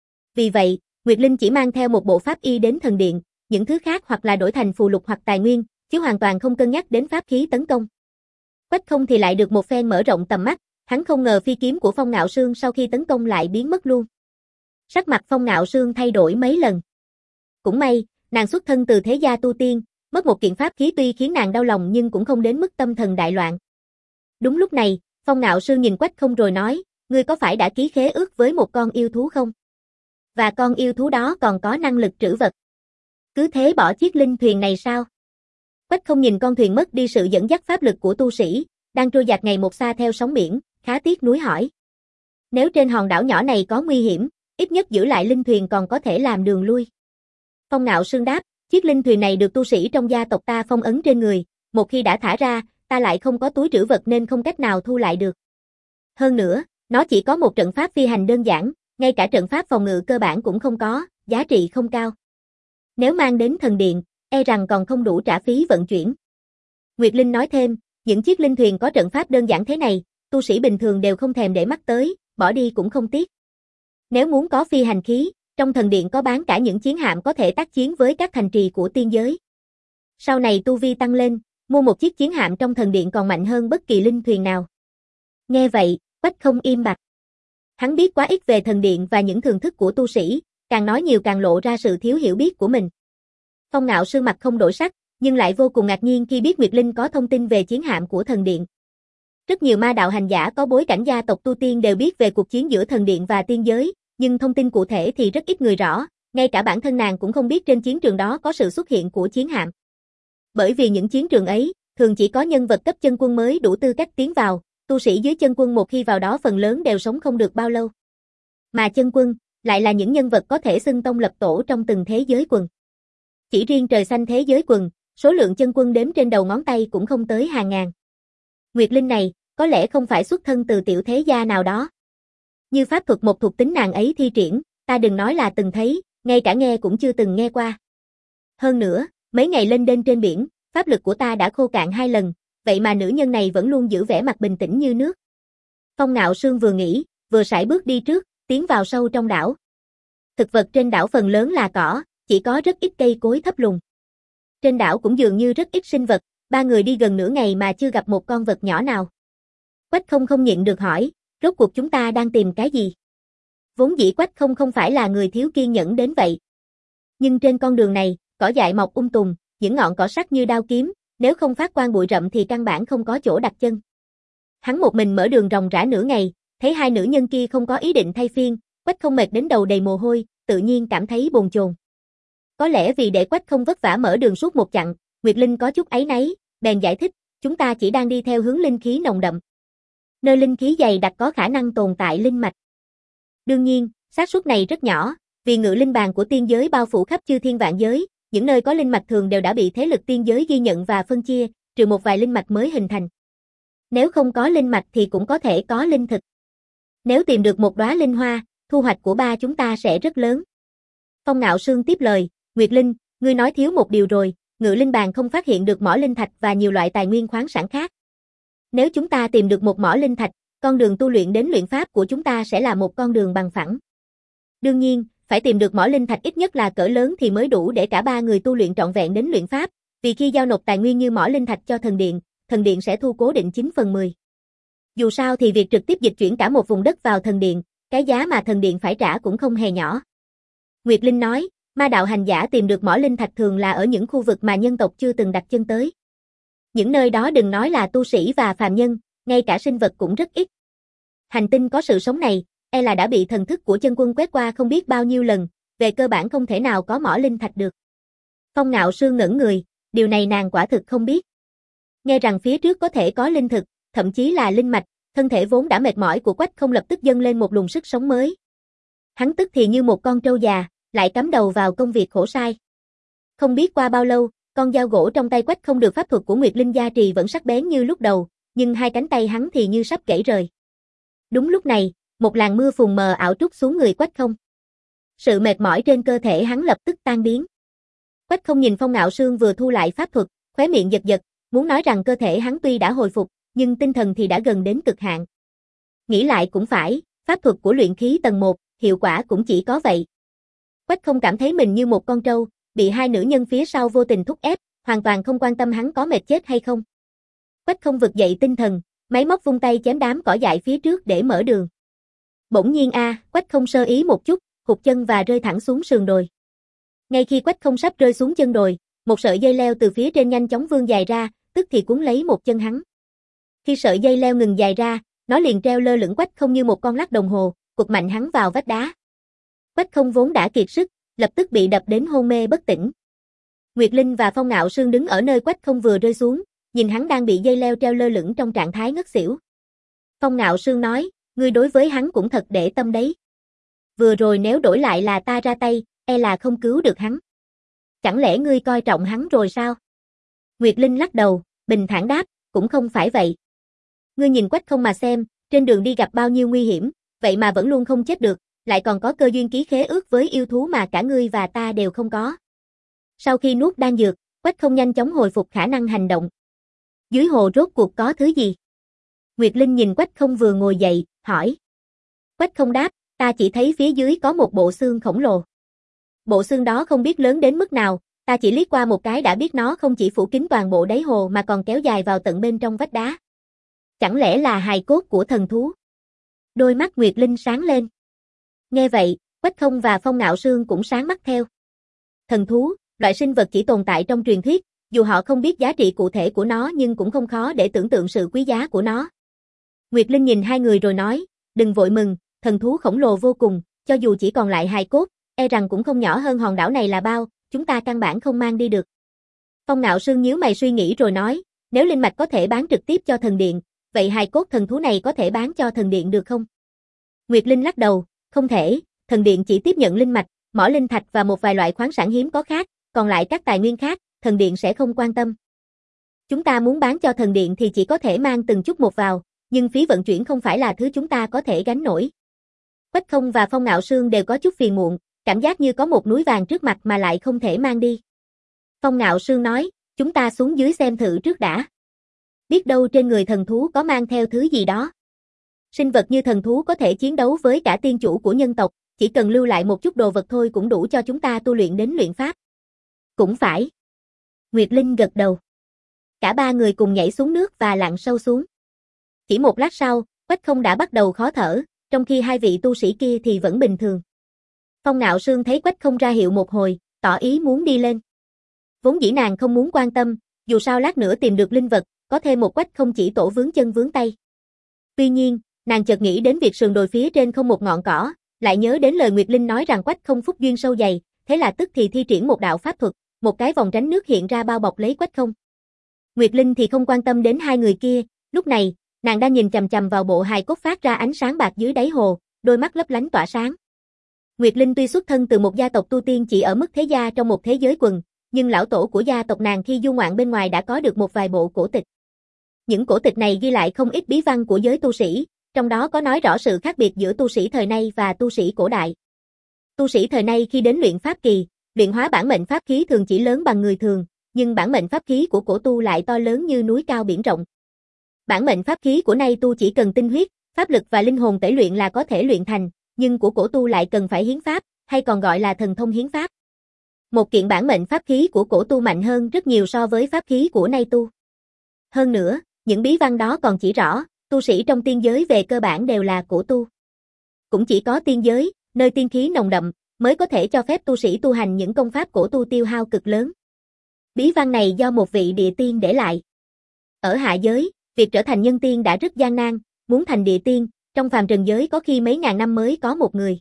Vì vậy, Nguyệt Linh chỉ mang theo một bộ pháp y đến thần điện, những thứ khác hoặc là đổi thành phù lục hoặc tài nguyên, chứ hoàn toàn không cân nhắc đến pháp khí tấn công. Quách Không thì lại được một phen mở rộng tầm mắt, hắn không ngờ phi kiếm của Phong Ngạo Sương sau khi tấn công lại biến mất luôn. Sắc mặt Phong Ngạo Sương thay đổi mấy lần. Cũng may, nàng xuất thân từ thế gia tu tiên, mất một kiện pháp khí tuy khiến nàng đau lòng nhưng cũng không đến mức tâm thần đại loạn. Đúng lúc này, Phong Ngạo Sương nhìn Quách Không rồi nói, ngươi có phải đã ký khế ước với một con yêu thú không? Và con yêu thú đó còn có năng lực trữ vật. Cứ thế bỏ chiếc linh thuyền này sao? Quách Không nhìn con thuyền mất đi sự dẫn dắt pháp lực của tu sĩ, đang trôi dạt ngày một xa theo sóng biển, khá tiếc nuối hỏi. Nếu trên hòn đảo nhỏ này có nguy hiểm, ít nhất giữ lại linh thuyền còn có thể làm đường lui. Phong Ngạo Sương đáp, chiếc linh thuyền này được tu sĩ trong gia tộc ta phong ấn trên người, một khi đã thả ra, ta lại không có túi trữ vật nên không cách nào thu lại được. Hơn nữa, nó chỉ có một trận pháp phi hành đơn giản, ngay cả trận pháp phòng ngự cơ bản cũng không có, giá trị không cao. Nếu mang đến thần điện, e rằng còn không đủ trả phí vận chuyển. Nguyệt Linh nói thêm, những chiếc linh thuyền có trận pháp đơn giản thế này, tu sĩ bình thường đều không thèm để mắt tới, bỏ đi cũng không tiếc. Nếu muốn có phi hành khí, trong thần điện có bán cả những chiến hạm có thể tác chiến với các thành trì của tiên giới. Sau này tu vi tăng lên, mua một chiếc chiến hạm trong thần điện còn mạnh hơn bất kỳ linh thuyền nào. Nghe vậy, Quách Không im bặt. Hắn biết quá ít về thần điện và những thưởng thức của tu sĩ, càng nói nhiều càng lộ ra sự thiếu hiểu biết của mình. Phong Ngạo Sương mặt không đổi sắc, nhưng lại vô cùng ngạc nhiên khi biết Nguyệt Linh có thông tin về chiến hạm của thần điện. Rất nhiều ma đạo hành giả có bối cảnh gia tộc tu tiên đều biết về cuộc chiến giữa thần điện và tiên giới, nhưng thông tin cụ thể thì rất ít người rõ, ngay cả bản thân nàng cũng không biết trên chiến trường đó có sự xuất hiện của chiến hạm. Bởi vì những chiến trường ấy, thường chỉ có nhân vật cấp chân quân mới đủ tư cách tiến vào, tu sĩ dưới chân quân một khi vào đó phần lớn đều sống không được bao lâu. Mà chân quân, lại là những nhân vật có thể xưng tông lập tổ trong từng thế giới quần. Chỉ riêng trời xanh thế giới quần, số lượng chân quân đếm trên đầu ngón tay cũng không tới hàng ngàn. Nguyệt Linh này, có lẽ không phải xuất thân từ tiểu thế gia nào đó. Như pháp thuật một thuộc tính nàng ấy thi triển, ta đừng nói là từng thấy, ngay cả nghe cũng chưa từng nghe qua. Hơn nữa, mấy ngày lên đên trên biển, pháp lực của ta đã khô cạn hai lần, vậy mà nữ nhân này vẫn luôn giữ vẻ mặt bình tĩnh như nước. Phong Ngạo Sương vừa nghĩ, vừa sải bước đi trước, tiến vào sâu trong đảo. Thực vật trên đảo phần lớn là cỏ, chỉ có rất ít cây cối thấp lùn. Trên đảo cũng dường như rất ít sinh vật, ba người đi gần nửa ngày mà chưa gặp một con vật nhỏ nào. Quách Không không nhịn được hỏi, rốt cuộc chúng ta đang tìm cái gì? Vốn dĩ Quách Không không phải là người thiếu kiên nhẫn đến vậy. Nhưng trên con đường này, cỏ dại mọc um tùm, những ngọn cỏ sắc như đao kiếm, nếu không phát quang bụi rậm thì căn bản không có chỗ đặt chân. Hắn một mình mở đường ròng rã nửa ngày, thấy hai nữ nhân kia không có ý định thay phiên, Quách Không mệt đến đầu đầy mồ hôi, tự nhiên cảm thấy bồn chồn. Có lẽ vì để Quách Không vất vả mở đường suốt một chặng, Nguyệt Linh có chút áy náy, bèn giải thích, chúng ta chỉ đang đi theo hướng linh khí nồng đậm. Nơi linh khí dày đặc có khả năng tồn tại linh mạch. Đương nhiên, xác suất này rất nhỏ, vì ngự linh bàn của tiên giới bao phủ khắp chư thiên vạn giới, những nơi có linh mạch thường đều đã bị thế lực tiên giới ghi nhận và phân chia, trừ một vài linh mạch mới hình thành. Nếu không có linh mạch thì cũng có thể có linh thực. Nếu tìm được một đóa linh hoa, thu hoạch của ba chúng ta sẽ rất lớn. Phong Ngạo Sương tiếp lời, Nguyệt Linh, ngươi nói thiếu một điều rồi, ngự linh bàn không phát hiện được mỏ linh thạch và nhiều loại tài nguyên khoáng sản khác. Nếu chúng ta tìm được một mỏ linh thạch, con đường tu luyện đến luyện pháp của chúng ta sẽ là một con đường bằng phẳng. Đương nhiên, phải tìm được mỏ linh thạch ít nhất là cỡ lớn thì mới đủ để cả ba người tu luyện trọn vẹn đến luyện pháp, vì khi giao nộp tài nguyên như mỏ linh thạch cho thần điện, thần điện sẽ thu cố định chín phần mười. Dù sao thì việc trực tiếp dịch chuyển cả một vùng đất vào thần điện, cái giá mà thần điện phải trả cũng không hề nhỏ. Nguyệt Linh nói, ma đạo hành giả tìm được mỏ linh thạch thường là ở những khu vực mà nhân tộc chưa từng đặt chân tới. Những nơi đó đừng nói là tu sĩ và phàm nhân, ngay cả sinh vật cũng rất ít. Hành tinh có sự sống này, e là đã bị thần thức của chân quân quét qua không biết bao nhiêu lần, về cơ bản không thể nào có mỏ linh thạch được. Phong Ngạo Sương ngẩn người, điều này nàng quả thực không biết. Nghe rằng phía trước có thể có linh thực, thậm chí là linh mạch, thân thể vốn đã mệt mỏi của Quách Không lập tức dâng lên một luồng sức sống mới. Hắn tức thì như một con trâu già, lại cắm đầu vào công việc khổ sai. Không biết qua bao lâu, con dao gỗ trong tay Quách Không được pháp thuật của Nguyệt Linh gia trì vẫn sắc bén như lúc đầu, nhưng hai cánh tay hắn thì như sắp gãy rời. Đúng lúc này, một làn mưa phùn mờ ảo trút xuống người Quách Không. Sự mệt mỏi trên cơ thể hắn lập tức tan biến. Quách Không nhìn Phong Ngạo Sương vừa thu lại pháp thuật, khóe miệng giật giật, muốn nói rằng cơ thể hắn tuy đã hồi phục, nhưng tinh thần thì đã gần đến cực hạn. Nghĩ lại cũng phải, pháp thuật của luyện khí tầng một, hiệu quả cũng chỉ có vậy. Quách Không cảm thấy mình như một con trâu, bị hai nữ nhân phía sau vô tình thúc ép, hoàn toàn không quan tâm hắn có mệt chết hay không. Quách Không vực dậy tinh thần, máy móc vung tay chém đám cỏ dại phía trước để mở đường. Bỗng nhiên a, à, Quách Không sơ ý một chút, hụt chân và rơi thẳng xuống sườn đồi. Ngay khi Quách Không sắp rơi xuống chân đồi, một sợi dây leo từ phía trên nhanh chóng vươn dài ra, tức thì cuốn lấy một chân hắn. Khi sợi dây leo ngừng dài ra, nó liền treo lơ lửng Quách Không như một con lắc đồng hồ, quật mạnh hắn vào vách đá. Quách Không vốn đã kiệt sức, lập tức bị đập đến hôn mê bất tỉnh. Nguyệt Linh và Phong Ngạo Sương đứng ở nơi Quách Không vừa rơi xuống, nhìn hắn đang bị dây leo treo lơ lửng trong trạng thái ngất xỉu. Phong Ngạo Sương nói, ngươi đối với hắn cũng thật để tâm đấy. Vừa rồi nếu đổi lại là ta ra tay, e là không cứu được hắn. Chẳng lẽ ngươi coi trọng hắn rồi sao? Nguyệt Linh lắc đầu, bình thản đáp, cũng không phải vậy. Ngươi nhìn Quách Không mà xem, trên đường đi gặp bao nhiêu nguy hiểm, vậy mà vẫn luôn không chết được, lại còn có cơ duyên ký khế ước với yêu thú mà cả ngươi và ta đều không có. Sau khi nuốt đan dược, Quách Không nhanh chóng hồi phục khả năng hành động. Dưới hồ rốt cuộc có thứ gì? Nguyệt Linh nhìn Quách Không vừa ngồi dậy, hỏi. Quách Không đáp, ta chỉ thấy phía dưới có một bộ xương khổng lồ. Bộ xương đó không biết lớn đến mức nào, ta chỉ liếc qua một cái đã biết nó không chỉ phủ kín toàn bộ đáy hồ mà còn kéo dài vào tận bên trong vách đá. Chẳng lẽ là hài cốt của thần thú? Đôi mắt Nguyệt Linh sáng lên. Nghe vậy, Quách Không và Phong Ngạo Sương cũng sáng mắt theo. Thần thú, loại sinh vật chỉ tồn tại trong truyền thuyết, dù họ không biết giá trị cụ thể của nó nhưng cũng không khó để tưởng tượng sự quý giá của nó. Nguyệt Linh nhìn hai người rồi nói, đừng vội mừng, thần thú khổng lồ vô cùng, cho dù chỉ còn lại hài cốt, e rằng cũng không nhỏ hơn hòn đảo này là bao, chúng ta căn bản không mang đi được. Phong Ngạo Sương nhíu mày suy nghĩ rồi nói, nếu linh mạch có thể bán trực tiếp cho thần điện, vậy hài cốt thần thú này có thể bán cho thần điện được không? Nguyệt Linh lắc đầu, không thể, thần điện chỉ tiếp nhận linh mạch, mỏ linh thạch và một vài loại khoáng sản hiếm có khác, còn lại các tài nguyên khác, thần điện sẽ không quan tâm. Chúng ta muốn bán cho thần điện thì chỉ có thể mang từng chút một vào, nhưng phí vận chuyển không phải là thứ chúng ta có thể gánh nổi. Quách Không và Phong Ngạo Sương đều có chút phiền muộn, cảm giác như có một núi vàng trước mặt mà lại không thể mang đi. Phong Ngạo Sương nói, chúng ta xuống dưới xem thử trước đã. Biết đâu trên người thần thú có mang theo thứ gì đó. Sinh vật như thần thú có thể chiến đấu với cả tiên chủ của nhân tộc, chỉ cần lưu lại một chút đồ vật thôi cũng đủ cho chúng ta tu luyện đến luyện pháp. Cũng phải. Nguyệt Linh gật đầu. Cả ba người cùng nhảy xuống nước và lặn sâu xuống. Chỉ một lát sau, Quách Không đã bắt đầu khó thở, trong khi hai vị tu sĩ kia thì vẫn bình thường. Phong Ngạo Sương thấy Quách Không ra hiệu một hồi, tỏ ý muốn đi lên. Vốn dĩ nàng không muốn quan tâm, dù sao lát nữa tìm được linh vật, có thêm một Quách Không chỉ tổ vướng chân vướng tay. Tuy nhiên, nàng chợt nghĩ đến việc sườn đồi phía trên không một ngọn cỏ, lại nhớ đến lời Nguyệt Linh nói rằng Quách Không phúc duyên sâu dày, thế là tức thì thi triển một đạo pháp thuật, một cái vòng tránh nước hiện ra bao bọc lấy Quách Không. Nguyệt Linh thì không quan tâm đến hai người kia, lúc này, nàng đang nhìn chằm chằm vào bộ hài cốt phát ra ánh sáng bạc dưới đáy hồ, đôi mắt lấp lánh tỏa sáng. Nguyệt Linh tuy xuất thân từ một gia tộc tu tiên chỉ ở mức thế gia trong một thế giới quần, nhưng lão tổ của gia tộc nàng khi du ngoạn bên ngoài đã có được một vài bộ cổ tịch. Những cổ tịch này ghi lại không ít bí văn của giới tu sĩ, trong đó có nói rõ sự khác biệt giữa tu sĩ thời nay và tu sĩ cổ đại. Tu sĩ thời nay khi đến luyện pháp kỳ, luyện hóa bản mệnh pháp khí thường chỉ lớn bằng người thường, nhưng bản mệnh pháp khí của cổ tu lại to lớn như núi cao biển rộng. Bản mệnh pháp khí của nay tu chỉ cần tinh huyết, pháp lực và linh hồn tẩy luyện là có thể luyện thành, nhưng của cổ tu lại cần phải hiến pháp, hay còn gọi là thần thông hiến pháp. Một kiện bản mệnh pháp khí của cổ tu mạnh hơn rất nhiều so với pháp khí của nay tu. Hơn nữa, những bí văn đó còn chỉ rõ, tu sĩ trong tiên giới về cơ bản đều là cổ tu. Cũng chỉ có tiên giới, nơi tiên khí nồng đậm, mới có thể cho phép tu sĩ tu hành những công pháp cổ tu tiêu hao cực lớn. Bí văn này do một vị địa tiên để lại. Ở hạ giới, việc trở thành nhân tiên đã rất gian nan, muốn thành địa tiên, trong phàm trần giới có khi mấy ngàn năm mới có một người.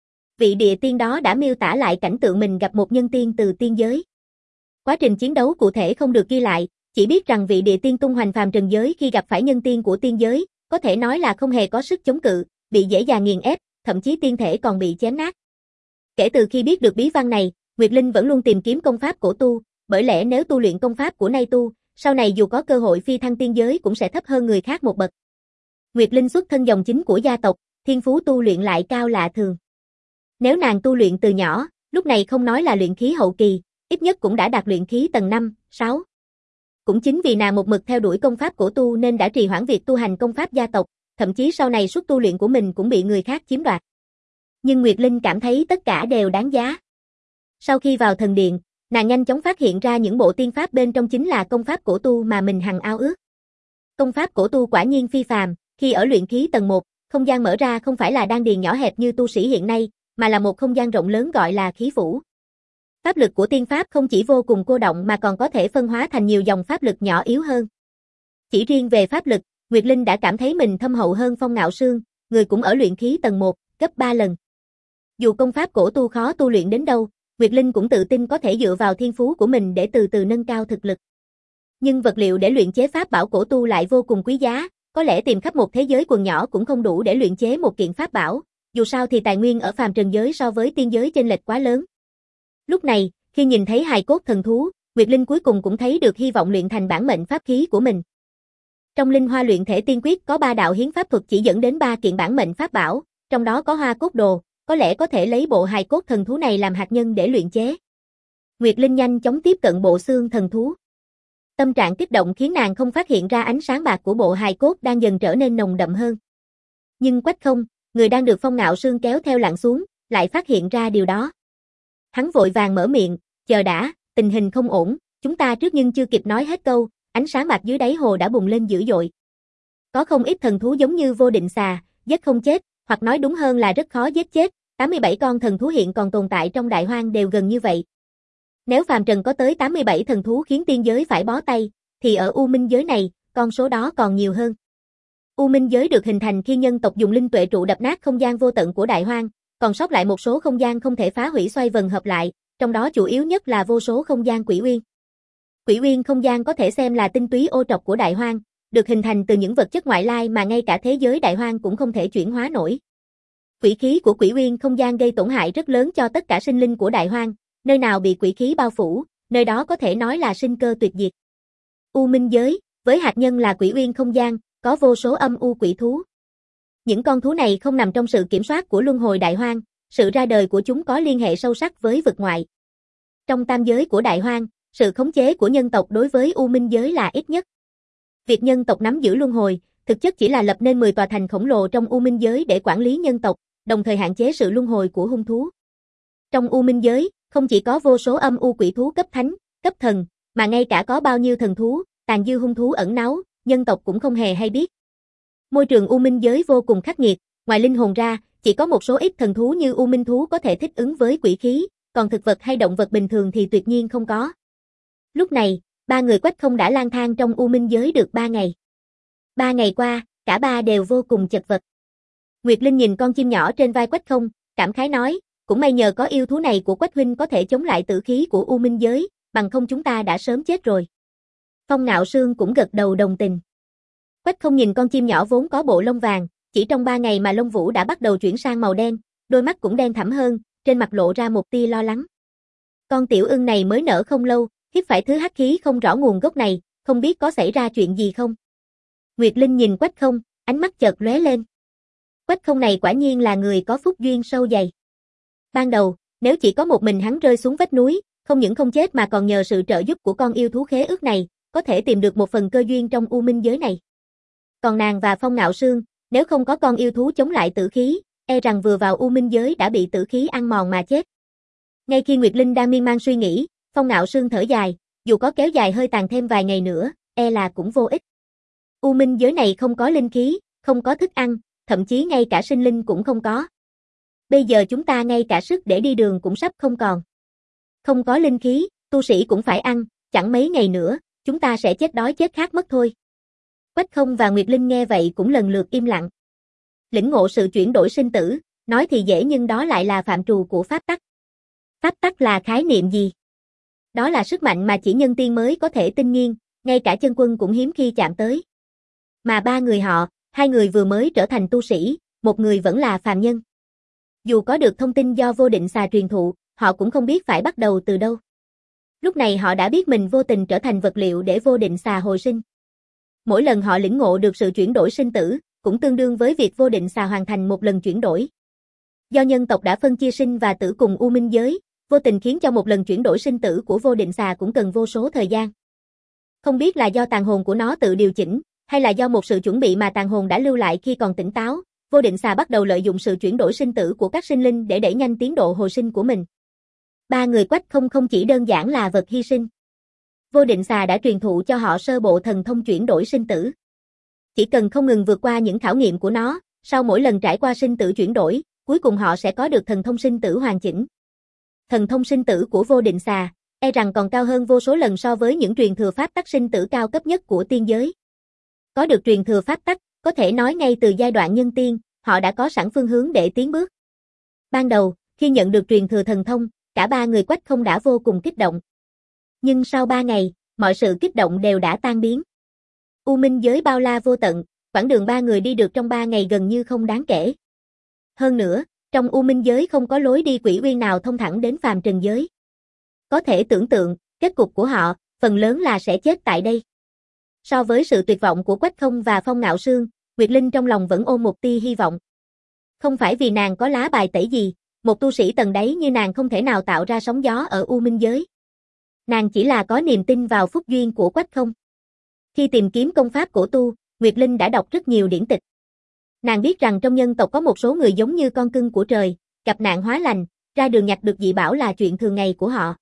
Vị địa tiên đó đã miêu tả lại cảnh tượng mình gặp một nhân tiên từ tiên giới. Quá trình chiến đấu cụ thể không được ghi lại, chỉ biết rằng vị địa tiên tung hoành phàm trần giới khi gặp phải nhân tiên của tiên giới, có thể nói là không hề có sức chống cự, bị dễ dàng nghiền ép, thậm chí tiên thể còn bị chém nát. Kể từ khi biết được bí văn này, Nguyệt Linh vẫn luôn tìm kiếm công pháp cổ tu, bởi lẽ nếu tu luyện công pháp của nay tu, sau này dù có cơ hội phi thăng tiên giới cũng sẽ thấp hơn người khác một bậc. Nguyệt Linh xuất thân dòng chính của gia tộc, thiên phú tu luyện lại cao lạ thường. Nếu nàng tu luyện từ nhỏ, lúc này không nói là luyện khí hậu kỳ, ít nhất cũng đã đạt luyện khí tầng năm, sáu. Cũng chính vì nàng một mực theo đuổi công pháp cổ tu nên đã trì hoãn việc tu hành công pháp gia tộc, thậm chí sau này suốt tu luyện của mình cũng bị người khác chiếm đoạt. Nhưng Nguyệt Linh cảm thấy tất cả đều đáng giá. Sau khi vào thần điện, nàng nhanh chóng phát hiện ra những bộ tiên pháp bên trong chính là công pháp cổ tu mà mình hằng ao ước. Công pháp cổ tu quả nhiên phi phàm, khi ở luyện khí tầng một, không gian mở ra không phải là đan điền nhỏ hẹp như tu sĩ hiện nay, mà là một không gian rộng lớn gọi là khí phủ. Pháp lực của tiên pháp không chỉ vô cùng cô động mà còn có thể phân hóa thành nhiều dòng pháp lực nhỏ yếu hơn. Chỉ riêng về pháp lực, Nguyệt Linh đã cảm thấy mình thâm hậu hơn Phong Ngạo Sương, người cũng ở luyện khí tầng một, gấp ba lần. Dù công pháp cổ tu khó tu luyện đến đâu, Nguyệt Linh cũng tự tin có thể dựa vào thiên phú của mình để từ từ nâng cao thực lực. Nhưng vật liệu để luyện chế pháp bảo cổ tu lại vô cùng quý giá, có lẽ tìm khắp một thế giới quần nhỏ cũng không đủ để luyện chế một kiện pháp bảo, dù sao thì tài nguyên ở phàm trần giới so với tiên giới chênh lệch quá lớn. Lúc này, khi nhìn thấy hài cốt thần thú, Nguyệt Linh cuối cùng cũng thấy được hy vọng luyện thành bản mệnh pháp khí của mình. Trong Linh Hoa luyện thể tiên quyết có ba đạo hiến pháp thuật chỉ dẫn đến ba kiện bản mệnh pháp bảo, trong đó có Hoa Cốt Đồ, có lẽ có thể lấy bộ hài cốt thần thú này làm hạt nhân để luyện chế. Nguyệt Linh nhanh chóng tiếp cận bộ xương thần thú. Tâm trạng kích động khiến nàng không phát hiện ra ánh sáng bạc của bộ hài cốt đang dần trở nên nồng đậm hơn. Nhưng Quách Không, người đang được Phong Ngạo Sương kéo theo lặn xuống, lại phát hiện ra điều đó. Hắn vội vàng mở miệng, chờ đã, tình hình không ổn, chúng ta trước nhưng chưa kịp nói hết câu, ánh sáng bạc dưới đáy hồ đã bùng lên dữ dội. Có không ít thần thú giống như vô định xà, giết không chết, hoặc nói đúng hơn là rất khó giết chết, tám mươi bảy con thần thú hiện còn tồn tại trong đại hoang đều gần như vậy. Nếu phàm trần có tới tám mươi bảy thần thú khiến tiên giới phải bó tay, thì ở U Minh giới này, con số đó còn nhiều hơn. U Minh giới được hình thành khi nhân tộc dùng linh tuệ trụ đập nát không gian vô tận của đại hoang, còn sót lại một số không gian không thể phá hủy xoay vần hợp lại, trong đó chủ yếu nhất là vô số không gian quỷ uyên. Quỷ uyên không gian có thể xem là tinh túy ô trọc của đại hoang, được hình thành từ những vật chất ngoại lai mà ngay cả thế giới đại hoang cũng không thể chuyển hóa nổi. Quỷ khí của quỷ uyên không gian gây tổn hại rất lớn cho tất cả sinh linh của đại hoang, nơi nào bị quỷ khí bao phủ, nơi đó có thể nói là sinh cơ tuyệt diệt. U Minh giới, với hạt nhân là quỷ uyên không gian, có vô số âm u quỷ thú. Những con thú này không nằm trong sự kiểm soát của luân hồi đại hoang, sự ra đời của chúng có liên hệ sâu sắc với vực ngoại. Trong tam giới của đại hoang, sự khống chế của nhân tộc đối với U Minh giới là ít nhất. Việc nhân tộc nắm giữ luân hồi, thực chất chỉ là lập nên mười tòa thành khổng lồ trong U Minh giới để quản lý nhân tộc, đồng thời hạn chế sự luân hồi của hung thú. Trong U Minh giới, không chỉ có vô số âm u quỷ thú cấp thánh, cấp thần, mà ngay cả có bao nhiêu thần thú, tàn dư hung thú ẩn náu, nhân tộc cũng không hề hay biết. Môi trường U Minh giới vô cùng khắc nghiệt, ngoài linh hồn ra, chỉ có một số ít thần thú như U Minh thú có thể thích ứng với quỷ khí, còn thực vật hay động vật bình thường thì tuyệt nhiên không có. Lúc này, ba người Quách Không đã lang thang trong U Minh giới được ba ngày. Ba ngày qua, cả ba đều vô cùng chật vật. Nguyệt Linh nhìn con chim nhỏ trên vai Quách Không, cảm khái nói, cũng may nhờ có yêu thú này của Quách huynh có thể chống lại tử khí của U Minh giới, bằng không chúng ta đã sớm chết rồi. Phong Ngạo Sương cũng gật đầu đồng tình. Quách Không nhìn con chim nhỏ vốn có bộ lông vàng, chỉ trong ba ngày mà lông vũ đã bắt đầu chuyển sang màu đen, đôi mắt cũng đen thẳm hơn, trên mặt lộ ra một tia lo lắng. Con tiểu ưng này mới nở không lâu, hít phải thứ hắc khí không rõ nguồn gốc này, không biết có xảy ra chuyện gì không? Nguyệt Linh nhìn Quách Không, ánh mắt chợt lóe lên. Quách Không này quả nhiên là người có phúc duyên sâu dày. Ban đầu, nếu chỉ có một mình hắn rơi xuống vách núi, không những không chết mà còn nhờ sự trợ giúp của con yêu thú khế ước này, có thể tìm được một phần cơ duyên trong U Minh giới này. còn nàng và Phong Ngạo Sương, nếu không có con yêu thú chống lại tử khí, e rằng vừa vào U Minh giới đã bị tử khí ăn mòn mà chết. Ngay khi Nguyệt Linh đang miên man suy nghĩ, Phong Ngạo Sương thở dài, dù có kéo dài hơi tàn thêm vài ngày nữa, e là cũng vô ích. U Minh giới này không có linh khí, không có thức ăn, thậm chí ngay cả sinh linh cũng không có. Bây giờ chúng ta ngay cả sức để đi đường cũng sắp không còn. Không có linh khí, tu sĩ cũng phải ăn, chẳng mấy ngày nữa, chúng ta sẽ chết đói chết khát mất thôi. Quách Không và Nguyệt Linh nghe vậy cũng lần lượt im lặng. Lĩnh ngộ sự chuyển đổi sinh tử, nói thì dễ nhưng đó lại là phạm trù của pháp tắc. Pháp tắc là khái niệm gì? Đó là sức mạnh mà chỉ nhân tiên mới có thể tinh nghiên, ngay cả chân quân cũng hiếm khi chạm tới. Mà ba người họ, hai người vừa mới trở thành tu sĩ, một người vẫn là phàm nhân. Dù có được thông tin do Vô Định Xà truyền thụ, họ cũng không biết phải bắt đầu từ đâu. Lúc này họ đã biết mình vô tình trở thành vật liệu để Vô Định Xà hồi sinh. Mỗi lần họ lĩnh ngộ được sự chuyển đổi sinh tử, cũng tương đương với việc Vô Định Xà hoàn thành một lần chuyển đổi. Do nhân tộc đã phân chia sinh và tử cùng U Minh giới, vô tình khiến cho một lần chuyển đổi sinh tử của Vô Định Xà cũng cần vô số thời gian. Không biết là do tàn hồn của nó tự điều chỉnh, hay là do một sự chuẩn bị mà tàn hồn đã lưu lại khi còn tỉnh táo, Vô Định Xà bắt đầu lợi dụng sự chuyển đổi sinh tử của các sinh linh để đẩy nhanh tiến độ hồi sinh của mình. Ba người Quách Không không chỉ đơn giản là vật hy sinh. Vô Định Xà đã truyền thụ cho họ sơ bộ thần thông chuyển đổi sinh tử. Chỉ cần không ngừng vượt qua những khảo nghiệm của nó, sau mỗi lần trải qua sinh tử chuyển đổi, cuối cùng họ sẽ có được thần thông sinh tử hoàn chỉnh. Thần thông sinh tử của Vô Định Xà, e rằng còn cao hơn vô số lần so với những truyền thừa pháp tắc sinh tử cao cấp nhất của tiên giới. Có được truyền thừa pháp tắc, có thể nói ngay từ giai đoạn nhân tiên, họ đã có sẵn phương hướng để tiến bước. Ban đầu, khi nhận được truyền thừa thần thông, cả ba người Quách Không đã vô cùng kích động. Nhưng sau ba ngày, mọi sự kích động đều đã tan biến. U Minh giới bao la vô tận, quãng đường ba người đi được trong ba ngày gần như không đáng kể. Hơn nữa, trong U Minh giới không có lối đi quỷ uyên nào thông thẳng đến phàm trần giới. Có thể tưởng tượng, kết cục của họ, phần lớn là sẽ chết tại đây. So với sự tuyệt vọng của Quách Không và Phong Ngạo Sương, Nguyệt Linh trong lòng vẫn ôm một tia hy vọng. Không phải vì nàng có lá bài tẩy gì, một tu sĩ tầng đáy như nàng không thể nào tạo ra sóng gió ở U Minh giới. Nàng chỉ là có niềm tin vào phúc duyên của Quách Không. Khi tìm kiếm công pháp cổ tu, Nguyệt Linh đã đọc rất nhiều điển tịch. Nàng biết rằng trong nhân tộc có một số người giống như con cưng của trời, gặp nạn hóa lành, ra đường nhặt được dị bảo là chuyện thường ngày của họ.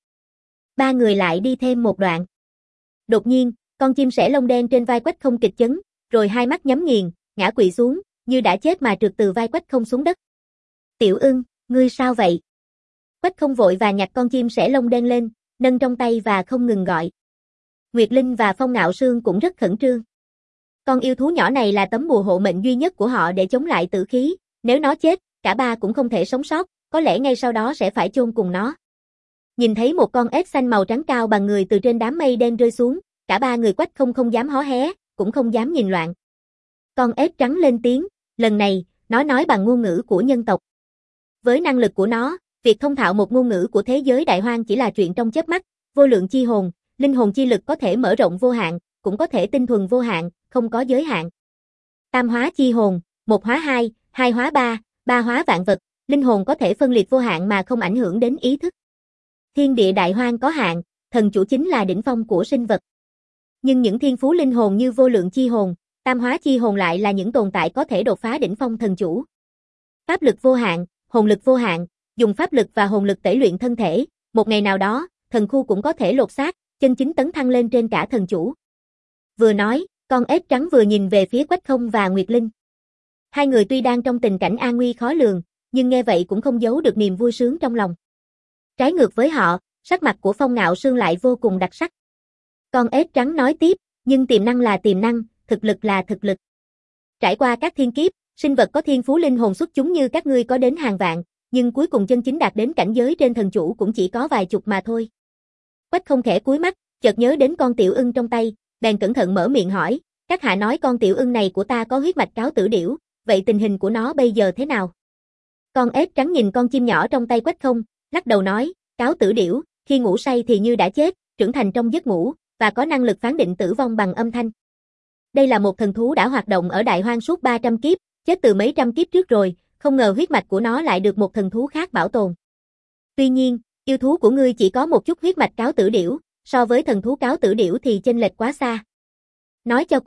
Ba người lại đi thêm một đoạn. Đột nhiên, con chim sẻ lông đen trên vai Quách Không kịch chấn, rồi hai mắt nhắm nghiền, ngã quỵ xuống, như đã chết mà trượt từ vai Quách Không xuống đất. Tiểu Ưng, ngươi sao vậy? Quách Không vội và nhặt con chim sẻ lông đen lên, nâng trong tay và không ngừng gọi. Nguyệt Linh và Phong Ngạo Sương cũng rất khẩn trương. Con yêu thú nhỏ này là tấm bùa hộ mệnh duy nhất của họ để chống lại tử khí, nếu nó chết, cả ba cũng không thể sống sót, có lẽ ngay sau đó sẽ phải chôn cùng nó. Nhìn thấy một con ếch xanh màu trắng cao bằng người từ trên đám mây đen rơi xuống, cả ba người Quách Không không dám hó hé, cũng không dám nhìn loạn. Con ếch trắng lên tiếng, lần này, nó nói bằng ngôn ngữ của nhân tộc. Với năng lực của nó, việc thông thạo một ngôn ngữ của thế giới đại hoang chỉ là chuyện trong chớp mắt, vô lượng chi hồn, linh hồn chi lực có thể mở rộng vô hạn, cũng có thể tinh thuần vô hạn, không có giới hạn. Tam hóa chi hồn, một hóa hai, hai hóa ba, ba hóa vạn vật, linh hồn có thể phân liệt vô hạn mà không ảnh hưởng đến ý thức. Thiên địa đại hoang có hạn, thần chủ chính là đỉnh phong của sinh vật. Nhưng những thiên phú linh hồn như vô lượng chi hồn, tam hóa chi hồn lại là những tồn tại có thể đột phá đỉnh phong thần chủ. Pháp lực vô hạn, hồn lực vô hạn, dùng pháp lực và hồn lực tẩy luyện thân thể, một ngày nào đó, thần khu cũng có thể lột xác, chân chính tấn thăng lên trên cả thần chủ. Vừa nói, con ếch trắng vừa nhìn về phía Quách Không và Nguyệt Linh. Hai người tuy đang trong tình cảnh an nguy khó lường, nhưng nghe vậy cũng không giấu được niềm vui sướng trong lòng. Trái ngược với họ, sắc mặt của Phong Ngạo Sương lại vô cùng đặc sắc. Con ếch trắng nói tiếp, nhưng tiềm năng là tiềm năng, thực lực là thực lực. Trải qua các thiên kiếp, sinh vật có thiên phú linh hồn xuất chúng như các ngươi có đến hàng vạn, nhưng cuối cùng chân chính đạt đến cảnh giới trên thần chủ cũng chỉ có vài chục mà thôi. Quách Không khẽ cúi mắt, chợt nhớ đến con tiểu ưng trong tay, bèn cẩn thận mở miệng hỏi, các hạ nói con tiểu ưng này của ta có huyết mạch cáo tử điểu, vậy tình hình của nó bây giờ thế nào? Con ếch trắng nhìn con chim nhỏ trong tay Quách Không, lắc đầu nói, cáo tử điểu, khi ngủ say thì như đã chết, trưởng thành trong giấc ngủ, và có năng lực phán định tử vong bằng âm thanh. Đây là một thần thú đã hoạt động ở đại hoang suốt ba trăm kiếp, chết từ mấy trăm kiếp trước rồi, không ngờ huyết mạch của nó lại được một thần thú khác bảo tồn. Tuy nhiên, yêu thú của ngươi chỉ có một chút huyết mạch cáo tử điểu, so với thần thú cáo tử điểu thì chênh lệch quá xa. Nói cho cùng,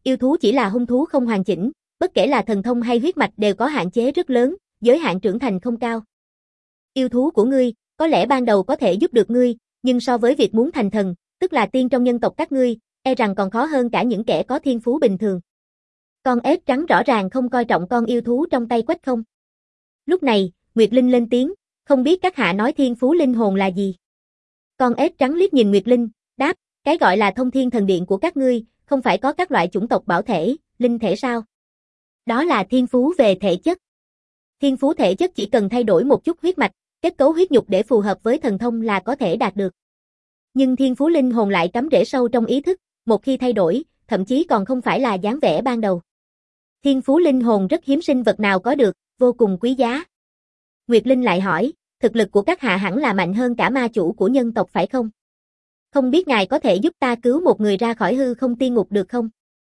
Yêu thú chỉ là hung thú không hoàn chỉnh, bất kể là thần thông hay huyết mạch đều có hạn chế rất lớn, giới hạn trưởng thành không cao. Yêu thú của ngươi, có lẽ ban đầu có thể giúp được ngươi, nhưng so với việc muốn thành thần, tức là tiên trong nhân tộc các ngươi, e rằng còn khó hơn cả những kẻ có thiên phú bình thường. Con ếch trắng rõ ràng không coi trọng con yêu thú trong tay Quách Không. Lúc này, Nguyệt Linh lên tiếng, không biết các hạ nói thiên phú linh hồn là gì? Con ếch trắng liếc nhìn Nguyệt Linh, đáp, cái gọi là thông thiên thần điện của các ngươi, không phải có các loại chủng tộc bảo thể, linh thể sao? Đó là thiên phú về thể chất. Thiên phú thể chất chỉ cần thay đổi một chút huyết mạch, kết cấu huyết nhục để phù hợp với thần thông là có thể đạt được. Nhưng thiên phú linh hồn lại cắm rễ sâu trong ý thức, một khi thay đổi, thậm chí còn không phải là dáng vẻ ban đầu. Thiên phú linh hồn rất hiếm sinh vật nào có được, vô cùng quý giá. Nguyệt Linh lại hỏi, thực lực của các hạ hẳn là mạnh hơn cả ma chủ của nhân tộc phải không? Không biết ngài có thể giúp ta cứu một người ra khỏi hư không tiên ngục được không?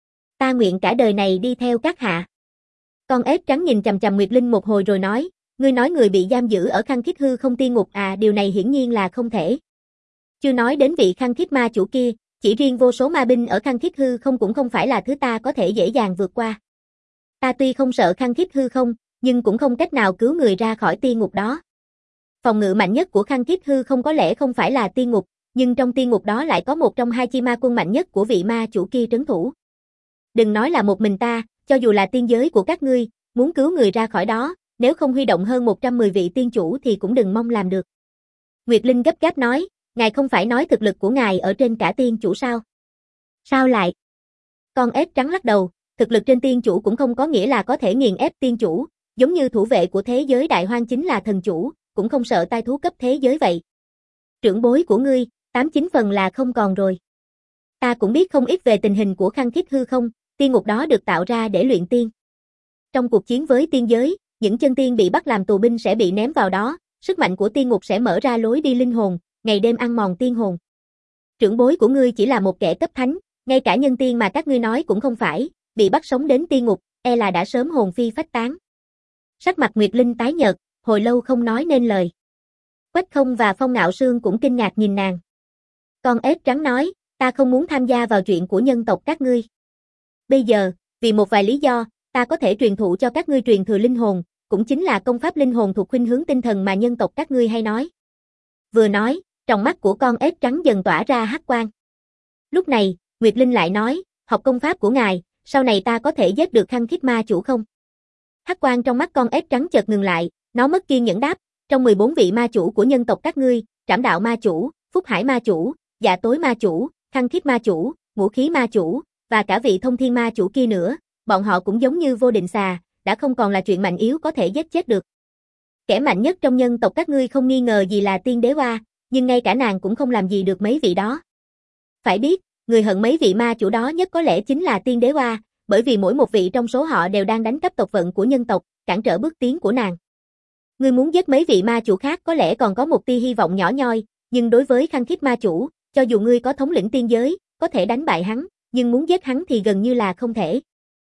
Ta nguyện cả đời này đi theo các hạ. Con ếch trắng nhìn chằm chằm Nguyệt Linh một hồi rồi nói, ngươi nói người bị giam giữ ở khăng khít hư không tiên ngục à, điều này hiển nhiên là không thể. Chưa nói đến vị khăng khít ma chủ kia, chỉ riêng vô số ma binh ở khăng khít hư không cũng không phải là thứ ta có thể dễ dàng vượt qua. Ta tuy không sợ khăng khít hư không, nhưng cũng không cách nào cứu người ra khỏi tiên ngục đó. Phòng ngự mạnh nhất của khăng khít hư không có lẽ không phải là tiên ngục, nhưng trong tiên ngục đó lại có một trong hai chi ma quân mạnh nhất của vị ma chủ kia trấn thủ. Đừng nói là một mình ta, cho dù là tiên giới của các ngươi, muốn cứu người ra khỏi đó, nếu không huy động hơn một trăm mười vị tiên chủ thì cũng đừng mong làm được. Nguyệt Linh gấp gáp nói, ngài không phải nói thực lực của ngài ở trên cả tiên chủ sao? Sao lại? Con ếch trắng lắc đầu, thực lực trên tiên chủ cũng không có nghĩa là có thể nghiền ép tiên chủ, giống như thủ vệ của thế giới đại hoang chính là thần chủ, cũng không sợ tai thú cấp thế giới vậy. Trưởng bối của ngươi, tám chín phần là không còn rồi. Ta cũng biết không ít về tình hình của khăng khít hư không, tiên ngục đó được tạo ra để luyện tiên. Trong cuộc chiến với tiên giới, những chân tiên bị bắt làm tù binh sẽ bị ném vào đó, sức mạnh của tiên ngục sẽ mở ra lối đi linh hồn, ngày đêm ăn mòn tiên hồn. Trưởng bối của ngươi chỉ là một kẻ cấp thánh, ngay cả nhân tiên mà các ngươi nói cũng không phải, bị bắt sống đến tiên ngục, e là đã sớm hồn phi phách tán. Sắc mặt Nguyệt Linh tái nhợt, hồi lâu không nói nên lời. Quách Không và Phong Ngạo Sương cũng kinh ngạc nhìn nàng. Con ếch trắng nói, ta không muốn tham gia vào chuyện của nhân tộc các ngươi. Bây giờ, vì một vài lý do, ta có thể truyền thụ cho các ngươi truyền thừa linh hồn, cũng chính là công pháp linh hồn thuộc khuynh hướng tinh thần mà nhân tộc các ngươi hay nói. Vừa nói, trong mắt của con ếch trắng dần tỏa ra hắc quang. Lúc này, Nguyệt Linh lại nói, học công pháp của ngài, sau này ta có thể giết được khăng khít ma chủ không? Hắc quang trong mắt con ếch trắng chợt ngừng lại, nó mất kiên nhẫn đáp, trong mười bốn vị ma chủ của nhân tộc các ngươi, Trảm Đạo ma chủ, Phúc Hải ma chủ, Dạ Tối ma chủ, Khăng khít ma chủ, Ngũ khí ma chủ, và cả vị Thông thiên ma chủ kia nữa, bọn họ cũng giống như vô định xà, đã không còn là chuyện mạnh yếu có thể giết chết được. Kẻ mạnh nhất trong nhân tộc các ngươi không nghi ngờ gì là tiên đế Hoa, nhưng ngay cả nàng cũng không làm gì được mấy vị đó. Phải biết, người hận mấy vị ma chủ đó nhất có lẽ chính là tiên đế Hoa, bởi vì mỗi một vị trong số họ đều đang đánh cắp tộc vận của nhân tộc, cản trở bước tiến của nàng. Ngươi muốn giết mấy vị ma chủ khác có lẽ còn có một tia hy vọng nhỏ nhoi, nhưng đối với khăng khít ma chủ, cho dù ngươi có thống lĩnh tiên giới, có thể đánh bại hắn, nhưng muốn giết hắn thì gần như là không thể.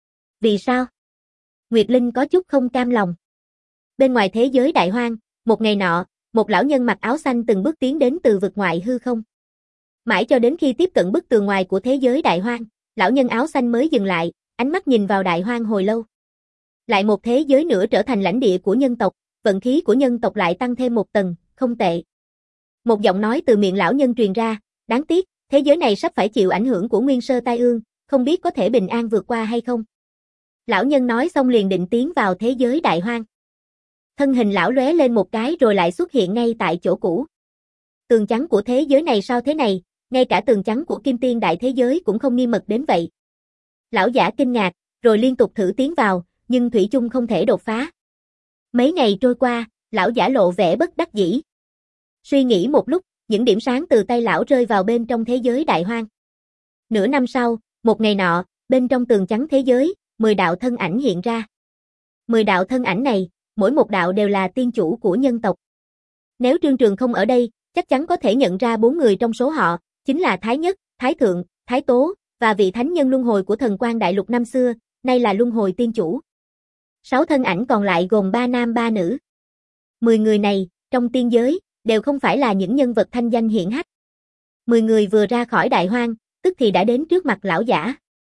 Vì sao? Nguyệt Linh có chút không cam lòng. Bên ngoài thế giới đại hoang, một ngày nọ, một lão nhân mặc áo xanh từng bước tiến đến từ vực ngoại hư không. Mãi cho đến khi tiếp cận bức tường ngoài của thế giới đại hoang, lão nhân áo xanh mới dừng lại, ánh mắt nhìn vào đại hoang hồi lâu. Lại một thế giới nữa trở thành lãnh địa của nhân tộc, vận khí của nhân tộc lại tăng thêm một tầng, không tệ. Một giọng nói từ miệng lão nhân truyền ra, đáng tiếc, thế giới này sắp phải chịu ảnh hưởng của nguyên sơ tai ương, không biết có thể bình an vượt qua hay không. Lão nhân nói xong liền định tiến vào thế giới đại hoang. Thân hình lão lóe lên một cái rồi lại xuất hiện ngay tại chỗ cũ. Tường trắng của thế giới này sao thế này, ngay cả tường trắng của kim tiên đại thế giới cũng không nghiêm mật đến vậy. Lão giả kinh ngạc, rồi liên tục thử tiến vào, nhưng thủy chung không thể đột phá. Mấy ngày trôi qua, lão giả lộ vẻ bất đắc dĩ. Suy nghĩ một lúc, những điểm sáng từ tay lão rơi vào bên trong thế giới đại hoang. Nửa năm sau, một ngày nọ, bên trong tường trắng thế giới, mười đạo thân ảnh hiện ra. Mười đạo thân ảnh này, mỗi một đạo đều là tiên chủ của nhân tộc. Nếu Trương Trường không ở đây, chắc chắn có thể nhận ra bốn người trong số họ, chính là Thái Nhất, Thái Thượng, Thái Tố, và vị thánh nhân luân hồi của thần quang đại lục năm xưa, nay là luân hồi tiên chủ. Sáu thân ảnh còn lại gồm ba nam ba nữ. Mười người này, trong tiên giới, đều không phải là những nhân vật thanh danh hiển hách. Mười người vừa ra khỏi đại hoang, tức thì đã đến trước mặt lão giả.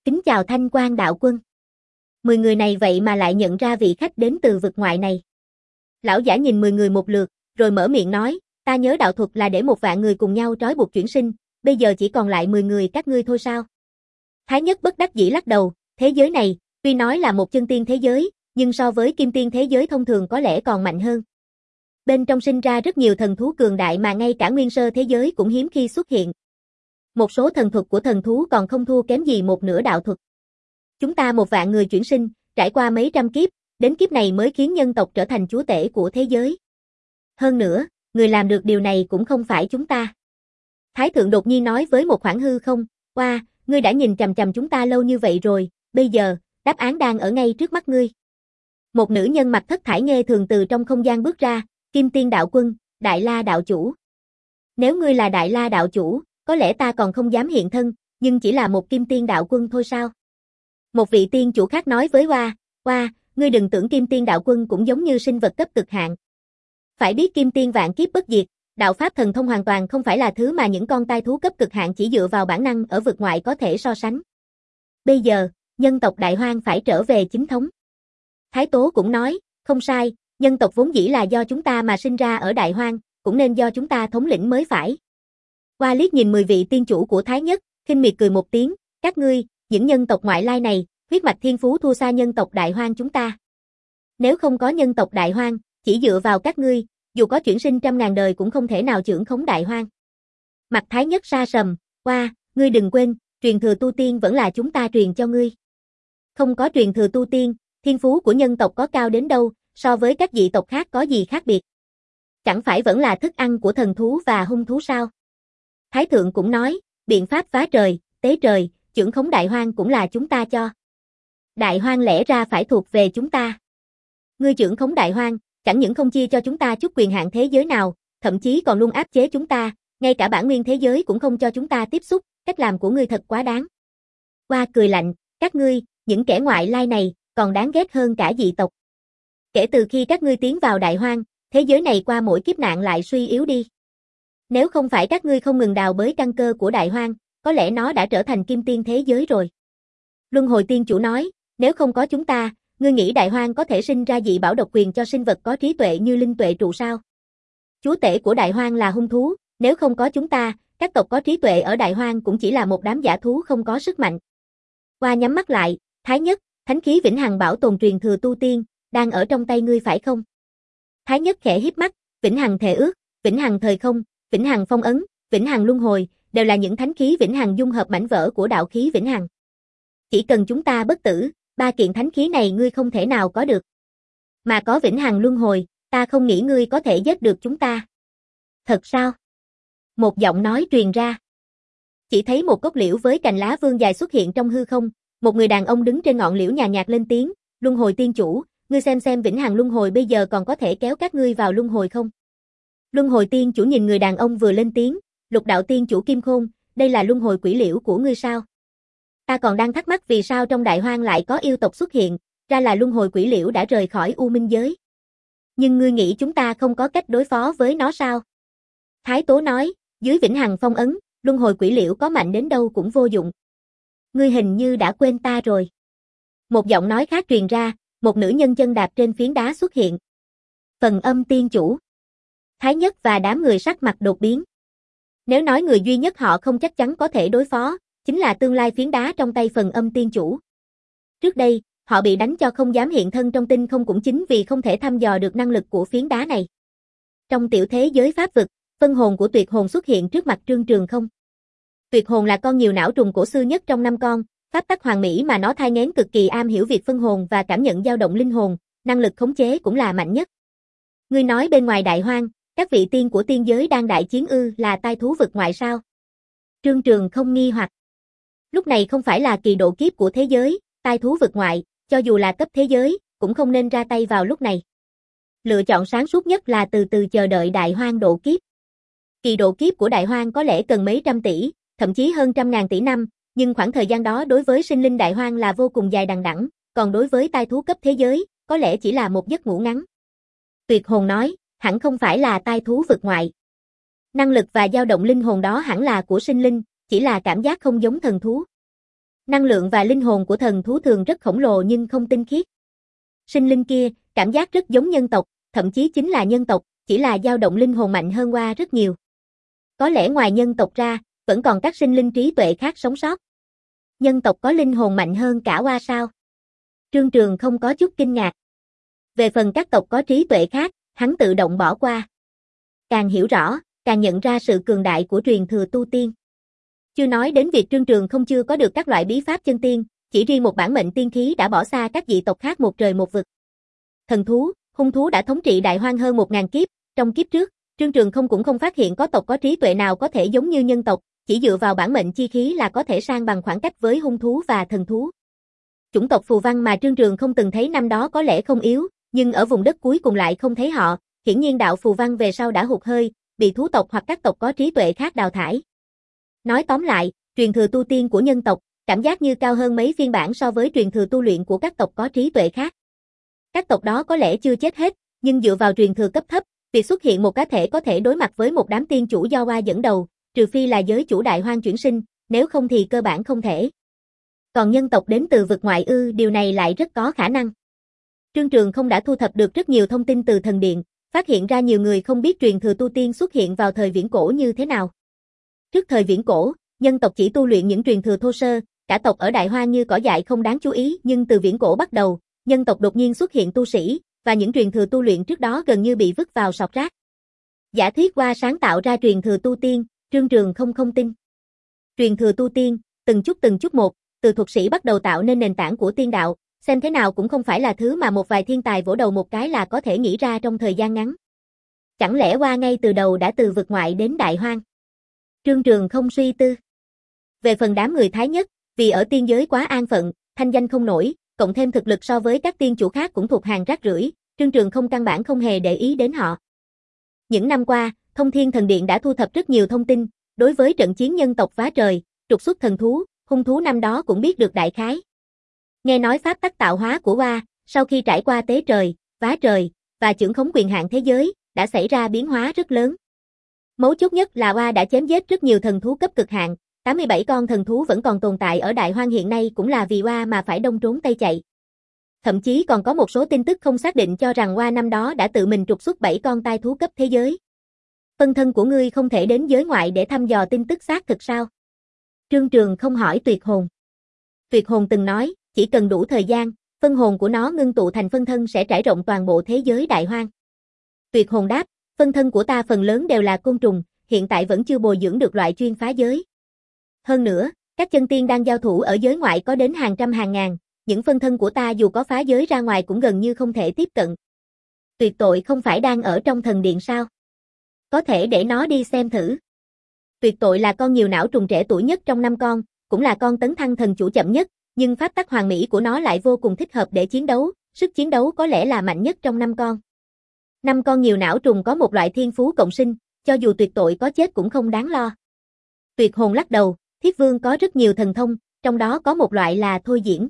Kính chào Thanh Quang đạo quân. Mười người này vậy mà lại nhận ra vị khách đến từ vực ngoại này. Lão giả nhìn mười người một lượt, rồi mở miệng nói, ta nhớ đạo thuật là để một vạn người cùng nhau trói buộc chuyển sinh, bây giờ chỉ còn lại mười người các ngươi thôi sao? Thái Nhất bất đắc dĩ lắc đầu, thế giới này, tuy nói là một chân tiên thế giới, nhưng so với kim tiên thế giới thông thường có lẽ còn mạnh hơn. Bên trong sinh ra rất nhiều thần thú cường đại mà ngay cả nguyên sơ thế giới cũng hiếm khi xuất hiện. Một số thần thuật của thần thú còn không thua kém gì một nửa đạo thuật. Chúng ta một vạn người chuyển sinh, trải qua mấy trăm kiếp, đến kiếp này mới khiến nhân tộc trở thành chúa tể của thế giới. Hơn nữa, người làm được điều này cũng không phải chúng ta. Thái thượng đột nhiên nói với một khoảng hư không, oa, wow, ngươi đã nhìn chằm chằm chúng ta lâu như vậy rồi, bây giờ, đáp án đang ở ngay trước mắt ngươi. Một nữ nhân mặt thất thải nghe thường từ trong không gian bước ra, Kim Tiên đạo quân, Đại La đạo chủ. Nếu ngươi là Đại La đạo chủ, có lẽ ta còn không dám hiện thân, nhưng chỉ là một Kim Tiên đạo quân thôi sao? Một vị tiên chủ khác nói với Oa, Oa, ngươi đừng tưởng Kim Tiên đạo quân cũng giống như sinh vật cấp cực hạn. Phải biết Kim Tiên vạn kiếp bất diệt, đạo pháp thần thông hoàn toàn không phải là thứ mà những con tai thú cấp cực hạn chỉ dựa vào bản năng ở vực ngoại có thể so sánh. Bây giờ, nhân tộc Đại Hoang phải trở về chính thống. Thái Tố cũng nói, không sai, nhân tộc vốn dĩ là do chúng ta mà sinh ra ở Đại Hoang, cũng nên do chúng ta thống lĩnh mới phải. Oa liếc nhìn mười vị tiên chủ của Thái Nhất, khinh miệt cười một tiếng, các ngươi, những nhân tộc ngoại lai này, huyết mạch thiên phú thua xa nhân tộc Đại Hoang chúng ta. Nếu không có nhân tộc Đại Hoang, chỉ dựa vào các ngươi, dù có chuyển sinh trăm ngàn đời cũng không thể nào chưởng khống Đại Hoang. Mặt Thái Nhất sa sầm, Oa, ngươi đừng quên, truyền thừa tu tiên vẫn là chúng ta truyền cho ngươi. Không có truyền thừa tu tiên, thiên phú của nhân tộc có cao đến đâu, so với các dị tộc khác có gì khác biệt. Chẳng phải vẫn là thức ăn của thần thú và hung thú sao? Thái thượng cũng nói, biện pháp phá trời, tế trời, chưởng khống Đại Hoang cũng là chúng ta cho. Đại Hoang lẽ ra phải thuộc về chúng ta. Ngươi chưởng khống Đại Hoang, chẳng những không chia cho chúng ta chút quyền hạn thế giới nào, thậm chí còn luôn áp chế chúng ta, ngay cả bản nguyên thế giới cũng không cho chúng ta tiếp xúc, cách làm của ngươi thật quá đáng. Oa cười lạnh, các ngươi, những kẻ ngoại lai này, còn đáng ghét hơn cả dị tộc. Kể từ khi các ngươi tiến vào Đại Hoang, thế giới này qua mỗi kiếp nạn lại suy yếu đi. Nếu không phải các ngươi không ngừng đào bới căn cơ của Đại Hoang, có lẽ nó đã trở thành kim tiên thế giới rồi. Luân Hồi Tiên Chủ nói, nếu không có chúng ta, ngươi nghĩ Đại Hoang có thể sinh ra dị bảo độc quyền cho sinh vật có trí tuệ như linh tuệ trụ sao? Chúa tể của Đại Hoang là hung thú, nếu không có chúng ta, các tộc có trí tuệ ở Đại Hoang cũng chỉ là một đám giả thú không có sức mạnh. Qua nhắm mắt lại, Thái Nhất, thánh khí vĩnh hằng bảo tồn truyền thừa tu tiên, đang ở trong tay ngươi phải không? Thái Nhất khẽ híp mắt, vĩnh hằng thề ước, vĩnh hằng thời không, vĩnh hằng phong ấn, vĩnh hằng luân hồi, đều là những thánh khí vĩnh hằng dung hợp mảnh vỡ của đạo khí vĩnh hằng. Chỉ cần chúng ta bất tử, ba kiện thánh khí này ngươi không thể nào có được. Mà có vĩnh hằng luân hồi, ta không nghĩ ngươi có thể giết được chúng ta. Thật sao? Một giọng nói truyền ra. Chỉ thấy một cốc liễu với cành lá vương dài xuất hiện trong hư không, một người đàn ông đứng trên ngọn liễu nhàn nhạt lên tiếng, Luân Hồi Tiên Chủ, ngươi xem xem vĩnh hằng luân hồi bây giờ còn có thể kéo các ngươi vào luân hồi không? Luân Hồi Tiên Chủ nhìn người đàn ông vừa lên tiếng, Lục Đạo Tiên Chủ Kim Khôn, đây là luân hồi quỷ liễu của ngươi sao? Ta còn đang thắc mắc vì sao trong Đại Hoang lại có yêu tộc xuất hiện, ra là luân hồi quỷ liễu đã rời khỏi U Minh giới. Nhưng ngươi nghĩ chúng ta không có cách đối phó với nó sao? Thái Tố nói, dưới vĩnh hằng phong ấn, luân hồi quỷ liễu có mạnh đến đâu cũng vô dụng. Ngươi hình như đã quên ta rồi. Một giọng nói khác truyền ra, một nữ nhân chân đạp trên phiến đá xuất hiện. Phần Âm Tiên Chủ. Thái Nhất và đám người sắc mặt đột biến. Nếu nói người duy nhất họ không chắc chắn có thể đối phó, chính là tương lai phiến đá trong tay Phần Âm Tiên Chủ. Trước đây, họ bị đánh cho không dám hiện thân trong tinh không cũng chính vì không thể thăm dò được năng lực của phiến đá này. Trong tiểu thế giới pháp vực, phân hồn của Tuyệt Hồn xuất hiện trước mặt Trương Trường Không. Tuyệt Hồn là con nhiều não trùng cổ xưa nhất trong năm con, pháp tắc hoàn mỹ mà nó thai nghén cực kỳ am hiểu việc phân hồn và cảm nhận dao động linh hồn, năng lực khống chế cũng là mạnh nhất. Ngươi nói bên ngoài Đại Hoang, các vị tiên của tiên giới đang đại chiến ư là tai thú vực ngoại sao? Trương Trường Không nghi hoặc. Lúc này không phải là kỳ độ kiếp của thế giới, tai thú vực ngoại, cho dù là cấp thế giới, cũng không nên ra tay vào lúc này. Lựa chọn sáng suốt nhất là từ từ chờ đợi Đại Hoang độ kiếp. Kỳ độ kiếp của Đại Hoang có lẽ cần mấy trăm tỷ, thậm chí hơn trăm ngàn tỷ năm, nhưng khoảng thời gian đó đối với sinh linh Đại Hoang là vô cùng dài đằng đẵng, còn đối với tai thú cấp thế giới, có lẽ chỉ là một giấc ngủ ngắn. Tuyệt Hồn nói, hẳn không phải là tai thú vực ngoại. Năng lực và dao động linh hồn đó hẳn là của sinh linh, chỉ là cảm giác không giống thần thú. Năng lượng và linh hồn của thần thú thường rất khổng lồ nhưng không tinh khiết. Sinh linh kia, cảm giác rất giống nhân tộc, thậm chí chính là nhân tộc, chỉ là dao động linh hồn mạnh hơn Oa rất nhiều. Có lẽ ngoài nhân tộc ra, vẫn còn các sinh linh trí tuệ khác sống sót. Nhân tộc có linh hồn mạnh hơn cả Oa sao? Trương Trường không có chút kinh ngạc. Về phần các tộc có trí tuệ khác, hắn tự động bỏ qua. Càng hiểu rõ, càng nhận ra sự cường đại của truyền thừa tu tiên. Chưa nói đến việc Trương Trường không chưa có được các loại bí pháp chân tiên, chỉ riêng một bản mệnh tiên khí đã bỏ xa các dị tộc khác một trời một vực. Thần thú, hung thú đã thống trị Đại Hoang hơn một ngàn kiếp, trong kiếp trước, Trương Trường không cũng không phát hiện có tộc có trí tuệ nào có thể giống như nhân tộc, chỉ dựa vào bản mệnh chi khí là có thể san bằng khoảng cách với hung thú và thần thú. Chủng tộc phù văn mà Trương Trường không từng thấy năm đó có lẽ không yếu, nhưng ở vùng đất cuối cùng lại không thấy họ, hiển nhiên đạo phù văn về sau đã hụt hơi, bị thú tộc hoặc các tộc có trí tuệ khác đào thải. Nói tóm lại, truyền thừa tu tiên của nhân tộc, cảm giác như cao hơn mấy phiên bản so với truyền thừa tu luyện của các tộc có trí tuệ khác. Các tộc đó có lẽ chưa chết hết, nhưng dựa vào truyền thừa cấp thấp, việc xuất hiện một cá thể có thể đối mặt với một đám tiên chủ do Oa dẫn đầu, trừ phi là giới chủ Đại Hoang chuyển sinh, nếu không thì cơ bản không thể. Còn nhân tộc đến từ vực ngoại ư, điều này lại rất có khả năng. Trương Trường không đã thu thập được rất nhiều thông tin từ thần điện, phát hiện ra nhiều người không biết truyền thừa tu tiên xuất hiện vào thời viễn cổ như thế nào. Trước thời viễn cổ, nhân tộc chỉ tu luyện những truyền thừa thô sơ, cả tộc ở Đại Hoang như cỏ dại không đáng chú ý, nhưng từ viễn cổ bắt đầu, nhân tộc đột nhiên xuất hiện tu sĩ, và những truyền thừa tu luyện trước đó gần như bị vứt vào sọt rác. Giả thuyết Oa sáng tạo ra truyền thừa tu tiên, Trương Trường không không tin. Truyền thừa tu tiên, từng chút từng chút một, từ thuật sĩ bắt đầu tạo nên nền tảng của tiên đạo, xem thế nào cũng không phải là thứ mà một vài thiên tài vỗ đầu một cái là có thể nghĩ ra trong thời gian ngắn. Chẳng lẽ Oa ngay từ đầu đã từ vực ngoại đến Đại Hoang? Trương Trường không suy tư. Về phần đám người Thái Nhất, vì ở tiên giới quá an phận, thanh danh không nổi, cộng thêm thực lực so với các tiên chủ khác cũng thuộc hàng rác rưởi, Trương Trường không căn bản không hề để ý đến họ. Những năm qua, Thông Thiên Thần Điện đã thu thập rất nhiều thông tin, đối với trận chiến nhân tộc phá trời, trục xuất thần thú, hung thú năm đó cũng biết được đại khái. Nghe nói pháp tắc tạo hóa của Oa, sau khi trải qua tế trời, phá trời, và chưởng khống quyền hạn thế giới, đã xảy ra biến hóa rất lớn. Mấu chốt nhất là Oa đã chém giết rất nhiều thần thú cấp cực hạn, tám mươi bảy con thần thú vẫn còn tồn tại ở Đại Hoang hiện nay cũng là vì Oa mà phải đông trốn tây chạy. Thậm chí còn có một số tin tức không xác định cho rằng Oa năm đó đã tự mình trục xuất bảy con tai thú cấp thế giới. Phân thân của ngươi không thể đến giới ngoại để thăm dò tin tức xác thực sao? Trương Trường không hỏi Tuyệt Hồn. Tuyệt Hồn từng nói, chỉ cần đủ thời gian, phân hồn của nó ngưng tụ thành phân thân sẽ trải rộng toàn bộ thế giới Đại Hoang. Tuyệt Hồn đáp, phân thân của ta phần lớn đều là côn trùng, hiện tại vẫn chưa bồi dưỡng được loại chuyên phá giới. Hơn nữa, các chân tiên đang giao thủ ở giới ngoại có đến hàng trăm hàng ngàn, những phân thân của ta dù có phá giới ra ngoài cũng gần như không thể tiếp cận. Tuyệt Tội không phải đang ở trong thần điện sao? Có thể để nó đi xem thử. Tuyệt Tội là con nhiều não trùng trẻ tuổi nhất trong năm con, cũng là con tấn thăng thần chủ chậm nhất, nhưng pháp tắc hoàn mỹ của nó lại vô cùng thích hợp để chiến đấu, sức chiến đấu có lẽ là mạnh nhất trong năm con. Năm con nhiều não trùng có một loại thiên phú cộng sinh, cho dù Tuyệt Tội có chết cũng không đáng lo. Tuyệt Hồn lắc đầu, Thiết Vương có rất nhiều thần thông, trong đó có một loại là thôi diễn.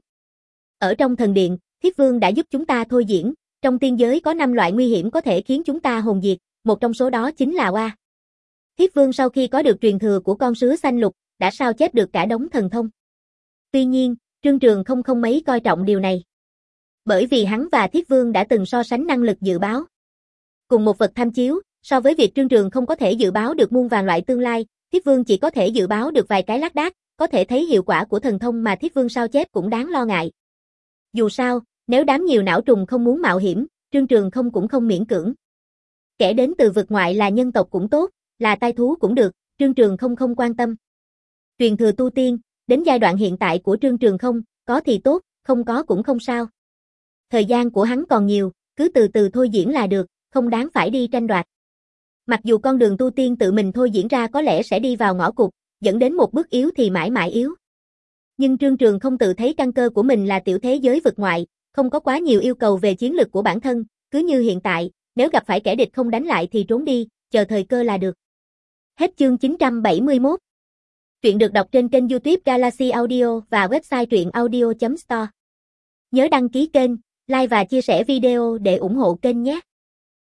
Ở trong thần điện, Thiết Vương đã giúp chúng ta thôi diễn, trong tiên giới có năm loại nguy hiểm có thể khiến chúng ta hồn diệt, một trong số đó chính là Oa. Thiết Vương sau khi có được truyền thừa của con sứa xanh lục, đã sao chép được cả đống thần thông. Tuy nhiên, Trương Trường không không mấy coi trọng điều này. Bởi vì hắn và Thiết Vương đã từng so sánh năng lực dự báo. Cùng một vật tham chiếu, so với việc Trương Trường không có thể dự báo được muôn vàn loại tương lai, Thiết Vương chỉ có thể dự báo được vài cái lác đác, có thể thấy hiệu quả của thần thông mà Thiết Vương sao chép cũng đáng lo ngại. Dù sao, nếu đám nhiều não trùng không muốn mạo hiểm, Trương Trường không cũng không miễn cưỡng. Kẻ đến từ vực ngoại là nhân tộc cũng tốt, là tai thú cũng được, Trương Trường không không quan tâm. Truyền thừa tu tiên, đến giai đoạn hiện tại của Trương Trường không, có thì tốt, không có cũng không sao. Thời gian của hắn còn nhiều, cứ từ từ thôi diễn là được, không đáng phải đi tranh đoạt. Mặc dù con đường tu tiên tự mình thôi diễn ra có lẽ sẽ đi vào ngõ cụt, dẫn đến một bước yếu thì mãi mãi yếu. Nhưng Trương Trường không tự thấy căn cơ của mình là tiểu thế giới vực ngoại, không có quá nhiều yêu cầu về chiến lực của bản thân, cứ như hiện tại, nếu gặp phải kẻ địch không đánh lại thì trốn đi, chờ thời cơ là được. Hết chương chín trăm bảy mươi mốt. Truyện được đọc trên kênh YouTube Galaxy Audio và website truyện audio chấm store. Nhớ đăng ký kênh, like và chia sẻ video để ủng hộ kênh nhé.